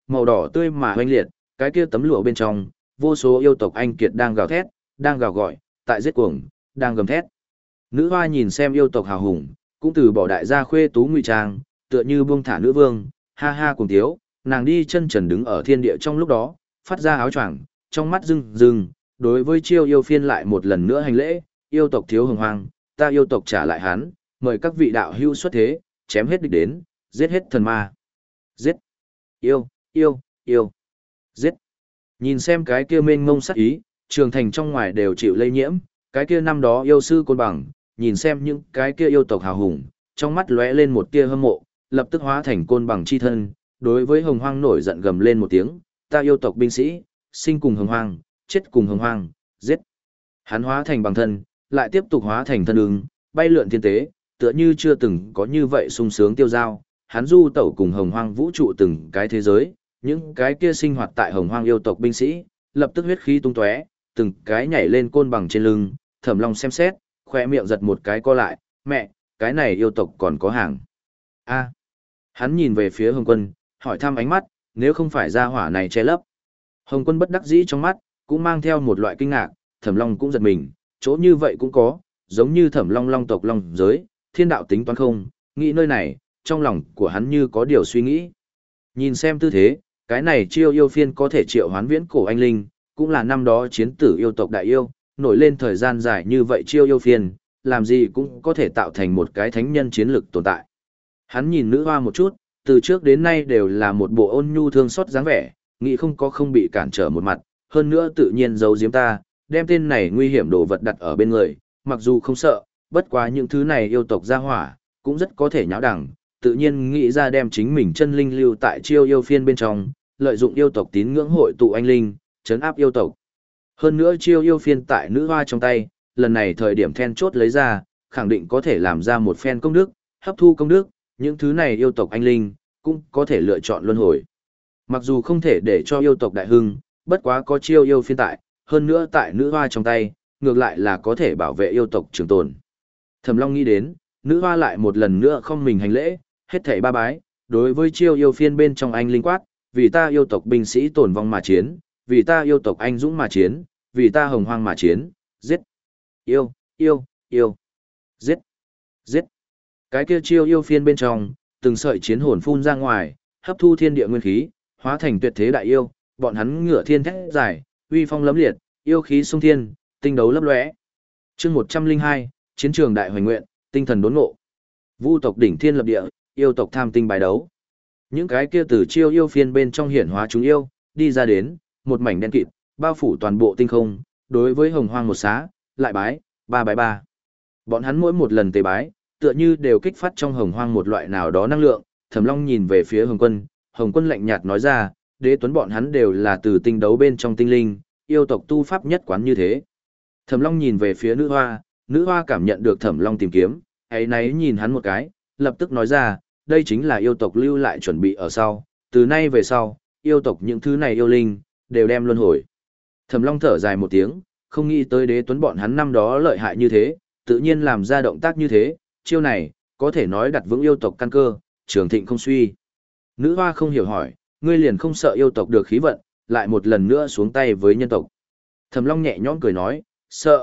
màu đỏ tươi mà hoanh liệt, cái kia tấm lụa bên trong, vô số yêu tộc anh kiệt đang gào thét, đang gào gọi, tại giết cuồng, đang gầm thét. Nữ hoa nhìn xem yêu tộc hào hùng, cũng từ bỏ đại gia khuê tú ngụy trang, tựa như buông thả nữ vương, ha ha cùng thiếu, nàng đi chân trần đứng ở thiên địa trong lúc đó, phát ra áo choàng, trong mắt rưng rưng, đối với chiêu yêu phiên lại một lần nữa hành lễ, yêu tộc thiếu hồng hoang, ta yêu tộc trả lại hắn, mời các vị đạo hữu xuất thế, chém hết địch đến, giết hết thần ma. Giết. Yêu, yêu, yêu. Giết. Nhìn xem cái kia mênh mông sắc ý, trường thành trong ngoài đều chịu lây nhiễm, cái kia năm đó yêu sư côn bằng, nhìn xem những cái kia yêu tộc hào hùng, trong mắt lóe lên một tia hâm mộ, lập tức hóa thành côn bằng chi thân, đối với hồng hoang nổi giận gầm lên một tiếng, ta yêu tộc binh sĩ, sinh cùng hồng hoang, chết cùng hồng hoang, giết. Hắn hóa thành bằng thân, lại tiếp tục hóa thành thân ứng, bay lượn thiên tế, tựa như chưa từng có như vậy sung sướng tiêu dao, hắn du tẩu cùng hồng hoang vũ trụ từng cái thế giới, những cái kia sinh hoạt tại hồng hoang yêu tộc binh sĩ, lập tức huyết khí tung tóe, từng cái nhảy lên côn bằng trên lưng, Thẩm Long xem xét, khoe miệng giật một cái co lại, mẹ, cái này yêu tộc còn có hàng. A. Hắn nhìn về phía Hồng Quân, hỏi thăm ánh mắt, nếu không phải ra hỏa này che lấp. Hồng Quân bất đắc dĩ trong mắt, cũng mang theo một loại kinh ngạc, Thẩm Long cũng giật mình, chỗ như vậy cũng có, giống như Thẩm Long Long tộc Long giới, thiên đạo tính toán không, nghĩ nơi này, trong lòng của hắn như có điều suy nghĩ. Nhìn xem tư thế, cái này chiêu yêu phiên có thể triệu hoán viễn cổ anh linh, cũng là năm đó chiến tử yêu tộc đại yêu, nổi lên thời gian dài như vậy chiêu yêu phiên, làm gì cũng có thể tạo thành một cái thánh nhân chiến lực tồn tại. Hắn nhìn nữ hoa một chút, từ trước đến nay đều là một bộ ôn nhu thương xót dáng vẻ, nghĩ không có không bị cản trở một mặt, hơn nữa tự nhiên giấu giếm ta, đem tên này nguy hiểm đồ vật đặt ở bên người, mặc dù không sợ, bất quá những thứ này yêu tộc ra hỏa, cũng rất có thể nháo đẳng, tự nhiên nghĩ ra đem chính mình chân linh lưu tại chiêu yêu phiên bên trong, lợi dụng yêu tộc tín ngưỡng hội tụ anh linh, chấn áp yêu tộc. Hơn nữa chiêu yêu phiên tại nữ hoa trong tay, lần này thời điểm then chốt lấy ra, khẳng định có thể làm ra một phen công đức, hấp thu công đức, những thứ này yêu tộc anh linh, cũng có thể lựa chọn luân hồi. Mặc dù không thể để cho yêu tộc đại hưng, bất quá có chiêu yêu phiên tại, hơn nữa tại nữ hoa trong tay, ngược lại là có thể bảo vệ yêu tộc trường tồn. Thẩm Long nghĩ đến, nữ hoa lại một lần nữa không mình hành lễ, hết thảy ba bái, đối với chiêu yêu phiên bên trong anh linh quát, vì ta yêu tộc binh sĩ tổn vong mà chiến, vì ta yêu tộc anh dũng mà chiến, vì ta hồng hoang mà chiến, giết. Yêu, yêu, yêu. Giết, giết. Cái kia chiêu yêu phiên bên trong, từng sợi chiến hồn phun ra ngoài, hấp thu thiên địa nguyên khí, hóa thành tuyệt thế đại yêu, bọn hắn ngửa thiên thét dài, uy phong lẫm liệt, yêu khí sung thiên, tinh đấu lấp lóe. Chương một trăm linh hai, chiến trường đại hoành nguyện, tinh thần đốn ngộ. Vu tộc đỉnh thiên lập địa, yêu tộc tham tinh bài đấu. Những cái kia từ chiêu yêu phiên bên trong hiển hóa chúng yêu, đi ra đến, một mảnh đen kịt, bao phủ toàn bộ tinh không, đối với hồng hoang một xá, lại bái, ba bái ba. Bọn hắn mỗi một lần tế bái, tựa như đều kích phát trong hồng hoang một loại nào đó năng lượng. Thẩm Long nhìn về phía Hồng Quân, Hồng Quân lạnh nhạt nói ra, đế tuấn bọn hắn đều là từ tinh đấu bên trong tinh linh, yêu tộc tu pháp nhất quán như thế. Thẩm Long nhìn về phía nữ hoa, nữ hoa cảm nhận được Thẩm Long tìm kiếm, ấy nấy nhìn hắn một cái, lập tức nói ra, đây chính là yêu tộc lưu lại chuẩn bị ở sau, từ nay về sau, yêu tộc những thứ này yêu linh, đều đem luân hồi. Thẩm Long thở dài một tiếng, không nghĩ tới đế tuấn bọn hắn năm đó lợi hại như thế, tự nhiên làm ra động tác như thế, chiêu này, có thể nói đặt vững yêu tộc căn cơ, trường thịnh không suy. Nữ hoa không hiểu hỏi, ngươi liền không sợ yêu tộc được khí vận, lại một lần nữa xuống tay với nhân tộc. Thẩm Long nhẹ nhõm cười nói, sợ.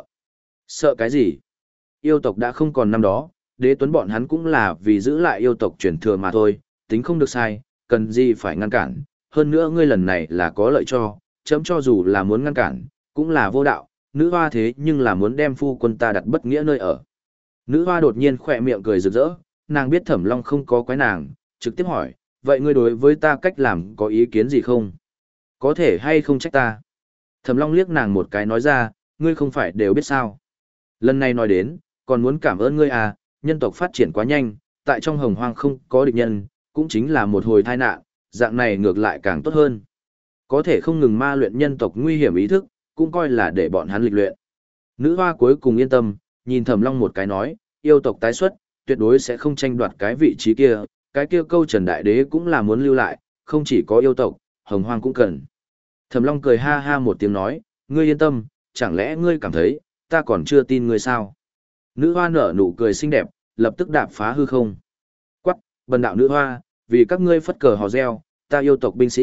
Sợ cái gì? Yêu tộc đã không còn năm đó, đế tuấn bọn hắn cũng là vì giữ lại yêu tộc truyền thừa mà thôi, tính không được sai, cần gì phải ngăn cản. Hơn nữa ngươi lần này là có lợi cho, chấm cho dù là muốn ngăn cản, cũng là vô đạo, nữ hoa thế nhưng là muốn đem phu quân ta đặt bất nghĩa nơi ở. Nữ hoa đột nhiên khỏe miệng cười rực rỡ, nàng biết Thẩm Long không có quái nàng, trực tiếp hỏi, vậy ngươi đối với ta cách làm có ý kiến gì không? Có thể hay không trách ta? Thẩm Long liếc nàng một cái nói ra, ngươi không phải đều biết sao. Lần này nói đến, còn muốn cảm ơn ngươi à, nhân tộc phát triển quá nhanh, tại trong hồng hoang không có địch nhân, cũng chính là một hồi tai nạn, dạng này ngược lại càng tốt hơn. Có thể không ngừng ma luyện nhân tộc nguy hiểm ý thức, cũng coi là để bọn hắn lịch luyện. Nữ hoa cuối cùng yên tâm, nhìn Thẩm Long một cái nói, yêu tộc tái xuất, tuyệt đối sẽ không tranh đoạt cái vị trí kia, cái kia câu Trần Đại Đế cũng là muốn lưu lại, không chỉ có yêu tộc, hồng hoang cũng cần. Thẩm Long cười ha ha một tiếng nói, ngươi yên tâm, chẳng lẽ ngươi cảm thấy, ta còn chưa tin ngươi sao? Nữ hoa nở nụ cười xinh đẹp, lập tức đạp phá hư không. Quắc, bần đạo nữ hoa, vì các ngươi phất cờ hò reo, ta yêu tộc binh sĩ,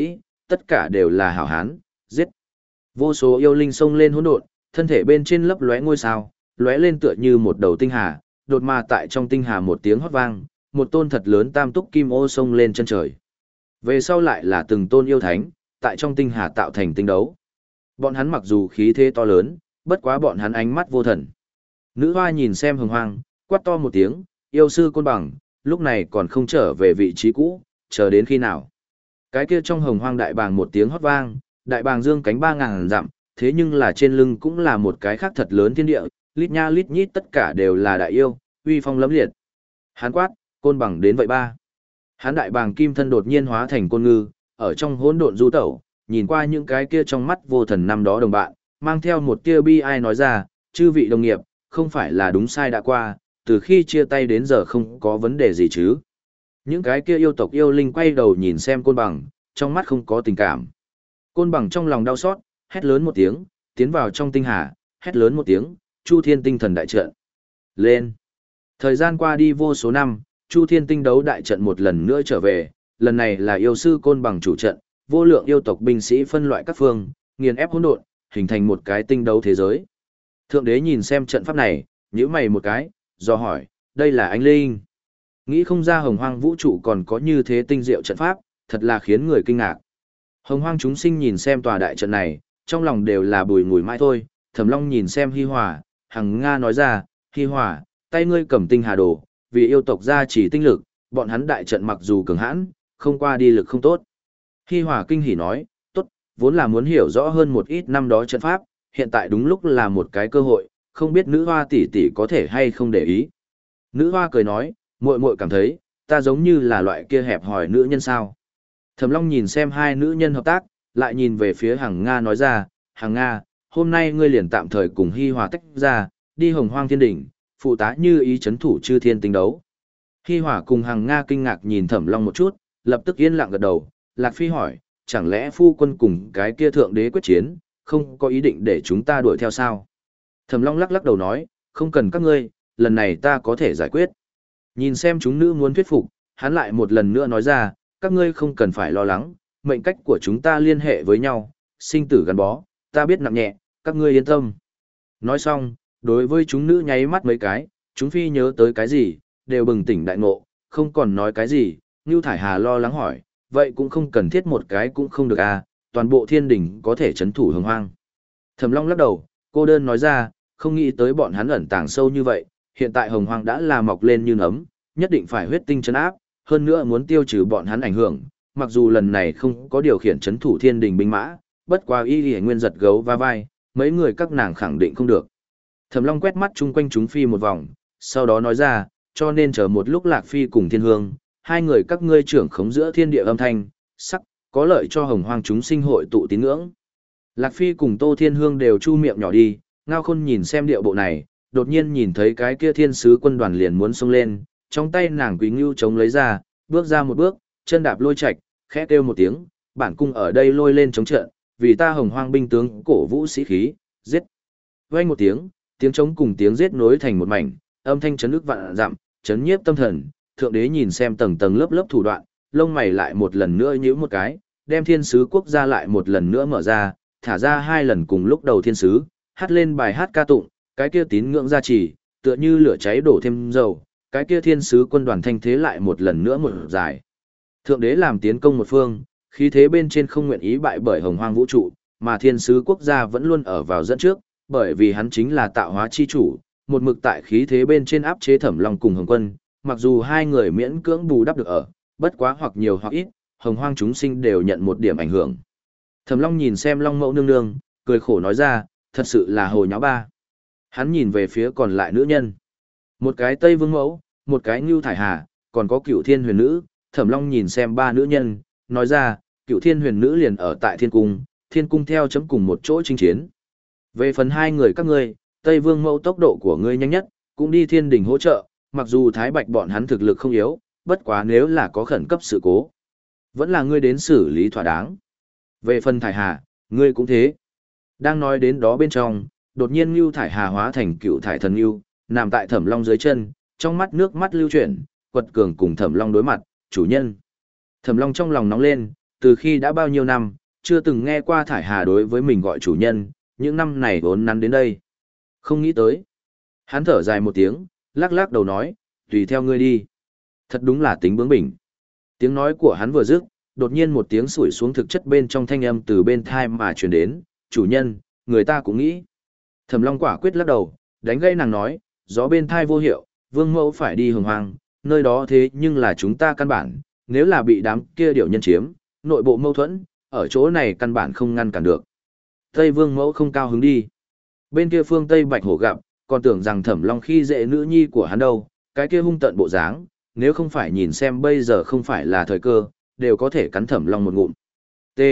tất cả đều là hảo hán, giết. Vô số yêu linh xông lên hỗn độn, thân thể bên trên lấp lóe ngôi sao, lóe lên tựa như một đầu tinh hà, đột mà tại trong tinh hà một tiếng hót vang, một tôn thật lớn tam túc kim ô xông lên chân trời. Về sau lại là từng tôn yêu thánh, tại trong tinh hà tạo thành tinh đấu. Bọn hắn mặc dù khí thế to lớn, bất quá bọn hắn ánh mắt vô thần. Nữ hoa nhìn xem hồng hoang, quát to một tiếng, yêu sư côn bằng, lúc này còn không trở về vị trí cũ, chờ đến khi nào. Cái kia trong hồng hoang đại bàng một tiếng hót vang, đại bàng dương cánh ba ngàn dặm, thế nhưng là trên lưng cũng là một cái khác thật lớn thiên địa, lít nha lít nhít tất cả đều là đại yêu, uy phong lẫm liệt. Hán quát, côn bằng đến vậy ba. Hán đại bàng kim thân đột nhiên hóa thành côn ngư, ở trong hỗn độn du tẩu, nhìn qua những cái kia trong mắt vô thần năm đó đồng bạn, mang theo một tia bi ai nói ra, chư vị đồng nghiệp, không phải là đúng sai đã qua, từ khi chia tay đến giờ không có vấn đề gì chứ. Những cái kia yêu tộc yêu linh quay đầu nhìn xem côn bằng, trong mắt không có tình cảm. Côn bằng trong lòng đau xót, hét lớn một tiếng, tiến vào trong tinh hà, hét lớn một tiếng, Chu Thiên tinh thần đại trận. Lên. Thời gian qua đi vô số năm, Chu Thiên tinh đấu đại trận một lần nữa trở về, lần này là yêu sư côn bằng chủ trận, vô lượng yêu tộc binh sĩ phân loại các phương, nghiền ép hỗn độn, hình thành một cái tinh đấu thế giới. Thượng đế nhìn xem trận pháp này, nhíu mày một cái, do hỏi, đây là anh linh. Nghĩ không ra hồng hoang vũ trụ còn có như thế tinh diệu trận pháp, thật là khiến người kinh ngạc. Hồng hoang chúng sinh nhìn xem tòa đại trận này, trong lòng đều là bùi ngùi mãi thôi. Thẩm Long nhìn xem Hi Hòa, Hằng Nga nói ra, Hi Hòa, tay ngươi cầm tinh hà đồ, vì yêu tộc gia chỉ tinh lực, bọn hắn đại trận mặc dù cường hãn, không qua đi lực không tốt. Hi Hòa kinh hỉ nói, tốt, vốn là muốn hiểu rõ hơn một ít năm đó trận pháp, hiện tại đúng lúc là một cái cơ hội, không biết nữ hoa tỷ tỷ có thể hay không để ý. Nữ hoa cười nói, muội muội cảm thấy, ta giống như là loại kia hẹp hòi nữ nhân sao. Thẩm Long nhìn xem hai nữ nhân hợp tác, lại nhìn về phía Hằng Nga nói ra, Hằng Nga, hôm nay ngươi liền tạm thời cùng Hi Hòa tách ra, đi hồng hoang thiên đỉnh, phụ tá như ý chấn thủ chư thiên tinh đấu. Hi Hòa cùng Hằng Nga kinh ngạc nhìn Thẩm Long một chút, lập tức yên lặng gật đầu, Lạc Phi hỏi, chẳng lẽ phu quân cùng cái kia thượng đế quyết chiến, không có ý định để chúng ta đuổi theo sao? Thẩm Long lắc lắc đầu nói, không cần các ngươi, lần này ta có thể giải quyết. Nhìn xem chúng nữ muốn thuyết phục, hắn lại một lần nữa nói ra, các ngươi không cần phải lo lắng, mệnh cách của chúng ta liên hệ với nhau, sinh tử gắn bó, ta biết nặng nhẹ, các ngươi yên tâm. Nói xong, đối với chúng nữ nháy mắt mấy cái, chúng phi nhớ tới cái gì, đều bừng tỉnh đại ngộ, không còn nói cái gì, Ngưu Thải Hà lo lắng hỏi, vậy cũng không cần thiết một cái cũng không được à, toàn bộ thiên đỉnh có thể chấn thủ hồng hoang. Thẩm Long lắc đầu, cô đơn nói ra, không nghĩ tới bọn hắn ẩn tàng sâu như vậy, hiện tại hồng hoang đã là mọc lên như nấm, nhất định phải huyết tinh chấn áp, hơn nữa muốn tiêu trừ bọn hắn ảnh hưởng, mặc dù lần này không có điều khiển chấn thủ thiên đình binh mã, bất quá y y nguyên giật gấu va vai, mấy người các nàng khẳng định không được. Thẩm Long quét mắt chung quanh chúng phi một vòng, sau đó nói ra, cho nên chờ một lúc Lạc Phi cùng Thiên Hương, hai người các ngươi trưởng khống giữa thiên địa âm thanh, sắc, có lợi cho hồng hoang chúng sinh hội tụ tín ngưỡng. Lạc Phi cùng Tô Thiên Hương đều chu miệng nhỏ đi, Ngao Khôn nhìn xem điệu bộ này, đột nhiên nhìn thấy cái kia thiên sứ quân đoàn liền muốn xông lên, trong tay nàng Quý Ngưu chống lấy ra, bước ra một bước, chân đạp lôi chạch, khẽ kêu một tiếng, bản cung ở đây lôi lên chống trận, vì ta hồng hoang binh tướng cổ vũ sĩ khí, giết. Vang một tiếng, tiếng trống cùng tiếng giết nối thành một mảnh, âm thanh chấn ức vạn dặm, chấn nhiếp tâm thần, thượng đế nhìn xem tầng tầng lớp lớp thủ đoạn, lông mày lại một lần nữa nhíu một cái, đem thiên sứ quốc gia lại một lần nữa mở ra, thả ra hai lần cùng lúc đầu thiên sứ, hát lên bài hát ca tụng, cái kia tín ngưỡng gia trì, tựa như lửa cháy đổ thêm dầu, cái kia thiên sứ quân đoàn thanh thế lại một lần nữa một dài. Thượng đế làm tiến công một phương, khí thế bên trên không nguyện ý bại bởi hồng hoang vũ trụ, mà thiên sứ quốc gia vẫn luôn ở vào dẫn trước, bởi vì hắn chính là tạo hóa chi chủ, một mực tại khí thế bên trên áp chế Thẩm Long cùng Hồng Quân, mặc dù hai người miễn cưỡng bù đắp được ở, bất quá hoặc nhiều hoặc ít, hồng hoang chúng sinh đều nhận một điểm ảnh hưởng. Thẩm Long nhìn xem Long Mẫu nương nương, cười khổ nói ra, thật sự là hồ nháo ba. Hắn nhìn về phía còn lại nữ nhân. Một cái Tây Vương Mẫu, một cái Ngưu Thải Hà, còn có Cửu Thiên Huyền Nữ. Thẩm Long nhìn xem ba nữ nhân, nói ra, Cửu Thiên Huyền Nữ liền ở tại Thiên Cung, Thiên Cung theo chấm cùng một chỗ chinh chiến. Về phần hai người các ngươi, Tây Vương Mẫu tốc độ của ngươi nhanh nhất, cũng đi thiên đình hỗ trợ, mặc dù Thái Bạch bọn hắn thực lực không yếu, bất quá nếu là có khẩn cấp sự cố, vẫn là ngươi đến xử lý thỏa đáng. Về phần Thải Hà, ngươi cũng thế. Đang nói đến đó bên trong, đột nhiên Ngưu Thải Hà hóa thành Cựu Thải Thần Ngưu, nằm tại Thẩm Long dưới chân, trong mắt nước mắt lưu chuyển, quật cường cùng Thẩm Long đối mặt, chủ nhân. Thẩm Long trong lòng nóng lên, từ khi đã bao nhiêu năm, chưa từng nghe qua Thải Hà đối với mình gọi chủ nhân, những năm này vốn nắn đến đây. Không nghĩ tới. Hắn thở dài một tiếng, lắc lắc đầu nói, tùy theo ngươi đi. Thật đúng là tính bướng bỉnh. Tiếng nói của hắn vừa dứt, đột nhiên một tiếng sủi xuống thực chất bên trong thanh âm từ bên thai mà truyền đến, chủ nhân, người ta cũng nghĩ. Thẩm Long quả quyết lắc đầu, đánh gây nàng nói, gió bên thai vô hiệu, vương mẫu phải đi hồng hoang, nơi đó thế nhưng là chúng ta căn bản, nếu là bị đám kia điệu nhân chiếm, nội bộ mâu thuẫn, ở chỗ này căn bản không ngăn cản được. Tây vương mẫu không cao hứng đi. Bên kia phương Tây Bạch Hổ gặp, còn tưởng rằng Thẩm Long khi dễ nữ nhi của hắn đâu, cái kia hung tận bộ dáng, nếu không phải nhìn xem bây giờ không phải là thời cơ, đều có thể cắn Thẩm Long một ngụm. T.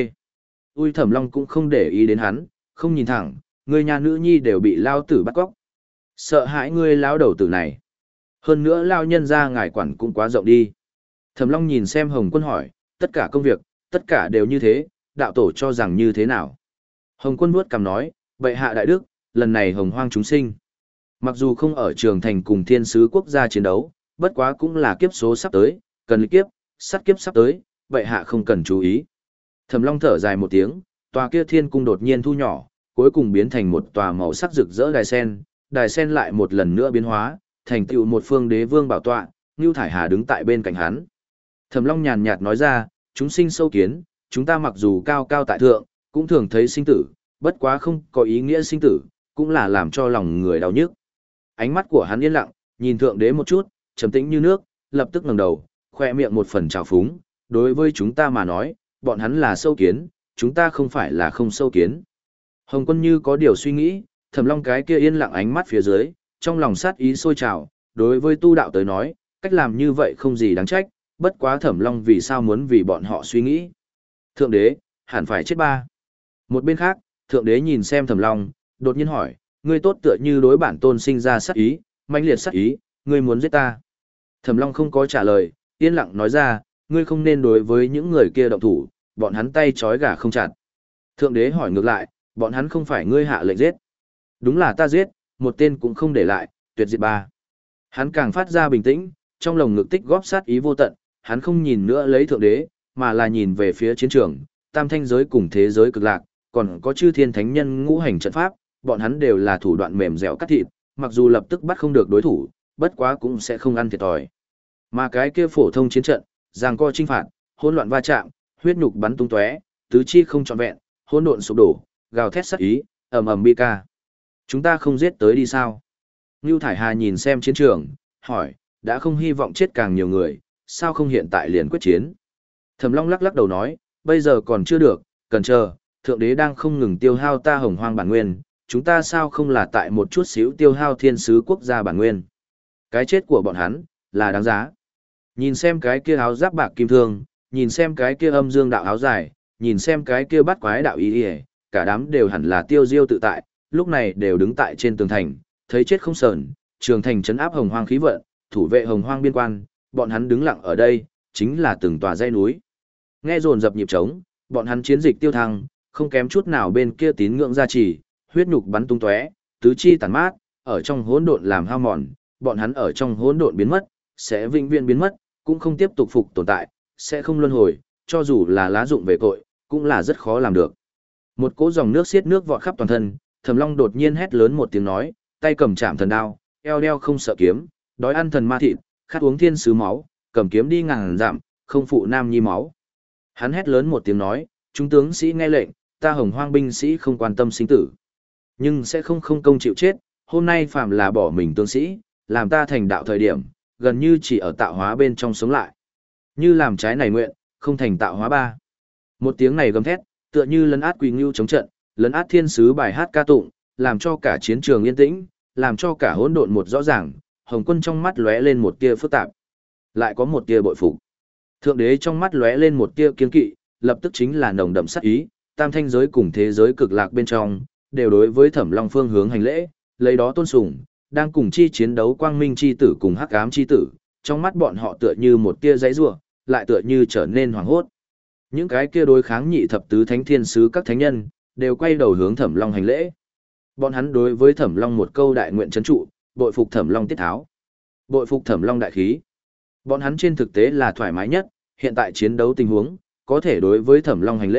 Ui Thẩm Long cũng không để ý đến hắn, không nhìn thẳng, người nhà nữ nhi đều bị lao tử bắt cóc. Sợ hãi ngươi lao đầu tử này. Hơn nữa lao nhân ra ngài quản cũng quá rộng đi. Thẩm Long nhìn xem Hồng Quân hỏi, tất cả công việc, tất cả đều như thế, đạo tổ cho rằng như thế nào. Hồng Quân vuốt cằm nói, bệ hạ đại đức, lần này hồng hoang chúng sinh. Mặc dù không ở trường thành cùng thiên sứ quốc gia chiến đấu, bất quá cũng là kiếp số sắp tới, cần kiếp, sát kiếp sắp tới, bệ hạ không cần chú ý. Thẩm Long thở dài một tiếng, tòa kia thiên cung đột nhiên thu nhỏ, cuối cùng biến thành một tòa màu sắc rực rỡ đài sen, đài sen lại một lần nữa biến hóa, thành tựu một phương đế vương bảo tọa, Ngưu Thải Hà đứng tại bên cạnh hắn. Thẩm Long nhàn nhạt nói ra, chúng sinh sâu kiến, chúng ta mặc dù cao cao tại thượng, cũng thường thấy sinh tử, bất quá không có ý nghĩa sinh tử, cũng là làm cho lòng người đau nhức. Ánh mắt của hắn yên lặng, nhìn thượng đế một chút, trầm tĩnh như nước, lập tức ngẩng đầu, khoe miệng một phần trào phúng, đối với chúng ta mà nói, bọn hắn là sâu kiến, chúng ta không phải là không sâu kiến. Hồng Quân như có điều suy nghĩ, Thẩm Long cái kia yên lặng ánh mắt phía dưới, trong lòng sát ý sôi trào, đối với tu đạo tới nói, cách làm như vậy không gì đáng trách, bất quá Thẩm Long vì sao muốn vì bọn họ suy nghĩ. Thượng đế, hẳn phải chết ba. Một bên khác, thượng đế nhìn xem Thẩm Long, đột nhiên hỏi, ngươi tốt tựa như đối bản tôn sinh ra sát ý, mãnh liệt sát ý, ngươi muốn giết ta. Thẩm Long không có trả lời, yên lặng nói ra, ngươi không nên đối với những người kia động thủ, bọn hắn tay trói gà không chặt. Thượng đế hỏi ngược lại, bọn hắn không phải ngươi hạ lệnh giết. Đúng là ta giết, một tên cũng không để lại, tuyệt diệt ba. Hắn càng phát ra bình tĩnh, trong lồng ngực tích góp sát ý vô tận, hắn không nhìn nữa lấy thượng đế, mà là nhìn về phía chiến trường, tam thanh giới cùng thế giới cực lạc, còn có chư thiên thánh nhân ngũ hành trận pháp, bọn hắn đều là thủ đoạn mềm dẻo cắt thịt, mặc dù lập tức bắt không được đối thủ, bất quá cũng sẽ không ăn thiệt thòi. Mà cái kia phổ thông chiến trận, giằng co chinh phạt, hỗn loạn va chạm, huyết nhục bắn tung tóe, tứ chi không trọn vẹn, hỗn độn sụp đổ, gào thét sát ý, ầm ầm bi ca. Chúng ta không giết tới đi sao? Ngưu Thải Hà nhìn xem chiến trường, hỏi, đã không hy vọng chết càng nhiều người, sao không hiện tại liền quyết chiến? Thẩm Long lắc lắc đầu nói, bây giờ còn chưa được, cần chờ, thượng đế đang không ngừng tiêu hao ta hồng hoang bản nguyên, chúng ta sao không là tại một chút xíu tiêu hao thiên sứ quốc gia bản nguyên. Cái chết của bọn hắn, là đáng giá. Nhìn xem cái kia áo giáp bạc kim thương, nhìn xem cái kia âm dương đạo áo dài, nhìn xem cái kia bắt quái đạo y y, cả đám đều hẳn là tiêu diêu tự tại, lúc này đều đứng tại trên tường thành, thấy chết không sờn, trường thành trấn áp hồng hoang khí vận, thủ vệ hồng hoang biên quan, bọn hắn đứng lặng ở đây, chính là từng tòa dãy núi. Nghe dồn dập nhịp trống, bọn hắn chiến dịch tiêu thăng, không kém chút nào bên kia tín ngưỡng gia trì, huyết nhục bắn tung tóe, tứ chi tàn mát, ở trong hỗn độn làm hao mòn, bọn hắn ở trong hỗn độn biến mất, sẽ vĩnh viễn biến mất, cũng không tiếp tục phục tồn tại, sẽ không luân hồi, cho dù là lá dụng về cội, cũng là rất khó làm được. Một cỗ dòng nước xiết nước vọt khắp toàn thân, Thẩm Long đột nhiên hét lớn một tiếng nói, tay cầm chạm thần đao, eo đeo không sợ kiếm, đói ăn thần ma thịt, khát uống thiên sứ máu, cầm kiếm đi ngàn dặm, không phụ nam nhi máu. Hắn hét lớn một tiếng nói, chúng tướng sĩ nghe lệnh, ta hồng hoang binh sĩ không quan tâm sinh tử, nhưng sẽ không không công chịu chết, hôm nay phạm là bỏ mình tướng sĩ, làm ta thành đạo thời điểm, gần như chỉ ở tạo hóa bên trong sống lại. Như làm trái này nguyện, không thành tạo hóa ba. Một tiếng này gầm thét, tựa như lấn át quỳ ngưu chống trận, lấn át thiên sứ bài hát ca tụng, làm cho cả chiến trường yên tĩnh, làm cho cả hỗn độn một rõ ràng, Hồng Quân trong mắt lóe lên một tia phức tạp, lại có một tia bội phục. Thượng đế trong mắt lóe lên một tia kiên kỵ, lập tức chính là nồng đậm sát ý, tam thanh giới cùng thế giới cực lạc bên trong, đều đối với Thẩm Long phương hướng hành lễ, lấy đó tôn sùng, đang cùng chi chiến đấu quang minh chi tử cùng hắc ám chi tử, trong mắt bọn họ tựa như một tia giãy giụa, lại tựa như trở nên hoảng hốt. Những cái kia đối kháng nhị thập tứ thánh thiên sứ các thánh nhân, đều quay đầu hướng Thẩm Long hành lễ. Bọn hắn đối với Thẩm Long một câu đại nguyện trấn trụ, bội phục Thẩm Long tiết tháo, bội phục Thẩm Long đại khí. Bọn hắn trên thực tế là thoải mái nhất, hiện tại chiến đấu tình huống, có thể đối với Thẩm Long hành lễ,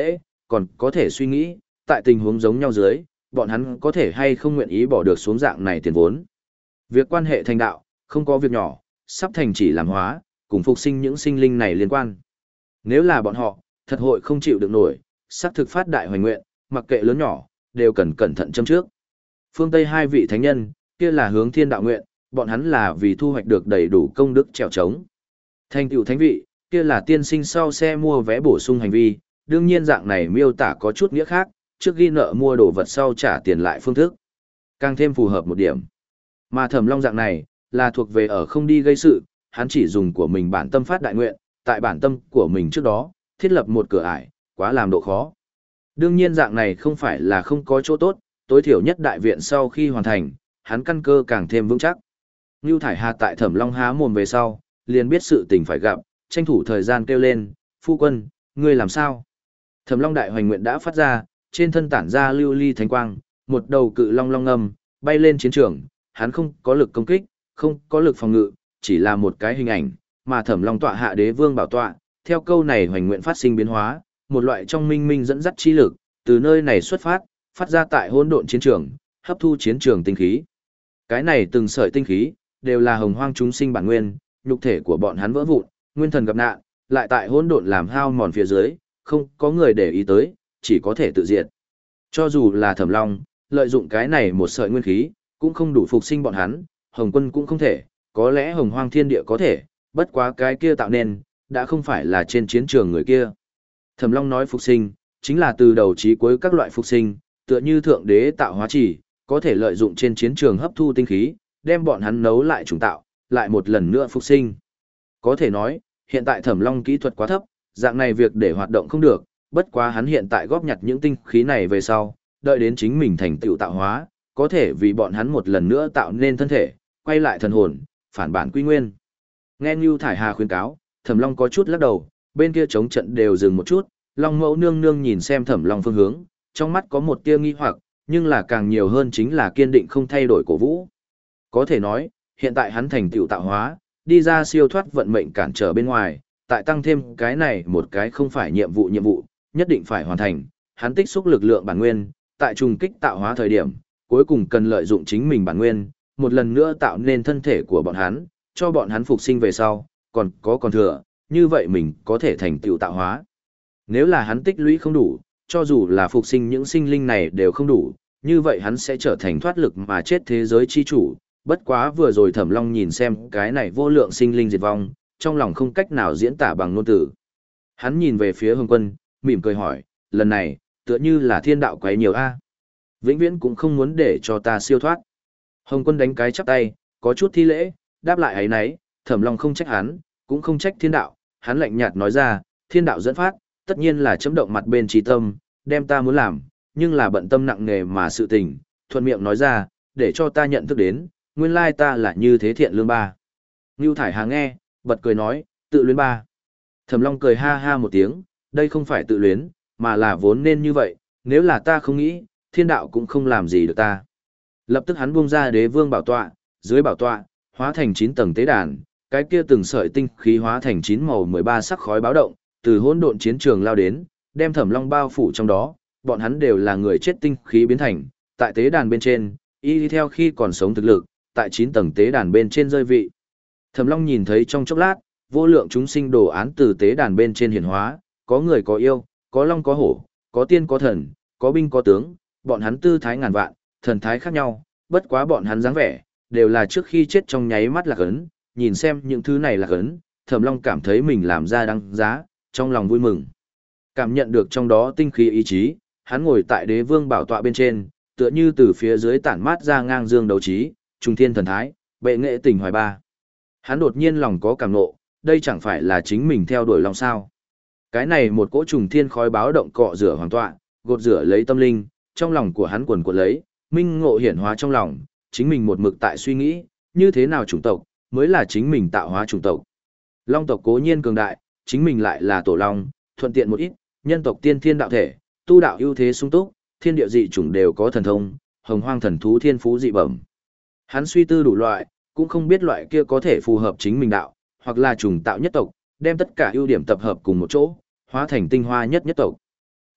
còn có thể suy nghĩ, tại tình huống giống nhau dưới, bọn hắn có thể hay không nguyện ý bỏ được xuống dạng này tiền vốn. Việc quan hệ thành đạo, không có việc nhỏ, sắp thành chỉ làm hóa, cùng phục sinh những sinh linh này liên quan. Nếu là bọn họ, thật hội không chịu được nổi, sắp thực phát đại hoành nguyện, mặc kệ lớn nhỏ, đều cần cẩn thận châm trước. Phương Tây hai vị thánh nhân, kia là hướng thiên đạo nguyện, bọn hắn là vì thu hoạch được đầy đủ công đức trèo trống. Thành tựu thánh vị, kia là tiên sinh sau xe mua vé bổ sung hành vi, đương nhiên dạng này miêu tả có chút nghĩa khác, trước ghi nợ mua đồ vật sau trả tiền lại phương thức. Càng thêm phù hợp một điểm. Mà Thẩm Long dạng này, là thuộc về ở không đi gây sự, hắn chỉ dùng của mình bản tâm phát đại nguyện, tại bản tâm của mình trước đó, thiết lập một cửa ải, quá làm độ khó. Đương nhiên dạng này không phải là không có chỗ tốt, tối thiểu nhất đại viện sau khi hoàn thành, hắn căn cơ càng thêm vững chắc. Ngưu Thải Hà tại Thẩm Long há mồm về sau, liền biết sự tình phải gặp, tranh thủ thời gian kêu lên, phu quân, ngươi làm sao? Thẩm Long đại hoành nguyện đã phát ra, trên thân tản ra lưu ly thánh quang, một đầu cự long long ngâm, bay lên chiến trường, hắn không có lực công kích, không có lực phòng ngự, chỉ là một cái hình ảnh, mà Thẩm Long tọa hạ đế vương bảo tọa, theo câu này hoành nguyện phát sinh biến hóa, một loại trong minh minh dẫn dắt chi lực, từ nơi này xuất phát, phát ra tại hỗn độn chiến trường, hấp thu chiến trường tinh khí. Cái này từng sợi tinh khí, đều là hồng hoang chúng sinh bản nguyên, nhục thể của bọn hắn vỡ vụn, nguyên thần gặp nạn, lại tại hỗn độn làm hao mòn phía dưới, không có người để ý tới, chỉ có thể tự diệt. Cho dù là Thẩm Long, lợi dụng cái này một sợi nguyên khí, cũng không đủ phục sinh bọn hắn, Hồng Quân cũng không thể, có lẽ Hồng Hoang Thiên Địa có thể, bất quá cái kia tạo nên, đã không phải là trên chiến trường người kia. Thẩm Long nói phục sinh, chính là từ đầu chí cuối các loại phục sinh, tựa như thượng đế tạo hóa chỉ, có thể lợi dụng trên chiến trường hấp thu tinh khí, đem bọn hắn nấu lại trùng tạo, lại một lần nữa phục sinh. Có thể nói, hiện tại Thẩm Long kỹ thuật quá thấp, dạng này việc để hoạt động không được, bất quá hắn hiện tại góp nhặt những tinh khí này về sau, đợi đến chính mình thành tựu tạo hóa, có thể vì bọn hắn một lần nữa tạo nên thân thể, quay lại thần hồn, phản bản quy nguyên. Nghe Ngưu Thải Hà khuyên cáo, Thẩm Long có chút lắc đầu, bên kia chống trận đều dừng một chút, Long Mẫu nương nương nhìn xem Thẩm Long phương hướng, trong mắt có một tia nghi hoặc, nhưng là càng nhiều hơn chính là kiên định không thay đổi cổ vũ. Có thể nói, hiện tại hắn thành tựu tạo hóa, đi ra siêu thoát vận mệnh cản trở bên ngoài, tại tăng thêm cái này một cái không phải nhiệm vụ nhiệm vụ, nhất định phải hoàn thành, hắn tích xúc lực lượng bản nguyên, tại trùng kích tạo hóa thời điểm, cuối cùng cần lợi dụng chính mình bản nguyên, một lần nữa tạo nên thân thể của bọn hắn, cho bọn hắn phục sinh về sau, còn có còn thừa, như vậy mình có thể thành tựu tạo hóa. Nếu là hắn tích lũy không đủ, cho dù là phục sinh những sinh linh này đều không đủ, như vậy hắn sẽ trở thành thoát lực mà chết thế giới chi chủ. Bất quá vừa rồi Thẩm Long nhìn xem cái này vô lượng sinh linh diệt vong, trong lòng không cách nào diễn tả bằng ngôn từ. Hắn nhìn về phía Hồng Quân, mỉm cười hỏi, lần này, tựa như là thiên đạo quấy nhiều a, vĩnh viễn cũng không muốn để cho ta siêu thoát. Hồng Quân đánh cái chắp tay, có chút thi lễ, đáp lại ấy nấy, Thẩm Long không trách hắn, cũng không trách thiên đạo, hắn lạnh nhạt nói ra, thiên đạo dẫn phát, tất nhiên là chấm động mặt bên trí tâm, đem ta muốn làm, nhưng là bận tâm nặng nề mà sự tình, thuận miệng nói ra, để cho ta nhận thức đến, nguyên lai ta là như thế thiện lương ba. Ngưu Thải Hà nghe, bật cười nói, tự luyến ba. Thẩm Long cười ha ha một tiếng, đây không phải tự luyến, mà là vốn nên như vậy, nếu là ta không nghĩ, thiên đạo cũng không làm gì được ta. Lập tức hắn buông ra đế vương bảo tọa, dưới bảo tọa, hóa thành chín tầng tế đàn, cái kia từng sợi tinh khí hóa thành chín màu mười ba sắc khói báo động, từ hỗn độn chiến trường lao đến, đem Thẩm Long bao phủ trong đó, bọn hắn đều là người chết tinh khí biến thành, tại tế đàn bên trên, y đi theo khi còn sống thực lực, tại chín tầng tế đàn bên trên rơi vị. Thẩm Long nhìn thấy trong chốc lát, vô lượng chúng sinh đồ án từ tế đàn bên trên hiển hóa, có người có yêu, có long có hổ, có tiên có thần, có binh có tướng, bọn hắn tư thái ngàn vạn, thần thái khác nhau, bất quá bọn hắn dáng vẻ, đều là trước khi chết trong nháy mắt lạc ấn, nhìn xem những thứ này lạc ấn, Thẩm Long cảm thấy mình làm ra đáng giá, trong lòng vui mừng. Cảm nhận được trong đó tinh khí ý chí, hắn ngồi tại đế vương bảo tọa bên trên, tựa như từ phía dưới tản mát ra ngang dương đấu trí, trung thiên thần thái, bệ nghệ tình hoài ba. Hắn đột nhiên lòng có cảm nộ, đây chẳng phải là chính mình theo đuổi lòng sao. Cái này một cỗ trùng thiên khói báo động cọ rửa hoàng tọa, gột rửa lấy tâm linh, trong lòng của hắn quần cuộn lấy, minh ngộ hiển hóa trong lòng, chính mình một mực tại suy nghĩ, như thế nào chủng tộc, mới là chính mình tạo hóa chủng tộc. Long tộc cố nhiên cường đại, chính mình lại là tổ long, thuận tiện một ít, nhân tộc tiên thiên đạo thể, tu đạo ưu thế sung túc, thiên địa dị chủng đều có thần thông, hồng hoang thần thú thiên phú dị bẩm. Hắn suy tư đủ loại, cũng không biết loại kia có thể phù hợp chính mình đạo, hoặc là trùng tạo nhất tộc, đem tất cả ưu điểm tập hợp cùng một chỗ, hóa thành tinh hoa nhất nhất tộc.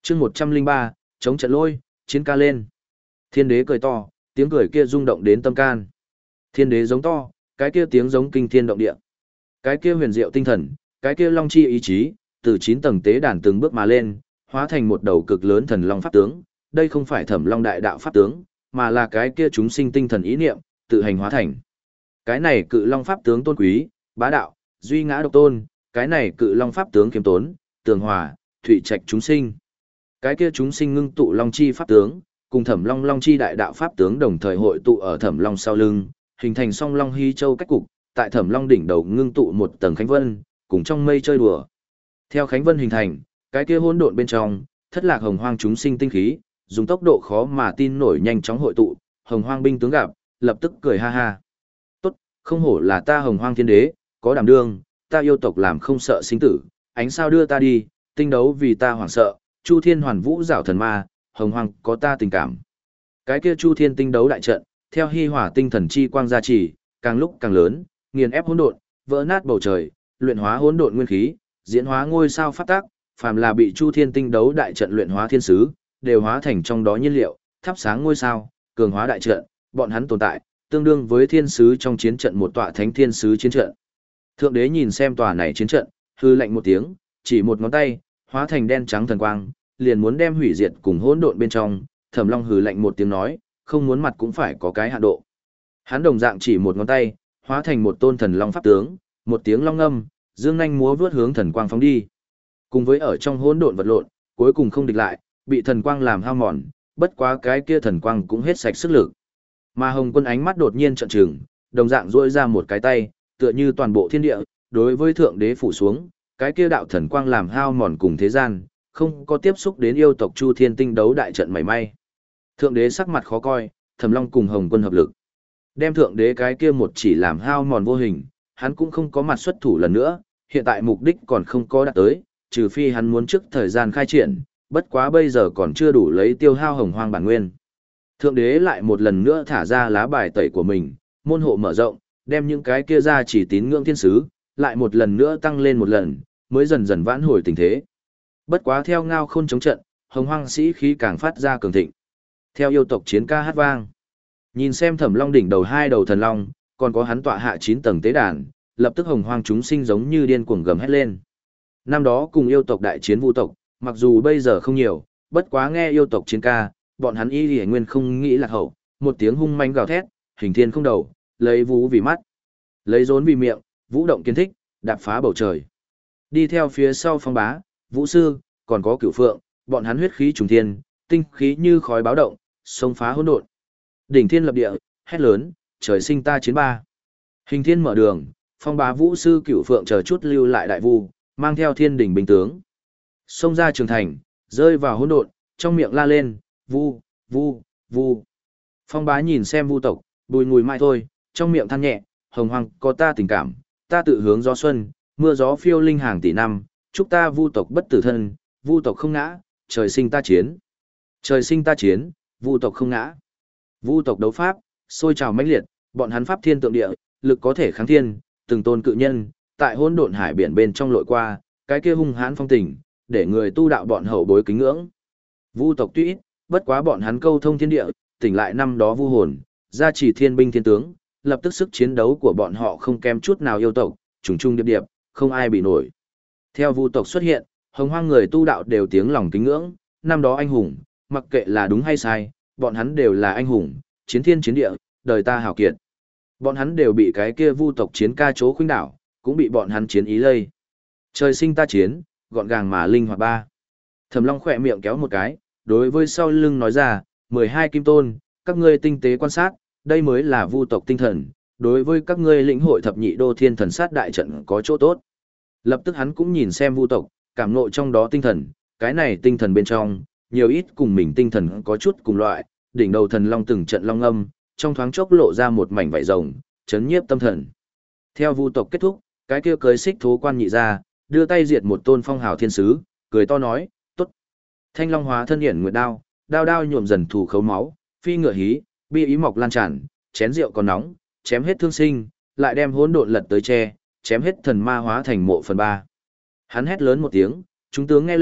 chương một trăm linh ba, chống trận lôi, chiến ca lên. Thiên đế cười to, tiếng cười kia rung động đến tâm can. Thiên đế giống to, cái kia tiếng giống kinh thiên động địa. Cái kia huyền diệu tinh thần, cái kia long chi ý chí, từ chín tầng tế đàn từng bước mà lên, hóa thành một đầu cực lớn thần long pháp tướng. Đây không phải Thẩm Long đại đạo pháp tướng, mà là cái kia chúng sinh tinh thần ý niệm, tự hành hóa thành. Cái này cự long pháp tướng tôn quý, bá đạo, duy ngã độc tôn, cái này cự long pháp tướng kiêm tốn, tường hòa, thụy trạch chúng sinh. Cái kia chúng sinh ngưng tụ long chi pháp tướng, cùng Thẩm Long long chi đại đạo pháp tướng đồng thời hội tụ ở Thẩm Long sau lưng, hình thành song long hy châu cách cục, tại Thẩm Long đỉnh đầu ngưng tụ một tầng khánh vân, cùng trong mây chơi đùa. Theo khánh vân hình thành, cái kia hỗn độn bên trong, thất lạc hồng hoang chúng sinh tinh khí, dùng tốc độ khó mà tin nổi nhanh chóng hội tụ, hồng hoang binh tướng gặp, lập tức cười ha ha. Tốt, không hổ là ta hồng hoang thiên đế, có đảm đương, ta yêu tộc làm không sợ sinh tử, ánh sao đưa ta đi, tinh đấu vì ta hoảng sợ, chu thiên hoàn vũ rảo thần ma, hồng hoang có ta tình cảm. Cái kia chu thiên tinh đấu đại trận, theo hy hỏa tinh thần chi quang gia trì, càng lúc càng lớn, nghiền ép hỗn độn, vỡ nát bầu trời, luyện hóa hỗn độn nguyên khí, diễn hóa ngôi sao pháp tác, phàm là bị chu thiên tinh đấu đại trận luyện hóa thiên sứ, đều hóa thành trong đó nhiên liệu, thắp sáng ngôi sao, cường hóa đại trận, bọn hắn tồn tại, tương đương với thiên sứ trong chiến trận một tọa thánh thiên sứ chiến trận. Thượng đế nhìn xem tòa này chiến trận, hư lạnh một tiếng, chỉ một ngón tay, hóa thành đen trắng thần quang, liền muốn đem hủy diệt cùng hỗn độn bên trong, Thẩm Long hừ lạnh một tiếng nói, không muốn mặt cũng phải có cái hạn độ. Hắn đồng dạng chỉ một ngón tay, hóa thành một tôn thần long pháp tướng, một tiếng long ngâm, dương nhanh múa vướt hướng thần quang phóng đi. Cùng với ở trong hỗn độn vật lộn, cuối cùng không địch lại, bị thần quang làm hao mòn, bất quá cái kia thần quang cũng hết sạch sức lực. Mà Hồng Quân ánh mắt đột nhiên trợn trừng, đồng dạng duỗi ra một cái tay, tựa như toàn bộ thiên địa, đối với thượng đế phủ xuống, cái kia đạo thần quang làm hao mòn cùng thế gian, không có tiếp xúc đến yêu tộc Chu Thiên Tinh đấu đại trận mảy may. Thượng đế sắc mặt khó coi, Thẩm Long cùng Hồng Quân hợp lực, đem thượng đế cái kia một chỉ làm hao mòn vô hình, hắn cũng không có mặt xuất thủ lần nữa, hiện tại mục đích còn không có đạt tới, trừ phi hắn muốn trước thời gian khai triển, bất quá bây giờ còn chưa đủ lấy tiêu hao hồng hoang bản nguyên. Thượng đế lại một lần nữa thả ra lá bài tẩy của mình, môn hộ mở rộng, đem những cái kia ra chỉ tín ngưỡng thiên sứ, lại một lần nữa tăng lên một lần, mới dần dần vãn hồi tình thế. Bất quá theo ngao khôn chống trận, hồng hoang sĩ khí càng phát ra cường thịnh. Theo yêu tộc chiến ca hát vang, nhìn xem Thẩm Long đỉnh đầu hai đầu thần long, còn có hắn tọa hạ chín tầng tế đàn, lập tức hồng hoang chúng sinh giống như điên cuồng gầm hét lên. Năm đó cùng yêu tộc đại chiến vu tộc, mặc dù bây giờ không nhiều, bất quá nghe yêu tộc chiến ca, bọn hắn y lì nguyên không nghĩ lạc hậu, một tiếng hung manh gào thét, hình thiên không đầu, lấy vũ vì mắt, lấy rốn vì miệng, vũ động kiến thích, đạp phá bầu trời. Đi theo phía sau Phong Bá, Vũ Sư, còn có Cửu Phượng, bọn hắn huyết khí trùng thiên, tinh khí như khói báo động, xông phá hỗn độn. Đỉnh thiên lập địa, hét lớn, trời sinh ta chiến ba. Hình thiên mở đường, Phong Bá, Vũ Sư, Cửu Phượng chờ chút lưu lại đại vu, mang theo thiên đỉnh binh tướng, xông ra trường thành, rơi vào hỗn độn, trong miệng la lên, vu, vu, vu. Phong Bá nhìn xem vu tộc, bùi ngùi mãi thôi, trong miệng than nhẹ, hồng hoang có ta tình cảm, ta tự hướng gió xuân, mưa gió phiêu linh hàng tỷ năm, chúc ta vu tộc bất tử thân, vu tộc không ngã, trời sinh ta chiến. Trời sinh ta chiến, vu tộc không ngã. Vu tộc đấu pháp, sôi trào mãnh liệt, bọn hắn pháp thiên tượng địa, lực có thể kháng thiên, từng tôn cự nhân, tại hỗn độn hải biển bên trong lội qua, cái kia hung hãn phong tình, để người tu đạo bọn hậu bối kính ngưỡng. Vu tộc tuy ít, bất quá bọn hắn câu thông thiên địa, tỉnh lại năm đó vu hồn, gia trì thiên binh thiên tướng, lập tức sức chiến đấu của bọn họ không kém chút nào yêu tộc, trùng trùng điệp điệp, không ai bị nổi. Theo vu tộc xuất hiện, hồng hoang người tu đạo đều tiếng lòng kính ngưỡng, năm đó anh hùng, mặc kệ là đúng hay sai, bọn hắn đều là anh hùng, chiến thiên chiến địa, đời ta hào kiệt. Bọn hắn đều bị cái kia vu tộc chiến ca chố khuynh đảo, cũng bị bọn hắn chiến ý lây. Trời sinh ta chiến, gọn gàng mà linh hoạt ba. Thẩm Long khỏe miệng kéo một cái, đối với sau lưng nói ra, mười hai kim tôn, các ngươi tinh tế quan sát, đây mới là vu tộc tinh thần, đối với các ngươi lĩnh hội thập nhị đô thiên thần sát đại trận có chỗ tốt. Lập tức hắn cũng nhìn xem vu tộc, cảm ngộ trong đó tinh thần, cái này tinh thần bên trong, nhiều ít cùng mình tinh thần có chút cùng loại, đỉnh đầu thần long từng trận long âm, trong thoáng chốc lộ ra một mảnh vảy rồng, chấn nhiếp tâm thần. Theo vu tộc kết thúc, cái kia cưới xích thố quan nhị ra, đưa tay diệt một tôn phong hào thiên sứ, cười to nói, tốt. Thanh long hóa thân hiển nguyệt đao, đao đao nhuộm dần thủ khấu máu, phi ngựa hí, bi ý mọc lan tràn, chén rượu còn nóng, chém hết thương sinh, lại đem hỗn độn lật tới che, chém hết thần ma hóa thành mộ phần ba. Hắn hét lớn một tiếng, chúng tướng nghe lệnh,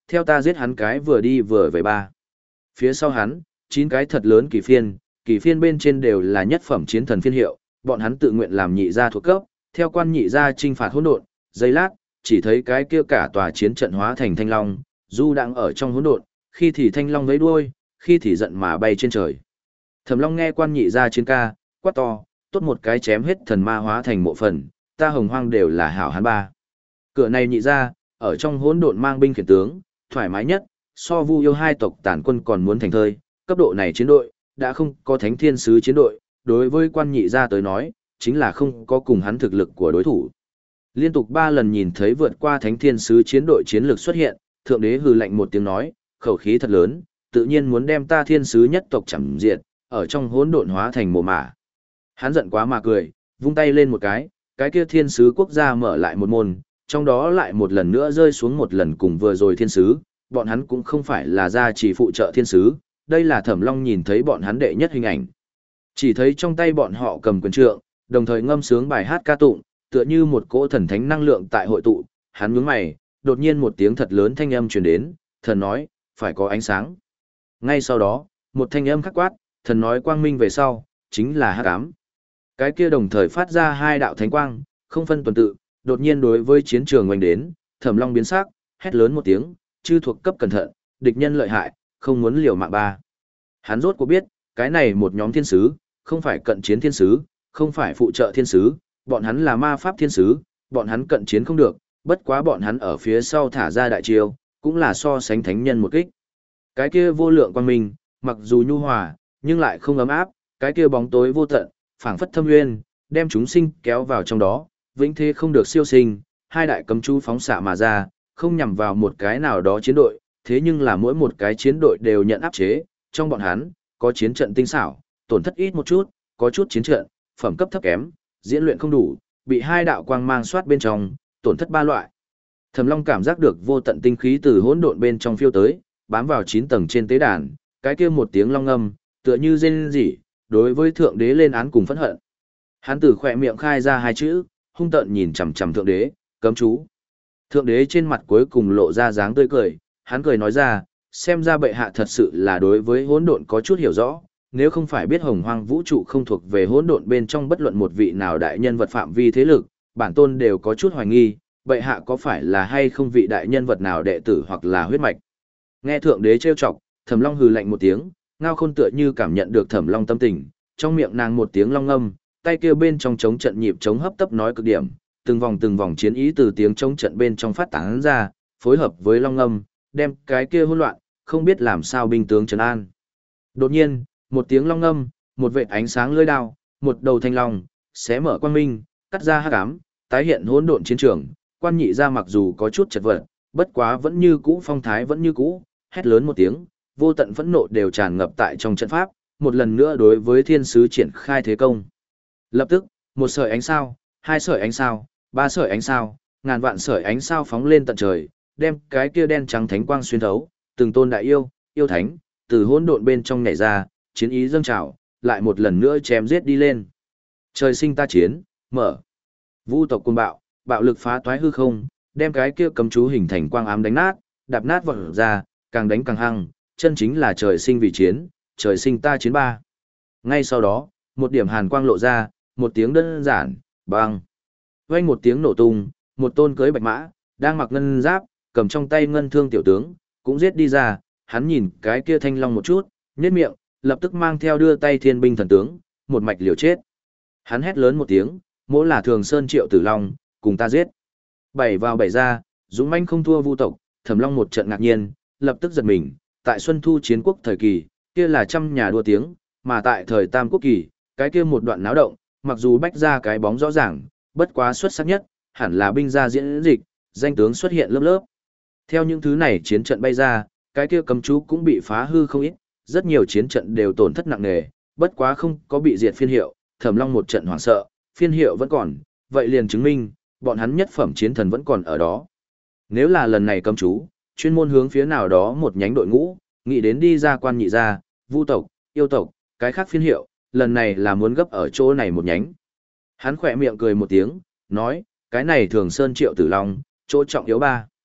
theo ta giết hắn cái vừa đi vừa về ba. Phía sau hắn, chín cái thật lớn kỳ phiên, kỳ phiên bên trên đều là nhất phẩm chiến thần phiên hiệu, bọn hắn tự nguyện làm nhị gia thuộc cấp, theo quan nhị gia trinh phạt hỗn độn, giây lát, chỉ thấy cái kia cả tòa chiến trận hóa thành thanh long, du đang ở trong hỗn độn, khi thì thanh long vẫy đuôi, khi thì giận mà bay trên trời. Thẩm Long nghe quan nhị gia chiến ca, quát to, tốt một cái chém hết thần ma hóa thành mộ phần, ta Hồng Hoang đều là hảo hán ba. Cửa này nhị gia, ở trong hỗn độn mang binh khiển tướng, thoải mái nhất, so Vu Yêu hai tộc tản quân còn muốn thành thơi, cấp độ này chiến đội, đã không có thánh thiên sứ chiến đội, đối với quan nhị gia tới nói, chính là không có cùng hắn thực lực của đối thủ. Liên tục ba lần nhìn thấy vượt qua thánh thiên sứ chiến đội chiến lược xuất hiện, thượng đế hừ lạnh một tiếng nói, khẩu khí thật lớn, tự nhiên muốn đem ta thiên sứ nhất tộc chẳng diệt, ở trong hỗn độn hóa thành mồ mả. Hắn giận quá mà cười, vung tay lên một cái, cái kia thiên sứ quốc gia mở lại một môn, trong đó lại một lần nữa rơi xuống một lần cùng vừa rồi thiên sứ, bọn hắn cũng không phải là gia chỉ phụ trợ thiên sứ, đây là Thẩm Long nhìn thấy bọn hắn đệ nhất hình ảnh. Chỉ thấy trong tay bọn họ cầm quyền trượng, đồng thời ngâm sướng bài hát ca tụng, tựa như một cỗ thần thánh năng lượng tại hội tụ, hắn nhướng mày, đột nhiên một tiếng thật lớn thanh âm truyền đến, thần nói, phải có ánh sáng. Ngay sau đó, một thanh âm khắc quát, thần nói quang minh về sau, chính là hắc ám. Cái kia đồng thời phát ra hai đạo thánh quang, không phân tuần tự, đột nhiên đối với chiến trường ngoảnh đến, Thẩm Long biến sắc, hét lớn một tiếng, chư thuộc cấp cẩn thận, địch nhân lợi hại, không muốn liều mạng ba. Hắn rốt cuộc biết, cái này một nhóm thiên sứ, không phải cận chiến thiên sứ, không phải phụ trợ thiên sứ, bọn hắn là ma pháp thiên sứ, bọn hắn cận chiến không được, bất quá bọn hắn ở phía sau thả ra đại chiêu, cũng là so sánh thánh nhân một kích. Cái kia vô lượng quang minh, mặc dù nhu hòa, nhưng lại không ấm áp, cái kia bóng tối vô tận, phảng phất thâm nguyên, đem chúng sinh kéo vào trong đó, vĩnh thế không được siêu sinh, hai đại cấm chú phóng xạ mà ra, không nhằm vào một cái nào đó chiến đội, thế nhưng là mỗi một cái chiến đội đều nhận áp chế, trong bọn hắn, có chiến trận tinh xảo, tổn thất ít một chút, có chút chiến trận, phẩm cấp thấp kém, diễn luyện không đủ, bị hai đạo quang mang soát bên trong, tổn thất ba loại. Thẩm Long cảm giác được vô tận tinh khí từ hỗn độn bên trong phiêu tới, bám vào chín tầng trên tế đàn, cái kia một tiếng long ngâm, tựa như rên rỉ, đối với thượng đế lên án cùng phẫn hận. Hắn từ khỏe miệng khai ra hai chữ, hung tợn nhìn chằm chằm thượng đế, cấm chú. Thượng đế trên mặt cuối cùng lộ ra dáng tươi cười, hắn cười nói ra, xem ra bệ hạ thật sự là đối với hỗn độn có chút hiểu rõ, nếu không phải biết hồng hoang vũ trụ không thuộc về hỗn độn bên trong bất luận một vị nào đại nhân vật phạm vi thế lực, bản tôn đều có chút hoài nghi, bệ hạ có phải là hay không vị đại nhân vật nào đệ tử hoặc là huyết mạch. Nghe thượng đế trêu chọc, Thẩm Long hừ lạnh một tiếng, Ngao Khôn tựa như cảm nhận được Thẩm Long tâm tình, trong miệng nàng một tiếng long ngâm, tay kia bên trong chống trận nhịp chống hấp tấp nói cực điểm, từng vòng từng vòng chiến ý từ tiếng chống trận bên trong phát tán ra, phối hợp với long ngâm, đem cái kia hỗn loạn, không biết làm sao binh tướng trấn an. Đột nhiên, một tiếng long ngâm, một vệt ánh sáng lưỡi đao, một đầu thanh long, xé mở quang minh, cắt ra hắc ám, tái hiện hỗn độn chiến trường, quan nhị gia mặc dù có chút chật vật, bất quá vẫn như cũ phong thái vẫn như cũ, hét lớn một tiếng, vô tận phẫn nộ đều tràn ngập tại trong trận pháp, một lần nữa đối với thiên sứ triển khai thế công. Lập tức, một sợi ánh sao, hai sợi ánh sao, ba sợi ánh sao, ngàn vạn sợi ánh sao phóng lên tận trời, đem cái kia đen trắng thánh quang xuyên thấu, từng tôn đại yêu, yêu thánh, từ hỗn độn bên trong nhảy ra, chiến ý dâng trào, lại một lần nữa chém giết đi lên. Trời sinh ta chiến, mở. Vu tộc cuồng bạo, bạo lực phá toái hư không, đem cái kia cấm chú hình thành quang ám đánh nát, đạp nát vọt ra, càng đánh càng hăng, chân chính là trời sinh vì chiến, trời sinh ta chiến ba. Ngay sau đó, một điểm hàn quang lộ ra, một tiếng đơn giản, băng. Vang một tiếng nổ tung, một tôn cưới bạch mã, đang mặc ngân giáp, cầm trong tay ngân thương tiểu tướng, cũng giết đi ra, hắn nhìn cái kia thanh long một chút, nhếch miệng, lập tức mang theo đưa tay thiên binh thần tướng, một mạch liều chết. Hắn hét lớn một tiếng, mỗi là thường sơn triệu tử long, cùng ta giết. Bảy vào bảy ra, dũng mãnh không thua Vu tộc, Thẩm Long một trận ngạc nhiên, lập tức giật mình, tại Xuân Thu chiến quốc thời kỳ, kia là trăm nhà đua tiếng, mà tại thời Tam Quốc kỳ, cái kia một đoạn náo động, mặc dù bách ra cái bóng rõ ràng, bất quá xuất sắc nhất, hẳn là binh gia diễn dịch, danh tướng xuất hiện lớp lớp. Theo những thứ này chiến trận bay ra, cái kia cấm chú cũng bị phá hư không ít, rất nhiều chiến trận đều tổn thất nặng nề, bất quá không có bị diệt phiên hiệu, Thẩm Long một trận hoảng sợ, phiên hiệu vẫn còn, vậy liền chứng minh, bọn hắn nhất phẩm chiến thần vẫn còn ở đó. Nếu là lần này cấm chú, chuyên môn hướng phía nào đó một nhánh đội ngũ, nghĩ đến đi ra quan nhị gia, Vu tộc, yêu tộc, cái khác phiên hiệu, lần này là muốn gấp ở chỗ này một nhánh. Hắn khỏe miệng cười một tiếng, nói, cái này thường sơn triệu tử long, chỗ trọng yếu ba.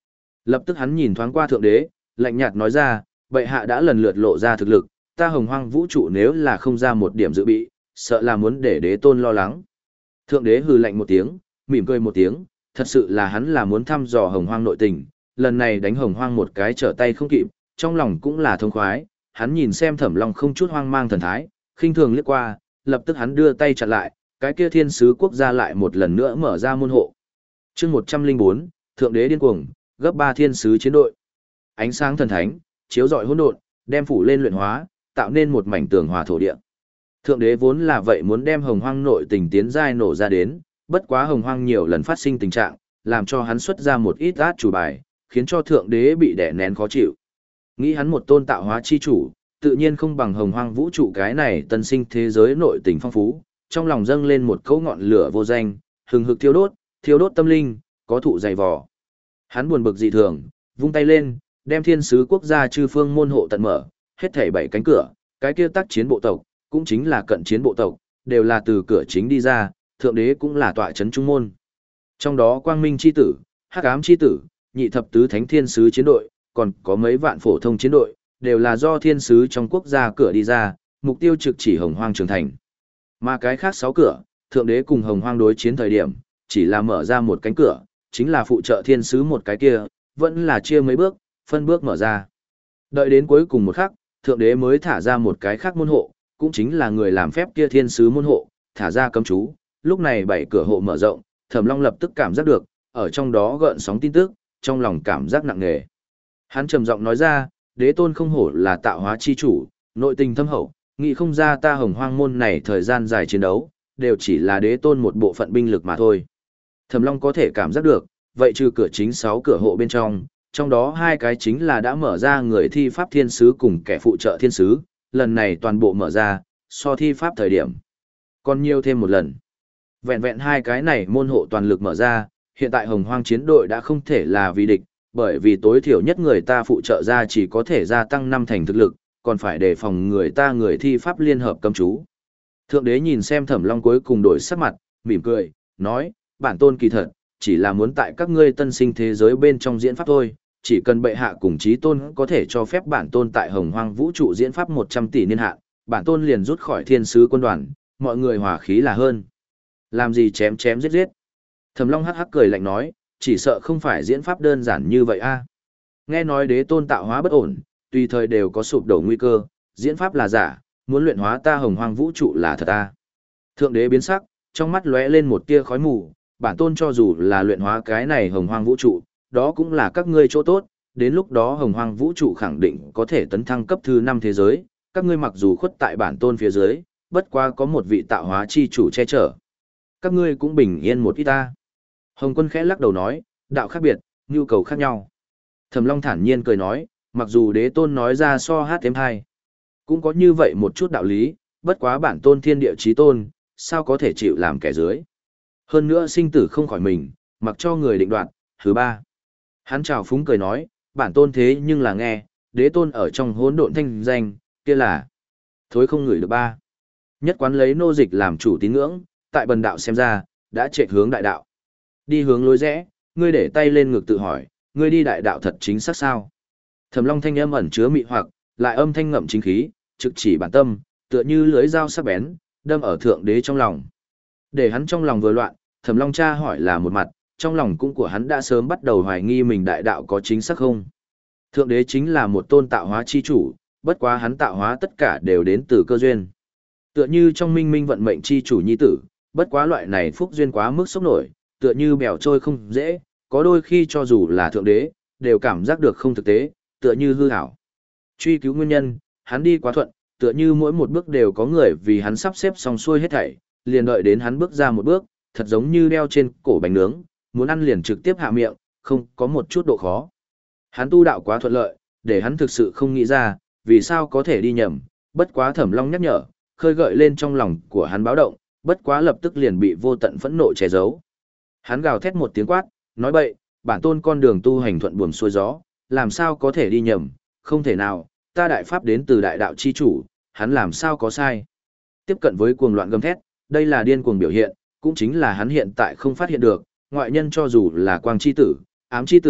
Lập tức hắn nhìn thoáng qua thượng đế, lạnh nhạt nói ra, bệ hạ đã lần lượt lộ ra thực lực, ta hồng hoang vũ trụ nếu là không ra một điểm dự bị, sợ là muốn để đế tôn lo lắng. Thượng đế hừ lạnh một tiếng, mỉm cười một tiếng, thật sự là hắn là muốn thăm dò hồng hoang nội tình, lần này đánh hồng hoang một cái trở tay không kịp, trong lòng cũng là thông khoái, hắn nhìn xem Thẩm Long không chút hoang mang thần thái, khinh thường liếc qua, lập tức hắn đưa tay chặn lại, cái kia thiên sứ quốc gia lại một lần nữa mở ra môn hộ. Chương một trăm linh bốn, Thượng đế điên cuồng, gấp ba thiên sứ chiến đội. Ánh sáng thần thánh, chiếu rọi hỗn độn, đem phủ lên luyện hóa, tạo nên một mảnh tường hòa thổ địa. Thượng đế vốn là vậy muốn đem hồng hoang nội tình tiến giai nổ ra đến, bất quá hồng hoang nhiều lần phát sinh tình trạng, làm cho hắn xuất ra một ít át chủ bài, khiến cho thượng đế bị đè nén khó chịu. Nghĩ hắn một tôn tạo hóa chi chủ, tự nhiên không bằng hồng hoang vũ trụ cái này tân sinh thế giới nội tình phong phú, trong lòng dâng lên một cỗ ngọn lửa vô danh, hừng hực thiêu đốt, thiêu đốt tâm linh, có thụ dày vò. Hắn buồn bực dị thường, vung tay lên, đem thiên sứ quốc gia chư phương môn hộ tận mở, hết thảy bảy cánh cửa, cái kia tác chiến bộ tộc, cũng chính là cận chiến bộ tộc, đều là từ cửa chính đi ra, thượng đế cũng là tọa chấn trung môn. Trong đó quang minh chi tử, hắc ám chi tử, nhị thập tứ thánh thiên sứ chiến đội, còn có mấy vạn phổ thông chiến đội, đều là do thiên sứ trong quốc gia cửa đi ra, mục tiêu trực chỉ hồng hoang trường thành. Mà cái khác sáu cửa, thượng đế cùng hồng hoang đối chiến thời điểm, chỉ là mở ra một cánh cửa, chính là phụ trợ thiên sứ một cái kia, vẫn là chia mấy bước, phân bước mở ra. Đợi đến cuối cùng một khắc, thượng đế mới thả ra một cái khác môn hộ, cũng chính là người làm phép kia thiên sứ môn hộ, thả ra cấm chú, lúc này bảy cửa hộ mở rộng, Thẩm Long lập tức cảm giác được, ở trong đó gợn sóng tin tức, trong lòng cảm giác nặng nề. Hắn trầm giọng nói ra, đế tôn không hổ là tạo hóa chi chủ, nội tình thâm hậu, nghĩ không ra ta hồng hoang môn này thời gian dài chiến đấu, đều chỉ là đế tôn một bộ phận binh lực mà thôi. Thẩm Long có thể cảm giác được, vậy trừ cửa chính sáu cửa hộ bên trong, trong đó hai cái chính là đã mở ra người thi pháp thiên sứ cùng kẻ phụ trợ thiên sứ, lần này toàn bộ mở ra, so thi pháp thời điểm. Còn nhiều thêm một lần. Vẹn vẹn hai cái này môn hộ toàn lực mở ra, hiện tại hồng hoang chiến đội đã không thể là vì địch, bởi vì tối thiểu nhất người ta phụ trợ ra chỉ có thể gia tăng năm thành thực lực, còn phải đề phòng người ta người thi pháp liên hợp cấm chú. Thượng đế nhìn xem Thẩm Long cuối cùng đổi sắc mặt, mỉm cười, nói, bản tôn kỳ thật, chỉ là muốn tại các ngươi tân sinh thế giới bên trong diễn pháp thôi, chỉ cần bệ hạ cùng chí tôn có thể cho phép bản tôn tại hồng hoang vũ trụ diễn pháp một trăm tỷ niên hạn, bản tôn liền rút khỏi thiên sứ quân đoàn, mọi người hòa khí là hơn. Làm gì chém chém giết giết. Thẩm Long hắc hắc cười lạnh nói, chỉ sợ không phải diễn pháp đơn giản như vậy a. Nghe nói đế tôn tạo hóa bất ổn, tùy thời đều có sụp đổ nguy cơ, diễn pháp là giả, muốn luyện hóa ta hồng hoang vũ trụ là thật a. Thượng đế biến sắc, trong mắt lóe lên một tia khói mù, bản tôn cho dù là luyện hóa cái này hồng hoang vũ trụ, đó cũng là các ngươi chỗ tốt, đến lúc đó hồng hoang vũ trụ khẳng định có thể tấn thăng cấp thứ năm thế giới, các ngươi mặc dù khuất tại bản tôn phía dưới, bất quá có một vị tạo hóa chi chủ che chở. Các ngươi cũng bình yên một ít ta. Hồng Quân khẽ lắc đầu nói, đạo khác biệt, nhu cầu khác nhau. Thẩm Long thản nhiên cười nói, mặc dù đế tôn nói ra so hát thêm hai, cũng có như vậy một chút đạo lý, bất quá bản tôn thiên địa chí tôn, sao có thể chịu làm kẻ dưới. Hơn nữa sinh tử không khỏi mình, mặc cho người định đoạt. Thứ ba, hắn chào phúng cười nói, bản tôn thế nhưng là nghe, đế tôn ở trong hỗn độn thanh danh, kia là thối không ngửi được ba. Nhất quán lấy nô dịch làm chủ tín ngưỡng, tại bần đạo xem ra, đã chạy hướng đại đạo. Đi hướng lối rẽ, ngươi để tay lên ngực tự hỏi, ngươi đi đại đạo thật chính xác sao? Thẩm Long thanh âm ẩn chứa mị hoặc, lại âm thanh ngậm chính khí, trực chỉ bản tâm, tựa như lưỡi dao sắc bén, đâm ở thượng đế trong lòng. Để hắn trong lòng vừa loạn, Thẩm Long tra hỏi là một mặt, trong lòng cũng của hắn đã sớm bắt đầu hoài nghi mình đại đạo có chính xác không. Thượng đế chính là một tôn tạo hóa chi chủ, bất quá hắn tạo hóa tất cả đều đến từ cơ duyên. Tựa như trong minh minh vận mệnh chi chủ nhi tử, bất quá loại này phúc duyên quá mức sốc nổi, tựa như bèo trôi không dễ, có đôi khi cho dù là thượng đế, đều cảm giác được không thực tế, tựa như hư ảo. Truy cứu nguyên nhân, hắn đi quá thuận, tựa như mỗi một bước đều có người vì hắn sắp xếp xong xuôi hết thảy, liền đợi đến hắn bước ra một bước, thật giống như đeo trên cổ bánh nướng, muốn ăn liền trực tiếp hạ miệng, không có một chút độ khó. Hắn tu đạo quá thuận lợi, để hắn thực sự không nghĩ ra, vì sao có thể đi nhầm, bất quá Thẩm Long nhắc nhở, khơi gợi lên trong lòng của hắn báo động, bất quá lập tức liền bị vô tận phẫn nộ che giấu. Hắn gào thét một tiếng quát, nói bậy, bản tôn con đường tu hành thuận buồm xuôi gió, làm sao có thể đi nhầm, không thể nào, ta đại pháp đến từ đại đạo chi chủ, hắn làm sao có sai. Tiếp cận với cuồng loạn gầm thét, đây là điên cuồng biểu hiện, cũng chính là hắn hiện tại không phát hiện được, ngoại nhân cho dù là quang chi tử, ám chi tử,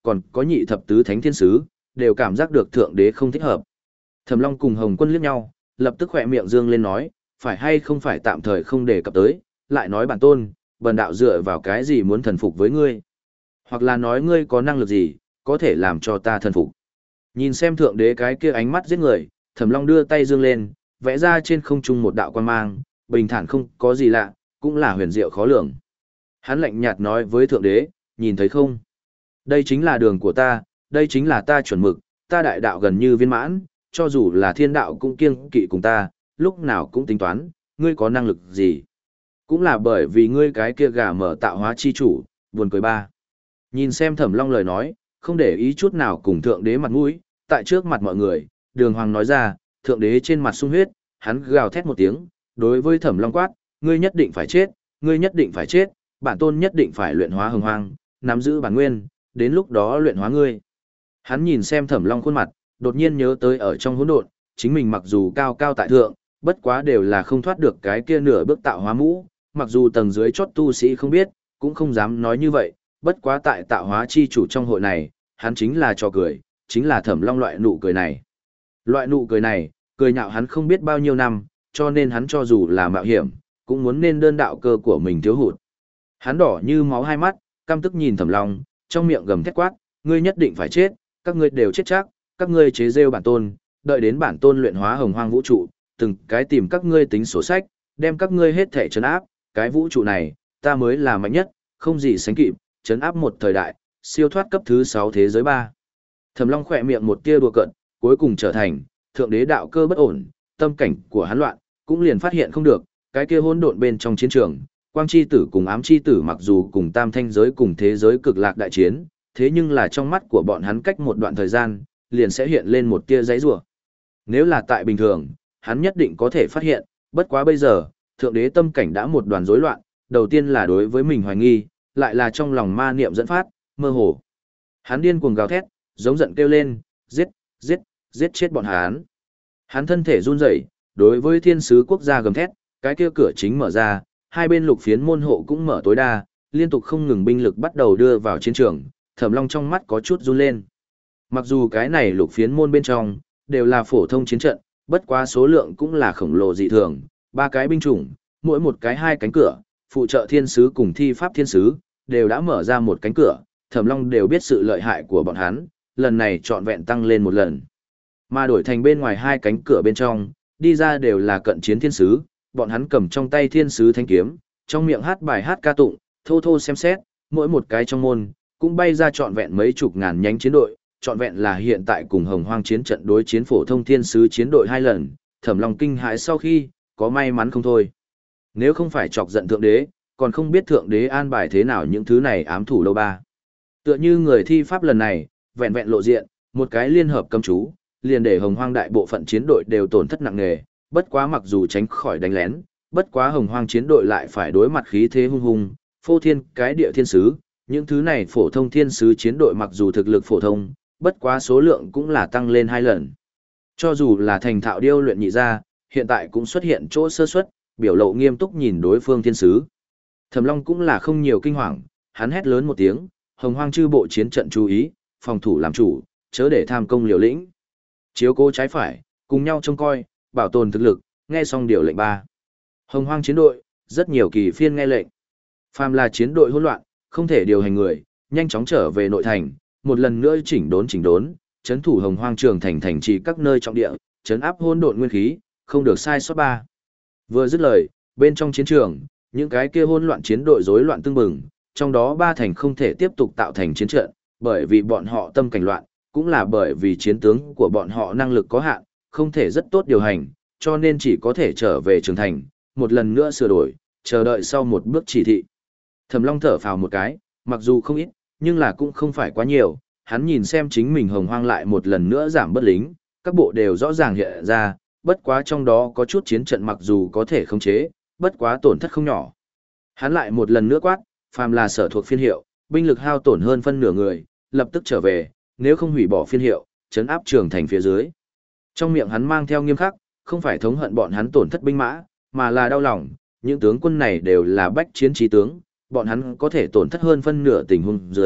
còn có nhị thập tứ thánh thiên sứ, đều cảm giác được thượng đế không thích hợp. Thẩm Long cùng Hồng Quân liếc nhau, lập tức khỏe miệng dương lên nói, phải hay không phải tạm thời không đề cập tới, lại nói bản tôn, bần đạo dựa vào cái gì muốn thần phục với ngươi? Hoặc là nói ngươi có năng lực gì, có thể làm cho ta thần phục? Nhìn xem thượng đế cái kia ánh mắt giết người, Thẩm Long đưa tay dương lên, vẽ ra trên không trung một đạo quan mang, bình thản không có gì lạ, cũng là huyền diệu khó lường. Hắn lạnh nhạt nói với thượng đế, nhìn thấy không? Đây chính là đường của ta, đây chính là ta chuẩn mực, ta đại đạo gần như viên mãn, cho dù là thiên đạo cũng kiêng kỵ cùng ta, lúc nào cũng tính toán, ngươi có năng lực gì? Cũng là bởi vì ngươi cái kia gà mở tạo hóa chi chủ, buồn cười ba. Nhìn xem Thẩm Long lời nói, không để ý chút nào cùng thượng đế mặt mũi, tại trước mặt mọi người, Đường Hoàng nói ra, thượng đế trên mặt sung huyết, hắn gào thét một tiếng, đối với Thẩm Long quát, ngươi nhất định phải chết, ngươi nhất định phải chết, bản tôn nhất định phải luyện hóa hồng hoang, nắm giữ bản nguyên, đến lúc đó luyện hóa ngươi. Hắn nhìn xem Thẩm Long khuôn mặt, đột nhiên nhớ tới ở trong hỗn độn, chính mình mặc dù cao cao tại thượng, bất quá đều là không thoát được cái kia nửa bước tạo hóa mũ, mặc dù tầng dưới chót tu sĩ không biết, cũng không dám nói như vậy, bất quá tại tạo hóa chi chủ trong hội này, hắn chính là trò cười, chính là Thẩm Long loại nụ cười này. Loại nụ cười này, cười nhạo hắn không biết bao nhiêu năm, cho nên hắn cho dù là mạo hiểm, cũng muốn nên đơn đạo cơ của mình thiếu hụt. Hắn đỏ như máu hai mắt, căm tức nhìn Thẩm Long, trong miệng gầm thét quát, ngươi nhất định phải chết, các ngươi đều chết chắc, các ngươi chế rêu bản tôn, đợi đến bản tôn luyện hóa hồng hoang vũ trụ, từng cái tìm các ngươi tính sổ sách, đem các ngươi hết thể trấn áp, cái vũ trụ này, ta mới là mạnh nhất, không gì sánh kịp, trấn áp một thời đại, siêu thoát cấp thứ sáu thế giới ba. Thẩm Long khỏe miệng một tia đùa cợt, cuối cùng trở thành thượng đế đạo cơ bất ổn, tâm cảnh của hắn loạn, cũng liền phát hiện không được, cái kia hỗn độn bên trong chiến trường, quang chi tử cùng ám chi tử mặc dù cùng tam thanh giới cùng thế giới cực lạc đại chiến, thế nhưng là trong mắt của bọn hắn cách một đoạn thời gian, liền sẽ hiện lên một tia giấy rủa. Nếu là tại bình thường, hắn nhất định có thể phát hiện, bất quá bây giờ, thượng đế tâm cảnh đã một đoàn rối loạn, đầu tiên là đối với mình hoài nghi, lại là trong lòng ma niệm dẫn phát, mơ hồ. Hắn điên cuồng gào thét, giống giận kêu lên, giết, giết, giết chết bọn hắn. Hắn thân thể run rẩy, đối với thiên sứ quốc gia gầm thét, cái kia cửa chính mở ra, hai bên lục phiến môn hộ cũng mở tối đa, liên tục không ngừng binh lực bắt đầu đưa vào chiến trường, Thẩm Long trong mắt có chút run lên. Mặc dù cái này lục phiến môn bên trong đều là phổ thông chiến trận, bất quá số lượng cũng là khổng lồ dị thường, ba cái binh chủng, mỗi một cái hai cánh cửa, phụ trợ thiên sứ cùng thi pháp thiên sứ đều đã mở ra một cánh cửa, Thẩm Long đều biết sự lợi hại của bọn hắn, lần này trọn vẹn tăng lên một lần. Mà đổi thành bên ngoài hai cánh cửa bên trong, đi ra đều là cận chiến thiên sứ, bọn hắn cầm trong tay thiên sứ thanh kiếm, trong miệng hát bài hát ca tụng, thô thô xem xét, mỗi một cái trong môn, cũng bay ra trọn vẹn mấy chục ngàn nhánh chiến đội, trọn vẹn là hiện tại cùng Hồng Hoang chiến trận đối chiến phổ thông thiên sứ chiến đội hai lần, Thẩm Long kinh hãi sau khi, có may mắn không thôi. Nếu không phải chọc giận thượng đế, còn không biết thượng đế an bài thế nào những thứ này ám thủ đâu ba. Tựa như người thi pháp lần này, vẹn vẹn lộ diện, một cái liên hợp cấm chú, liền để Hồng Hoang đại bộ phận chiến đội đều tổn thất nặng nề, bất quá mặc dù tránh khỏi đánh lén, bất quá Hồng Hoang chiến đội lại phải đối mặt khí thế hung hùng, phô thiên cái địa thiên sứ, những thứ này phổ thông thiên sứ chiến đội mặc dù thực lực phổ thông, bất quá số lượng cũng là tăng lên hai lần. Cho dù là thành thạo điêu luyện nhị ra, hiện tại cũng xuất hiện chỗ sơ suất, biểu lộ nghiêm túc nhìn đối phương thiên sứ. Thẩm Long cũng là không nhiều kinh hoàng, hắn hét lớn một tiếng, Hồng Hoang chư bộ chiến trận chú ý, phòng thủ làm chủ, chớ để tham công liều lĩnh. Chiếu cố trái phải, cùng nhau trông coi, bảo tồn thực lực, nghe xong điều lệnh ba. Hồng Hoang chiến đội, rất nhiều kỳ phiên nghe lệnh. Phàm là chiến đội hỗn loạn, không thể điều hành người, nhanh chóng trở về nội thành, một lần nữa chỉnh đốn chỉnh đốn, trấn thủ Hồng Hoang trường thành thành trì các nơi trọng địa, trấn áp hỗn độn nguyên khí, không được sai sót ba. Vừa dứt lời, bên trong chiến trường, những cái kia hỗn loạn chiến đội rối loạn tương bừng, trong đó ba thành không thể tiếp tục tạo thành chiến trận, bởi vì bọn họ tâm cảnh loạn, cũng là bởi vì chiến tướng của bọn họ năng lực có hạn, không thể rất tốt điều hành, cho nên chỉ có thể trở về trường thành, một lần nữa sửa đổi, chờ đợi sau một bước chỉ thị. Thẩm Long thở phào một cái, mặc dù không ít, nhưng là cũng không phải quá nhiều, hắn nhìn xem chính mình Hồng Hoang lại một lần nữa giảm bớt lính, các bộ đều rõ ràng hiện ra, bất quá trong đó có chút chiến trận mặc dù có thể khống chế, bất quá tổn thất không nhỏ. Hắn lại một lần nữa quát, phàm là sở thuộc phiên hiệu, binh lực hao tổn hơn phân nửa người, lập tức trở về, nếu không hủy bỏ phiên hiệu, trấn áp trường thành phía dưới. Trong miệng hắn mang theo nghiêm khắc, không phải thống hận bọn hắn tổn thất binh mã, mà là đau lòng, những tướng quân này đều là bách chiến trí tướng, bọn hắn có thể tổn thất hơn phân nửa tình huống dưới,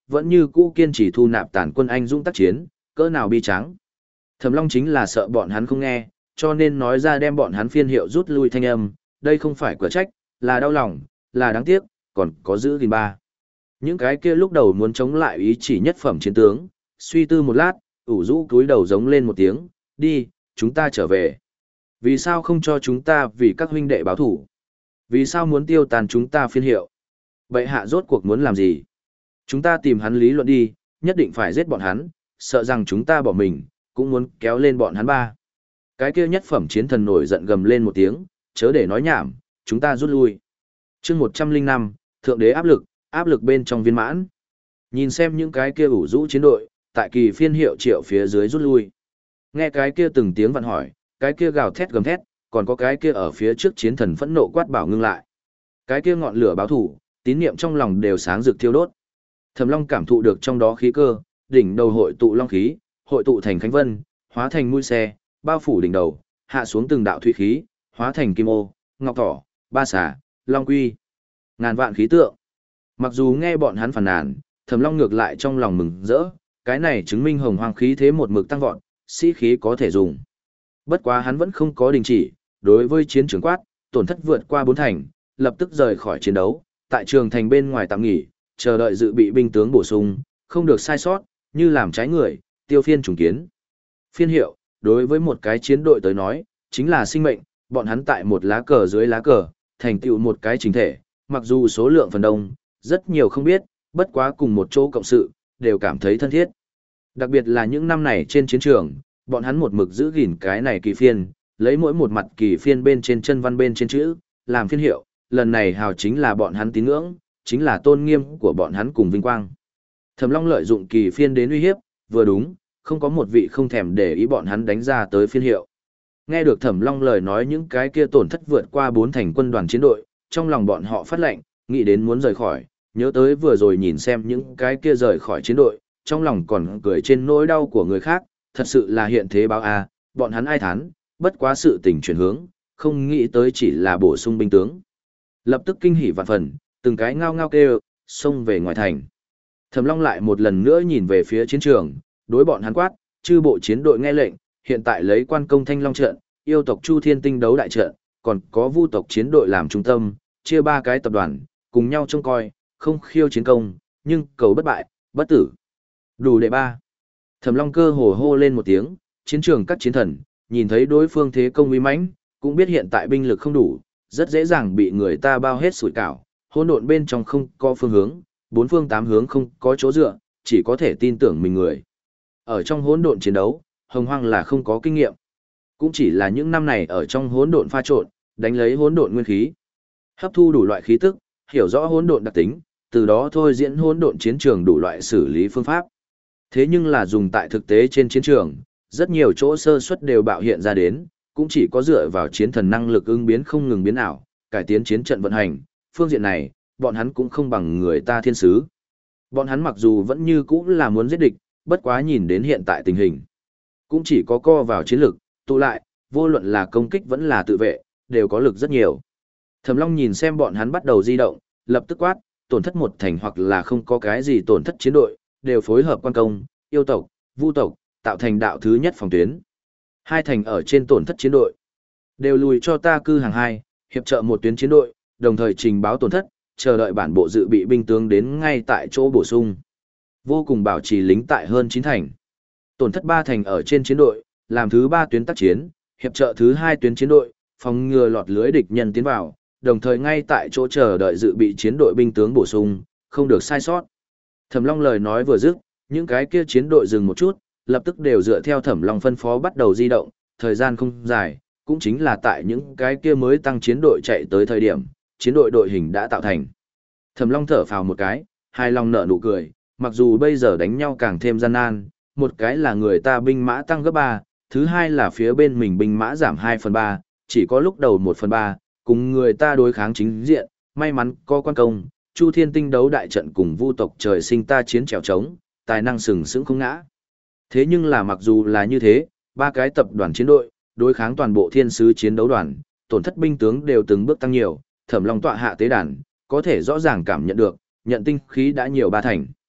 vẫn như cũ kiên trì thu nạp tàn quân anh dũng tác chiến, cỡ nào bi tráng. Thẩm Long chính là sợ bọn hắn không nghe, cho nên nói ra đem bọn hắn phiên hiệu rút lui thanh âm, đây không phải quả trách, là đau lòng, là đáng tiếc, còn có giữ gìn ba. Những cái kia lúc đầu muốn chống lại ý chỉ nhất phẩm chiến tướng, suy tư một lát, ủ rũ cúi đầu giống lên một tiếng, đi, chúng ta trở về. Vì sao không cho chúng ta vì các huynh đệ báo thủ? Vì sao muốn tiêu tàn chúng ta phiên hiệu? Bệ hạ rốt cuộc muốn làm gì? Chúng ta tìm hắn lý luận đi, nhất định phải giết bọn hắn, sợ rằng chúng ta bỏ mình, cũng muốn kéo lên bọn hắn ba. Cái kia nhất phẩm chiến thần nổi giận gầm lên một tiếng, chớ để nói nhảm, chúng ta rút lui. chương một trăm linh năm, Thượng đế áp lực, áp lực bên trong viên mãn. Nhìn xem những cái kia ủ rũ chiến đội, tại kỳ phiên hiệu triệu phía dưới rút lui. Nghe cái kia từng tiếng vặn hỏi, cái kia gào thét gầm thét, còn có cái kia ở phía trước chiến thần phẫn nộ quát bảo ngưng lại. Cái kia ngọn lửa báo thủ, tín niệm trong lòng đều sáng rực thiêu đốt. Thẩm Long cảm thụ được trong đó khí cơ, đỉnh đầu hội tụ long khí, hội tụ thành khánh vân, hóa thành mũi xe, bao phủ đỉnh đầu, hạ xuống từng đạo thủy khí, hóa thành kim ô, ngọc thỏ, ba xà, long quy. Ngàn vạn khí tượng. Mặc dù nghe bọn hắn phàn nàn, Thẩm Long ngược lại trong lòng mừng rỡ, cái này chứng minh hồng hoang khí thế một mực tăng vọt, sĩ khí có thể dùng. Bất quá hắn vẫn không có đình chỉ, đối với chiến trường quát, tổn thất vượt qua bốn thành, lập tức rời khỏi chiến đấu, tại trường thành bên ngoài tạm nghỉ, chờ đợi dự bị binh tướng bổ sung, không được sai sót, như làm trái người, tiêu phiên trùng kiến. Phiên hiệu, đối với một cái chiến đội tới nói, chính là sinh mệnh, bọn hắn tại một lá cờ dưới lá cờ, thành tựu một cái chính thể, mặc dù số lượng phần đông, rất nhiều không biết, bất quá cùng một chỗ cộng sự, đều cảm thấy thân thiết. Đặc biệt là những năm này trên chiến trường, bọn hắn một mực giữ gìn cái này kỳ phiên, lấy mỗi một mặt kỳ phiên bên trên chân văn bên trên chữ, làm phiên hiệu, lần này hào chính là bọn hắn tín ngưỡng, chính là tôn nghiêm của bọn hắn cùng vinh quang. Thẩm Long lợi dụng kỳ phiên đến uy hiếp, vừa đúng, không có một vị không thèm để ý bọn hắn đánh ra tới phiên hiệu. Nghe được Thẩm Long lời nói những cái kia tổn thất vượt qua bốn thành quân đoàn chiến đội, trong lòng bọn họ phát lệnh, nghĩ đến muốn rời khỏi, nhớ tới vừa rồi nhìn xem những cái kia rời khỏi chiến đội, trong lòng còn cười trên nỗi đau của người khác, thật sự là hiện thế báo a, bọn hắn ai thán, bất quá sự tình chuyển hướng, không nghĩ tới chỉ là bổ sung binh tướng. Lập tức kinh hỉ vạn phần, từng cái ngao ngao kêu, xông về ngoài thành. Thẩm Long lại một lần nữa nhìn về phía chiến trường, đối bọn hắn quát, chư bộ chiến đội nghe lệnh, hiện tại lấy quan công Thanh Long trận, yêu tộc Chu Thiên Tinh đấu đại trận, còn có vu tộc chiến đội làm trung tâm, chia ba cái tập đoàn, cùng nhau trông coi, không khiêu chiến công, nhưng cầu bất bại, bất tử. Đủ đệ ba. Thẩm Long cơ hồ hô lên một tiếng, chiến trường các chiến thần, nhìn thấy đối phương thế công uy mãnh, cũng biết hiện tại binh lực không đủ, rất dễ dàng bị người ta bao hết sủi cảo, hỗn độn bên trong không có phương hướng, bốn phương tám hướng không có chỗ dựa, chỉ có thể tin tưởng mình người. Ở trong hỗn độn chiến đấu, Hồng Hoang là không có kinh nghiệm. Cũng chỉ là những năm này ở trong hỗn độn pha trộn, đánh lấy hỗn độn nguyên khí, hấp thu đủ loại khí tức, hiểu rõ hỗn độn đặc tính, từ đó thôi diễn hỗn độn chiến trường đủ loại xử lý phương pháp. Thế nhưng là dùng tại thực tế trên chiến trường, rất nhiều chỗ sơ suất đều bạo hiện ra đến, cũng chỉ có dựa vào chiến thần năng lực ứng biến không ngừng biến ảo, cải tiến chiến trận vận hành, phương diện này, bọn hắn cũng không bằng người ta thiên sứ. Bọn hắn mặc dù vẫn như cũ là muốn giết địch, bất quá nhìn đến hiện tại tình hình, cũng chỉ có co vào chiến lực, tụ lại, vô luận là công kích vẫn là tự vệ, đều có lực rất nhiều. Thẩm Long nhìn xem bọn hắn bắt đầu di động, lập tức quát, tổn thất một thành hoặc là không có cái gì tổn thất chiến đội, đều phối hợp quan công, yêu tộc, vu tộc, tạo thành đạo thứ nhất phòng tuyến. Hai thành ở trên tổn thất chiến đội, đều lùi cho ta cư hàng hai, hiệp trợ một tuyến chiến đội, đồng thời trình báo tổn thất, chờ đợi bản bộ dự bị binh tướng đến ngay tại chỗ bổ sung. Vô cùng bảo trì lính tại hơn chín thành. Tổn thất ba thành ở trên chiến đội, làm thứ ba tuyến tác chiến, hiệp trợ thứ hai tuyến chiến đội, phòng ngừa lọt lưới địch nhân tiến vào, đồng thời ngay tại chỗ chờ đợi dự bị chiến đội binh tướng bổ sung, không được sai sót. Thẩm Long lời nói vừa dứt, những cái kia chiến đội dừng một chút, lập tức đều dựa theo Thẩm Long phân phó bắt đầu di động, thời gian không dài, cũng chính là tại những cái kia mới tăng chiến đội chạy tới thời điểm, chiến đội đội hình đã tạo thành. Thẩm Long thở phào một cái, hai lòng nở nụ cười, mặc dù bây giờ đánh nhau càng thêm gian nan, một cái là người ta binh mã tăng gấp ba, thứ hai là phía bên mình binh mã giảm hai phần ba, chỉ có lúc đầu một phần ba, cùng người ta đối kháng chính diện, may mắn có quan công, Chu Thiên Tinh đấu đại trận cùng vu tộc trời sinh ta chiến trèo trống, tài năng sừng sững không ngã. Thế nhưng là mặc dù là như thế, ba cái tập đoàn chiến đội, đối kháng toàn bộ thiên sứ chiến đấu đoàn, tổn thất binh tướng đều từng bước tăng nhiều, Thẩm Long tọa hạ tế đàn, có thể rõ ràng cảm nhận được, nhận tinh khí đã nhiều ba thành.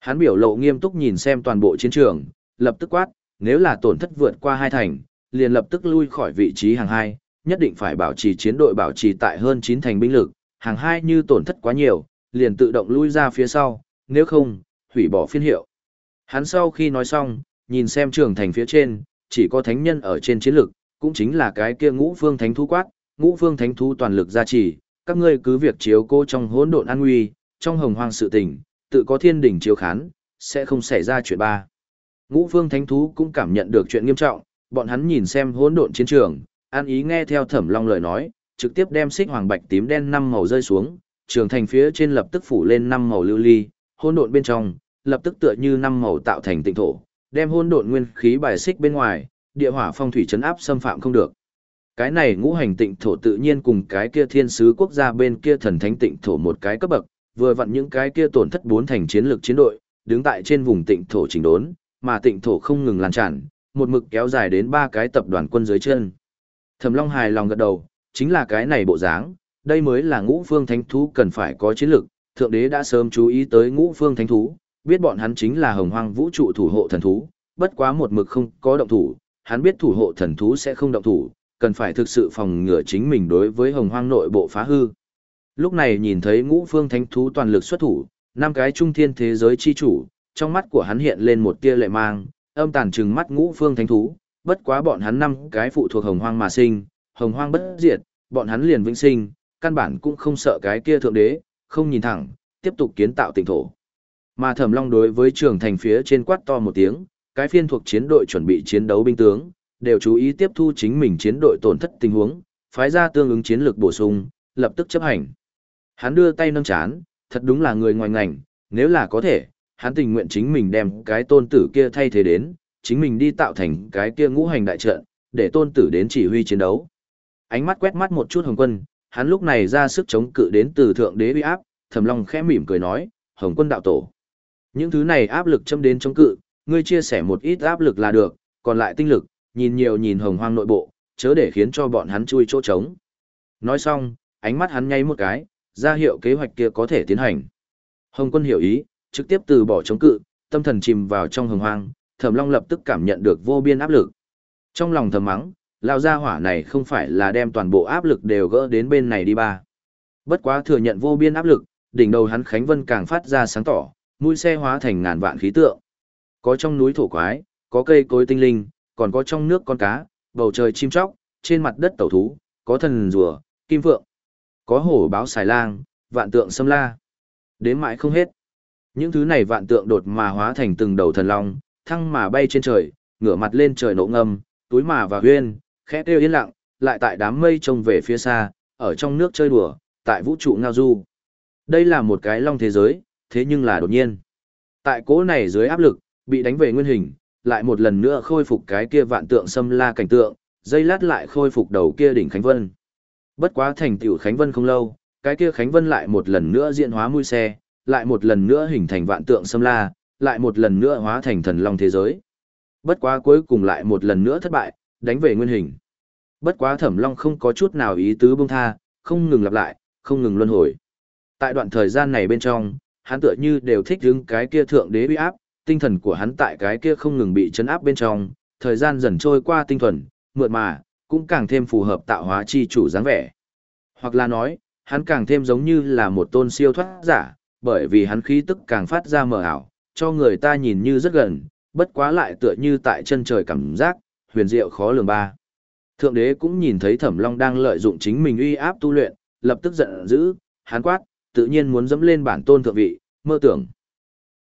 Hắn biểu lộ nghiêm túc nhìn xem toàn bộ chiến trường, lập tức quát, nếu là tổn thất vượt qua hai thành, liền lập tức lui khỏi vị trí hàng hai, nhất định phải bảo trì chiến đội bảo trì tại hơn chín thành binh lực, hàng hai như tổn thất quá nhiều, liền tự động lui ra phía sau, nếu không, hủy bỏ phiên hiệu. Hắn sau khi nói xong, nhìn xem trường thành phía trên, chỉ có thánh nhân ở trên chiến lực, cũng chính là cái kia ngũ phương thánh thú quát, ngũ phương thánh thú toàn lực gia trì, các ngươi cứ việc chiếu cô trong hỗn độn an nguy, trong hồng hoang sự tình, tự có thiên đỉnh chiếu khán, sẽ không xảy ra chuyện ba. Ngũ phương thánh thú cũng cảm nhận được chuyện nghiêm trọng, bọn hắn nhìn xem hỗn độn chiến trường, an ý nghe theo Thẩm Long lời nói, trực tiếp đem xích hoàng bạch tím đen năm màu rơi xuống, trường thành phía trên lập tức phủ lên năm màu lưu ly, hỗn độn bên trong, lập tức tựa như năm màu tạo thành tịnh thổ, đem hỗn độn nguyên khí bài xích bên ngoài, địa hỏa phong thủy trấn áp xâm phạm không được. Cái này ngũ hành tịnh thổ tự nhiên cùng cái kia thiên sứ quốc gia bên kia thần thánh tịnh thổ một cái cấp bậc, vừa vặn những cái kia tổn thất bốn thành chiến lược chiến đội, đứng tại trên vùng tịnh thổ chỉnh đốn, mà tịnh thổ không ngừng lan tràn, một mực kéo dài đến ba cái tập đoàn quân dưới chân. Thẩm Long hài lòng gật đầu, chính là cái này bộ dáng, đây mới là ngũ phương thánh thú cần phải có chiến lược, thượng đế đã sớm chú ý tới ngũ phương thánh thú, biết bọn hắn chính là hồng hoang vũ trụ thủ hộ thần thú, bất quá một mực không có động thủ, hắn biết thủ hộ thần thú sẽ không động thủ, cần phải thực sự phòng ngừa chính mình đối với hồng hoang nội bộ phá hư. Lúc này nhìn thấy ngũ phương thánh thú toàn lực xuất thủ, năm cái trung thiên thế giới chi chủ, trong mắt của hắn hiện lên một tia lệ mang, âm tàn trừng mắt ngũ phương thánh thú, bất quá bọn hắn năm cái phụ thuộc hồng hoang mà sinh, hồng hoang bất diệt, bọn hắn liền vĩnh sinh, căn bản cũng không sợ cái kia thượng đế, không nhìn thẳng, tiếp tục kiến tạo tịnh thổ. Mà Thẩm Long đối với trường thành phía trên quát to một tiếng, cái phiên thuộc chiến đội chuẩn bị chiến đấu binh tướng, đều chú ý tiếp thu chính mình chiến đội tổn thất tình huống, phái ra tương ứng chiến lược bổ sung, lập tức chấp hành. Hắn đưa tay nâng chán, thật đúng là người ngoài ngành, nếu là có thể, hắn tình nguyện chính mình đem cái tôn tử kia thay thế đến, chính mình đi tạo thành cái kia ngũ hành đại trận, để tôn tử đến chỉ huy chiến đấu. Ánh mắt quét mắt một chút Hồng Quân, hắn lúc này ra sức chống cự đến từ thượng đế uy áp, Thẩm Long khẽ mỉm cười nói, Hồng Quân đạo tổ. Những thứ này áp lực châm đến chống cự, ngươi chia sẻ một ít áp lực là được, còn lại tinh lực, nhìn nhiều nhìn hồng hoang nội bộ, chớ để khiến cho bọn hắn chui chỗ trống. Nói xong, ánh mắt hắn nháy một cái, ra hiệu kế hoạch kia có thể tiến hành. Hồng Quân hiểu ý, trực tiếp từ bỏ chống cự, tâm thần chìm vào trong hồng hoang, Thẩm Long lập tức cảm nhận được vô biên áp lực. Trong lòng thầm mắng, lao gia hỏa này không phải là đem toàn bộ áp lực đều gỡ đến bên này đi ba. Bất quá thừa nhận vô biên áp lực, đỉnh đầu hắn Khánh Vân càng phát ra sáng tỏ, mũi xe hóa thành ngàn vạn khí tượng. Có trong núi thổ quái, có cây cối tinh linh, còn có trong nước con cá, bầu trời chim chóc, trên mặt đất tẩu thú, có thần rùa, kim phượng, có hổ báo xài lang, vạn tượng xâm la. Đến mãi không hết. Những thứ này vạn tượng đột mà hóa thành từng đầu thần long, thăng mà bay trên trời, ngửa mặt lên trời nộ ngâm, túi mà và huyên, khẽ kêu yên lặng, lại tại đám mây trông về phía xa, ở trong nước chơi đùa, tại vũ trụ ngao du. Đây là một cái long thế giới, thế nhưng là đột nhiên. Tại cỗ này dưới áp lực, bị đánh về nguyên hình, lại một lần nữa khôi phục cái kia vạn tượng xâm la cảnh tượng, dây lát lại khôi phục đầu kia đỉnh Khánh Vân. Bất quá thành tựu Khánh Vân không lâu, cái kia Khánh Vân lại một lần nữa diễn hóa mũi xe, lại một lần nữa hình thành vạn tượng xâm la, lại một lần nữa hóa thành thần long thế giới. Bất quá cuối cùng lại một lần nữa thất bại, đánh về nguyên hình. Bất quá Thẩm Long không có chút nào ý tứ buông tha, không ngừng lặp lại, không ngừng luân hồi. Tại đoạn thời gian này bên trong, hắn tựa như đều thích hứng cái kia thượng đế uy áp, tinh thần của hắn tại cái kia không ngừng bị chấn áp bên trong, thời gian dần trôi qua tinh thuần, mượt mà, cũng càng thêm phù hợp tạo hóa chi chủ dáng vẻ. Hoặc là nói, hắn càng thêm giống như là một tôn siêu thoát giả, bởi vì hắn khí tức càng phát ra mờ ảo, cho người ta nhìn như rất gần, bất quá lại tựa như tại chân trời cảm giác, huyền diệu khó lường ba. Thượng đế cũng nhìn thấy Thẩm Long đang lợi dụng chính mình uy áp tu luyện, lập tức giận dữ, hắn quát, tự nhiên muốn dẫm lên bản tôn thượng vị, mơ tưởng.